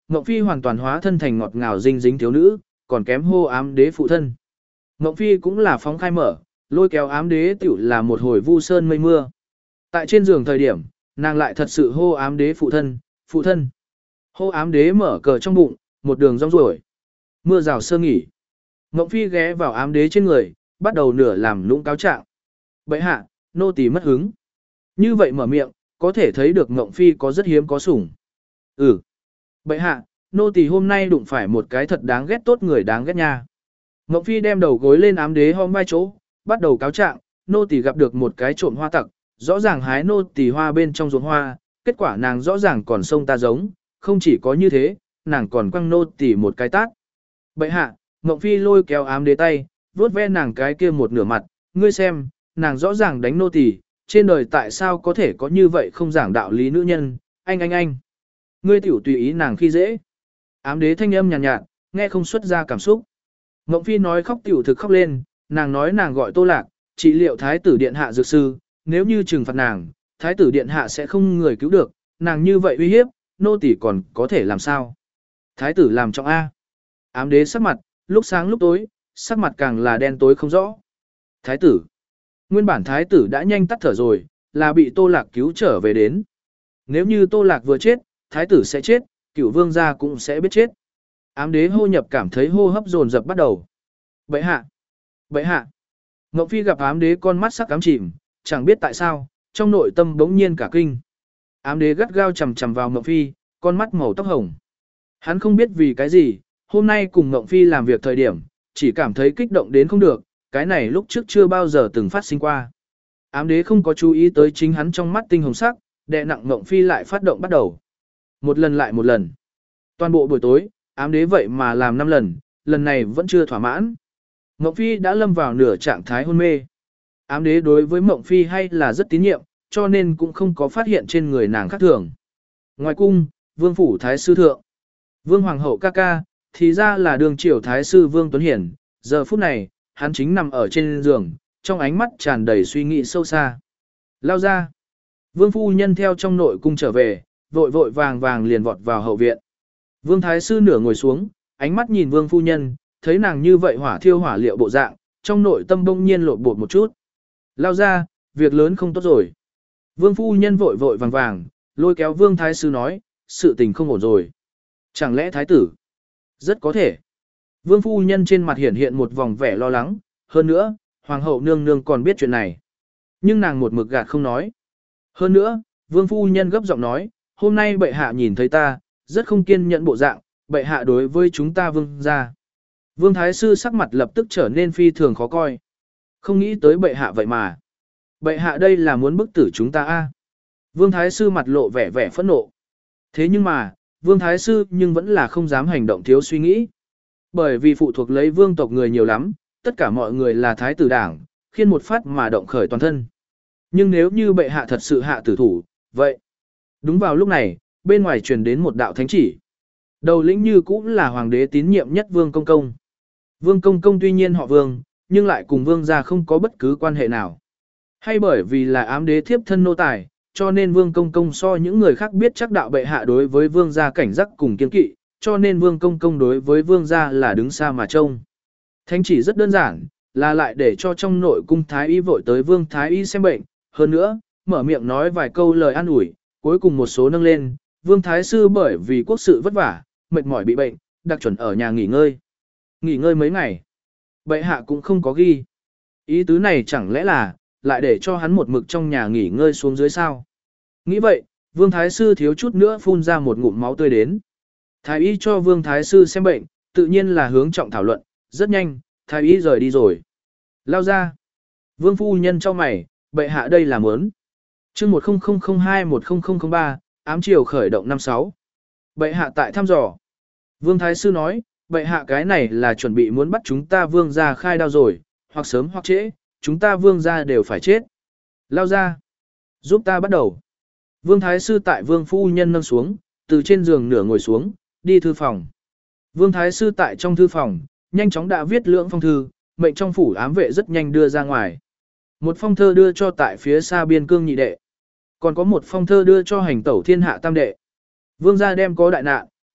Ngộng Phi hoàn toàn hóa thân thành ngọt ngào dinh dính thiếu nữ, còn kém hô ám đế phụ thân. Ngộng Phi cũng là phóng khai mở, lôi kéo ám đế tiểu là một hồi vu sơn mây mưa. Tại trên giường thời điểm, nàng lại thật sự hô ám đế phụ thân, phụ thân. Hô ám đế mở cờ trong bụng, một đường rong ruổi. Mưa rào sơ nghỉ. Ngộng Phi ghé vào ám đế trên người, bắt đầu nửa làm lũng cáo trạng. Bệ hạ, nô tỳ mất hứng. Như vậy mở miệng, có thể thấy được Ngộng Phi có rất hiếm có sủng. Ừ. Bệ hạ, nô tỳ hôm nay đụng phải một cái thật đáng ghét tốt người đáng ghét nha. Ngộng Phi đem đầu gối lên ám đế hom vai chỗ, bắt đầu cáo trạng, nô tỳ gặp được một cái trộm hoa tặc, rõ ràng hái nô tỳ hoa bên trong ruộng hoa, kết quả nàng rõ ràng còn xông ta giống, không chỉ có như thế, nàng còn quăng nô tỳ một cái tát. Bệ hạ, Ngộng Phi lôi kéo ám đế tay, vuốt ve nàng cái kia một nửa mặt, ngươi xem, nàng rõ ràng đánh nô tỳ, trên đời tại sao có thể có như vậy không giảng đạo lý nữ nhân, anh anh anh. Ngươi tiểu tùy ý nàng khi dễ. Ám đế thanh âm nhàn nhạt, nhạt, nghe không xuất ra cảm xúc. Ngộng Phi nói khóc tiểu thực khóc lên, nàng nói nàng gọi Tô Lạc, trị liệu thái tử điện hạ dược sư, nếu như trừng phạt nàng, thái tử điện hạ sẽ không người cứu được, nàng như vậy uy hiếp, nô tỳ còn có thể làm sao? Thái tử làm trọng A. Ám đế sắc mặt, lúc sáng lúc tối, sắc mặt càng là đen tối không rõ. Thái tử. Nguyên bản thái tử đã nhanh tắt thở rồi, là bị Tô Lạc cứu trở về đến. Nếu như Tô Lạc vừa chết, thái tử sẽ chết, cửu vương gia cũng sẽ biết chết. Ám đế hô nhập cảm thấy hô hấp dồn dập bắt đầu. Bệ hạ. Bệ hạ. Ngộng Phi gặp ám đế con mắt sắc ám chìm, chẳng biết tại sao, trong nội tâm bỗng nhiên cả kinh. Ám đế gắt gao chầm chầm vào Ngộng Phi, con mắt màu tóc hồng. Hắn không biết vì cái gì, hôm nay cùng Ngộng Phi làm việc thời điểm, chỉ cảm thấy kích động đến không được, cái này lúc trước chưa bao giờ từng phát sinh qua. Ám đế không có chú ý tới chính hắn trong mắt tinh hồng sắc, đè nặng Ngộng Phi lại phát động bắt đầu. Một lần lại một lần. Toàn bộ buổi tối, ám đế vậy mà làm năm lần, lần này vẫn chưa thỏa mãn. Ngộng Phi đã lâm vào nửa trạng thái hôn mê. Ám đế đối với Ngộng Phi hay là rất tín nhiệm, cho nên cũng không có phát hiện trên người nàng khác thường. Ngoài cung, vương phủ thái sư thượng. Vương hoàng hậu ca ca, thì ra là đường triều thái sư Vương Tuấn Hiển, giờ phút này, hắn chính nằm ở trên giường, trong ánh mắt tràn đầy suy nghĩ sâu xa. Lao ra. Vương phu nhân theo trong nội cung trở về, vội vội vàng vàng liền vọt vào hậu viện. Vương thái sư nửa ngồi xuống, ánh mắt nhìn vương phu nhân, thấy nàng như vậy hỏa thiêu hỏa liệu bộ dạng, trong nội tâm bỗng nhiên lộn bột một chút. Lao ra, việc lớn không tốt rồi. Vương phu nhân vội vội vàng vàng, lôi kéo vương thái sư nói, sự tình không ổn rồi. Chẳng lẽ thái tử? Rất có thể. Vương phu nhân trên mặt hiện hiện một vòng vẻ lo lắng, hơn nữa, hoàng hậu nương nương còn biết chuyện này. Nhưng nàng một mực gạt không nói. Hơn nữa, vương phu nhân gấp giọng nói, hôm nay bệ hạ nhìn thấy ta, rất không kiên nhẫn bộ dạng, bệ hạ đối với chúng ta vương gia. Vương thái sư sắc mặt lập tức trở nên phi thường khó coi. Không nghĩ tới bệ hạ vậy mà. Bệ hạ đây là muốn bức tử chúng ta a. Vương thái sư mặt lộ vẻ vẻ phẫn nộ. Thế nhưng mà, vương thái sư nhưng vẫn là không dám hành động thiếu suy nghĩ. Bởi vì phụ thuộc lấy vương tộc người nhiều lắm, tất cả mọi người là thái tử đảng, khiên một phát mà động khởi toàn thân. Nhưng nếu như bệ hạ thật sự hạ tử thủ, vậy. Đúng vào lúc này, bên ngoài truyền đến một đạo thánh chỉ. Đầu lĩnh như cũng là hoàng đế tín nhiệm nhất Vương Công Công. Vương Công Công tuy nhiên họ Vương, nhưng lại cùng Vương gia không có bất cứ quan hệ nào. Hay bởi vì là ám đế thiếp thân nô tài, cho nên Vương Công Công so những người khác biết chắc đạo bệ hạ đối với Vương gia cảnh giác cùng kiên kỵ, cho nên Vương Công Công đối với Vương gia là đứng xa mà trông. Thánh chỉ rất đơn giản, là lại để cho trong nội cung Thái Y vội tới Vương Thái Y xem bệnh, hơn nữa, mở miệng nói vài câu lời an ủi, cuối cùng một số nâng lên, Vương Thái Sư bởi vì quốc sự vất vả, mệt mỏi bị bệnh, đặc chuẩn ở nhà nghỉ ngơi. Nghỉ ngơi mấy ngày. Bệ hạ cũng không có ghi. Ý tứ này chẳng lẽ là, lại để cho hắn một mực trong nhà nghỉ ngơi xuống dưới sao. Nghĩ vậy, Vương Thái Sư thiếu chút nữa phun ra một ngụm máu tươi đến. Thái Y cho Vương Thái Sư xem bệnh, tự nhiên là hướng trọng thảo luận, rất nhanh, Thái Y rời đi rồi. Lao ra. Vương Phu Nhân cho mày, bệ hạ đây là muốn. chương một không không không hai một không không không ba, ám triều khởi động năm sáu. Bệ hạ tại thăm dò. Vương Thái Sư nói, bệ hạ cái này là chuẩn bị muốn bắt chúng ta vương gia khai đao rồi, hoặc sớm hoặc trễ, chúng ta vương gia đều phải chết. Lao ra. Giúp ta bắt đầu. Vương Thái Sư tại Vương Phu Nhân nâng xuống, từ trên giường nửa ngồi xuống, đi thư phòng. Vương Thái Sư tại trong thư phòng, nhanh chóng đã viết lưỡng phong thư, mệnh trong phủ ám vệ rất nhanh đưa ra ngoài. Một phong thơ đưa cho tại phía xa biên cương nhị đệ. Còn có một phong thơ đưa cho hành tẩu thiên hạ tam đệ. Vương gia đem có đại nạn,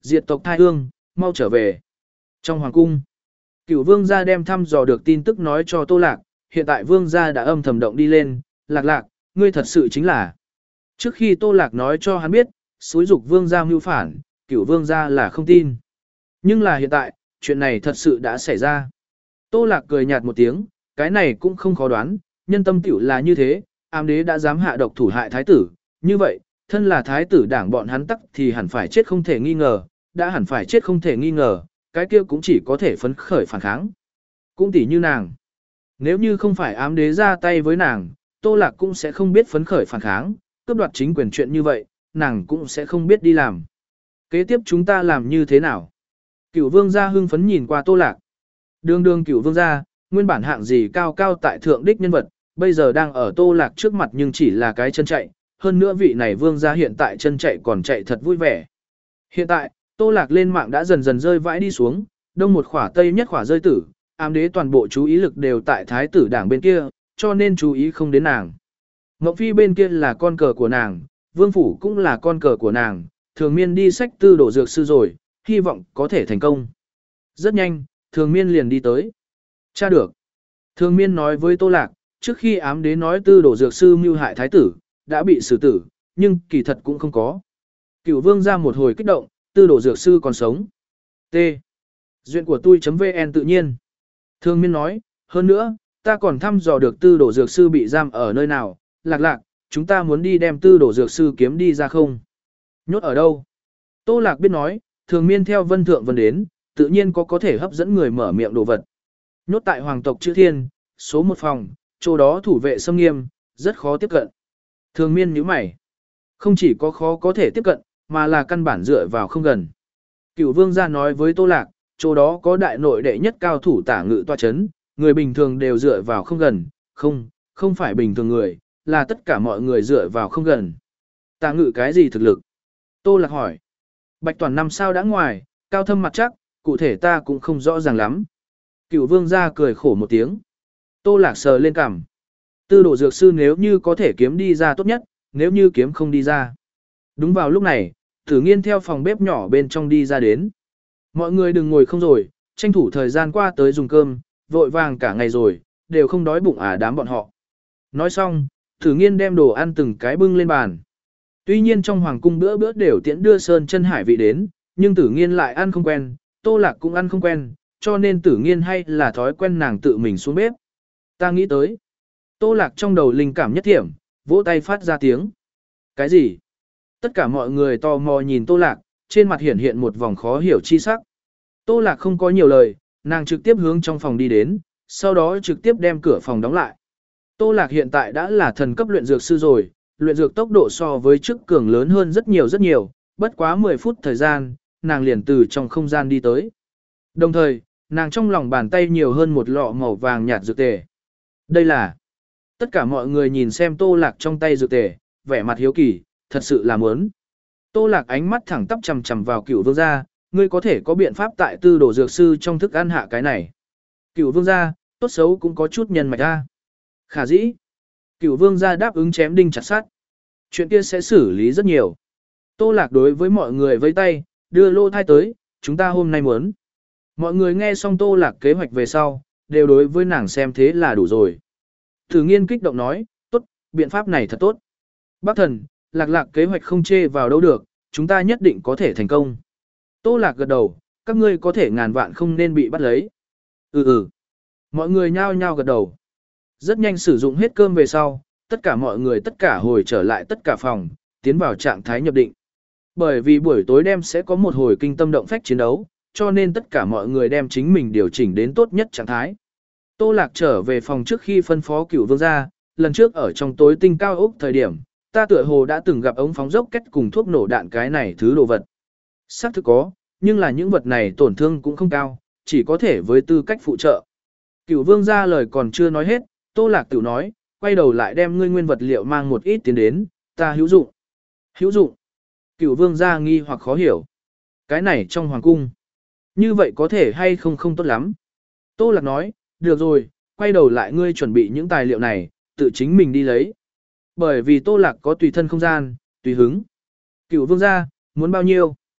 diệt tộc thai hương, mau trở về. Trong hoàng cung, Cửu vương gia đem thăm dò được tin tức nói cho Tô Lạc, hiện tại vương gia đã âm thầm động đi lên, Lạc Lạc, ngươi thật sự chính là. Trước khi Tô Lạc nói cho hắn biết, xúi dục vương gia mưu phản, Cửu vương gia là không tin. Nhưng là hiện tại, chuyện này thật sự đã xảy ra. Tô Lạc cười nhạt một tiếng, cái này cũng không khó đoán, nhân tâm tiểu là như thế, ám đế đã dám hạ độc thủ hại thái tử, như vậy, thân là thái tử đảng bọn hắn tắc thì hẳn phải chết không thể nghi ngờ, đã hẳn phải chết không thể nghi ngờ, cái kia cũng chỉ có thể phấn khởi phản kháng. Cũng tỉ như nàng. Nếu như không phải ám đế ra tay với nàng, Tô Lạc cũng sẽ không biết phấn khởi phản kháng, cướp đoạt chính quyền chuyện như vậy, nàng cũng sẽ không biết đi làm. Kế tiếp chúng ta làm như thế nào? Cửu vương gia hưng phấn nhìn qua Tô Lạc. Đường đường cửu vương gia, nguyên bản hạng gì cao cao tại thượng đích nhân vật, bây giờ đang ở Tô Lạc trước mặt nhưng chỉ là cái chân chạy, hơn nữa vị này vương gia hiện tại chân chạy còn chạy thật vui vẻ. Hiện tại, Tô Lạc lên mạng đã dần dần rơi vãi đi xuống, đông một khỏa tây nhất khỏa rơi tử, ám đế toàn bộ chú ý lực đều tại thái tử đảng bên kia, cho nên chú ý không đến nàng. Mộng phi bên kia là con cờ của nàng, vương phủ cũng là con cờ của nàng, thường miên đi sách tư đổ dược sư rồi, hy vọng có thể thành công. Rất nhanh, thường miên liền đi tới. Cha được. Thường miên nói với Tô Lạc, trước khi ám đế nói tư đổ dược sư mưu hại thái tử, đã bị xử tử, nhưng kỳ thật cũng không có. Cửu vương ra một hồi kích động, tư đổ dược sư còn sống. T. Duyện của tôi.vn tự nhiên. Thường miên nói, hơn nữa, ta còn thăm dò được tư đổ dược sư bị giam ở nơi nào, Lạc Lạc, chúng ta muốn đi đem tư đổ dược sư kiếm đi ra không? Nhốt ở đâu? Tô Lạc biết nói, thường miên theo vân thượng vân đến, tự nhiên có có thể hấp dẫn người mở miệng đồ vật. Nhốt tại hoàng tộc chữ thiên, số một phòng, chỗ đó thủ vệ xâm nghiêm, rất khó tiếp cận. Thường miên nhíu mày. Không chỉ có khó có thể tiếp cận, mà là căn bản dựa vào không gần. Cửu vương gia nói với Tô Lạc, chỗ đó có đại nội đệ nhất cao thủ tả ngự tọa chấn, người bình thường đều dựa vào không gần, không, không phải bình thường người, là tất cả mọi người dựa vào không gần. Tả ngự cái gì thực lực? Tô Lạc hỏi. Bạch toàn năm sao đã ngoài, cao thâm mặt chắc, cụ thể ta cũng không rõ ràng lắm. Cửu vương gia cười khổ một tiếng. Tô Lạc sờ lên cằm. Tư đổ dược sư nếu như có thể kiếm đi ra tốt nhất, nếu như kiếm không đi ra. Đúng vào lúc này, Tử Nghiên theo phòng bếp nhỏ bên trong đi ra đến. Mọi người đừng ngồi không rồi, tranh thủ thời gian qua tới dùng cơm, vội vàng cả ngày rồi, đều không đói bụng à đám bọn họ. Nói xong, Tử Nghiên đem đồ ăn từng cái bưng lên bàn. Tuy nhiên trong hoàng cung bữa bữa đều tiễn đưa sơn chân hải vị đến, nhưng Tử Nghiên lại ăn không quen, Tô Lạc cũng ăn không quen, cho nên Tử Nghiên hay là thói quen nàng tự mình xuống bếp. Ta nghĩ tới. Tô Lạc trong đầu linh cảm nhất thiểm, vỗ tay phát ra tiếng. Cái gì? Tất cả mọi người tò mò nhìn Tô Lạc, trên mặt hiện hiện một vòng khó hiểu chi sắc. Tô Lạc không có nhiều lời, nàng trực tiếp hướng trong phòng đi đến, sau đó trực tiếp đem cửa phòng đóng lại. Tô Lạc hiện tại đã là thần cấp luyện dược sư rồi, luyện dược tốc độ so với trước cường lớn hơn rất nhiều rất nhiều, bất quá mười phút thời gian, nàng liền từ trong không gian đi tới. Đồng thời, nàng trong lòng bàn tay nhiều hơn một lọ màu vàng nhạt dược tề. Đây là... Tất cả mọi người nhìn xem Tô Lạc trong tay dược tề, vẻ mặt hiếu kỳ, thật sự là muốn. Tô Lạc ánh mắt thẳng tắp chằm chằm vào Cửu vương gia, ngươi có thể có biện pháp tại tư đổ dược sư trong thức ăn hạ cái này. Cửu vương gia, tốt xấu cũng có chút nhân mạch ra. Khả dĩ. Cửu vương gia đáp ứng chém đinh chặt sắt. Chuyện kia sẽ xử lý rất nhiều. Tô Lạc đối với mọi người vẫy tay, đưa lô thai tới, chúng ta hôm nay muốn. Mọi người nghe xong Tô Lạc kế hoạch về sau, đều đối với nàng xem thế là đủ rồi. Thử Nghiên kích động nói, tốt, biện pháp này thật tốt. Bác thần, Lạc Lạc kế hoạch không chê vào đâu được, chúng ta nhất định có thể thành công. Tô Lạc gật đầu, các ngươi có thể ngàn vạn không nên bị bắt lấy. Ừ ừ. Mọi người nhao nhao gật đầu. Rất nhanh sử dụng hết cơm về sau, tất cả mọi người tất cả hồi trở lại tất cả phòng, tiến vào trạng thái nhập định. Bởi vì buổi tối đêm sẽ có một hồi kinh tâm động phách chiến đấu, cho nên tất cả mọi người đem chính mình điều chỉnh đến tốt nhất trạng thái. Tô Lạc trở về phòng trước khi phân phó Cửu vương gia, lần trước ở trong tối tinh cao ốc thời điểm, ta tựa hồ đã từng gặp ống phóng dốc kết cùng thuốc nổ đạn cái này thứ đồ vật. Xác thực có, nhưng là những vật này tổn thương cũng không cao, chỉ có thể với tư cách phụ trợ. Cửu vương gia lời còn chưa nói hết, Tô Lạc tiểu nói, quay đầu lại đem ngươi nguyên vật liệu mang một ít tiền đến, ta hữu dụng. Hữu dụng. Cửu vương gia nghi hoặc khó hiểu. Cái này trong hoàng cung. Như vậy có thể hay không không tốt lắm. Tô Lạc nói, được rồi, quay đầu lại ngươi chuẩn bị những tài liệu này, tự chính mình đi lấy. Bởi vì Tô Lạc có tùy thân không gian, tùy hứng. Cửu vương gia, muốn bao nhiêu?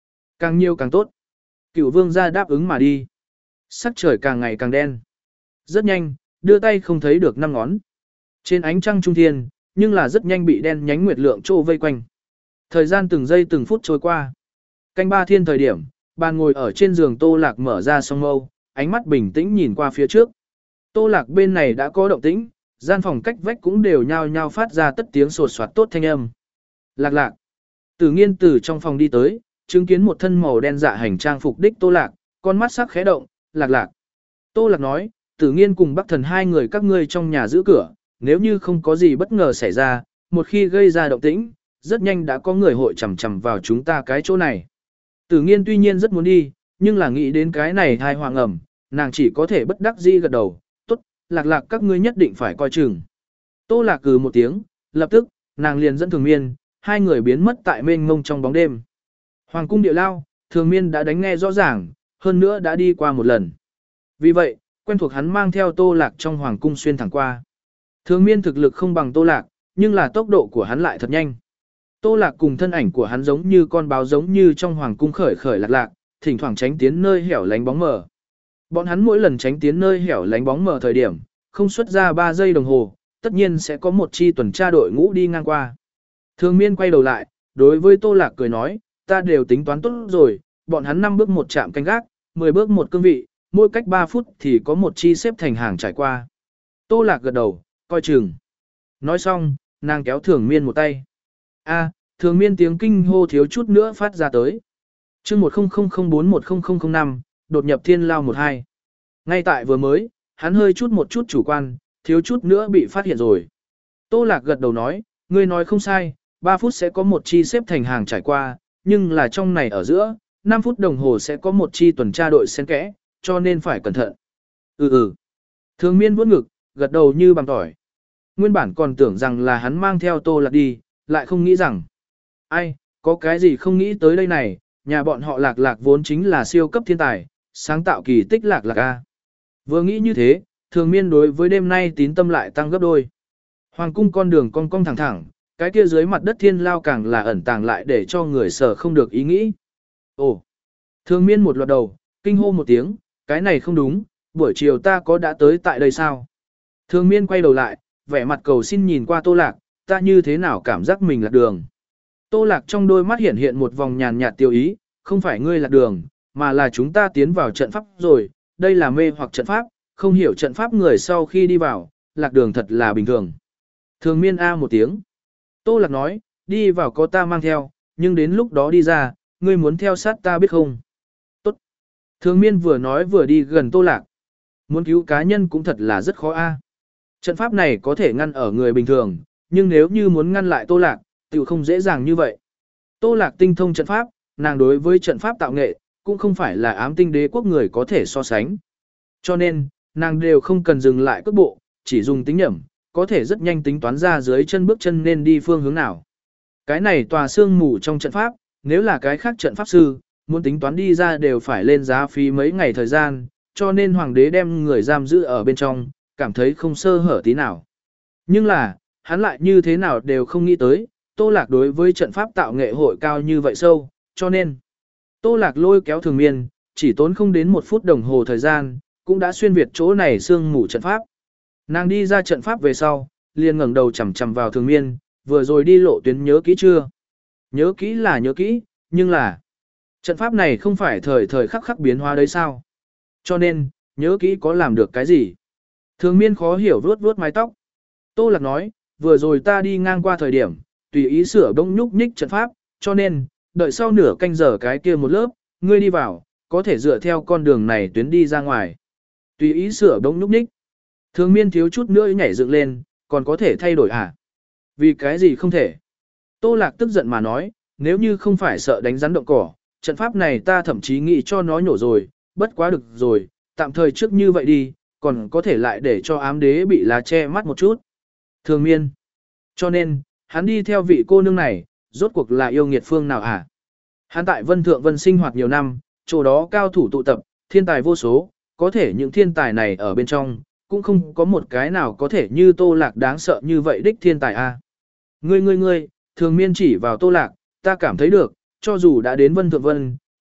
Càng nhiều càng tốt. Cửu vương gia đáp ứng mà đi. Sắc trời càng ngày càng đen. Rất nhanh, đưa tay không thấy được năm ngón. Trên ánh trăng trung thiên, nhưng là rất nhanh bị đen nhánh nguyệt lượng trô vây quanh. Thời gian từng giây từng phút trôi qua. Canh ba thiên thời điểm, bàn ngồi ở trên giường Tô Lạc mở ra song mâu, ánh mắt bình tĩnh nhìn qua phía trước. Tô Lạc bên này đã có động tĩnh, gian phòng cách vách cũng đều nhao nhao phát ra tất tiếng sột soạt tốt thanh âm. Lạc lạc. Tử nghiên từ trong phòng đi tới, chứng kiến một thân màu đen dạ hành trang phục đích Tô Lạc, con mắt sắc khẽ động, lạc lạc. Tô Lạc nói, Tử nghiên cùng Bắc Thần hai người các ngươi trong nhà giữ cửa, nếu như không có gì bất ngờ xảy ra, một khi gây ra động tĩnh, rất nhanh đã có người hội chầm chầm vào chúng ta cái chỗ này. Tử nghiên tuy nhiên rất muốn đi, nhưng là nghĩ đến cái này thai hoàng ẩm, nàng chỉ có thể bất đắc dĩ gật đầu, tốt, lạc lạc các ngươi nhất định phải coi chừng. Tô Lạc cừ một tiếng, lập tức, nàng liền dẫn Thường Miên, hai người biến mất tại mênh mông trong bóng đêm. Hoàng cung địa lao, Thường Miên đã đánh nghe rõ ràng, hơn nữa đã đi qua một lần. Vì vậy, quen thuộc hắn mang theo Tô Lạc trong hoàng cung xuyên thẳng qua. Thường Miên thực lực không bằng Tô Lạc, nhưng là tốc độ của hắn lại thật nhanh. Tô Lạc cùng thân ảnh của hắn giống như con báo giống như trong hoàng cung khởi khởi lạc lạc, thỉnh thoảng tránh tiến nơi hẻo lánh bóng mờ. Bọn hắn mỗi lần tránh tiến nơi hẻo lánh bóng mờ thời điểm, không xuất ra ba giây đồng hồ, tất nhiên sẽ có một chi tuần tra đội ngũ đi ngang qua. Thường Miên quay đầu lại, đối với Tô Lạc cười nói, ta đều tính toán tốt rồi, bọn hắn năm bước một chạm canh gác, mười bước một cương vị, mỗi cách ba phút thì có một chi xếp thành hàng trải qua. Tô Lạc gật đầu, coi chừng. Nói xong, nàng kéo Thường Miên một tay. A, Thường Miên tiếng kinh hô thiếu chút nữa phát ra tới. Chương một không không không bốn một không không không năm, đột nhập thiên lao một hai. Ngay tại vừa mới, hắn hơi chút một chút chủ quan, thiếu chút nữa bị phát hiện rồi. Tô Lạc gật đầu nói, ngươi nói không sai, ba phút sẽ có một chi xếp thành hàng trải qua, nhưng là trong này ở giữa, năm phút đồng hồ sẽ có một chi tuần tra đội xen kẽ, cho nên phải cẩn thận. Ừ ừ. Thường Miên vuốt ngực, gật đầu như bằng tỏi. Nguyên bản còn tưởng rằng là hắn mang theo Tô Lạc đi, lại không nghĩ rằng. Ai, có cái gì không nghĩ tới đây này, nhà bọn họ Lạc Lạc vốn chính là siêu cấp thiên tài, sáng tạo kỳ tích Lạc Lạc A. Vừa nghĩ như thế, Thường Miên đối với đêm nay tín tâm lại tăng gấp đôi. Hoàng cung con đường cong cong thẳng thẳng, cái kia dưới mặt đất thiên lao càng là ẩn tàng lại để cho người sở không được ý nghĩ. Ồ, Thường Miên một loạt đầu, kinh hô một tiếng, cái này không đúng, buổi chiều ta có đã tới tại đây sao? Thường Miên quay đầu lại, vẻ mặt cầu xin nhìn qua Tô Lạc, ta như thế nào cảm giác mình lạc đường. Tô Lạc trong đôi mắt hiện hiện một vòng nhàn nhạt tiêu ý, không phải ngươi lạc đường, mà là chúng ta tiến vào trận pháp rồi, đây là mê hoặc trận pháp, không hiểu trận pháp người sau khi đi vào, lạc đường thật là bình thường. Thường Miên A một tiếng. Tô Lạc nói, đi vào có ta mang theo, nhưng đến lúc đó đi ra, ngươi muốn theo sát ta biết không? Tốt. Thường Miên vừa nói vừa đi gần Tô Lạc. Muốn cứu cá nhân cũng thật là rất khó A. Trận pháp này có thể ngăn ở người bình thường, nhưng nếu như muốn ngăn lại Tô Lạc, tự không dễ dàng như vậy. Tô Lạc tinh thông trận pháp, nàng đối với trận pháp tạo nghệ, cũng không phải là ám tinh đế quốc người có thể so sánh. Cho nên, nàng đều không cần dừng lại cước bộ, chỉ dùng tính nhẩm, có thể rất nhanh tính toán ra dưới chân bước chân nên đi phương hướng nào. Cái này tòa xương mù trong trận pháp, nếu là cái khác trận pháp sư, muốn tính toán đi ra đều phải lên giá phí mấy ngày thời gian, cho nên hoàng đế đem người giam giữ ở bên trong, cảm thấy không sơ hở tí nào. Nhưng là, hắn lại như thế nào đều không nghĩ tới, Tô Lạc đối với trận pháp tạo nghệ hội cao như vậy sâu, cho nên Tô Lạc lôi kéo Thường Miên, chỉ tốn không đến một phút đồng hồ thời gian, cũng đã xuyên việt chỗ này xương mù trận pháp. Nàng đi ra trận pháp về sau, liền ngẩng đầu chằm chằm vào Thường Miên, vừa rồi đi lộ tuyến nhớ kỹ chưa? Nhớ kỹ là nhớ kỹ, nhưng là trận pháp này không phải thời thời khắc khắc biến hóa đấy sao? Cho nên, nhớ kỹ có làm được cái gì? Thường Miên khó hiểu vuốt vuốt mái tóc. Tô Lạc nói, vừa rồi ta đi ngang qua thời điểm, tùy ý sửa bông nhúc nhích trận pháp, cho nên, đợi sau nửa canh giờ cái kia một lớp, ngươi đi vào, có thể dựa theo con đường này tuyến đi ra ngoài. Tùy ý sửa bông nhúc nhích. Thường Miên thiếu chút nữa nhảy dựng lên, còn có thể thay đổi à? Vì cái gì không thể? Tô Lạc tức giận mà nói, nếu như không phải sợ đánh rắn động cỏ, trận pháp này ta thậm chí nghĩ cho nó nhổ rồi, bất quá được rồi, tạm thời trước như vậy đi, còn có thể lại để cho ám đế bị lá che mắt một chút. Thường Miên. Cho nên, hắn đi theo vị cô nương này, rốt cuộc là yêu nghiệt phương nào hả? Hắn tại Vân Thượng Vân sinh hoạt nhiều năm, chỗ đó cao thủ tụ tập, thiên tài vô số, có thể những thiên tài này ở bên trong, cũng không có một cái nào có thể như Tô Lạc đáng sợ như vậy đích thiên tài a. Ngươi ngươi ngươi, Thường Miên chỉ vào Tô Lạc, ta cảm thấy được, cho dù đã đến Vân Thượng Vân,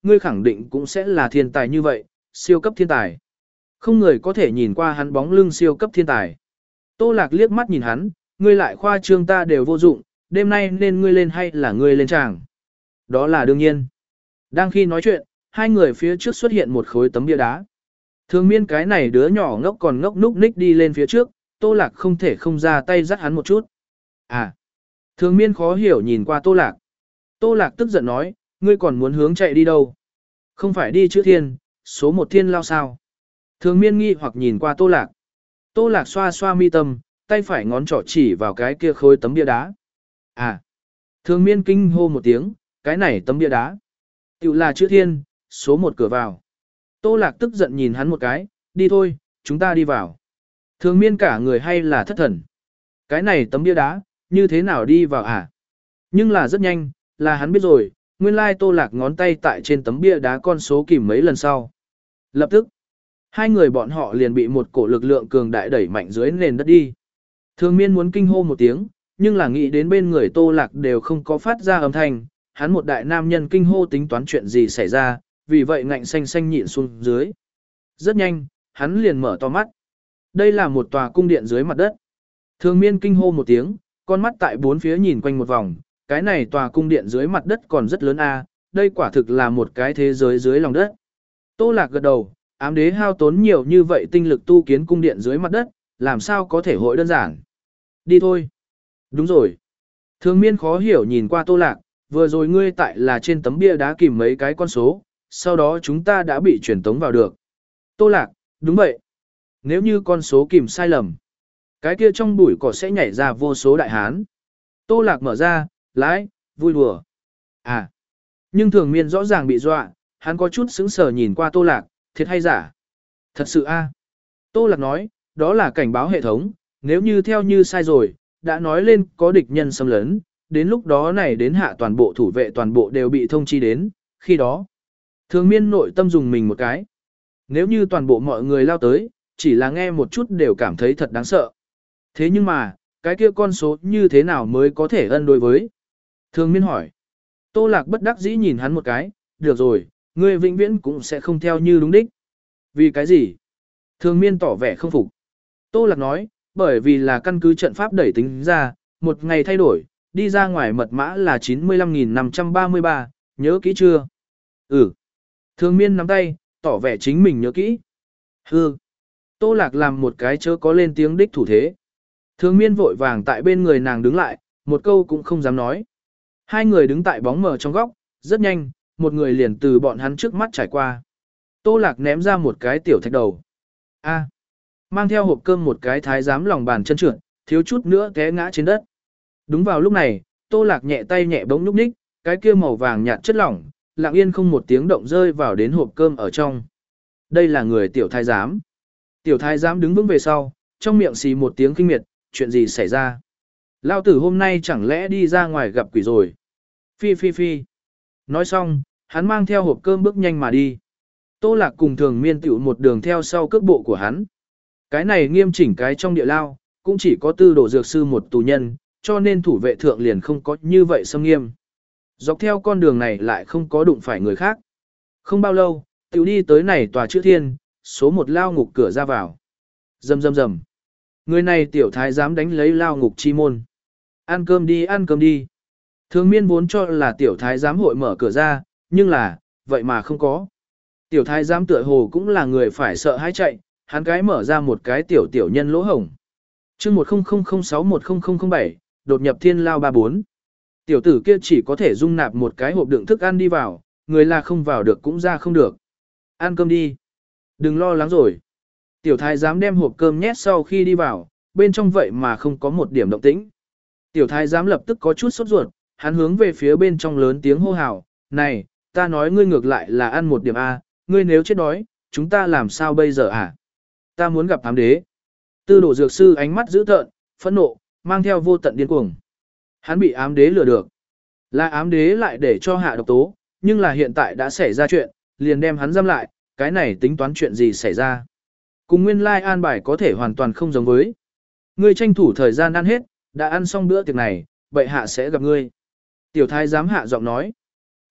ngươi khẳng định cũng sẽ là thiên tài như vậy, siêu cấp thiên tài. Không người có thể nhìn qua hắn bóng lưng siêu cấp thiên tài. Tô Lạc liếc mắt nhìn hắn, ngươi lại khoa trương ta đều vô dụng, đêm nay nên ngươi lên hay là ngươi lên tràng. Đó là đương nhiên. Đang khi nói chuyện, hai người phía trước xuất hiện một khối tấm bia đá. Thường miên cái này đứa nhỏ ngốc còn ngốc núc ních đi lên phía trước, Tô Lạc không thể không ra tay dắt hắn một chút. À, thường miên khó hiểu nhìn qua Tô Lạc. Tô Lạc tức giận nói, ngươi còn muốn hướng chạy đi đâu? Không phải đi chữ thiên, số một thiên lao sao? Thường miên nghi hoặc nhìn qua Tô Lạc. Tô Lạc xoa xoa mi tâm, tay phải ngón trỏ chỉ vào cái kia khối tấm bia đá. À, thường miên kinh hô một tiếng, cái này tấm bia đá. Tiểu là chữ thiên, số một cửa vào. Tô Lạc tức giận nhìn hắn một cái, đi thôi, chúng ta đi vào. Thường miên cả người hay là thất thần. Cái này tấm bia đá, như thế nào đi vào à? Nhưng là rất nhanh, là hắn biết rồi, nguyên lai Tô Lạc ngón tay tại trên tấm bia đá con số kìm mấy lần sau. Lập tức, hai người bọn họ liền bị một cổ lực lượng cường đại đẩy mạnh dưới nền đất đi. Thường miên muốn kinh hô một tiếng, nhưng là nghĩ đến bên người Tô Lạc đều không có phát ra âm thanh, hắn một đại nam nhân kinh hô tính toán chuyện gì xảy ra, vì vậy ngạnh xanh xanh nhịn xuống dưới. Rất nhanh, hắn liền mở to mắt. Đây là một tòa cung điện dưới mặt đất. Thường miên kinh hô một tiếng, con mắt tại bốn phía nhìn quanh một vòng, cái này tòa cung điện dưới mặt đất còn rất lớn a, đây quả thực là một cái thế giới dưới lòng đất. Tô Lạc gật đầu, ám đế hao tốn nhiều như vậy tinh lực tu kiến cung điện dưới mặt đất, làm sao có thể hội đơn giản. Đi thôi. Đúng rồi. Thường miên khó hiểu nhìn qua Tô Lạc, vừa rồi ngươi tại là trên tấm bia đá kìm mấy cái con số, sau đó chúng ta đã bị truyền tống vào được. Tô Lạc, đúng vậy. Nếu như con số kìm sai lầm, cái kia trong bụi cỏ sẽ nhảy ra vô số đại hán. Tô Lạc mở ra, lái, vui đùa. À, nhưng thường miên rõ ràng bị dọa, hắn có chút sững sờ nhìn qua Tô Lạc, thiệt hay giả? Thật sự a. Tô Lạc nói, đó là cảnh báo hệ thống, nếu như theo như sai rồi, đã nói lên có địch nhân xâm lấn, đến lúc đó này đến hạ toàn bộ thủ vệ toàn bộ đều bị thông chi đến, khi đó. Thường miên nội tâm dùng mình một cái. Nếu như toàn bộ mọi người lao tới, chỉ là nghe một chút đều cảm thấy thật đáng sợ. Thế nhưng mà, cái kia con số như thế nào mới có thể ân đối với? Thường miên hỏi. Tô Lạc bất đắc dĩ nhìn hắn một cái, được rồi, ngươi vĩnh viễn cũng sẽ không theo như đúng đích. Vì cái gì? Thường miên tỏ vẻ không phục. Tô Lạc nói, bởi vì là căn cứ trận pháp đẩy tính ra, một ngày thay đổi, đi ra ngoài mật mã là chín mươi lăm nghìn năm trăm ba mươi ba, nhớ kỹ chưa? Ừ. Thường miên nắm tay, tỏ vẻ chính mình nhớ kỹ. Hư. Tô Lạc làm một cái chớ có lên tiếng đích thủ thế. Thường miên vội vàng tại bên người nàng đứng lại, một câu cũng không dám nói. Hai người đứng tại bóng mờ trong góc, rất nhanh, một người liền từ bọn hắn trước mắt trải qua. Tô Lạc ném ra một cái tiểu thạch đầu. A. Mang theo hộp cơm một cái thái giám lòng bàn chân trượt, thiếu chút nữa té ngã trên đất. Đúng vào lúc này, Tô Lạc nhẹ tay nhẹ bỗng nhúc nhích, cái kia màu vàng nhạt chất lỏng, lặng yên không một tiếng động rơi vào đến hộp cơm ở trong. Đây là người tiểu thái giám. Tiểu thái giám đứng vững về sau, trong miệng xì một tiếng kinh miệt, chuyện gì xảy ra? Lao tử hôm nay chẳng lẽ đi ra ngoài gặp quỷ rồi? Phi phi phi. Nói xong, hắn mang theo hộp cơm bước nhanh mà đi. Tô Lạc cùng thường miên tiểu một đường theo sau cước bộ của hắn. Cái này nghiêm chỉnh cái trong địa lao, cũng chỉ có tư đồ dược sư một tù nhân, cho nên thủ vệ thượng liền không có như vậy xâm nghiêm. Dọc theo con đường này lại không có đụng phải người khác. Không bao lâu, tiểu đi tới này tòa chữ thiên, số một lao ngục cửa ra vào. Rầm rầm rầm. Người này tiểu thái dám đánh lấy lao ngục chi môn. Ăn cơm đi, ăn cơm đi. Thường miên vốn cho là tiểu thái giám hội mở cửa ra, nhưng là, vậy mà không có. Tiểu thái giám tựa hồ cũng là người phải sợ hãi chạy, hắn cái mở ra một cái tiểu tiểu nhân lỗ hổng. chương một không không không sáu một không không không bảy, đột nhập thiên lao ba bốn. Tiểu tử kia chỉ có thể dung nạp một cái hộp đựng thức ăn đi vào, người là không vào được cũng ra không được. Ăn cơm đi. Đừng lo lắng rồi. Tiểu thái giám đem hộp cơm nhét sau khi đi vào, bên trong vậy mà không có một điểm động tĩnh. Tiểu thái giám lập tức có chút sốt ruột, hắn hướng về phía bên trong lớn tiếng hô hào, này, ta nói ngươi ngược lại là ăn một điểm A, ngươi nếu chết đói, chúng ta làm sao bây giờ à? Ta muốn gặp ám đế. Tư đồ dược sư ánh mắt dữ tợn, phẫn nộ, mang theo vô tận điên cuồng. Hắn bị ám đế lừa được. Là ám đế lại để cho hạ độc tố, nhưng là hiện tại đã xảy ra chuyện, liền đem hắn giam lại, cái này tính toán chuyện gì xảy ra. Cùng nguyên lai an bài có thể hoàn toàn không giống với. Ngươi tranh thủ thời gian ăn hết, đã ăn xong bữa tiệc này, bệ hạ sẽ gặp ngươi. Tiểu thái giám hạ giọng nói.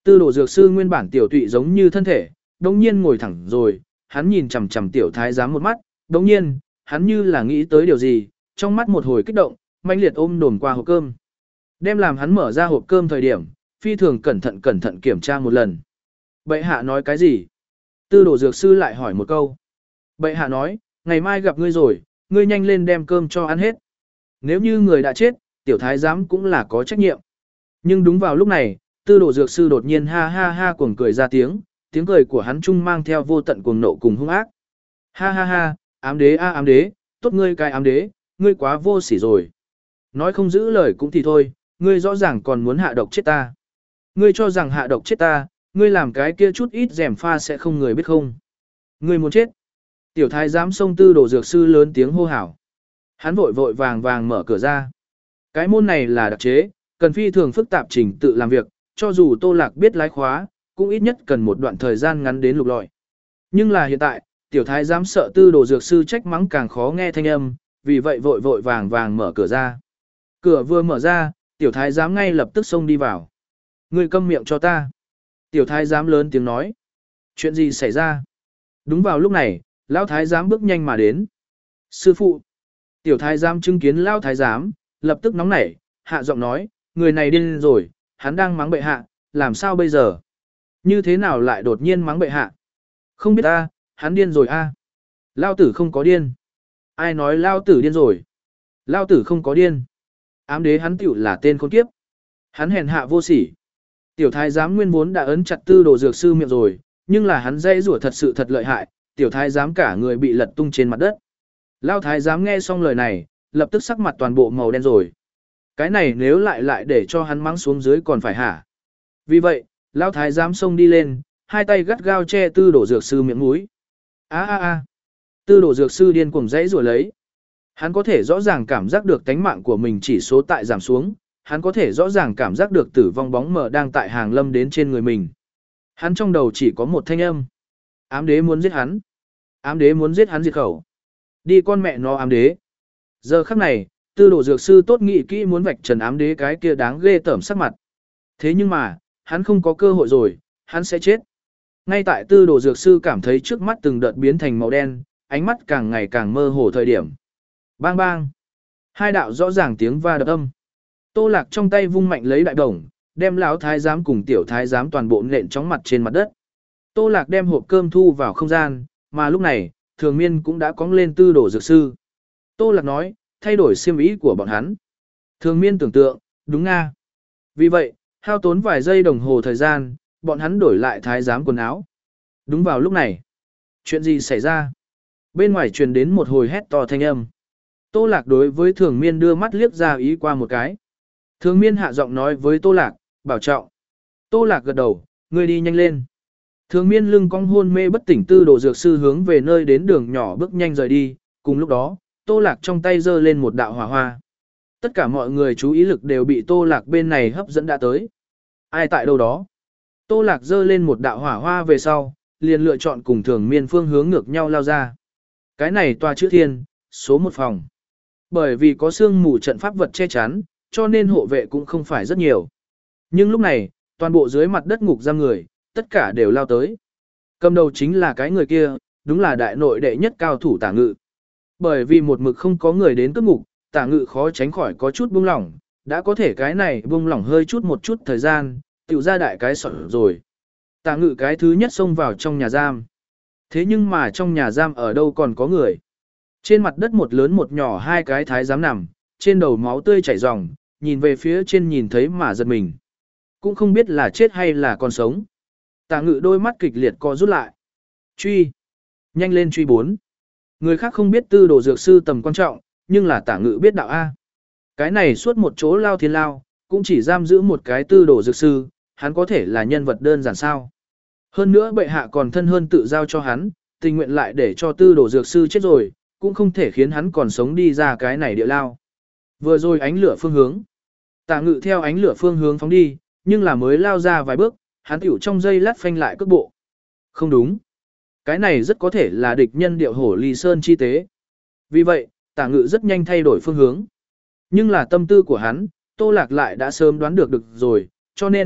Tư đồ dược sư nguyên bản tiểu tụy giống như thân thể, đồng nhiên ngồi thẳng rồi, hắn nhìn chằm chằm tiểu thái giám một mắt, đồng nhiên, hắn như là nghĩ tới điều gì, trong mắt một hồi kích động, mãnh liệt ôm đồn qua hộp cơm. Đem làm hắn mở ra hộp cơm thời điểm, phi thường cẩn thận cẩn thận kiểm tra một lần. Bệ hạ nói cái gì? Tư đồ dược sư lại hỏi một câu. Bệ hạ nói, ngày mai gặp ngươi rồi, ngươi nhanh lên đem cơm cho ăn hết. Nếu như người đã chết, tiểu thái giám cũng là có trách nhiệm. Nhưng đúng vào lúc này, tư đồ dược sư đột nhiên ha ha ha cuồng cười ra tiếng, tiếng cười của hắn trung mang theo vô tận cuồng nộ cùng hung ác. Ha ha ha, ám đế a ám đế, tốt ngươi cái ám đế, ngươi quá vô sỉ rồi. Nói không giữ lời cũng thì thôi, ngươi rõ ràng còn muốn hạ độc chết ta. Ngươi cho rằng hạ độc chết ta, ngươi làm cái kia chút ít rèm pha sẽ không người biết không. Ngươi muốn chết. Tiểu thái giám xông tư đồ dược sư lớn tiếng hô hào. Hắn vội vội vàng vàng mở cửa ra. Cái môn này là đặc chế, cần phi thường phức tạp trình tự làm việc, cho dù Tô Lạc biết lái khóa, cũng ít nhất cần một đoạn thời gian ngắn đến lục lọi. Nhưng là hiện tại, tiểu thái giám sợ tư đồ dược sư trách mắng càng khó nghe thanh âm, vì vậy vội vội vàng vàng mở cửa ra. Cửa vừa mở ra, tiểu thái giám ngay lập tức xông đi vào. Ngươi câm miệng cho ta. Tiểu thái giám lớn tiếng nói. Chuyện gì xảy ra? Đúng vào lúc này, lão thái giám bước nhanh mà đến. Sư phụ. Tiểu thái giám chứng kiến lão thái giám, lập tức nóng nảy, hạ giọng nói, người này điên rồi, hắn đang mắng bệ hạ, làm sao bây giờ? Như thế nào lại đột nhiên mắng bệ hạ? Không biết ta, hắn điên rồi a. À? Lao tử không có điên. Ai nói lao tử điên rồi? Lao tử không có điên. Ám đế hắn tiểu là tên khốn kiếp. Hắn hèn hạ vô sỉ. Tiểu thái giám nguyên vốn đã ấn chặt tư đồ dược sư miệng rồi, nhưng là hắn dây rủa thật sự thật lợi hại, tiểu thái giám cả người bị lật tung trên mặt đất. Lao thái giám nghe xong lời này, lập tức sắc mặt toàn bộ màu đen rồi. Cái này nếu lại lại để cho hắn mắng xuống dưới còn phải hả? Vì vậy, Lao thái giám xông đi lên, hai tay gắt gao che tư đồ dược sư miệng mũi. A a a. Tư đồ dược sư điên cuồng dãy rủa lấy. Hắn có thể rõ ràng cảm giác được tánh mạng của mình chỉ số tại giảm xuống, hắn có thể rõ ràng cảm giác được tử vong bóng mờ đang tại hàng lâm đến trên người mình. Hắn trong đầu chỉ có một thanh âm. Ám đế muốn giết hắn. Ám đế muốn giết hắn diệt khẩu. Đi con mẹ nó ám đế. Giờ khắc này, tư đồ dược sư tốt nghị kỹ muốn vạch trần ám đế cái kia đáng ghê tởm sắc mặt. Thế nhưng mà, hắn không có cơ hội rồi, hắn sẽ chết. Ngay tại tư đồ dược sư cảm thấy trước mắt từng đợt biến thành màu đen, ánh mắt càng ngày càng mơ hồ thời điểm. Bang bang. Hai đạo rõ ràng tiếng va đập âm. Tô Lạc trong tay vung mạnh lấy đại đồng, đem lão thái giám cùng tiểu thái giám toàn bộ nện chóng mặt trên mặt đất. Tô Lạc đem hộp cơm thu vào không gian, mà lúc này, Thường Miên cũng đã cóng lên tư đồ dược sư. Tô Lạc nói, thay đổi xiêm ý của bọn hắn. Thường Miên tưởng tượng, đúng nga. Vì vậy, hao tốn vài giây đồng hồ thời gian, bọn hắn đổi lại thái giám quần áo. Đúng vào lúc này. Chuyện gì xảy ra? Bên ngoài truyền đến một hồi hét to thanh âm. Tô Lạc đối với Thường Miên đưa mắt liếc ra ý qua một cái. Thường Miên hạ giọng nói với Tô Lạc, bảo trọng. Tô Lạc gật đầu, ngươi đi nhanh lên. Thường Miên lưng cong hôn mê bất tỉnh tư đồ dược sư hướng về nơi đến đường nhỏ bước nhanh rời đi, cùng lúc đó, Tô Lạc trong tay giơ lên một đạo hỏa hoa. Tất cả mọi người chú ý lực đều bị Tô Lạc bên này hấp dẫn đã tới. Ai tại đâu đó? Tô Lạc giơ lên một đạo hỏa hoa về sau, liền lựa chọn cùng Thường Miên phương hướng ngược nhau lao ra. Cái này tòa chữ thiên, số một phòng. Bởi vì có sương mù trận pháp vật che chắn, cho nên hộ vệ cũng không phải rất nhiều. Nhưng lúc này, toàn bộ dưới mặt đất ngục giam người, tất cả đều lao tới. Cầm đầu chính là cái người kia, đúng là đại nội đệ nhất cao thủ Tả Ngự. Bởi vì một mực không có người đến cướp ngục, Tả Ngự khó tránh khỏi có chút buông lỏng, đã có thể cái này buông lỏng hơi chút một chút thời gian, tiểu ra đại cái sọt rồi. Tả Ngự cái thứ nhất xông vào trong nhà giam. Thế nhưng mà trong nhà giam ở đâu còn có người. Trên mặt đất một lớn một nhỏ hai cái thái giám nằm, trên đầu máu tươi chảy ròng, nhìn về phía trên nhìn thấy mà giật mình. Cũng không biết là chết hay là còn sống. Tả Ngự đôi mắt kịch liệt co rút lại. Truy. Nhanh lên truy bốn. Người khác không biết tư đồ dược sư tầm quan trọng, nhưng là Tả Ngự biết đạo A. Cái này suốt một chỗ lao thiên lao, cũng chỉ giam giữ một cái tư đồ dược sư, hắn có thể là nhân vật đơn giản sao. Hơn nữa bệ hạ còn thân hơn tự giao cho hắn, tình nguyện lại để cho tư đồ dược sư chết rồi, cũng không thể khiến hắn còn sống đi ra cái này địa lao. Vừa rồi ánh lửa phương hướng. Tả Ngự theo ánh lửa phương hướng phóng đi, nhưng là mới lao ra vài bước, hắn tiểu trong giây lát phanh lại cước bộ. Không đúng. Cái này rất có thể là địch nhân điệu hổ ly sơn chi tế. Vì vậy, Tả Ngự rất nhanh thay đổi phương hướng. Nhưng là tâm tư của hắn, Tô Lạc lại đã sớm đoán được được rồi, cho nên,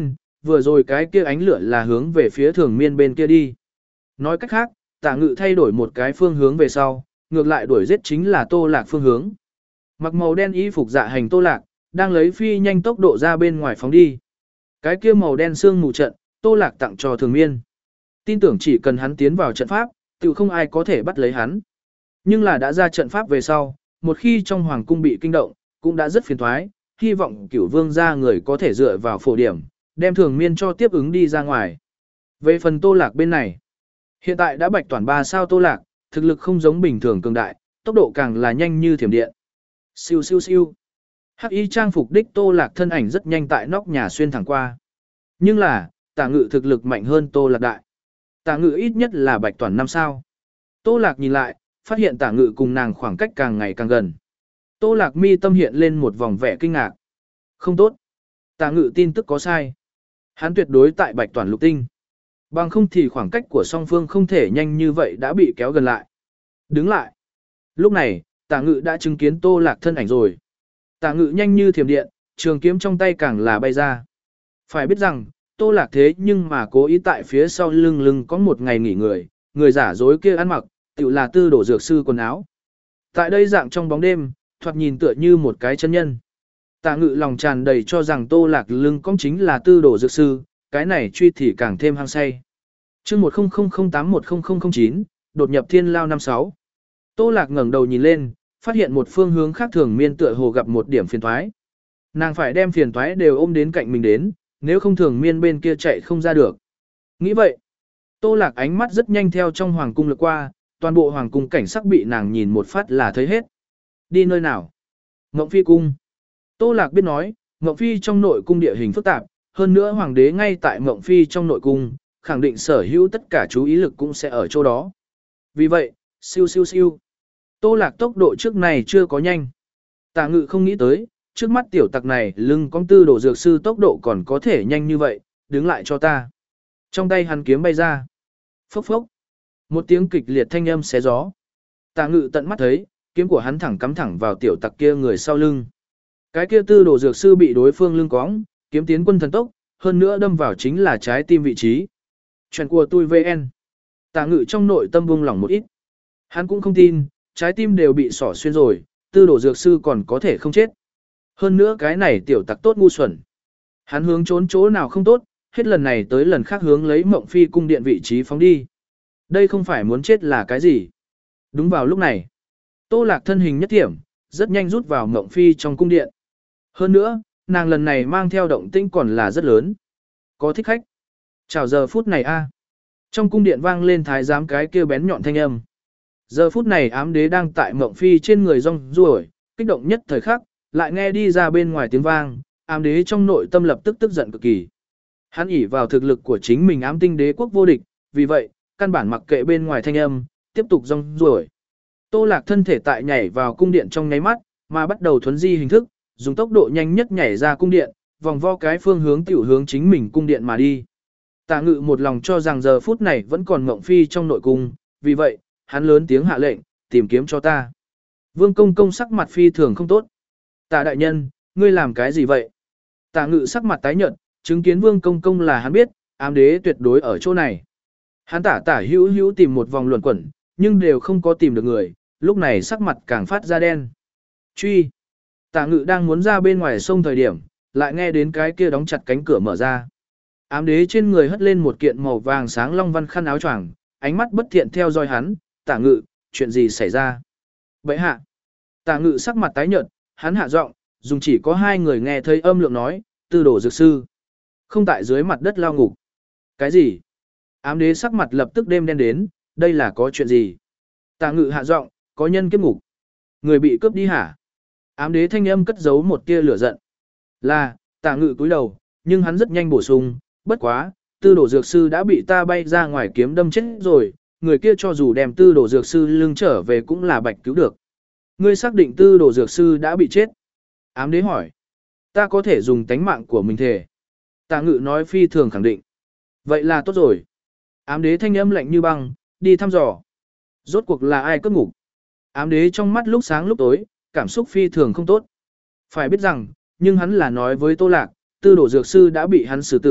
vừa rồi cái kia ánh lửa là hướng về phía thường miên bên kia đi. Nói cách khác, Tả Ngự thay đổi một cái phương hướng về sau, ngược lại đuổi giết chính là Tô Lạc phương hướng. Mặc màu đen y phục dạ hành Tô Lạc, đang lấy phi nhanh tốc độ ra bên ngoài phóng đi. Cái kia màu đen xương mù trận, Tô Lạc tặng cho thường miên. Tin tưởng chỉ cần hắn tiến vào trận pháp, tự không ai có thể bắt lấy hắn. Nhưng là đã ra trận pháp về sau, một khi trong hoàng cung bị kinh động, cũng đã rất phiền thoái, hy vọng cửu vương gia người có thể dựa vào phổ điểm, đem thường miên cho tiếp ứng đi ra ngoài. Về phần Tô Lạc bên này, hiện tại đã bạch toàn ba sao Tô Lạc, thực lực không giống bình thường cường đại, tốc độ càng là nhanh như thiểm điện. Siêu siêu siêu. Hắc y trang phục đích Tô Lạc thân ảnh rất nhanh tại nóc nhà xuyên thẳng qua. Nhưng là, Tả Ngự thực lực mạnh hơn Tô Lạc đại. Tả Ngự ít nhất là bạch toàn năm sao. Tô Lạc nhìn lại, phát hiện Tả Ngự cùng nàng khoảng cách càng ngày càng gần. Tô Lạc mi tâm hiện lên một vòng vẻ kinh ngạc. Không tốt. Tả Ngự tin tức có sai. Hắn tuyệt đối tại bạch toàn lục tinh. Bằng không thì khoảng cách của song phương không thể nhanh như vậy đã bị kéo gần lại. Đứng lại. Lúc này, Tả Ngự đã chứng kiến Tô Lạc thân ảnh rồi. Tả Ngự nhanh như thiểm điện, trường kiếm trong tay càng là bay ra. Phải biết rằng, Tô Lạc thế nhưng mà cố ý tại phía sau lưng lưng có một ngày nghỉ người, người giả dối kia ăn mặc, tự là tư đổ dược sư quần áo. Tại đây dạng trong bóng đêm, thoạt nhìn tựa như một cái chân nhân. Tả Ngự lòng tràn đầy cho rằng Tô Lạc lưng cong chính là tư đổ dược sư, cái này truy thì càng thêm hăng say. Chương một không không không tám một không không không chín, đột nhập thiên lao năm sáu. Tô Lạc ngẩng đầu nhìn lên, phát hiện một phương hướng khác thường miên tựa hồ gặp một điểm phiền toái. Nàng phải đem phiền toái đều ôm đến cạnh mình đến, nếu không thường miên bên kia chạy không ra được. Nghĩ vậy, Tô Lạc ánh mắt rất nhanh theo trong hoàng cung lướt qua, toàn bộ hoàng cung cảnh sắc bị nàng nhìn một phát là thấy hết. Đi nơi nào? Ngộng Phi cung. Tô Lạc biết nói, Ngộng Phi trong nội cung địa hình phức tạp, hơn nữa hoàng đế ngay tại Ngộng Phi trong nội cung, khẳng định sở hữu tất cả chú ý lực cũng sẽ ở chỗ đó. Vì vậy, siêu siêu siêu. Tô Lạc tốc độ trước này chưa có nhanh. Tả Ngự không nghĩ tới, trước mắt tiểu tặc này lưng cong tư đổ dược sư tốc độ còn có thể nhanh như vậy, đứng lại cho ta. Trong tay hắn kiếm bay ra. Phốc phốc. Một tiếng kịch liệt thanh âm xé gió. Tả Ngự tận mắt thấy, kiếm của hắn thẳng cắm thẳng vào tiểu tặc kia người sau lưng. Cái kia tư đổ dược sư bị đối phương lưng cóng, kiếm tiến quân thần tốc, hơn nữa đâm vào chính là trái tim vị trí. Chuyện của tôi vê en. Tả Ngự trong nội tâm buông lỏng một ít. Hắn cũng không tin, trái tim đều bị xỏ xuyên rồi, tư đổ dược sư còn có thể không chết. Hơn nữa cái này tiểu tặc tốt ngu xuẩn. Hắn hướng trốn chỗ nào không tốt, hết lần này tới lần khác hướng lấy Mộng Phi cung điện vị trí phóng đi. Đây không phải muốn chết là cái gì. Đúng vào lúc này, Tô Lạc thân hình nhất thiểm, rất nhanh rút vào Mộng Phi trong cung điện. Hơn nữa, nàng lần này mang theo động tĩnh còn là rất lớn. Có thích khách. Chào giờ phút này a. Trong cung điện vang lên thái giám cái kia bén nhọn thanh âm. Giờ phút này ám đế đang tại Mộng Phi trên người rong ruổi, kích động nhất thời khắc, lại nghe đi ra bên ngoài tiếng vang, ám đế trong nội tâm lập tức tức giận cực kỳ. Hắn ỷ vào thực lực của chính mình ám tinh đế quốc vô địch, vì vậy, căn bản mặc kệ bên ngoài thanh âm, tiếp tục rong ruổi. Tô Lạc thân thể tại nhảy vào cung điện trong nháy mắt, mà bắt đầu thuấn di hình thức, dùng tốc độ nhanh nhất nhảy ra cung điện, vòng vo cái phương hướng tiểu hướng chính mình cung điện mà đi. Tả Ngự một lòng cho rằng giờ phút này vẫn còn Mộng Phi trong nội cung, vì vậy, hắn lớn tiếng hạ lệnh, tìm kiếm cho ta. Vương Công Công sắc mặt phi thường không tốt. Tả đại nhân, ngươi làm cái gì vậy? Tả Ngự sắc mặt tái nhợt, chứng kiến Vương Công Công là hắn biết, ám đế tuyệt đối ở chỗ này. Hắn tả tả hữu hữu tìm một vòng luẩn quẩn, nhưng đều không có tìm được người, lúc này sắc mặt càng phát ra đen. Truy! Tả Ngự đang muốn ra bên ngoài sông thời điểm, lại nghe đến cái kia đóng chặt cánh cửa mở ra. Ám đế trên người hất lên một kiện màu vàng sáng long văn khăn áo choàng, ánh mắt bất thiện theo dõi hắn. Tả Ngự, chuyện gì xảy ra? Bệ hạ! Tả Ngự sắc mặt tái nhợt, hắn hạ giọng, dùng chỉ có hai người nghe thấy âm lượng nói, tư đổ dược sư. Không tại dưới mặt đất lao ngục. Cái gì? Ám đế sắc mặt lập tức đêm đen đến, đây là có chuyện gì? Tả Ngự hạ giọng, có nhân kiếp ngục. Người bị cướp đi hả? Ám đế thanh âm cất giấu một tia lửa giận. Là, Tả Ngự cúi đầu, nhưng hắn rất nhanh bổ sung, bất quá, tư đổ dược sư đã bị ta bay ra ngoài kiếm đâm chết rồi, người kia cho dù đem tư đổ dược sư lưng trở về cũng là bạch cứu được. Ngươi xác định tư đổ dược sư đã bị chết. Ám đế hỏi. Ta có thể dùng tánh mạng của mình thề. Tả Ngự nói phi thường khẳng định. Vậy là tốt rồi. Ám đế thanh âm lạnh như băng, đi thăm dò. Rốt cuộc là ai cướp ngục? Ám đế trong mắt lúc sáng lúc tối, cảm xúc phi thường không tốt. Phải biết rằng, nhưng hắn là nói với Tô Lạc, tư đổ dược sư đã bị hắn xử tử,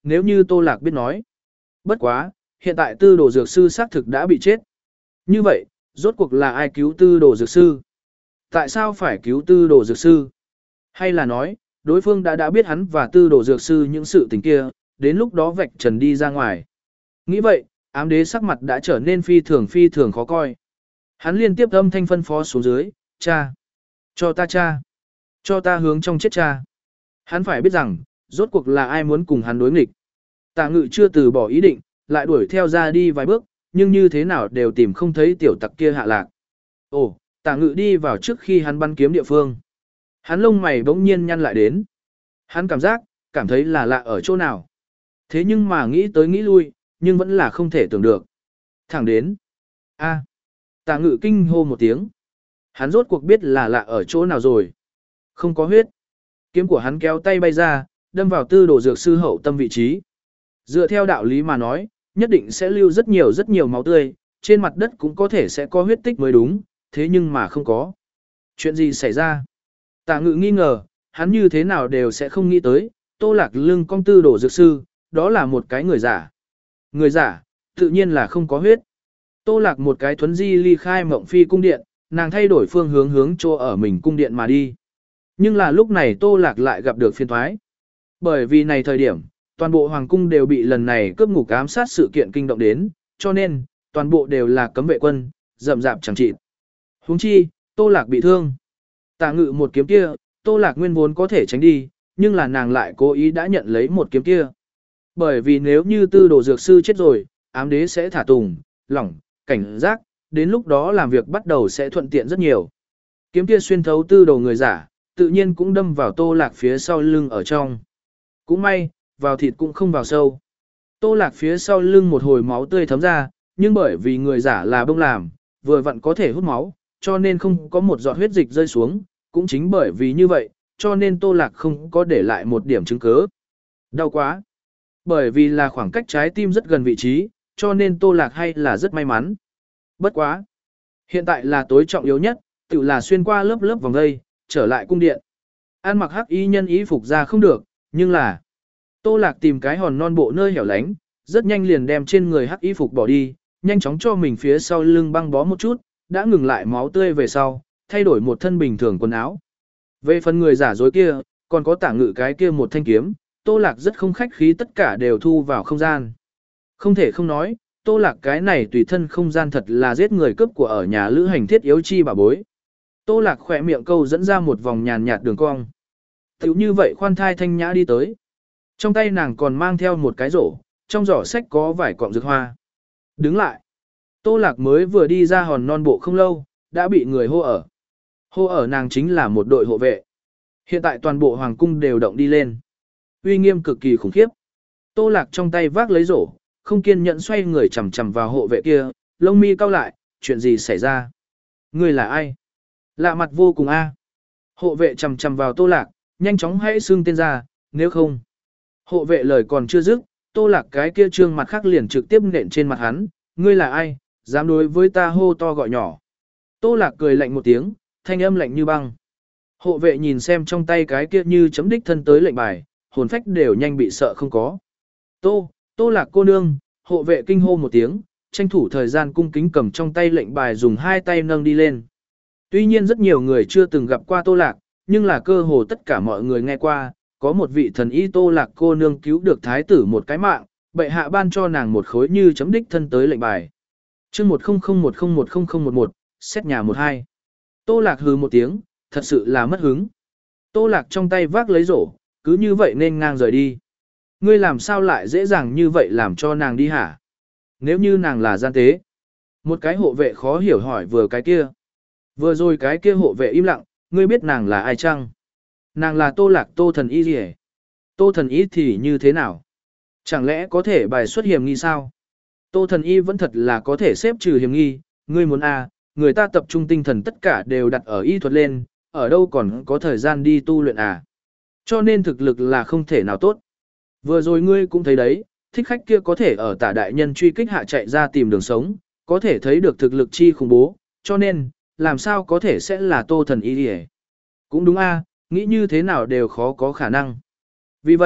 nếu như Tô Lạc biết nói. Bất quá, hiện tại tư đồ dược sư xác thực đã bị chết. Như vậy, rốt cuộc là ai cứu tư đồ dược sư? Tại sao phải cứu tư đồ dược sư? Hay là nói, đối phương đã đã biết hắn và tư đồ dược sư những sự tình kia, đến lúc đó vạch trần đi ra ngoài. Nghĩ vậy, ám đế sắc mặt đã trở nên phi thường phi thường khó coi. Hắn liên tiếp âm thanh phân phó xuống dưới, cha, cho ta cha, cho ta hướng trong chết cha. Hắn phải biết rằng, rốt cuộc là ai muốn cùng hắn đối nghịch. Tạ Ngự chưa từ bỏ ý định, lại đuổi theo ra đi vài bước, nhưng như thế nào đều tìm không thấy tiểu tặc kia hạ lạc. Ồ, Tạ Ngự đi vào trước khi hắn bắn kiếm địa phương. Hắn lông mày bỗng nhiên nhăn lại đến. Hắn cảm giác, cảm thấy là lạ ở chỗ nào. Thế nhưng mà nghĩ tới nghĩ lui, nhưng vẫn là không thể tưởng được. Thẳng đến. A. Tạ Ngự kinh hô một tiếng. Hắn rốt cuộc biết là lạ ở chỗ nào rồi. Không có huyết. Kiếm của hắn kéo tay bay ra, đâm vào tư đồ dược sư hậu tâm vị trí. Dựa theo đạo lý mà nói, nhất định sẽ lưu rất nhiều rất nhiều máu tươi, trên mặt đất cũng có thể sẽ có huyết tích mới đúng, thế nhưng mà không có. Chuyện gì xảy ra? Tạ Ngự nghi ngờ, hắn như thế nào đều sẽ không nghĩ tới, Tô Lạc lưng cong tư đồ dược sư, đó là một cái người giả. Người giả, tự nhiên là không có huyết. Tô Lạc một cái thuấn di ly khai mộng phi cung điện, nàng thay đổi phương hướng hướng chỗ ở mình cung điện mà đi. Nhưng là lúc này Tô Lạc lại gặp được phiên thoái. Bởi vì này thời điểm, toàn bộ hoàng cung đều bị lần này cướp ngục ám sát sự kiện kinh động đến, cho nên, toàn bộ đều là cấm vệ quân, rậm rạp chẳng chịt. Huống chi, Tô Lạc bị thương. Tạ Ngự một kiếm kia, Tô Lạc nguyên vốn có thể tránh đi, nhưng là nàng lại cố ý đã nhận lấy một kiếm kia. Bởi vì nếu như tư đồ dược sư chết rồi, ám đế sẽ thả tùng, lỏng, cảnh giác, đến lúc đó làm việc bắt đầu sẽ thuận tiện rất nhiều. Kiếm kia xuyên thấu tư đồ người giả, tự nhiên cũng đâm vào Tô Lạc phía sau lưng ở trong. Cũng may, vào thịt cũng không vào sâu. Tô Lạc phía sau lưng một hồi máu tươi thấm ra, nhưng bởi vì người giả là bông làm, vừa vặn có thể hút máu, cho nên không có một giọt huyết dịch rơi xuống, cũng chính bởi vì như vậy, cho nên Tô Lạc không có để lại một điểm chứng cứ. Đau quá. Bởi vì là khoảng cách trái tim rất gần vị trí, cho nên Tô Lạc hay là rất may mắn. Bất quá. Hiện tại là tối trọng yếu nhất, tự là xuyên qua lớp lớp vòng dây, trở lại cung điện. An mặc hắc y nhân ý phục ra không được, nhưng là Tô Lạc tìm cái hòn non bộ nơi hẻo lánh, rất nhanh liền đem trên người hắc y phục bỏ đi, nhanh chóng cho mình phía sau lưng băng bó một chút, đã ngừng lại máu tươi về sau, thay đổi một thân bình thường quần áo. Về phần người giả dối kia, còn có Tạ Ngự cái kia một thanh kiếm, Tô Lạc rất không khách khí tất cả đều thu vào không gian. Không thể không nói, Tô Lạc cái này tùy thân không gian thật là giết người cướp của ở nhà lữ hành thiết yếu chi bà bối. Tô Lạc khỏe miệng câu dẫn ra một vòng nhàn nhạt đường cong. Tiểu như vậy khoan thai thanh nhã đi tới. Trong tay nàng còn mang theo một cái rổ, trong giỏ sách có vài cọng dược hoa. Đứng lại. Tô Lạc mới vừa đi ra hòn non bộ không lâu, đã bị người hô ở. Hô ở nàng chính là một đội hộ vệ. Hiện tại toàn bộ hoàng cung đều động đi lên. Uy nghiêm cực kỳ khủng khiếp. Tô Lạc trong tay vác lấy rổ, không kiên nhẫn xoay người chằm chằm vào hộ vệ kia, lông mi cau lại, chuyện gì xảy ra? Người là ai? Lạ mặt vô cùng a. Hộ vệ chằm chằm vào Tô Lạc, nhanh chóng hãy xưng tên ra, nếu không. Hộ vệ lời còn chưa dứt, Tô Lạc cái kia trương mặt khác liền trực tiếp nện trên mặt hắn, ngươi là ai, dám đối với ta hô to gọi nhỏ. Tô Lạc cười lạnh một tiếng, thanh âm lạnh như băng. Hộ vệ nhìn xem trong tay cái kia như chấm đích thân tới lệnh bài, hồn phách đều nhanh bị sợ không có. Tô, Tô Lạc cô nương, hộ vệ kinh hô một tiếng, tranh thủ thời gian cung kính cầm trong tay lệnh bài dùng hai tay nâng đi lên. Tuy nhiên rất nhiều người chưa từng gặp qua Tô Lạc, nhưng là cơ hồ tất cả mọi người nghe qua, có một vị thần y Tô Lạc cô nương cứu được thái tử một cái mạng, bệ hạ ban cho nàng một khối như chấm đích thân tới lệnh bài. Chương một không không một không một không không một một, xét nhà một hai. Tô Lạc hừ một tiếng, thật sự là mất hứng. Tô Lạc trong tay vác lấy rổ, cứ như vậy nên ngang rời đi. Ngươi làm sao lại dễ dàng như vậy làm cho nàng đi hả? Nếu như nàng là gian tế. Một cái hộ vệ khó hiểu hỏi vừa cái kia. Vừa rồi cái kia hộ vệ im lặng, ngươi biết nàng là ai chăng? Nàng là Tô Lạc Tô thần y gì hết? Tô thần y thì như thế nào? Chẳng lẽ có thể bài xuất hiểm nghi sao? Tô thần y vẫn thật là có thể xếp trừ hiểm nghi, ngươi muốn à, người ta tập trung tinh thần tất cả đều đặt ở y thuật lên, ở đâu còn có thời gian đi tu luyện à? Cho nên thực lực là không thể nào tốt. Vừa rồi ngươi cũng thấy đấy, thích khách kia có thể ở Tả đại nhân truy kích hạ chạy ra tìm đường sống, có thể thấy được thực lực chi khủng bố, cho nên, làm sao có thể sẽ là Tô thần y gì hết? Cũng đúng a, nghĩ như thế nào đều khó có khả năng. Vì vậy,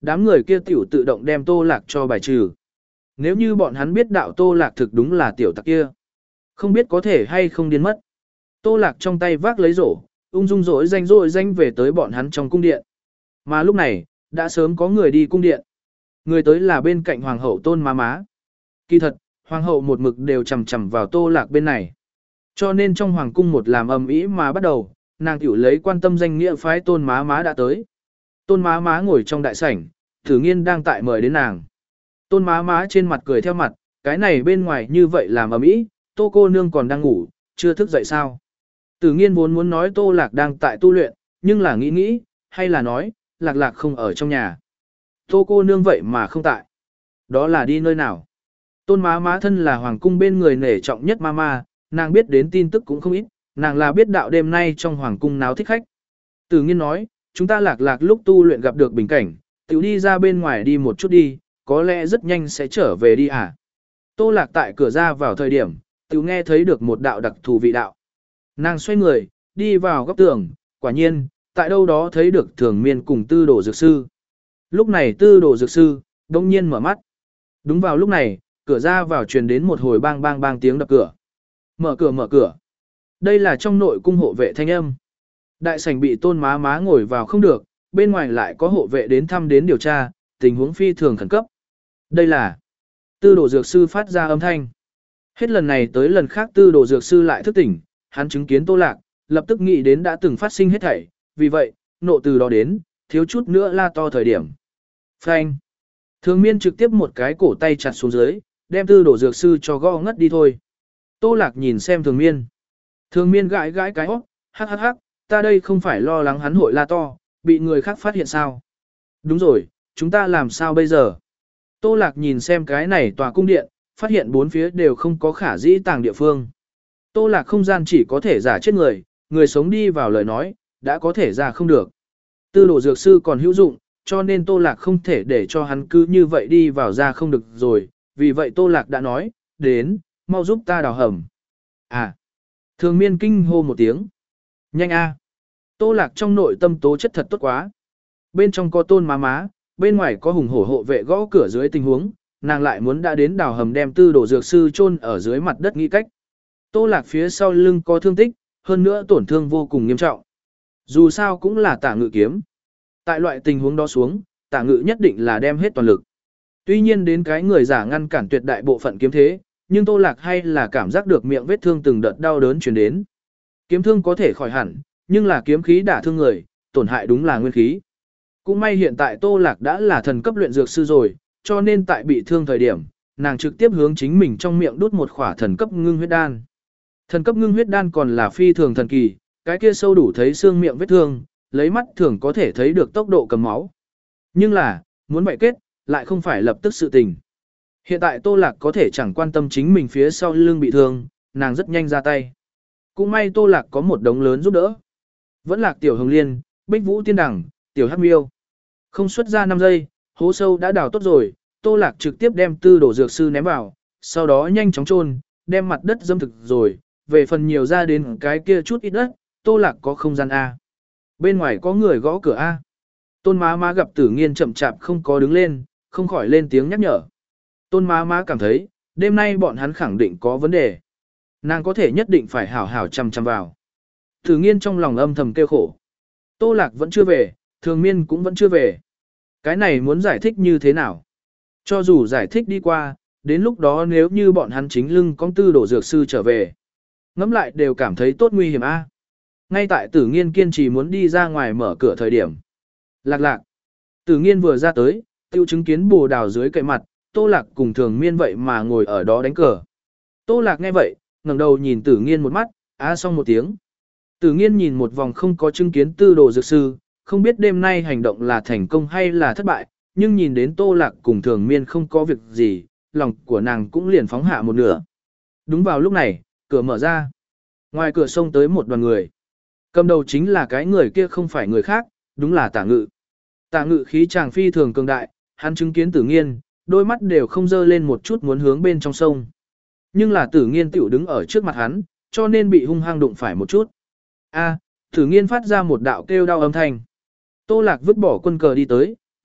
đám người kia tiểu tự động đem Tô Lạc cho bài trừ. Nếu như bọn hắn biết đạo Tô Lạc thực đúng là tiểu tặc kia, không biết có thể hay không điên mất. Tô Lạc trong tay vác lấy rổ, ung dung rỗi danh rỗi danh về tới bọn hắn trong cung điện. Mà lúc này, đã sớm có người đi cung điện. Người tới là bên cạnh hoàng hậu Tôn Má Má. Kỳ thật, hoàng hậu một mực đều chầm chầm vào Tô Lạc bên này. Cho nên trong hoàng cung một làm ầm ĩ mà bắt đầu, nàng tiểu lấy quan tâm danh nghĩa phái Tôn Má Má đã tới. Tôn Má Má ngồi trong đại sảnh, Tử Nghiên đang tại mời đến nàng. Tôn Má Má trên mặt cười theo mặt, cái này bên ngoài như vậy làm ầm ĩ, Tô cô nương còn đang ngủ, chưa thức dậy sao? Tử Nghiên vốn muốn nói Tô Lạc đang tại tu luyện, nhưng là nghĩ nghĩ, hay là nói, Lạc Lạc không ở trong nhà. Tô cô nương vậy mà không tại. Đó là đi nơi nào? Tôn Má Má thân là hoàng cung bên người nể trọng nhất mama, nàng biết đến tin tức cũng không ít, nàng là biết đạo đêm nay trong hoàng cung náo thích khách. Tử Nghiên nói, chúng ta Lạc Lạc lúc tu luyện gặp được bình cảnh, tiểu đi ra bên ngoài đi một chút đi, có lẽ rất nhanh sẽ trở về đi à. Tô Lạc tại cửa ra vào thời điểm, tiểu nghe thấy được một đạo đặc thù vị đạo. Nàng xoay người, đi vào góc tường, quả nhiên, tại đâu đó thấy được Thường Miên cùng Tư Đồ Dược Sư. Lúc này Tư Đồ Dược Sư, đông nhiên mở mắt. Đúng vào lúc này, cửa ra vào truyền đến một hồi bang bang bang tiếng đập cửa. Mở cửa mở cửa. Đây là trong nội cung hộ vệ thanh âm. Đại sảnh bị Tôn Má Má ngồi vào không được, bên ngoài lại có hộ vệ đến thăm đến điều tra, tình huống phi thường khẩn cấp. Đây là Tư Đồ Dược Sư phát ra âm thanh. Hết lần này tới lần khác Tư Đồ Dược Sư lại thức tỉnh, hắn chứng kiến Tô Lạc, lập tức nghĩ đến đã từng phát sinh hết thảy, vì vậy, nộ từ đó đến, thiếu chút nữa la to thời điểm. Phanh. Thường Miên trực tiếp một cái cổ tay chặt xuống dưới, đem Tư Đồ Dược Sư cho gõ ngất đi thôi. Tô Lạc nhìn xem Thường Miên. Thường Miên gãi gãi cái óc, hắc hắc hắc, ta đây không phải lo lắng hắn hội la to, bị người khác phát hiện sao. Đúng rồi, chúng ta làm sao bây giờ? Tô Lạc nhìn xem cái này tòa cung điện, phát hiện bốn phía đều không có khả dĩ tàng địa phương. Tô Lạc không gian chỉ có thể giả chết người, người sống đi vào lời nói, đã có thể ra không được. Tư Đồ Dược Sư còn hữu dụng, cho nên Tô Lạc không thể để cho hắn cứ như vậy đi vào ra không được rồi, vì vậy Tô Lạc đã nói, đến, mau giúp ta đào hầm. À, Thường Miên kinh hô một tiếng. Nhanh a. Tô Lạc trong nội tâm tố chất thật tốt quá. Bên trong có Tôn Má Má, bên ngoài có hùng hổ hộ vệ gõ cửa dưới tình huống, nàng lại muốn đã đến đào hầm đem Tư Đồ Dược Sư chôn ở dưới mặt đất nghĩ cách. Tô Lạc phía sau lưng có thương tích, hơn nữa tổn thương vô cùng nghiêm trọng. Dù sao cũng là Tả Ngự kiếm. Tại loại tình huống đó xuống, Tả Ngự nhất định là đem hết toàn lực. Tuy nhiên đến cái người giả ngăn cản tuyệt đại bộ phận kiếm thế, nhưng Tô Lạc hay là cảm giác được miệng vết thương từng đợt đau đớn truyền đến. Kiếm thương có thể khỏi hẳn, nhưng là kiếm khí đả thương người, tổn hại đúng là nguyên khí. Cũng may hiện tại Tô Lạc đã là thần cấp luyện dược sư rồi, cho nên tại bị thương thời điểm, nàng trực tiếp hướng chính mình trong miệng đút một khỏa thần cấp ngưng huyết đan. Thần cấp ngưng huyết đan còn là phi thường thần kỳ, cái kia sâu đủ thấy xương miệng vết thương, lấy mắt thường có thể thấy được tốc độ cầm máu. Nhưng là, muốn bại kết, lại không phải lập tức sự tình. Hiện tại Tô Lạc có thể chẳng quan tâm chính mình phía sau lưng bị thương, nàng rất nhanh ra tay. Cũng may Tô Lạc có một đống lớn giúp đỡ. Vẫn Lạc Tiểu Hồng Liên, Bích Vũ Tiên Đẳng, Tiểu Hắc Miêu. Không xuất ra năm giây, hố sâu đã đào tốt rồi, Tô Lạc trực tiếp đem Tư Đồ Dược Sư ném vào, sau đó nhanh chóng chôn, đem mặt đất dâm thực rồi, về phần nhiều ra đến cái kia chút ít đất, Tô Lạc có không gian A. Bên ngoài có người gõ cửa A. Tôn Má Má gặp Tử Nghiên chậm chạp không có đứng lên, không khỏi lên tiếng nhắc nhở. Tôn Má Má cảm thấy, đêm nay bọn hắn khẳng định có vấn đề. Nàng có thể nhất định phải hảo hảo chăm chăm vào. Tử Nghiên trong lòng âm thầm kêu khổ. Tô Lạc vẫn chưa về, Thường Miên cũng vẫn chưa về. Cái này muốn giải thích như thế nào? Cho dù giải thích đi qua, đến lúc đó nếu như bọn hắn chính lưng con Tư Đồ Dược Sư trở về, ngẫm lại đều cảm thấy tốt nguy hiểm a. Ngay tại Tử Nghiên kiên trì muốn đi ra ngoài mở cửa thời điểm. Lạc Lạc. Tử Nghiên vừa ra tới, tiêu chứng kiến Bồ Đào dưới cậy mặt, Tô Lạc cùng Thường Miên vậy mà ngồi ở đó đánh cờ. Tô Lạc nghe vậy, ngẩng đầu nhìn Tử Nghiên một mắt, á xong một tiếng. Tử Nghiên nhìn một vòng không có chứng kiến Tư Đồ Dược Sư, không biết đêm nay hành động là thành công hay là thất bại, nhưng nhìn đến Tô Lạc cùng Thường Miên không có việc gì, lòng của nàng cũng liền phóng hạ một nửa. Đúng vào lúc này, cửa mở ra. Ngoài cửa xông tới một đoàn người. Cầm đầu chính là cái người kia không phải người khác, đúng là Tả Ngự. Tả Ngự khí chàng phi thường cường đại, hắn chứng kiến Tử Nghiên, đôi mắt đều không dơ lên một chút muốn hướng bên trong sông. Nhưng là Tử Nghiên tiểu đứng ở trước mặt hắn, cho nên bị hung hăng đụng phải một chút. A, Tử Nghiên phát ra một đạo kêu đau âm thanh. Tô Lạc vứt bỏ quân cờ đi tới,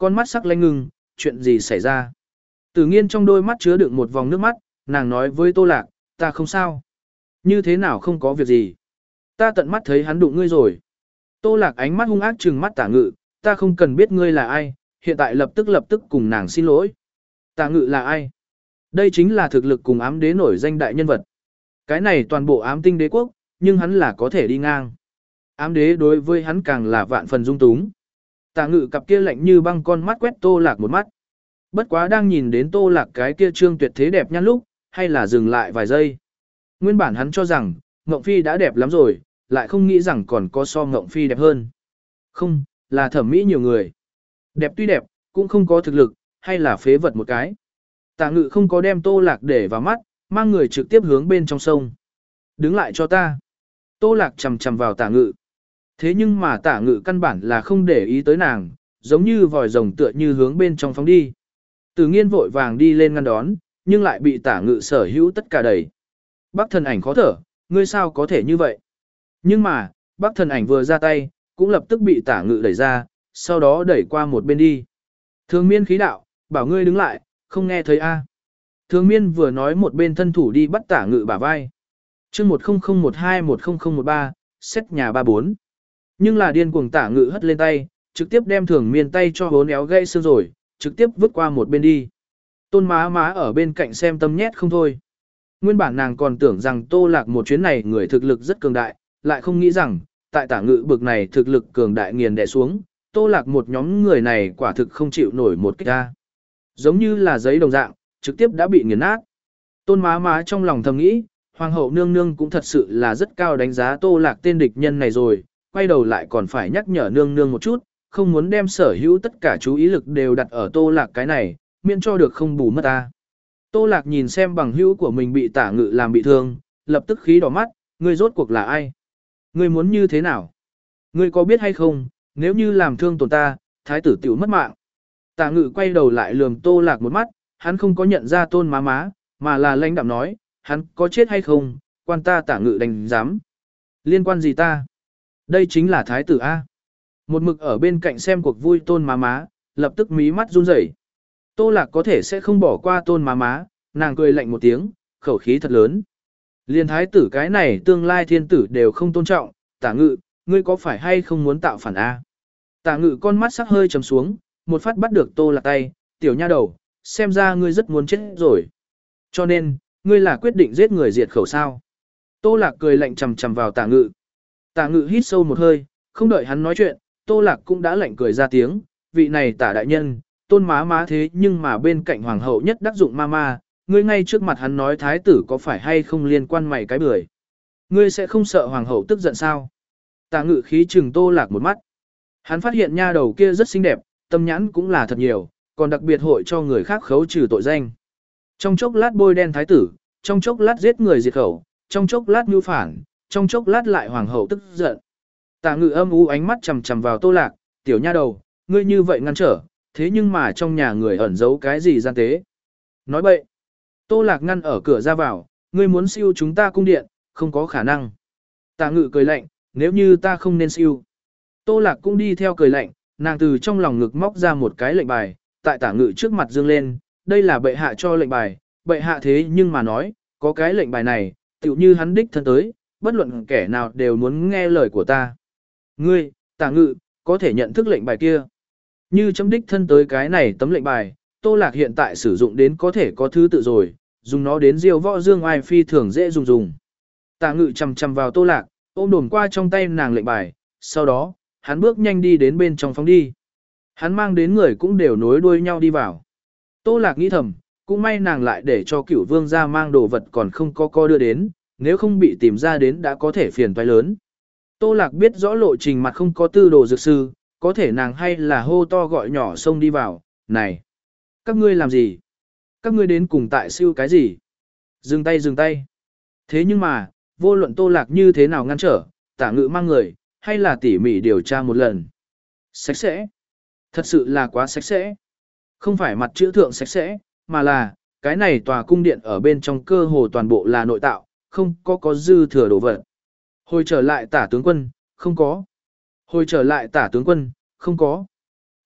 con mắt sắc lanh ngưng, chuyện gì xảy ra? Tử nghiên trong đôi mắt chứa đựng một vòng nước mắt, nàng nói với Tô Lạc, ta không sao. Như thế nào không có việc gì? Ta tận mắt thấy hắn đụng ngươi rồi. Tô Lạc ánh mắt hung ác trừng mắt Tả Ngự, ta không cần biết ngươi là ai, hiện tại lập tức lập tức cùng nàng xin lỗi. Tả Ngự là ai? Đây chính là thực lực cùng ám đế nổi danh đại nhân vật. Cái này toàn bộ ám tinh đế quốc, nhưng hắn là có thể đi ngang. Ám đế đối với hắn càng là vạn phần dung túng. Tả Ngự cặp kia lạnh như băng con mắt quét Tô Lạc một mắt. Bất quá đang nhìn đến Tô Lạc cái kia trương tuyệt thế đẹp nhăn lúc, hay là dừng lại vài giây. Nguyên bản hắn cho rằng, Ngộng Phi đã đẹp lắm rồi, lại không nghĩ rằng còn có so Ngộng Phi đẹp hơn. Không, là thẩm mỹ nhiều người. Đẹp tuy đẹp, cũng không có thực lực, hay là phế vật một cái. Tả Ngự không có đem Tô Lạc để vào mắt, mang người trực tiếp hướng bên trong sông. Đứng lại cho ta. Tô Lạc chầm chầm vào Tả Ngự. Thế nhưng mà Tả Ngự căn bản là không để ý tới nàng, giống như vòi rồng tựa như hướng bên trong phóng đi. Tử nghiên vội vàng đi lên ngăn đón, nhưng lại bị Tả Ngự sở hữu tất cả đẩy. Bác thần ảnh khó thở, ngươi sao có thể như vậy? Nhưng mà, bác thần ảnh vừa ra tay, cũng lập tức bị Tả Ngự đẩy ra, sau đó đẩy qua một bên đi. Thường miên khí đạo, bảo ngươi đứng lại, không nghe thấy a? À. Thường miên vừa nói một bên thân thủ đi bắt Tả Ngự bả vai. chương một không không một hai một không không một ba, xét nhà ba bốn. Nhưng là điên cuồng Tả Ngự hất lên tay, trực tiếp đem thường miên tay cho hốn éo gãy xương rồi, trực tiếp vứt qua một bên đi. Tôn má má ở bên cạnh xem tâm nhét không thôi. Nguyên bản nàng còn tưởng rằng Tô Lạc một chuyến này người thực lực rất cường đại, lại không nghĩ rằng, tại Tả Ngự bực này thực lực cường đại nghiền đè xuống, Tô Lạc một nhóm người này quả thực không chịu nổi một kích ra. Giống như là giấy đồng dạng, trực tiếp đã bị nghiền nát. Tôn má má trong lòng thầm nghĩ, Hoàng hậu nương nương cũng thật sự là rất cao đánh giá Tô Lạc tên địch nhân này rồi, quay đầu lại còn phải nhắc nhở nương nương một chút, không muốn đem sở hữu tất cả chú ý lực đều đặt ở Tô Lạc cái này, miễn cho được không bù mất ta. Tô Lạc nhìn xem bằng hữu của mình bị Tả Ngự làm bị thương, lập tức khí đỏ mắt, ngươi rốt cuộc là ai? Ngươi muốn như thế nào? Ngươi có biết hay không, nếu như làm thương tổn ta, thái tử tiểu mất mạng. Tả Ngự quay đầu lại lườm Tô Lạc một mắt, hắn không có nhận ra Tôn má má, mà là lãnh đạm nói, hắn có chết hay không, quan ta Tả Ngự đánh giám. Liên quan gì ta? Đây chính là thái tử A. Một mực ở bên cạnh xem cuộc vui Tôn má má, lập tức mí mắt run rẩy. Tô Lạc có thể sẽ không bỏ qua Tôn má má, nàng cười lạnh một tiếng, khẩu khí thật lớn. Liên thái tử cái này tương lai thiên tử đều không tôn trọng, Tả Ngự, ngươi có phải hay không muốn tạo phản A? Tả Ngự con mắt sắc hơi trầm xuống, một phát bắt được Tô Lạc tay, tiểu nha đầu, xem ra ngươi rất muốn chết rồi. Cho nên, ngươi là quyết định giết người diệt khẩu sao? Tô Lạc cười lạnh chầm chầm vào Tả Ngự. Tả Ngự hít sâu một hơi, không đợi hắn nói chuyện, Tô Lạc cũng đã lạnh cười ra tiếng, vị này Tả đại nhân, Tôn má má thế nhưng mà bên cạnh hoàng hậu nhất đắc dụng ma ma, ngươi ngay trước mặt hắn nói thái tử có phải hay không liên quan mày cái bưởi. Ngươi sẽ không sợ hoàng hậu tức giận sao? Tả Ngự khí trừng Tô Lạc một mắt. Hắn phát hiện nha đầu kia rất xinh đẹp, tâm nhãn cũng là thật nhiều, còn đặc biệt hội cho người khác khấu trừ tội danh. Trong chốc lát bôi đen thái tử, trong chốc lát giết người diệt khẩu, trong chốc lát mưu phản, trong chốc lát lại hoàng hậu tức giận. Tả Ngự âm u ánh mắt chằm chằm vào Tô Lạc, tiểu nha đầu, ngươi như vậy ngăn trở, thế nhưng mà trong nhà người ẩn giấu cái gì gian tế. Nói bậy. Tô Lạc ngăn ở cửa ra vào, ngươi muốn siêu chúng ta cung điện, không có khả năng. Tả Ngự cười lạnh, nếu như ta không nên siêu. Tô Lạc cũng đi theo cười lạnh, nàng từ trong lòng ngực móc ra một cái lệnh bài, tại Tả Ngự trước mặt dương lên, đây là bệ hạ cho lệnh bài, bệ hạ thế nhưng mà nói, có cái lệnh bài này, tựu như hắn đích thân tới, bất luận kẻ nào đều muốn nghe lời của ta. Ngươi, Tả Ngự, có thể nhận thức lệnh bài kia. Như chấm đích thân tới cái này tấm lệnh bài, Tô Lạc hiện tại sử dụng đến có thể có thứ tự rồi, dùng nó đến diêu võ dương ai phi thường dễ dùng dùng. Tả Ngự chầm chầm vào Tô Lạc, ôm đồm qua trong tay nàng lệnh bài, sau đó, hắn bước nhanh đi đến bên trong phòng đi. Hắn mang đến người cũng đều nối đuôi nhau đi vào. Tô Lạc nghĩ thầm, cũng may nàng lại để cho Cửu Vương ra mang đồ vật còn không có co đưa đến, nếu không bị tìm ra đến đã có thể phiền toái lớn. Tô Lạc biết rõ lộ trình mặt không có tư đồ dược sư, có thể nàng hay là hô to gọi nhỏ xông đi vào, này, các ngươi làm gì? Các ngươi đến cùng tại siêu cái gì? Dừng tay dừng tay. Thế nhưng mà, vô luận Tô Lạc như thế nào ngăn trở, Tả Ngự mang người, hay là tỉ mỉ điều tra một lần. Sạch sẽ. Thật sự là quá sạch sẽ. Không phải mặt chữ thượng sạch sẽ, mà là, cái này tòa cung điện ở bên trong cơ hồ toàn bộ là nội tạo, không có có dư thừa đồ vật. Hồi trở lại Tả tướng quân, không có. Hồi trở lại Tả tướng quân, không có.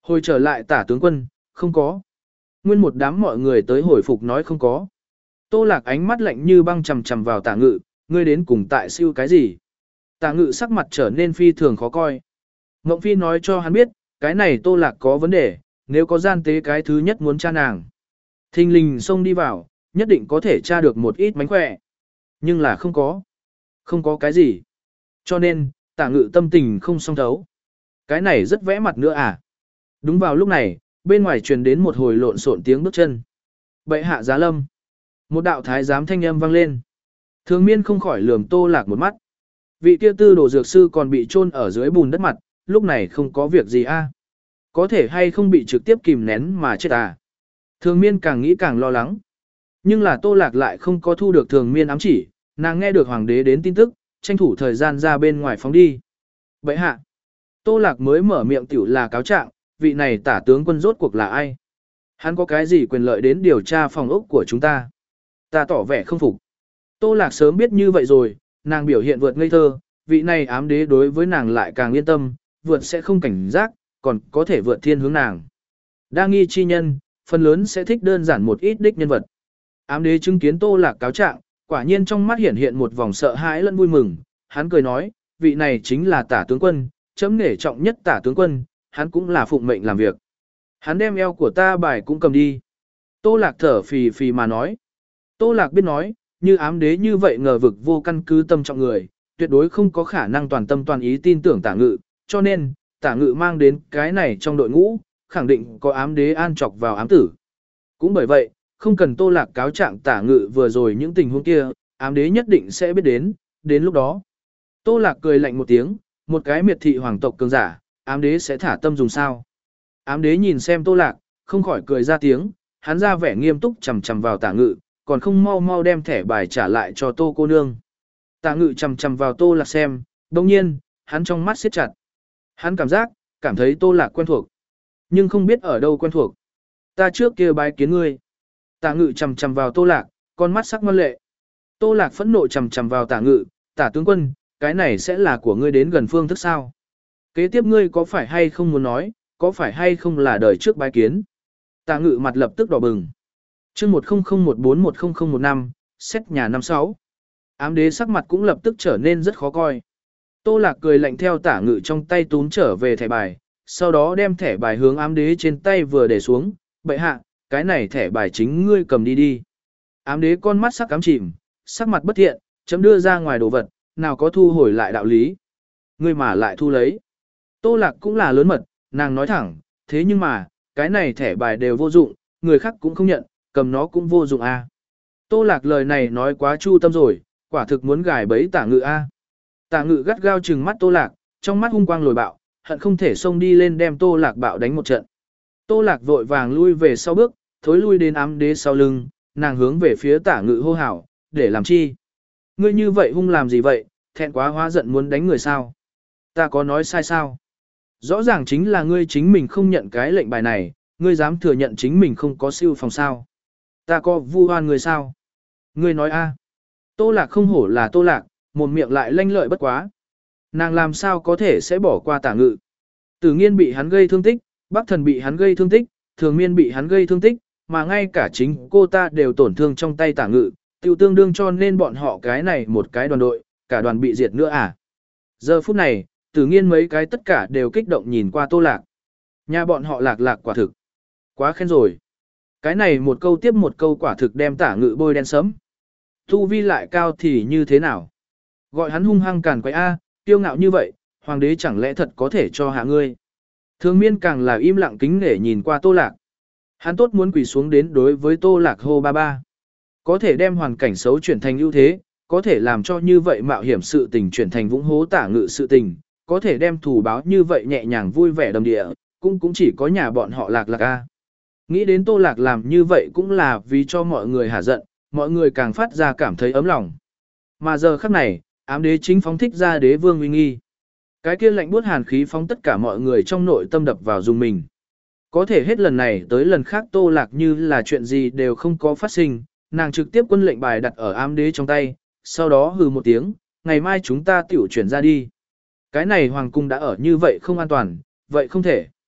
Hồi trở lại tả tướng quân, không có. Nguyên một đám mọi người tới hồi phục nói không có. Tô Lạc ánh mắt lạnh như băng chằm chằm vào tả ngự, ngươi đến cùng tại siêu cái gì? Tả ngự sắc mặt trở nên phi thường khó coi. Mộng phi nói cho hắn biết, cái này Tô Lạc có vấn đề, nếu có gian tế cái thứ nhất muốn tra nàng. Thinh linh xông đi vào, nhất định có thể tra được một ít mánh khỏe. Nhưng là không có. Không có cái gì. Cho nên, tả ngự tâm tình không song thấu. Cái này rất vẽ mặt nữa à? Đúng vào lúc này, bên ngoài truyền đến một hồi lộn xộn tiếng bước chân. Bệ hạ giá lâm. Một đạo thái giám thanh âm vang lên. Thường miên không khỏi lườm Tô Lạc một mắt. Vị kia tư đồ dược sư còn bị chôn ở dưới bùn đất mặt, lúc này không có việc gì a? Có thể hay không bị trực tiếp kìm nén mà chết à? Thường miên càng nghĩ càng lo lắng. Nhưng là Tô Lạc lại không có thu được thường miên ám chỉ, nàng nghe được hoàng đế đến tin tức, tranh thủ thời gian ra bên ngoài phóng đi. Bệ hạ. Tô Lạc mới mở miệng tiểu là cáo trạng, vị này tả tướng quân rốt cuộc là ai? Hắn có cái gì quyền lợi đến điều tra phòng ốc của chúng ta? Ta tỏ vẻ không phục. Tô Lạc sớm biết như vậy rồi, nàng biểu hiện vượt ngây thơ, vị này ám đế đối với nàng lại càng yên tâm, vượt sẽ không cảnh giác, còn có thể vượt thiên hướng nàng. Đa nghi chi nhân, phần lớn sẽ thích đơn giản một ít đích nhân vật. Ám đế chứng kiến Tô Lạc cáo trạng, quả nhiên trong mắt hiện hiện một vòng sợ hãi lẫn vui mừng, hắn cười nói, vị này chính là tả tướng quân, chấm nể trọng nhất tả tướng quân, hắn cũng là phụng mệnh làm việc. Hắn đem eo của ta bài cũng cầm đi. Tô Lạc thở phì phì mà nói. Tô Lạc biết nói, như ám đế như vậy ngờ vực vô căn cứ tâm trọng người, tuyệt đối không có khả năng toàn tâm toàn ý tin tưởng tả ngự, cho nên, tả ngự mang đến cái này trong đội ngũ, khẳng định có ám đế an chọc vào ám tử. Cũng bởi vậy, không cần Tô Lạc cáo trạng tả ngự vừa rồi những tình huống kia, ám đế nhất định sẽ biết đến, đến lúc đó. Tô Lạc cười lạnh một tiếng, một cái miệt thị hoàng tộc cường giả, ám đế sẽ thả tâm dùng sao. Ám đế nhìn xem Tô Lạc, không khỏi cười ra tiếng, hắn ra vẻ nghiêm túc chầm chầm vào tả ngự, còn không mau mau đem thẻ bài trả lại cho Tô cô nương. Tả ngự chầm chầm vào Tô Lạc xem, đồng nhiên, hắn trong mắt siết chặt. Hắn cảm giác, cảm thấy Tô Lạc quen thuộc. Nhưng không biết ở đâu quen thuộc. Ta trước kia bái kiến ngươi. Tả ngự chầm chầm vào Tô Lạc, con mắt sắc ngoan lệ. Tô Lạc phẫn nộ chầm chầm vào tả ngự, tả tướng quân, cái này sẽ là của ngươi đến gần phương thức sao? Kế tiếp ngươi có phải hay không muốn nói, có phải hay không là đời trước bái kiến? Tả ngự mặt lập tức đỏ bừng. chương một không không một bốn một không không một năm, xét nhà năm sáu. Ám đế sắc mặt cũng lập tức trở nên rất khó coi. Tô Lạc cười lạnh theo tả ngự trong tay túm trở về thẻ bài, sau đó đem thẻ bài hướng ám đế trên tay vừa để xuống, bệ hạ, cái này thẻ bài chính ngươi cầm đi đi. Ám đế con mắt sắc cám chìm, sắc mặt bất thiện, chấm đưa ra ngoài đồ vật, nào có thu hồi lại đạo lý. Ngươi mà lại thu lấy. Tô Lạc cũng là lớn mật, nàng nói thẳng, thế nhưng mà, cái này thẻ bài đều vô dụng, người khác cũng không nhận, cầm nó cũng vô dụng a. À. Tô Lạc lời này nói quá chu tâm rồi, quả thực muốn gài bẫy tả ngự a. À. Tả ngự gắt gao trừng mắt Tô Lạc, trong mắt hung quang lồi bạo, hận không thể xông đi lên đem Tô Lạc bạo đánh một trận. Tô Lạc vội vàng lui về sau bước, thối lui đến ám đế sau lưng, nàng hướng về phía tả ngự hô hào, để làm chi? Ngươi như vậy hung làm gì vậy, thẹn quá hóa giận muốn đánh người sao? Ta có nói sai sao? Rõ ràng chính là ngươi chính mình không nhận cái lệnh bài này, ngươi dám thừa nhận chính mình không có siêu phòng sao? Ta có vu oan người sao? Ngươi nói a? Tô Lạc không hổ là Tô Lạc, một miệng lại lanh lợi bất quá. Nàng làm sao có thể sẽ bỏ qua tả ngự? Tử Nghiên bị hắn gây thương tích, Bắc Thần bị hắn gây thương tích, Thường Miên bị hắn gây thương tích, mà ngay cả chính cô ta đều tổn thương trong tay tả ngự, tiêu tương đương cho nên bọn họ cái này một cái đoàn đội, cả đoàn bị diệt nữa à. Giờ phút này, Tử Nghiên mấy cái tất cả đều kích động nhìn qua Tô Lạc. Nhà bọn họ lạc lạc quả thực. Quá khen rồi. Cái này một câu tiếp một câu quả thực đem tả ngự bôi đen sẫm. Tu vi lại cao thì như thế nào? Gọi hắn hung hăng càn quấy A, kiêu ngạo như vậy, hoàng đế chẳng lẽ thật có thể cho hạ ngươi. Thường Miên càng là im lặng kính nể nhìn qua Tô Lạc. Hắn tốt muốn quỳ xuống đến đối với Tô Lạc hô ba ba. Có thể đem hoàn cảnh xấu chuyển thành ưu thế, có thể làm cho như vậy mạo hiểm sự tình chuyển thành vũng hố tả ngự sự tình, có thể đem thù báo như vậy nhẹ nhàng vui vẻ đầm địa, cũng cũng chỉ có nhà bọn họ Lạc Lạc A. Nghĩ đến Tô Lạc làm như vậy cũng là vì cho mọi người hả giận, mọi người càng phát ra cảm thấy ấm lòng. Mà giờ khắc này, ám đế chính phóng thích ra đế vương uy nghi. Cái kia lạnh buốt hàn khí phóng tất cả mọi người trong nội tâm đập vào dùng mình. Có thể hết lần này tới lần khác Tô Lạc như là chuyện gì đều không có phát sinh, nàng trực tiếp quân lệnh bài đặt ở ám đế trong tay, sau đó hừ một tiếng, ngày mai chúng ta tiểu chuyển ra đi. Cái này hoàng cung đã ở như vậy không an toàn, vậy không thể.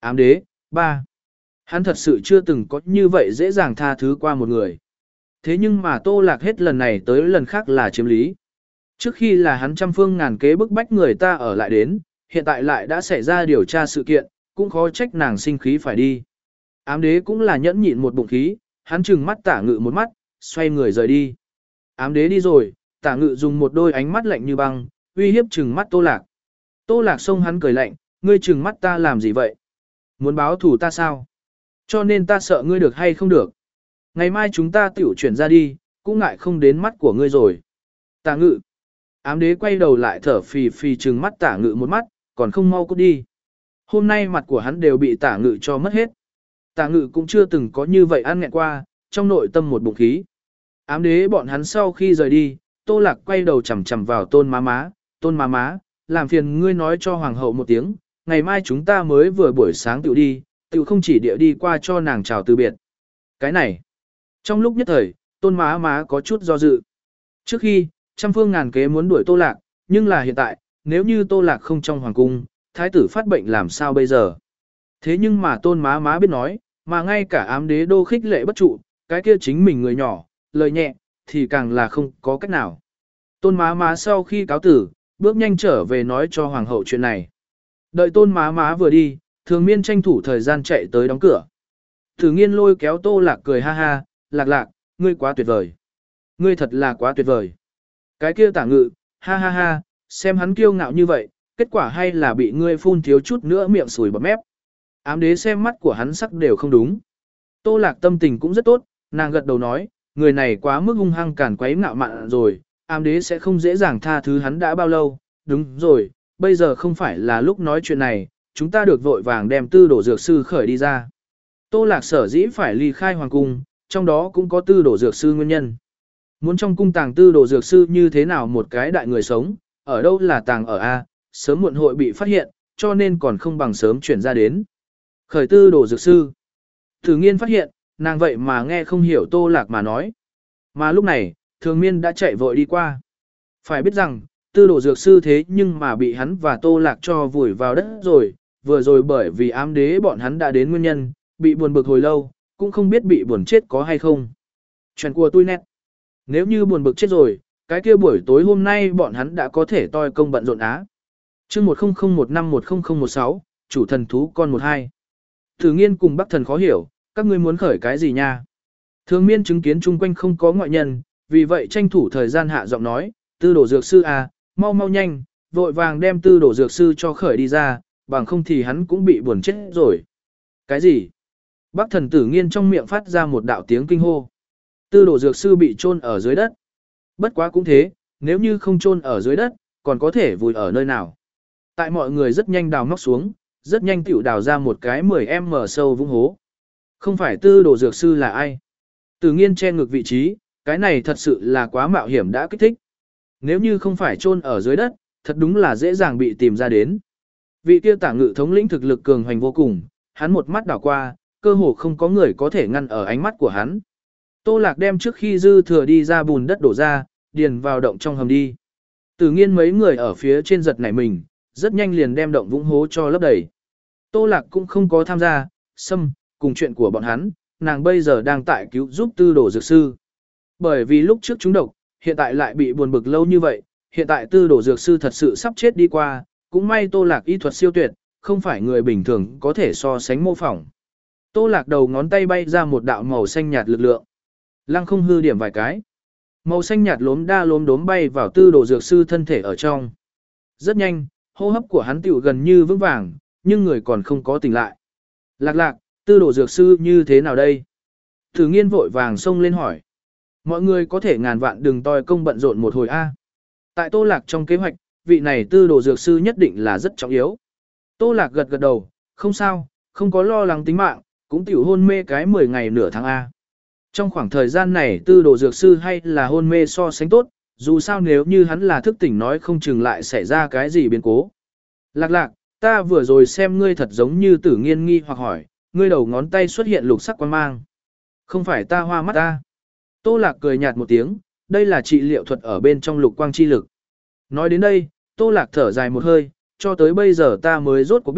Ám đế, ba. Hắn thật sự chưa từng có như vậy dễ dàng tha thứ qua một người. Thế nhưng mà Tô Lạc hết lần này tới lần khác là chiếm lý. Trước khi là hắn trăm phương ngàn kế bức bách người ta ở lại đến, hiện tại lại đã xảy ra điều tra sự kiện, cũng khó trách nàng sinh khí phải đi. Ám đế cũng là nhẫn nhịn một bụng khí, hắn trừng mắt Tả Ngự một mắt, xoay người rời đi. Ám đế đi rồi, Tả Ngự dùng một đôi ánh mắt lạnh như băng, uy hiếp trừng mắt Tô Lạc. Tô Lạc xông hắn cười lạnh, ngươi trừng mắt ta làm gì vậy? Muốn báo thù ta sao? Cho nên ta sợ ngươi được hay không được. Ngày mai chúng ta tiểu chuyển ra đi, cũng ngại không đến mắt của ngươi rồi. Tả Ngự. Ám đế quay đầu lại thở phì phì trừng mắt Tả Ngự một mắt, còn không mau cút đi. Hôm nay mặt của hắn đều bị Tả Ngự cho mất hết. Tả Ngự cũng chưa từng có như vậy ăn nghẹn qua, trong nội tâm một bụng khí. Ám đế bọn hắn sau khi rời đi, Tô Lạc quay đầu chằm chằm vào Tôn Má Má, Tôn Má Má, làm phiền ngươi nói cho hoàng hậu một tiếng, ngày mai chúng ta mới vừa buổi sáng tiểu đi, tiểu không chỉ địa đi qua cho nàng chào từ biệt. Cái này, trong lúc nhất thời, Tôn Má Má có chút do dự. Trước khi, trăm phương ngàn kế muốn đuổi Tô Lạc, nhưng là hiện tại, nếu như Tô Lạc không trong hoàng cung, thái tử phát bệnh làm sao bây giờ? Thế nhưng mà Tôn Má Má biết nói, mà ngay cả ám đế đô khích lệ bất trụ, cái kia chính mình người nhỏ, lời nhẹ, thì càng là không có cách nào. Tôn Má Má sau khi cáo tử, bước nhanh trở về nói cho hoàng hậu chuyện này. Đợi Tôn Má Má vừa đi, Thường Miên tranh thủ thời gian chạy tới đóng cửa. Thử Nghiên lôi kéo Tô Lạc cười ha ha, Lạc Lạc, ngươi quá tuyệt vời. Ngươi thật là quá tuyệt vời. Cái kia Tả Ngự, ha ha ha, xem hắn kiêu ngạo như vậy, kết quả hay là bị ngươi phun thiếu chút nữa miệng sùi bọt mép. Ám đế xem mắt của hắn sắc đều không đúng. Tô Lạc tâm tình cũng rất tốt, nàng gật đầu nói, người này quá mức hung hăng càn quấy ngạo mạn rồi, ám đế sẽ không dễ dàng tha thứ hắn đã bao lâu. Đúng rồi, bây giờ không phải là lúc nói chuyện này, chúng ta được vội vàng đem tư đổ dược sư khởi đi ra. Tô Lạc sở dĩ phải ly khai hoàng cung, trong đó cũng có tư đổ dược sư nguyên nhân. Muốn trong cung tàng tư đổ dược sư như thế nào một cái đại người sống, ở đâu là tàng ở A, sớm muộn hội bị phát hiện, cho nên còn không bằng sớm chuyển ra đến. Khởi tư đổ dược sư. Thử Nghiên phát hiện, nàng vậy mà nghe không hiểu Tô Lạc mà nói. Mà lúc này, Thường Miên đã chạy vội đi qua. Phải biết rằng, tư đổ dược sư thế nhưng mà bị hắn và Tô Lạc cho vùi vào đất rồi, vừa rồi bởi vì ám đế bọn hắn đã đến nguyên nhân, bị buồn bực hồi lâu, cũng không biết bị buồn chết có hay không. Chuyện của tôi nét. Nếu như buồn bực chết rồi, cái kia buổi tối hôm nay bọn hắn đã có thể toi công bận rộn á. chương một không không một năm một không không một sáu, chủ thần thú con một hai. Thử Nghiên cùng Bắc Thần khó hiểu, các ngươi muốn khởi cái gì nha? Thường Miên chứng kiến chung quanh không có ngoại nhân, vì vậy tranh thủ thời gian hạ giọng nói, tư đổ dược sư à, mau mau nhanh, vội vàng đem tư đổ dược sư cho khởi đi ra, bằng không thì hắn cũng bị buồn chết rồi. Cái gì? Bắc Thần Tử Nghiên trong miệng phát ra một đạo tiếng kinh hô. Tư đổ dược sư bị chôn ở dưới đất. Bất quá cũng thế, nếu như không chôn ở dưới đất, còn có thể vùi ở nơi nào. Tại mọi người rất nhanh đào móc xuống, rất nhanh tiểu đào ra một cái mười em sâu vũng hố. Không phải tư đổ dược sư là ai? Tử Nghiên che ngược vị trí, cái này thật sự là quá mạo hiểm đã kích thích. Nếu như không phải chôn ở dưới đất, thật đúng là dễ dàng bị tìm ra đến. Vị kia Tả Ngự thống lĩnh thực lực cường hoành vô cùng, hắn một mắt đảo qua, cơ hồ không có người có thể ngăn ở ánh mắt của hắn. Tô Lạc đem trước khi dư thừa đi ra bùn đất đổ ra, điền vào động trong hầm đi. Tử Nghiên mấy người ở phía trên giật nảy mình, rất nhanh liền đem động vũng hố cho lấp đầy. Tô Lạc cũng không có tham gia, xâm, cùng chuyện của bọn hắn, nàng bây giờ đang tại cứu giúp tư đổ dược sư. Bởi vì lúc trước chúng độc, hiện tại lại bị buồn bực lâu như vậy, hiện tại tư đổ dược sư thật sự sắp chết đi qua, cũng may Tô Lạc y thuật siêu tuyệt, không phải người bình thường có thể so sánh mô phỏng. Tô Lạc đầu ngón tay bay ra một đạo màu xanh nhạt lực lượng. Lăng không hư điểm vài cái. Màu xanh nhạt lốm đa lốm đốm bay vào tư đổ dược sư thân thể ở trong. Rất nhanh, hô hấp của hắn tiểu gần như vững vàng, nhưng người còn không có tỉnh lại. Lạc Lạc, tư đổ dược sư như thế nào đây? Thử Nghiên vội vàng xông lên hỏi. Mọi người có thể ngàn vạn đừng toi công bận rộn một hồi A. Tại Tô Lạc trong kế hoạch, vị này tư đổ dược sư nhất định là rất trọng yếu. Tô Lạc gật gật đầu, không sao, không có lo lắng tính mạng, cũng tiểu hôn mê cái mười ngày nửa tháng A. Trong khoảng thời gian này tư đổ dược sư hay là hôn mê so sánh tốt, dù sao nếu như hắn là thức tỉnh nói không chừng lại xảy ra cái gì biến cố. Lạc Lạc, ta vừa rồi xem ngươi thật giống như Tử Nghiên nghi hoặc hỏi, ngươi đầu ngón tay xuất hiện lục sắc quang mang. Không phải ta hoa mắt ta. Tô Lạc cười nhạt một tiếng, đây là trị liệu thuật ở bên trong lục quang chi lực. Nói đến đây, Tô Lạc thở dài một hơi, cho tới bây giờ ta mới rốt cuộc biết,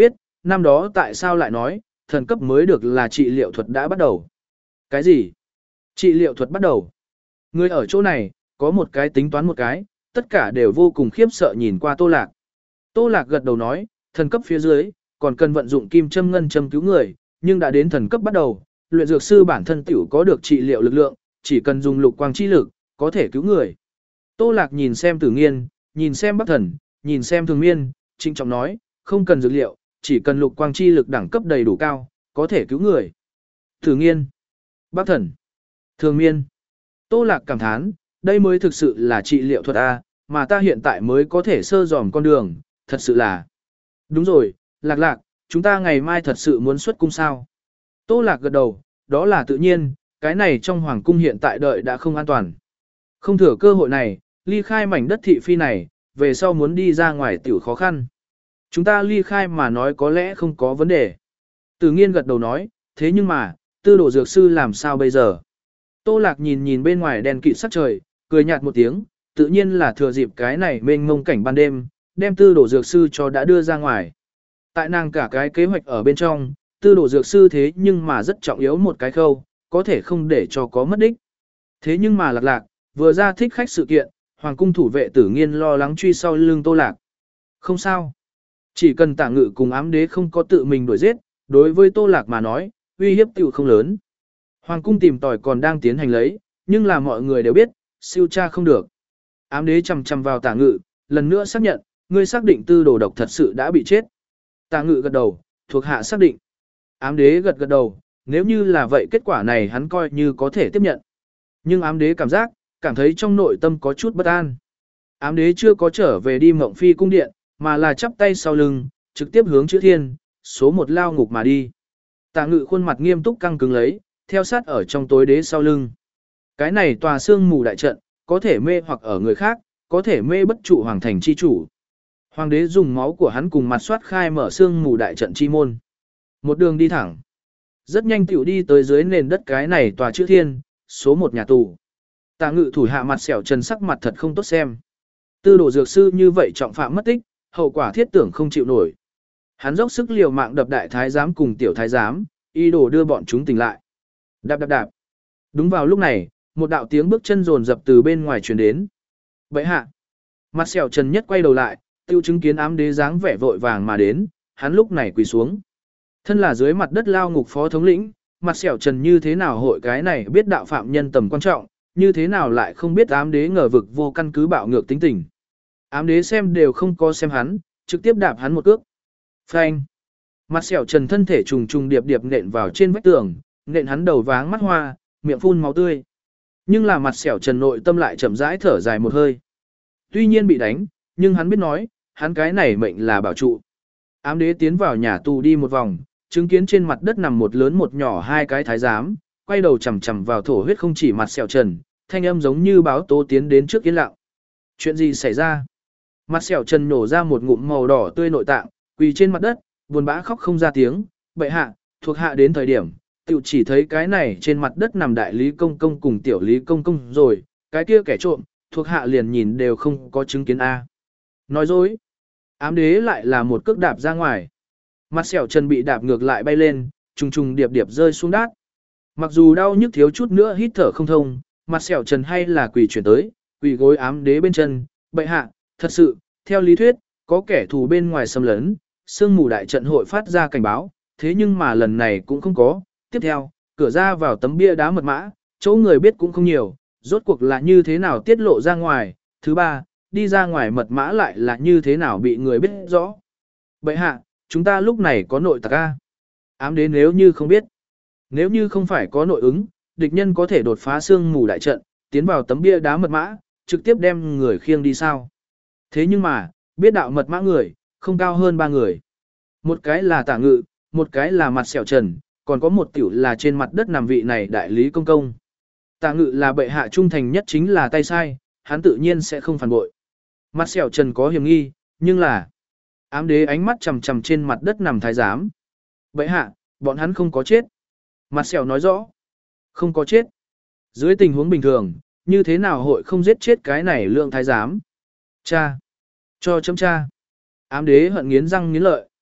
năm đó tại sao lại nói, thần cấp mới được là trị liệu thuật đã bắt đầu. Cái gì? Trị liệu thuật bắt đầu. Người ở chỗ này, có một cái tính toán một cái, tất cả đều vô cùng khiếp sợ nhìn qua Tô Lạc. Tô Lạc gật đầu nói, thần cấp phía dưới, còn cần vận dụng kim châm ngân châm cứu người, nhưng đã đến thần cấp bắt đầu, luyện dược sư bản thân tiểu có được trị liệu lực lượng, chỉ cần dùng lục quang chi lực, có thể cứu người. Tô Lạc nhìn xem Tử Nghiên, nhìn xem Bắc Thần, nhìn xem Thường Miên, trịnh trọng nói, không cần dược liệu, chỉ cần lục quang chi lực đẳng cấp đầy đủ cao, có thể cứu người. Tử Nghiên, Bắc Thần, Thường Miên. Tô Lạc cảm thán, đây mới thực sự là trị liệu thuật A, mà ta hiện tại mới có thể sơ dòm con đường, thật sự là. Đúng rồi, Lạc Lạc, chúng ta ngày mai thật sự muốn xuất cung sao? Tô Lạc gật đầu, đó là tự nhiên, cái này trong hoàng cung hiện tại đợi đã không an toàn. Không thừa cơ hội này, ly khai mảnh đất thị phi này, về sau muốn đi ra ngoài tiểu khó khăn. Chúng ta ly khai mà nói có lẽ không có vấn đề. Tử Nghiên gật đầu nói, thế nhưng mà, tư đồ dược sư làm sao bây giờ? Tô Lạc nhìn nhìn bên ngoài đèn kịt sắc trời, cười nhạt một tiếng, tự nhiên là thừa dịp cái này mênh mông cảnh ban đêm, đem tư đồ dược sư cho đã đưa ra ngoài. Tại nàng cả cái kế hoạch ở bên trong, tư đồ dược sư thế nhưng mà rất trọng yếu một cái khâu, có thể không để cho có mất đích. Thế nhưng mà Lạc Lạc, vừa ra thích khách sự kiện, hoàng cung thủ vệ Tử Nghiên lo lắng truy sau lưng Tô Lạc. Không sao. Chỉ cần Tả Ngự cùng ám đế không có tự mình đuổi giết, đối với Tô Lạc mà nói, uy hiếp tiểu không lớn. Hoàng cung tìm tòi còn đang tiến hành lấy, nhưng là mọi người đều biết, siêu tra không được. Ám đế chầm chầm vào Tả Ngự, lần nữa xác nhận, ngươi xác định tư đồ độc thật sự đã bị chết. Tả Ngự gật đầu, thuộc hạ xác định. Ám đế gật gật đầu, nếu như là vậy kết quả này hắn coi như có thể tiếp nhận. Nhưng ám đế cảm giác, cảm thấy trong nội tâm có chút bất an. Ám đế chưa có trở về đi Mộng Phi cung điện, mà là chắp tay sau lưng, trực tiếp hướng chữ thiên, số một lao ngục mà đi. Tả Ngự khuôn mặt nghiêm túc căng cứng lấy, theo sát ở trong tối đế sau lưng. Cái này tòa xương mù đại trận, có thể mê hoặc ở người khác, có thể mê bất trụ hoàng thành chi chủ. Hoàng đế dùng máu của hắn cùng mặt soát khai mở xương mù đại trận chi môn. Một đường đi thẳng. Rất nhanh tiểu đi tới dưới nền đất cái này tòa chữ thiên, số một nhà tù. Tả Ngự thủ hạ mặt xẻo trần sắc mặt thật không tốt xem. Tư đồ dược sư như vậy trọng phạm mất tích, hậu quả thiết tưởng không chịu nổi. Hắn dốc sức liều mạng đập đại thái giám cùng tiểu thái giám, y đồ đưa bọn chúng tỉnh lại. Đạp đạp đạp. Đúng vào lúc này, một đạo tiếng bước chân rồn rập từ bên ngoài truyền đến. Bệ hạ. Mặt xẻo trần nhất quay đầu lại, tiêu chứng kiến ám đế dáng vẻ vội vàng mà đến, hắn lúc này quỳ xuống. Thân là dưới mặt đất lao ngục phó thống lĩnh, mặt xẻo trần như thế nào hội cái này biết đạo phạm nhân tầm quan trọng, như thế nào lại không biết ám đế ngờ vực vô căn cứ bạo ngược tính tình. Ám đế xem đều không có xem hắn, trực tiếp đạp hắn một cước. Phanh. Mặt xẻo trần thân thể trùng trùng điệp điệp nện vào trên vách tường, nện hắn đầu váng mắt hoa, miệng phun máu tươi. Nhưng là mặt xẻo trần nội tâm lại chậm rãi thở dài một hơi. Tuy nhiên bị đánh, nhưng hắn biết nói, hắn cái này mệnh là bảo trụ. Ám đế tiến vào nhà tù đi một vòng, chứng kiến trên mặt đất nằm một lớn một nhỏ hai cái thái giám, quay đầu chằm chằm vào thổ huyết không chỉ mặt xẻo trần, thanh âm giống như báo tố tiến đến trước yên lặng. Chuyện gì xảy ra? Mặt xẻo trần nổ ra một ngụm màu đỏ tươi nội tạng, quỳ trên mặt đất, buồn bã khóc không ra tiếng. Bệ hạ, thuộc hạ đến thời điểm, tiểu chỉ thấy cái này trên mặt đất nằm đại lý công công cùng tiểu lý công công rồi, cái kia kẻ trộm, thuộc hạ liền nhìn đều không có chứng kiến a. Nói dối. Ám đế lại là một cước đạp ra ngoài. Mặt xẻo trần bị đạp ngược lại bay lên, trùng trùng điệp điệp rơi xuống đát. Mặc dù đau nhức thiếu chút nữa hít thở không thông, mặt xẻo trần hay là quỳ chuyển tới, quỳ gối ám đế bên chân. Bệ hạ, thật sự, theo lý thuyết, có kẻ thù bên ngoài xâm lấn, sương mù đại trận hội phát ra cảnh báo, thế nhưng mà lần này cũng không có. Tiếp theo, cửa ra vào tấm bia đá mật mã, chỗ người biết cũng không nhiều, rốt cuộc là như thế nào tiết lộ ra ngoài. Thứ ba, đi ra ngoài mật mã lại là như thế nào bị người biết rõ. Bệ hạ, chúng ta lúc này có nội tặc a. Ám đế nếu như không biết, nếu như không phải có nội ứng, địch nhân có thể đột phá sương mù đại trận, tiến vào tấm bia đá mật mã, trực tiếp đem người khiêng đi sao. Thế nhưng mà, biết đạo mật mã người, không cao hơn ba người. Một cái là Tả Ngự, một cái là mặt xẻo trần, còn có một tiểu là trên mặt đất nằm vị này đại lý công công. Tả Ngự là bệ hạ trung thành nhất chính là tay sai, hắn tự nhiên sẽ không phản bội. Mặt xẻo trần có hiểm nghi, nhưng là ám đế ánh mắt chằm chằm trên mặt đất nằm thái giám. Bệ hạ, bọn hắn không có chết. Mặt xẻo nói rõ. Không có chết. Dưới tình huống bình thường, như thế nào hội không giết chết cái này lượng thái giám? Cha. Cho chấm cha. Ám đế hận nghiến răng nghiến lợi.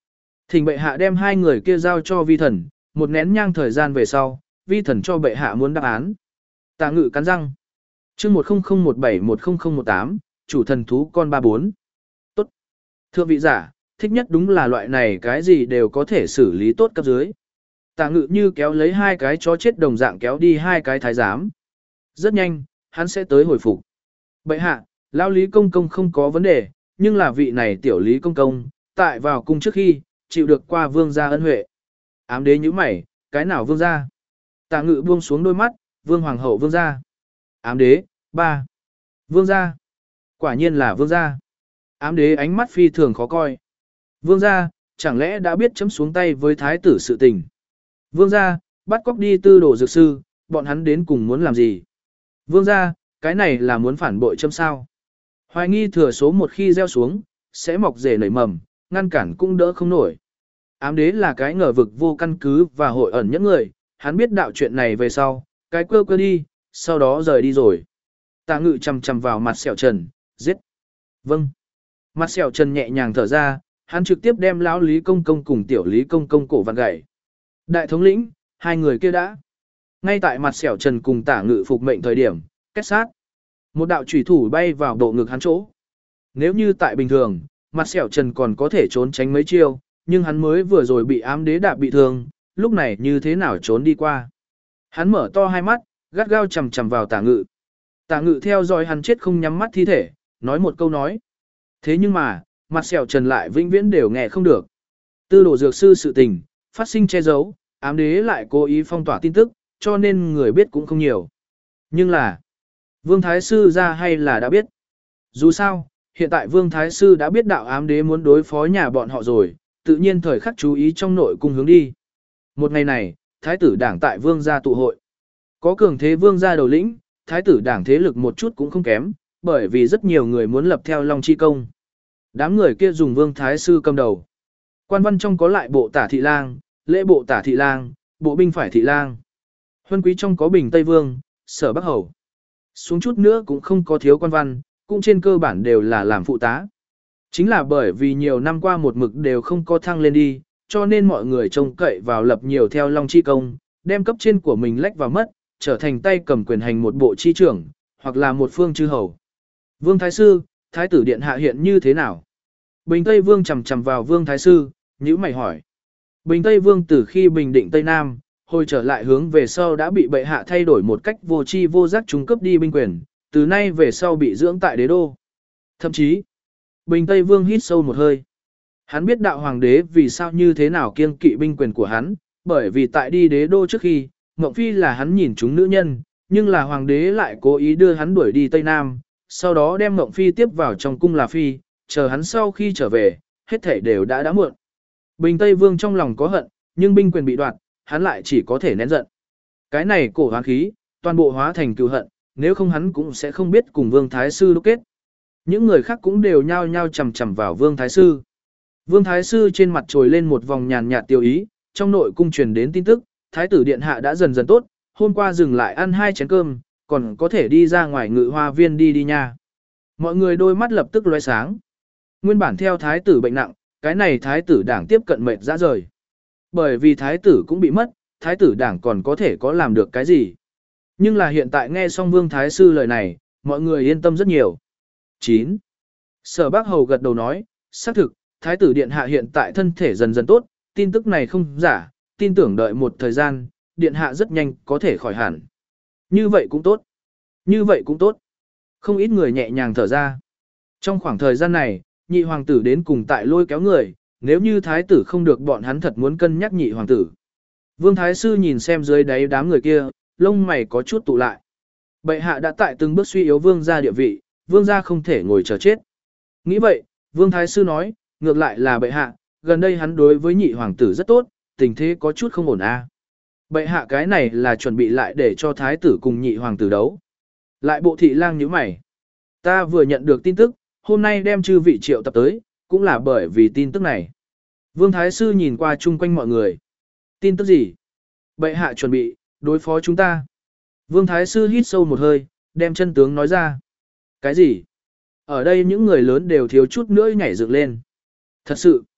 Thỉnh bệ hạ đem hai người kia giao cho vi thần, một nén nhang thời gian về sau, vi thần cho bệ hạ muốn đáp án. Tả Ngự cắn răng. Chương một không không một bảy một không không một tám, chủ thần thú con ba bốn. Tốt. Thưa vị giả, thích nhất đúng là loại này cái gì đều có thể xử lý tốt cấp dưới. Tả Ngự như kéo lấy hai cái chó chết đồng dạng kéo đi hai cái thái giám. Rất nhanh, hắn sẽ tới hồi phục. Bệ hạ, lão Lý Công Công không có vấn đề, nhưng là vị này tiểu Lý Công Công, tại vào cung trước khi, chịu được qua vương gia ân huệ. Ám đế nhíu mày, cái nào vương gia? Tả Ngự buông xuống đôi mắt, vương hoàng hậu vương gia. Ám đế, ba. Vương gia. Quả nhiên là vương gia. Ám đế ánh mắt phi thường khó coi. Vương gia, chẳng lẽ đã biết chấm xuống tay với thái tử sự tình. Vương gia, bắt cóc đi tư đồ dược sư, bọn hắn đến cùng muốn làm gì? Vương gia, cái này là muốn phản bội chấm sao? Hoài nghi thừa số một khi gieo xuống, sẽ mọc rể nảy mầm, ngăn cản cũng đỡ không nổi. Ám đế là cái ngờ vực vô căn cứ và hội ẩn những người, hắn biết đạo chuyện này về sau, cái quơ quơ đi, sau đó rời đi rồi. Tả Ngự chằm chằm vào mặt Sẹo Trần, giết. Vâng. Mặt Sẹo Trần nhẹ nhàng thở ra, hắn trực tiếp đem lão Lý Công Công cùng tiểu Lý Công Công cổ vặn gãy. Đại thống lĩnh, hai người kia đã. Ngay tại mặt Sẹo Trần cùng Tả Ngự phục mệnh thời điểm, kết sát. Một đạo chủy thủ bay vào độ ngực hắn chỗ. Nếu như tại bình thường, mặt Sẹo Trần còn có thể trốn tránh mấy chiêu, nhưng hắn mới vừa rồi bị ám đế đạp bị thương, lúc này như thế nào trốn đi qua. Hắn mở to hai mắt, gắt gao chằm chằm vào Tả Ngự. Tả Ngự theo dõi hắn chết không nhắm mắt thi thể, nói một câu nói. Thế nhưng mà, mặt Sẹo Trần lại vĩnh viễn đều nghe không được. Tư đồ dược sư sự tình, phát sinh che giấu, ám đế lại cố ý phong tỏa tin tức, cho nên người biết cũng không nhiều. Nhưng là, Vương Thái Sư ra hay là đã biết. Dù sao, hiện tại Vương Thái Sư đã biết đạo ám đế muốn đối phó nhà bọn họ rồi, tự nhiên thời khắc chú ý trong nội cung hướng đi. Một ngày này, Thái tử đảng tại Vương gia tụ hội. Có cường thế Vương gia đầu lĩnh, Thái tử đảng thế lực một chút cũng không kém, bởi vì rất nhiều người muốn lập theo Long Chi Công. Đám người kia dùng Vương Thái Sư cầm đầu. Quan văn trong có lại bộ tả thị lang, lễ bộ tả thị lang, bộ binh phải thị lang. Huân quý trong có Bình Tây Vương, Sở Bắc Hầu. Xuống chút nữa cũng không có thiếu quan văn, cũng trên cơ bản đều là làm phụ tá. Chính là bởi vì nhiều năm qua một mực đều không có thăng lên đi, cho nên mọi người trông cậy vào lập nhiều theo Long Chi Công, đem cấp trên của mình lách vào mất, trở thành tay cầm quyền hành một bộ chi trưởng, hoặc là một phương chư hầu. Vương Thái Sư, Thái tử điện hạ hiện như thế nào? Bình Tây Vương chầm chầm vào Vương Thái Sư, nhữ mày hỏi. Bình Tây Vương từ khi bình định Tây Nam, hồi trở lại hướng về sau đã bị bệ hạ thay đổi một cách vô tri vô giác trung cấp đi binh quyền, từ nay về sau bị dưỡng tại đế đô. Thậm chí, Bình Tây Vương hít sâu một hơi. Hắn biết đạo hoàng đế vì sao như thế nào kiêng kỵ binh quyền của hắn, bởi vì tại đi đế đô trước khi, Ngộng Phi là hắn nhìn chúng nữ nhân, nhưng là hoàng đế lại cố ý đưa hắn đuổi đi Tây Nam, sau đó đem Ngộng Phi tiếp vào trong cung là phi, chờ hắn sau khi trở về, hết thảy đều đã đã muộn. Bình Tây Vương trong lòng có hận, nhưng binh quyền bị đoạt, hắn lại chỉ có thể nén giận. Cái này cổ hoán khí, toàn bộ hóa thành cừu hận, nếu không hắn cũng sẽ không biết cùng Vương Thái Sư đúc kết. Những người khác cũng đều nhao nhao chầm chầm vào Vương Thái Sư. Vương Thái Sư trên mặt trồi lên một vòng nhàn nhạt tiêu ý, trong nội cung truyền đến tin tức, Thái tử điện hạ đã dần dần tốt, hôm qua dừng lại ăn hai chén cơm, còn có thể đi ra ngoài ngự hoa viên đi đi nha. Mọi người đôi mắt lập tức lóe sáng. Nguyên bản theo Thái tử bệnh nặng, cái này Thái tử đảng tiếp cận mệt ra rời. Bởi vì Thái tử cũng bị mất, Thái tử đảng còn có thể có làm được cái gì. Nhưng là hiện tại nghe xong Vương Thái Sư lời này, mọi người yên tâm rất nhiều. chín. Sở Bắc Hầu gật đầu nói, xác thực, Thái tử điện hạ hiện tại thân thể dần dần tốt, tin tức này không giả, tin tưởng đợi một thời gian, điện hạ rất nhanh có thể khỏi hẳn. Như vậy cũng tốt. Như vậy cũng tốt. Không ít người nhẹ nhàng thở ra. Trong khoảng thời gian này, nhị hoàng tử đến cùng tại lôi kéo người, nếu như thái tử không được bọn hắn thật muốn cân nhắc nhị hoàng tử. Vương Thái Sư nhìn xem dưới đáy đám người kia, lông mày có chút tụ lại. Bệ hạ đã tại từng bước suy yếu vương gia địa vị, vương gia không thể ngồi chờ chết. Nghĩ vậy, Vương Thái Sư nói, ngược lại là bệ hạ, gần đây hắn đối với nhị hoàng tử rất tốt, tình thế có chút không ổn a. À. Bệ hạ cái này là chuẩn bị lại để cho thái tử cùng nhị hoàng tử đấu. Lại bộ thị lang nhíu mày. Ta vừa nhận được tin tức, hôm nay đem chư vị triệu tập tới, cũng là bởi vì tin tức này. Vương Thái Sư nhìn qua chung quanh mọi người. Tin tức gì? Bệ hạ chuẩn bị, đối phó chúng ta. Vương Thái Sư hít sâu một hơi, đem chân tướng nói ra. Cái gì? Ở đây những người lớn đều thiếu chút nữa nhảy dựng lên. Thật sự.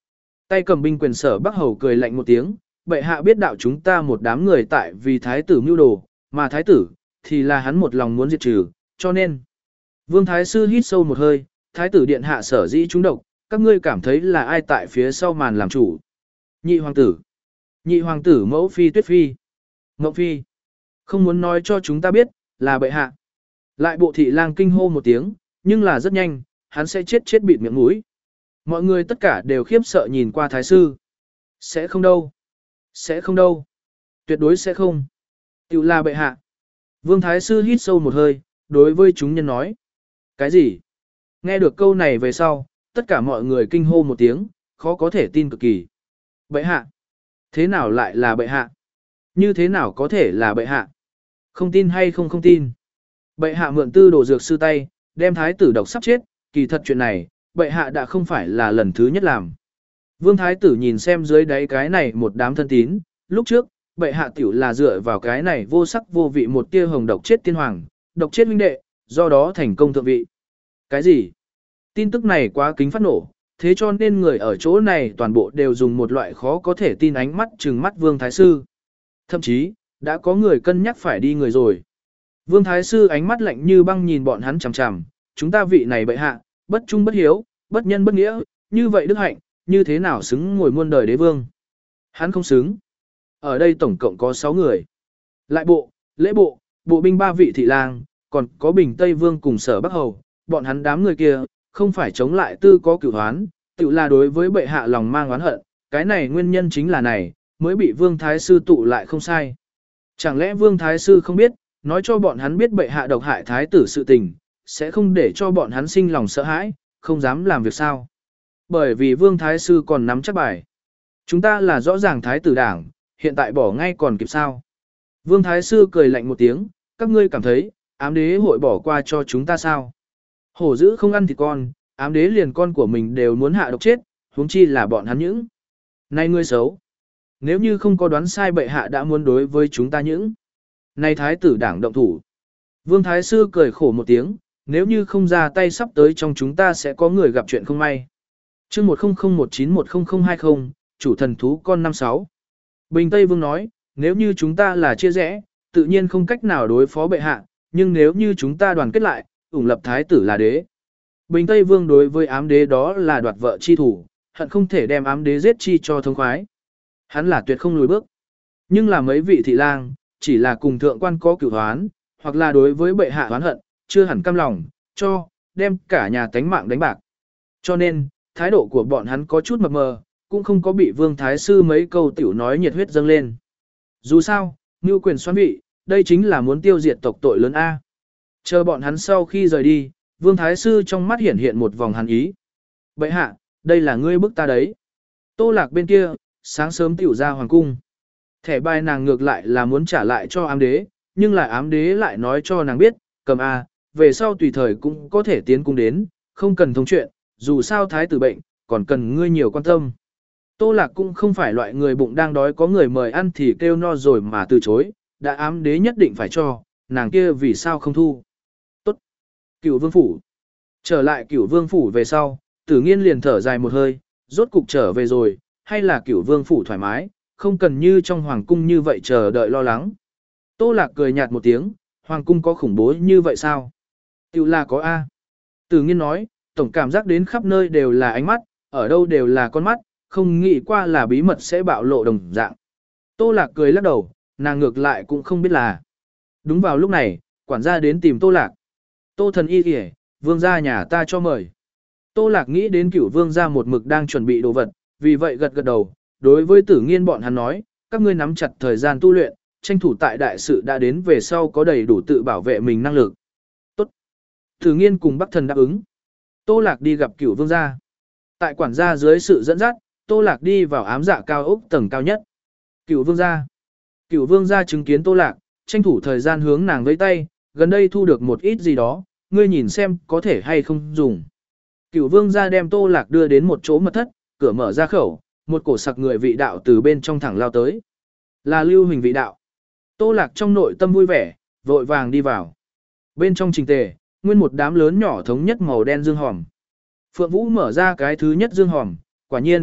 Tay cầm binh quyền Sở Bắc Hầu cười lạnh một tiếng, bệ hạ biết đạo chúng ta một đám người tại vì thái tử mưu đồ, mà thái tử thì là hắn một lòng muốn diệt trừ, cho nên. Vương Thái Sư hít sâu một hơi, thái tử điện hạ sở dĩ trúng độc, các ngươi cảm thấy là ai tại phía sau màn làm chủ? Nhị hoàng tử. Nhị hoàng tử Mẫu Phi Tuyết Phi. Ngọc Phi. Không muốn nói cho chúng ta biết, là bệ hạ. Lại bộ thị lang kinh hô một tiếng, nhưng là rất nhanh, hắn sẽ chết chết bịt miệng mũi. Mọi người tất cả đều khiếp sợ nhìn qua thái sư. Sẽ không đâu. Sẽ không đâu. Tuyệt đối sẽ không. Tiểu là bệ hạ. Vương Thái Sư hít sâu một hơi, đối với chúng nhân nói. Cái gì? Nghe được câu này về sau, tất cả mọi người kinh hô một tiếng, khó có thể tin cực kỳ. Bệ hạ? Thế nào lại là bệ hạ? Như thế nào có thể là bệ hạ? Không tin hay không không tin? Bệ hạ mượn tư đồ dược sư tay, đem thái tử độc sắp chết, kỳ thật chuyện này, bệ hạ đã không phải là lần thứ nhất làm. Vương thái tử nhìn xem dưới đáy cái này một đám thân tín, lúc trước, bệ hạ tiểu là dựa vào cái này vô sắc vô vị một tia hồng độc chết tiên hoàng, độc chết huynh đệ, do đó thành công thượng vị. Cái gì? Tin tức này quá kính phát nổ, thế cho nên người ở chỗ này toàn bộ đều dùng một loại khó có thể tin ánh mắt trừng mắt Vương Thái Sư. Thậm chí, đã có người cân nhắc phải đi người rồi. Vương Thái Sư ánh mắt lạnh như băng nhìn bọn hắn chằm chằm, chúng ta vị này bệ hạ, bất trung bất hiếu, bất nhân bất nghĩa, như vậy đức hạnh, như thế nào xứng ngồi muôn đời đế vương? Hắn không xứng. Ở đây tổng cộng có sáu người. Lại bộ, lễ bộ, bộ binh ba vị thị lang, còn có Bình Tây Vương cùng Sở Bắc Hầu, bọn hắn đám người kia, không phải chống lại tư có cửu hoán, tự là đối với bệ hạ lòng mang oán hận, cái này nguyên nhân chính là này, mới bị Vương Thái Sư tụ lại không sai. Chẳng lẽ Vương Thái Sư không biết, nói cho bọn hắn biết bệ hạ độc hại thái tử sự tình, sẽ không để cho bọn hắn sinh lòng sợ hãi, không dám làm việc sao? Bởi vì Vương Thái Sư còn nắm chắc bài. Chúng ta là rõ ràng thái tử đảng, hiện tại bỏ ngay còn kịp sao? Vương Thái Sư cười lạnh một tiếng, các ngươi cảm thấy, ám đế hội bỏ qua cho chúng ta sao? Hổ dữ không ăn thịt con, ám đế liền con của mình đều muốn hạ độc chết, huống chi là bọn hắn những. Này ngươi xấu. Nếu như không có đoán sai bệ hạ đã muốn đối với chúng ta những. Này thái tử đảng động thủ. Vương Thái Sư cười khổ một tiếng, nếu như không ra tay sắp tới trong chúng ta sẽ có người gặp chuyện không may. chương một không không một chín một không không hai không, chủ thần thú con năm sáu. Bình Tây Vương nói, nếu như chúng ta là chia rẽ, tự nhiên không cách nào đối phó bệ hạ, nhưng nếu như chúng ta đoàn kết lại, ủng lập thái tử là đế. Bình Tây Vương đối với ám đế đó là đoạt vợ chi thủ, hận không thể đem ám đế giết chi cho thông khoái. Hắn là tuyệt không lùi bước. Nhưng là mấy vị thị lang, chỉ là cùng thượng quan có cửu hoán, hoặc là đối với bệ hạ oán hận, chưa hẳn cam lòng, cho, đem cả nhà tánh mạng đánh bạc. Cho nên, thái độ của bọn hắn có chút mập mờ, cũng không có bị Vương Thái Sư mấy câu tiểu nói nhiệt huyết dâng lên. Dù sao, mưu quyền xoán vị, đây chính là muốn tiêu diệt tộc tội lớn A. Chờ bọn hắn sau khi rời đi, Vương Thái Sư trong mắt hiển hiện một vòng hàn ý. Bệ hạ, đây là ngươi bức ta đấy. Tô Lạc bên kia, sáng sớm tiểu ra hoàng cung. Thẻ bài nàng ngược lại là muốn trả lại cho ám đế, nhưng lại ám đế lại nói cho nàng biết, cầm A, về sau tùy thời cũng có thể tiến cung đến, không cần thông chuyện, dù sao thái tử bệnh, còn cần ngươi nhiều quan tâm. Tô Lạc cũng không phải loại người bụng đang đói có người mời ăn thì kêu no rồi mà từ chối, đã ám đế nhất định phải cho, nàng kia vì sao không thu. Tốt. Cửu vương phủ. Trở lại cửu vương phủ về sau, Tử Nghiên liền thở dài một hơi, rốt cục trở về rồi, hay là cửu vương phủ thoải mái, không cần như trong hoàng cung như vậy chờ đợi lo lắng. Tô Lạc cười nhạt một tiếng, hoàng cung có khủng bố như vậy sao? Tiểu là có A. Tử Nghiên nói, tổng cảm giác đến khắp nơi đều là ánh mắt, ở đâu đều là con mắt, không nghĩ qua là bí mật sẽ bạo lộ đồng dạng. Tô Lạc cười lắc đầu, nàng ngược lại cũng không biết là. Đúng vào lúc này, quản gia đến tìm Tô Lạc. Tô thần y kìa, vương gia nhà ta cho mời. Tô Lạc nghĩ đến cửu vương gia một mực đang chuẩn bị đồ vật, vì vậy gật gật đầu, đối với Tử Nghiên bọn hắn nói, các ngươi nắm chặt thời gian tu luyện, tranh thủ tại đại sự đã đến về sau có đầy đủ tự bảo vệ mình năng lực. Tốt. Tử Nghiên cùng Bắc Thần đáp ứng. Tô Lạc đi gặp cửu vương gia. Tại quản gia dưới sự dẫn dắt, Tô Lạc đi vào ám dạ cao ốc tầng cao nhất. Cửu vương gia. Cửu vương gia chứng kiến Tô Lạc, tranh thủ thời gian hướng nàng với tay, gần đây thu được một ít gì đó, ngươi nhìn xem có thể hay không dùng. Cửu vương gia đem Tô Lạc đưa đến một chỗ mật thất, cửa mở ra khẩu, một cổ sặc người vị đạo từ bên trong thẳng lao tới. Là Lưu Huỳnh vị đạo. Tô Lạc trong nội tâm vui vẻ, vội vàng đi vào. Bên trong trình tề, nguyên một đám lớn nhỏ thống nhất màu đen dương hòm. Phượng Vũ mở ra cái thứ nhất dương hòm, quả nhiên,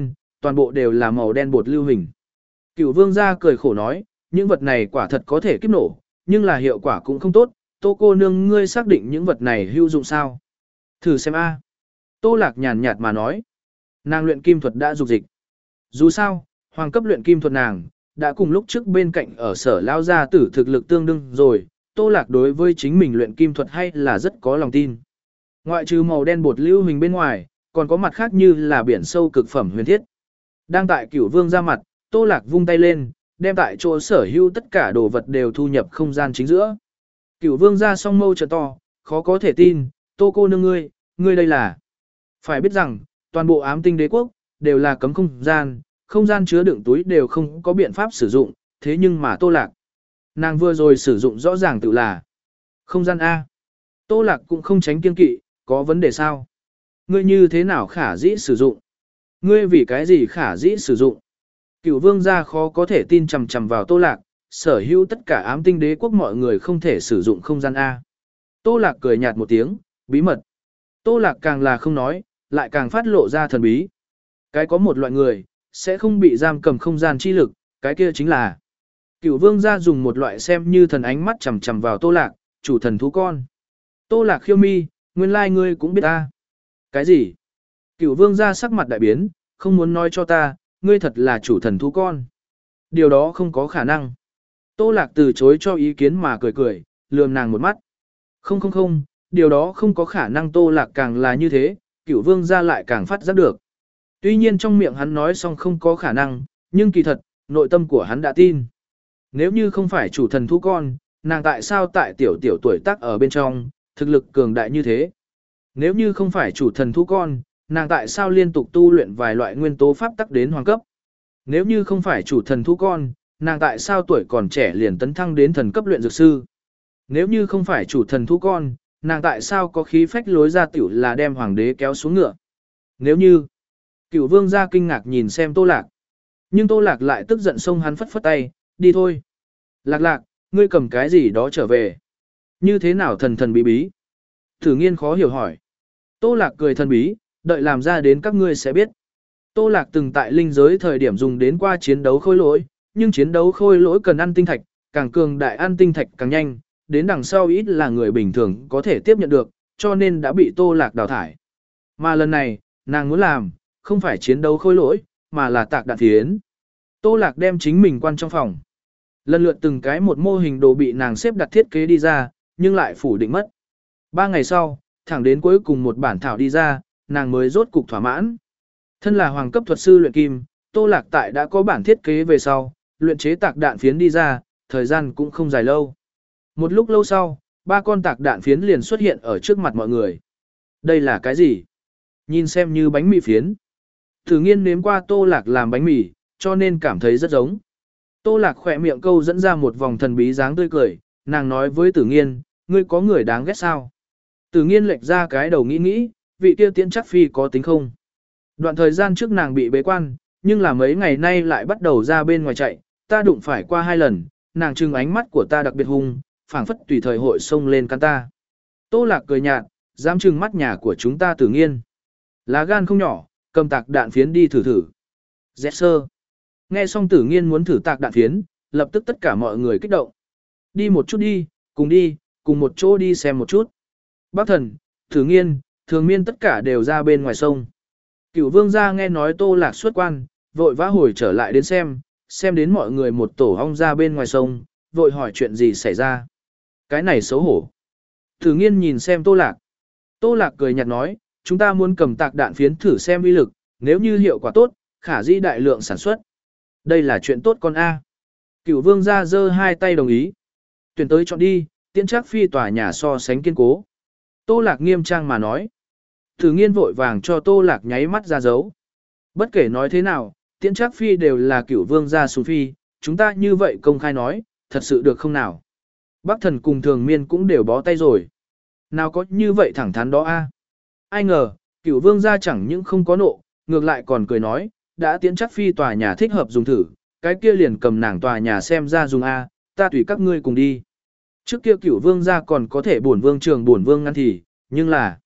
toàn bộ đều là màu đen bột lưu hình. Cửu vương gia cười khổ nói, những vật này quả thật có thể kiếp nổ, nhưng là hiệu quả cũng không tốt, Tô cô nương ngươi xác định những vật này hữu dụng sao? Thử xem a. Tô Lạc nhàn nhạt mà nói, nàng luyện kim thuật đã dục dịch. Dù sao, hoàng cấp luyện kim thuật nàng, đã cùng lúc trước bên cạnh ở sở lao gia tử thực lực tương đương rồi, Tô Lạc đối với chính mình luyện kim thuật hay là rất có lòng tin. Ngoại trừ màu đen bột lưu hình bên ngoài, còn có mặt khác như là biển sâu cực phẩm huyền thiết. Đang tại Cửu Vương ra mặt, Tô Lạc vung tay lên, đem tại chỗ sở hữu tất cả đồ vật đều thu nhập không gian chính giữa. Cửu Vương ra song mâu trợ to, khó có thể tin, Tô cô nương ngươi, ngươi đây là. Phải biết rằng, toàn bộ ám tinh đế quốc, đều là cấm không gian, không gian chứa đựng túi đều không có biện pháp sử dụng, thế nhưng mà Tô Lạc. Nàng vừa rồi sử dụng rõ ràng tự là không gian A. Tô Lạc cũng không tránh kiên kỵ, có vấn đề sao? Ngươi như thế nào khả dĩ sử dụng? Ngươi vì cái gì khả dĩ sử dụng? Cửu vương gia khó có thể tin chằm chằm vào Tô Lạc, sở hữu tất cả ám tinh đế quốc mọi người không thể sử dụng không gian A. Tô Lạc cười nhạt một tiếng, bí mật. Tô Lạc càng là không nói, lại càng phát lộ ra thần bí. Cái có một loại người, sẽ không bị giam cầm không gian chi lực, cái kia chính là Cửu vương gia dùng một loại xem như thần ánh mắt chằm chằm vào Tô Lạc, chủ thần thú con. Tô Lạc khiêu mi, nguyên lai like ngươi cũng biết ta. Cái gì? Cửu vương gia sắc mặt đại biến, không muốn nói cho ta, ngươi thật là chủ thần thú con. Điều đó không có khả năng. Tô Lạc từ chối cho ý kiến mà cười cười, lườm nàng một mắt. Không không không, điều đó không có khả năng. Tô Lạc càng là như thế, Cửu vương gia lại càng phát giác được. Tuy nhiên trong miệng hắn nói xong không có khả năng, nhưng kỳ thật, nội tâm của hắn đã tin. Nếu như không phải chủ thần thú con, nàng tại sao tại tiểu tiểu tuổi tác ở bên trong, thực lực cường đại như thế? Nếu như không phải chủ thần thú con, nàng tại sao liên tục tu luyện vài loại nguyên tố pháp tắc đến hoàng cấp? Nếu như không phải chủ thần thú con, nàng tại sao tuổi còn trẻ liền tấn thăng đến thần cấp luyện dược sư? Nếu như không phải chủ thần thú con, nàng tại sao có khí phách lối ra tiểu là đem hoàng đế kéo xuống ngựa? Nếu như, Cửu vương gia kinh ngạc nhìn xem Tô Lạc. Nhưng Tô Lạc lại tức giận xông hắn phất phất tay, đi thôi. Lạc lạc, ngươi cầm cái gì đó trở về. Như thế nào thần thần bí bí? Thử nghiên khó hiểu hỏi. Tô Lạc cười thần bí, đợi làm ra đến các ngươi sẽ biết. Tô Lạc từng tại linh giới thời điểm dùng đến qua chiến đấu khôi lỗi, nhưng chiến đấu khôi lỗi cần ăn tinh thạch, càng cường đại ăn tinh thạch càng nhanh, đến đằng sau ít là người bình thường có thể tiếp nhận được, cho nên đã bị Tô Lạc đào thải. Mà lần này, nàng muốn làm, không phải chiến đấu khôi lỗi, mà là tạc đạn phiến. Tô Lạc đem chính mình quan trong phòng. Lần lượt từng cái một mô hình đồ bị nàng xếp đặt thiết kế đi ra, nhưng lại phủ định mất. Ba ngày sau, thẳng đến cuối cùng một bản thảo đi ra, nàng mới rốt cục thỏa mãn. Thân là hoàng cấp thuật sư luyện kim, Tô Lạc tại đã có bản thiết kế về sau, luyện chế tạc đạn phiến đi ra, thời gian cũng không dài lâu. Một lúc lâu sau, ba con tạc đạn phiến liền xuất hiện ở trước mặt mọi người. Đây là cái gì? Nhìn xem như bánh mì phiến. Thử nghiên nếm qua Tô Lạc làm bánh mì, cho nên cảm thấy rất giống. Tô Lạc khỏe miệng câu dẫn ra một vòng thần bí dáng tươi cười, nàng nói với Tử Nghiên, ngươi có người đáng ghét sao? Tử Nghiên lệch ra cái đầu nghĩ nghĩ, vị kia Tiễn Trắc Phi có tính không? Đoạn thời gian trước nàng bị bế quan, nhưng là mấy ngày nay lại bắt đầu ra bên ngoài chạy, ta đụng phải qua hai lần, nàng trừng ánh mắt của ta đặc biệt hung, phảng phất tùy thời hội xông lên căn ta. Tô Lạc cười nhạt, dám trừng mắt nhà của chúng ta Tử Nghiên. Lá gan không nhỏ, cầm tạc đạn phiến đi thử thử. Dẹt sơ. Nghe xong Tử Nghiên muốn thử tạc đạn phiến, lập tức tất cả mọi người kích động. Đi một chút đi, cùng đi, cùng một chỗ đi xem một chút. Bác thần, Tử Nghiên, Thường Miên tất cả đều ra bên ngoài sông. Cửu vương gia nghe nói Tô Lạc xuất quan, vội vã hồi trở lại đến xem, xem đến mọi người một tổ ong ra bên ngoài sông, vội hỏi chuyện gì xảy ra. Cái này xấu hổ. Tử Nghiên nhìn xem Tô Lạc. Tô Lạc cười nhạt nói, chúng ta muốn cầm tạc đạn phiến thử xem uy lực, nếu như hiệu quả tốt, khả dĩ đại lượng sản xuất. Đây là chuyện tốt con A. Cửu vương gia giơ hai tay đồng ý. Tuyển tới chọn đi, Tiễn Trắc Phi tòa nhà so sánh kiên cố. Tô Lạc nghiêm trang mà nói. Tử Nghiên vội vàng cho Tô Lạc nháy mắt ra dấu. Bất kể nói thế nào, Tiễn Trắc Phi đều là Cửu vương gia sùng phi, chúng ta như vậy công khai nói, thật sự được không nào? Bác thần cùng Thường Miên cũng đều bó tay rồi. Nào có như vậy thẳng thắn đó a? Ai ngờ, Cửu vương gia chẳng những không có nộ, ngược lại còn cười nói, đã Tiễn Trắc Phi tòa nhà thích hợp dùng thử, cái kia liền cầm nàng tòa nhà xem ra dùng a, ta tùy các ngươi cùng đi. Trước kia Cửu vương gia còn có thể bổn vương trường bổn vương ngăn thì, nhưng là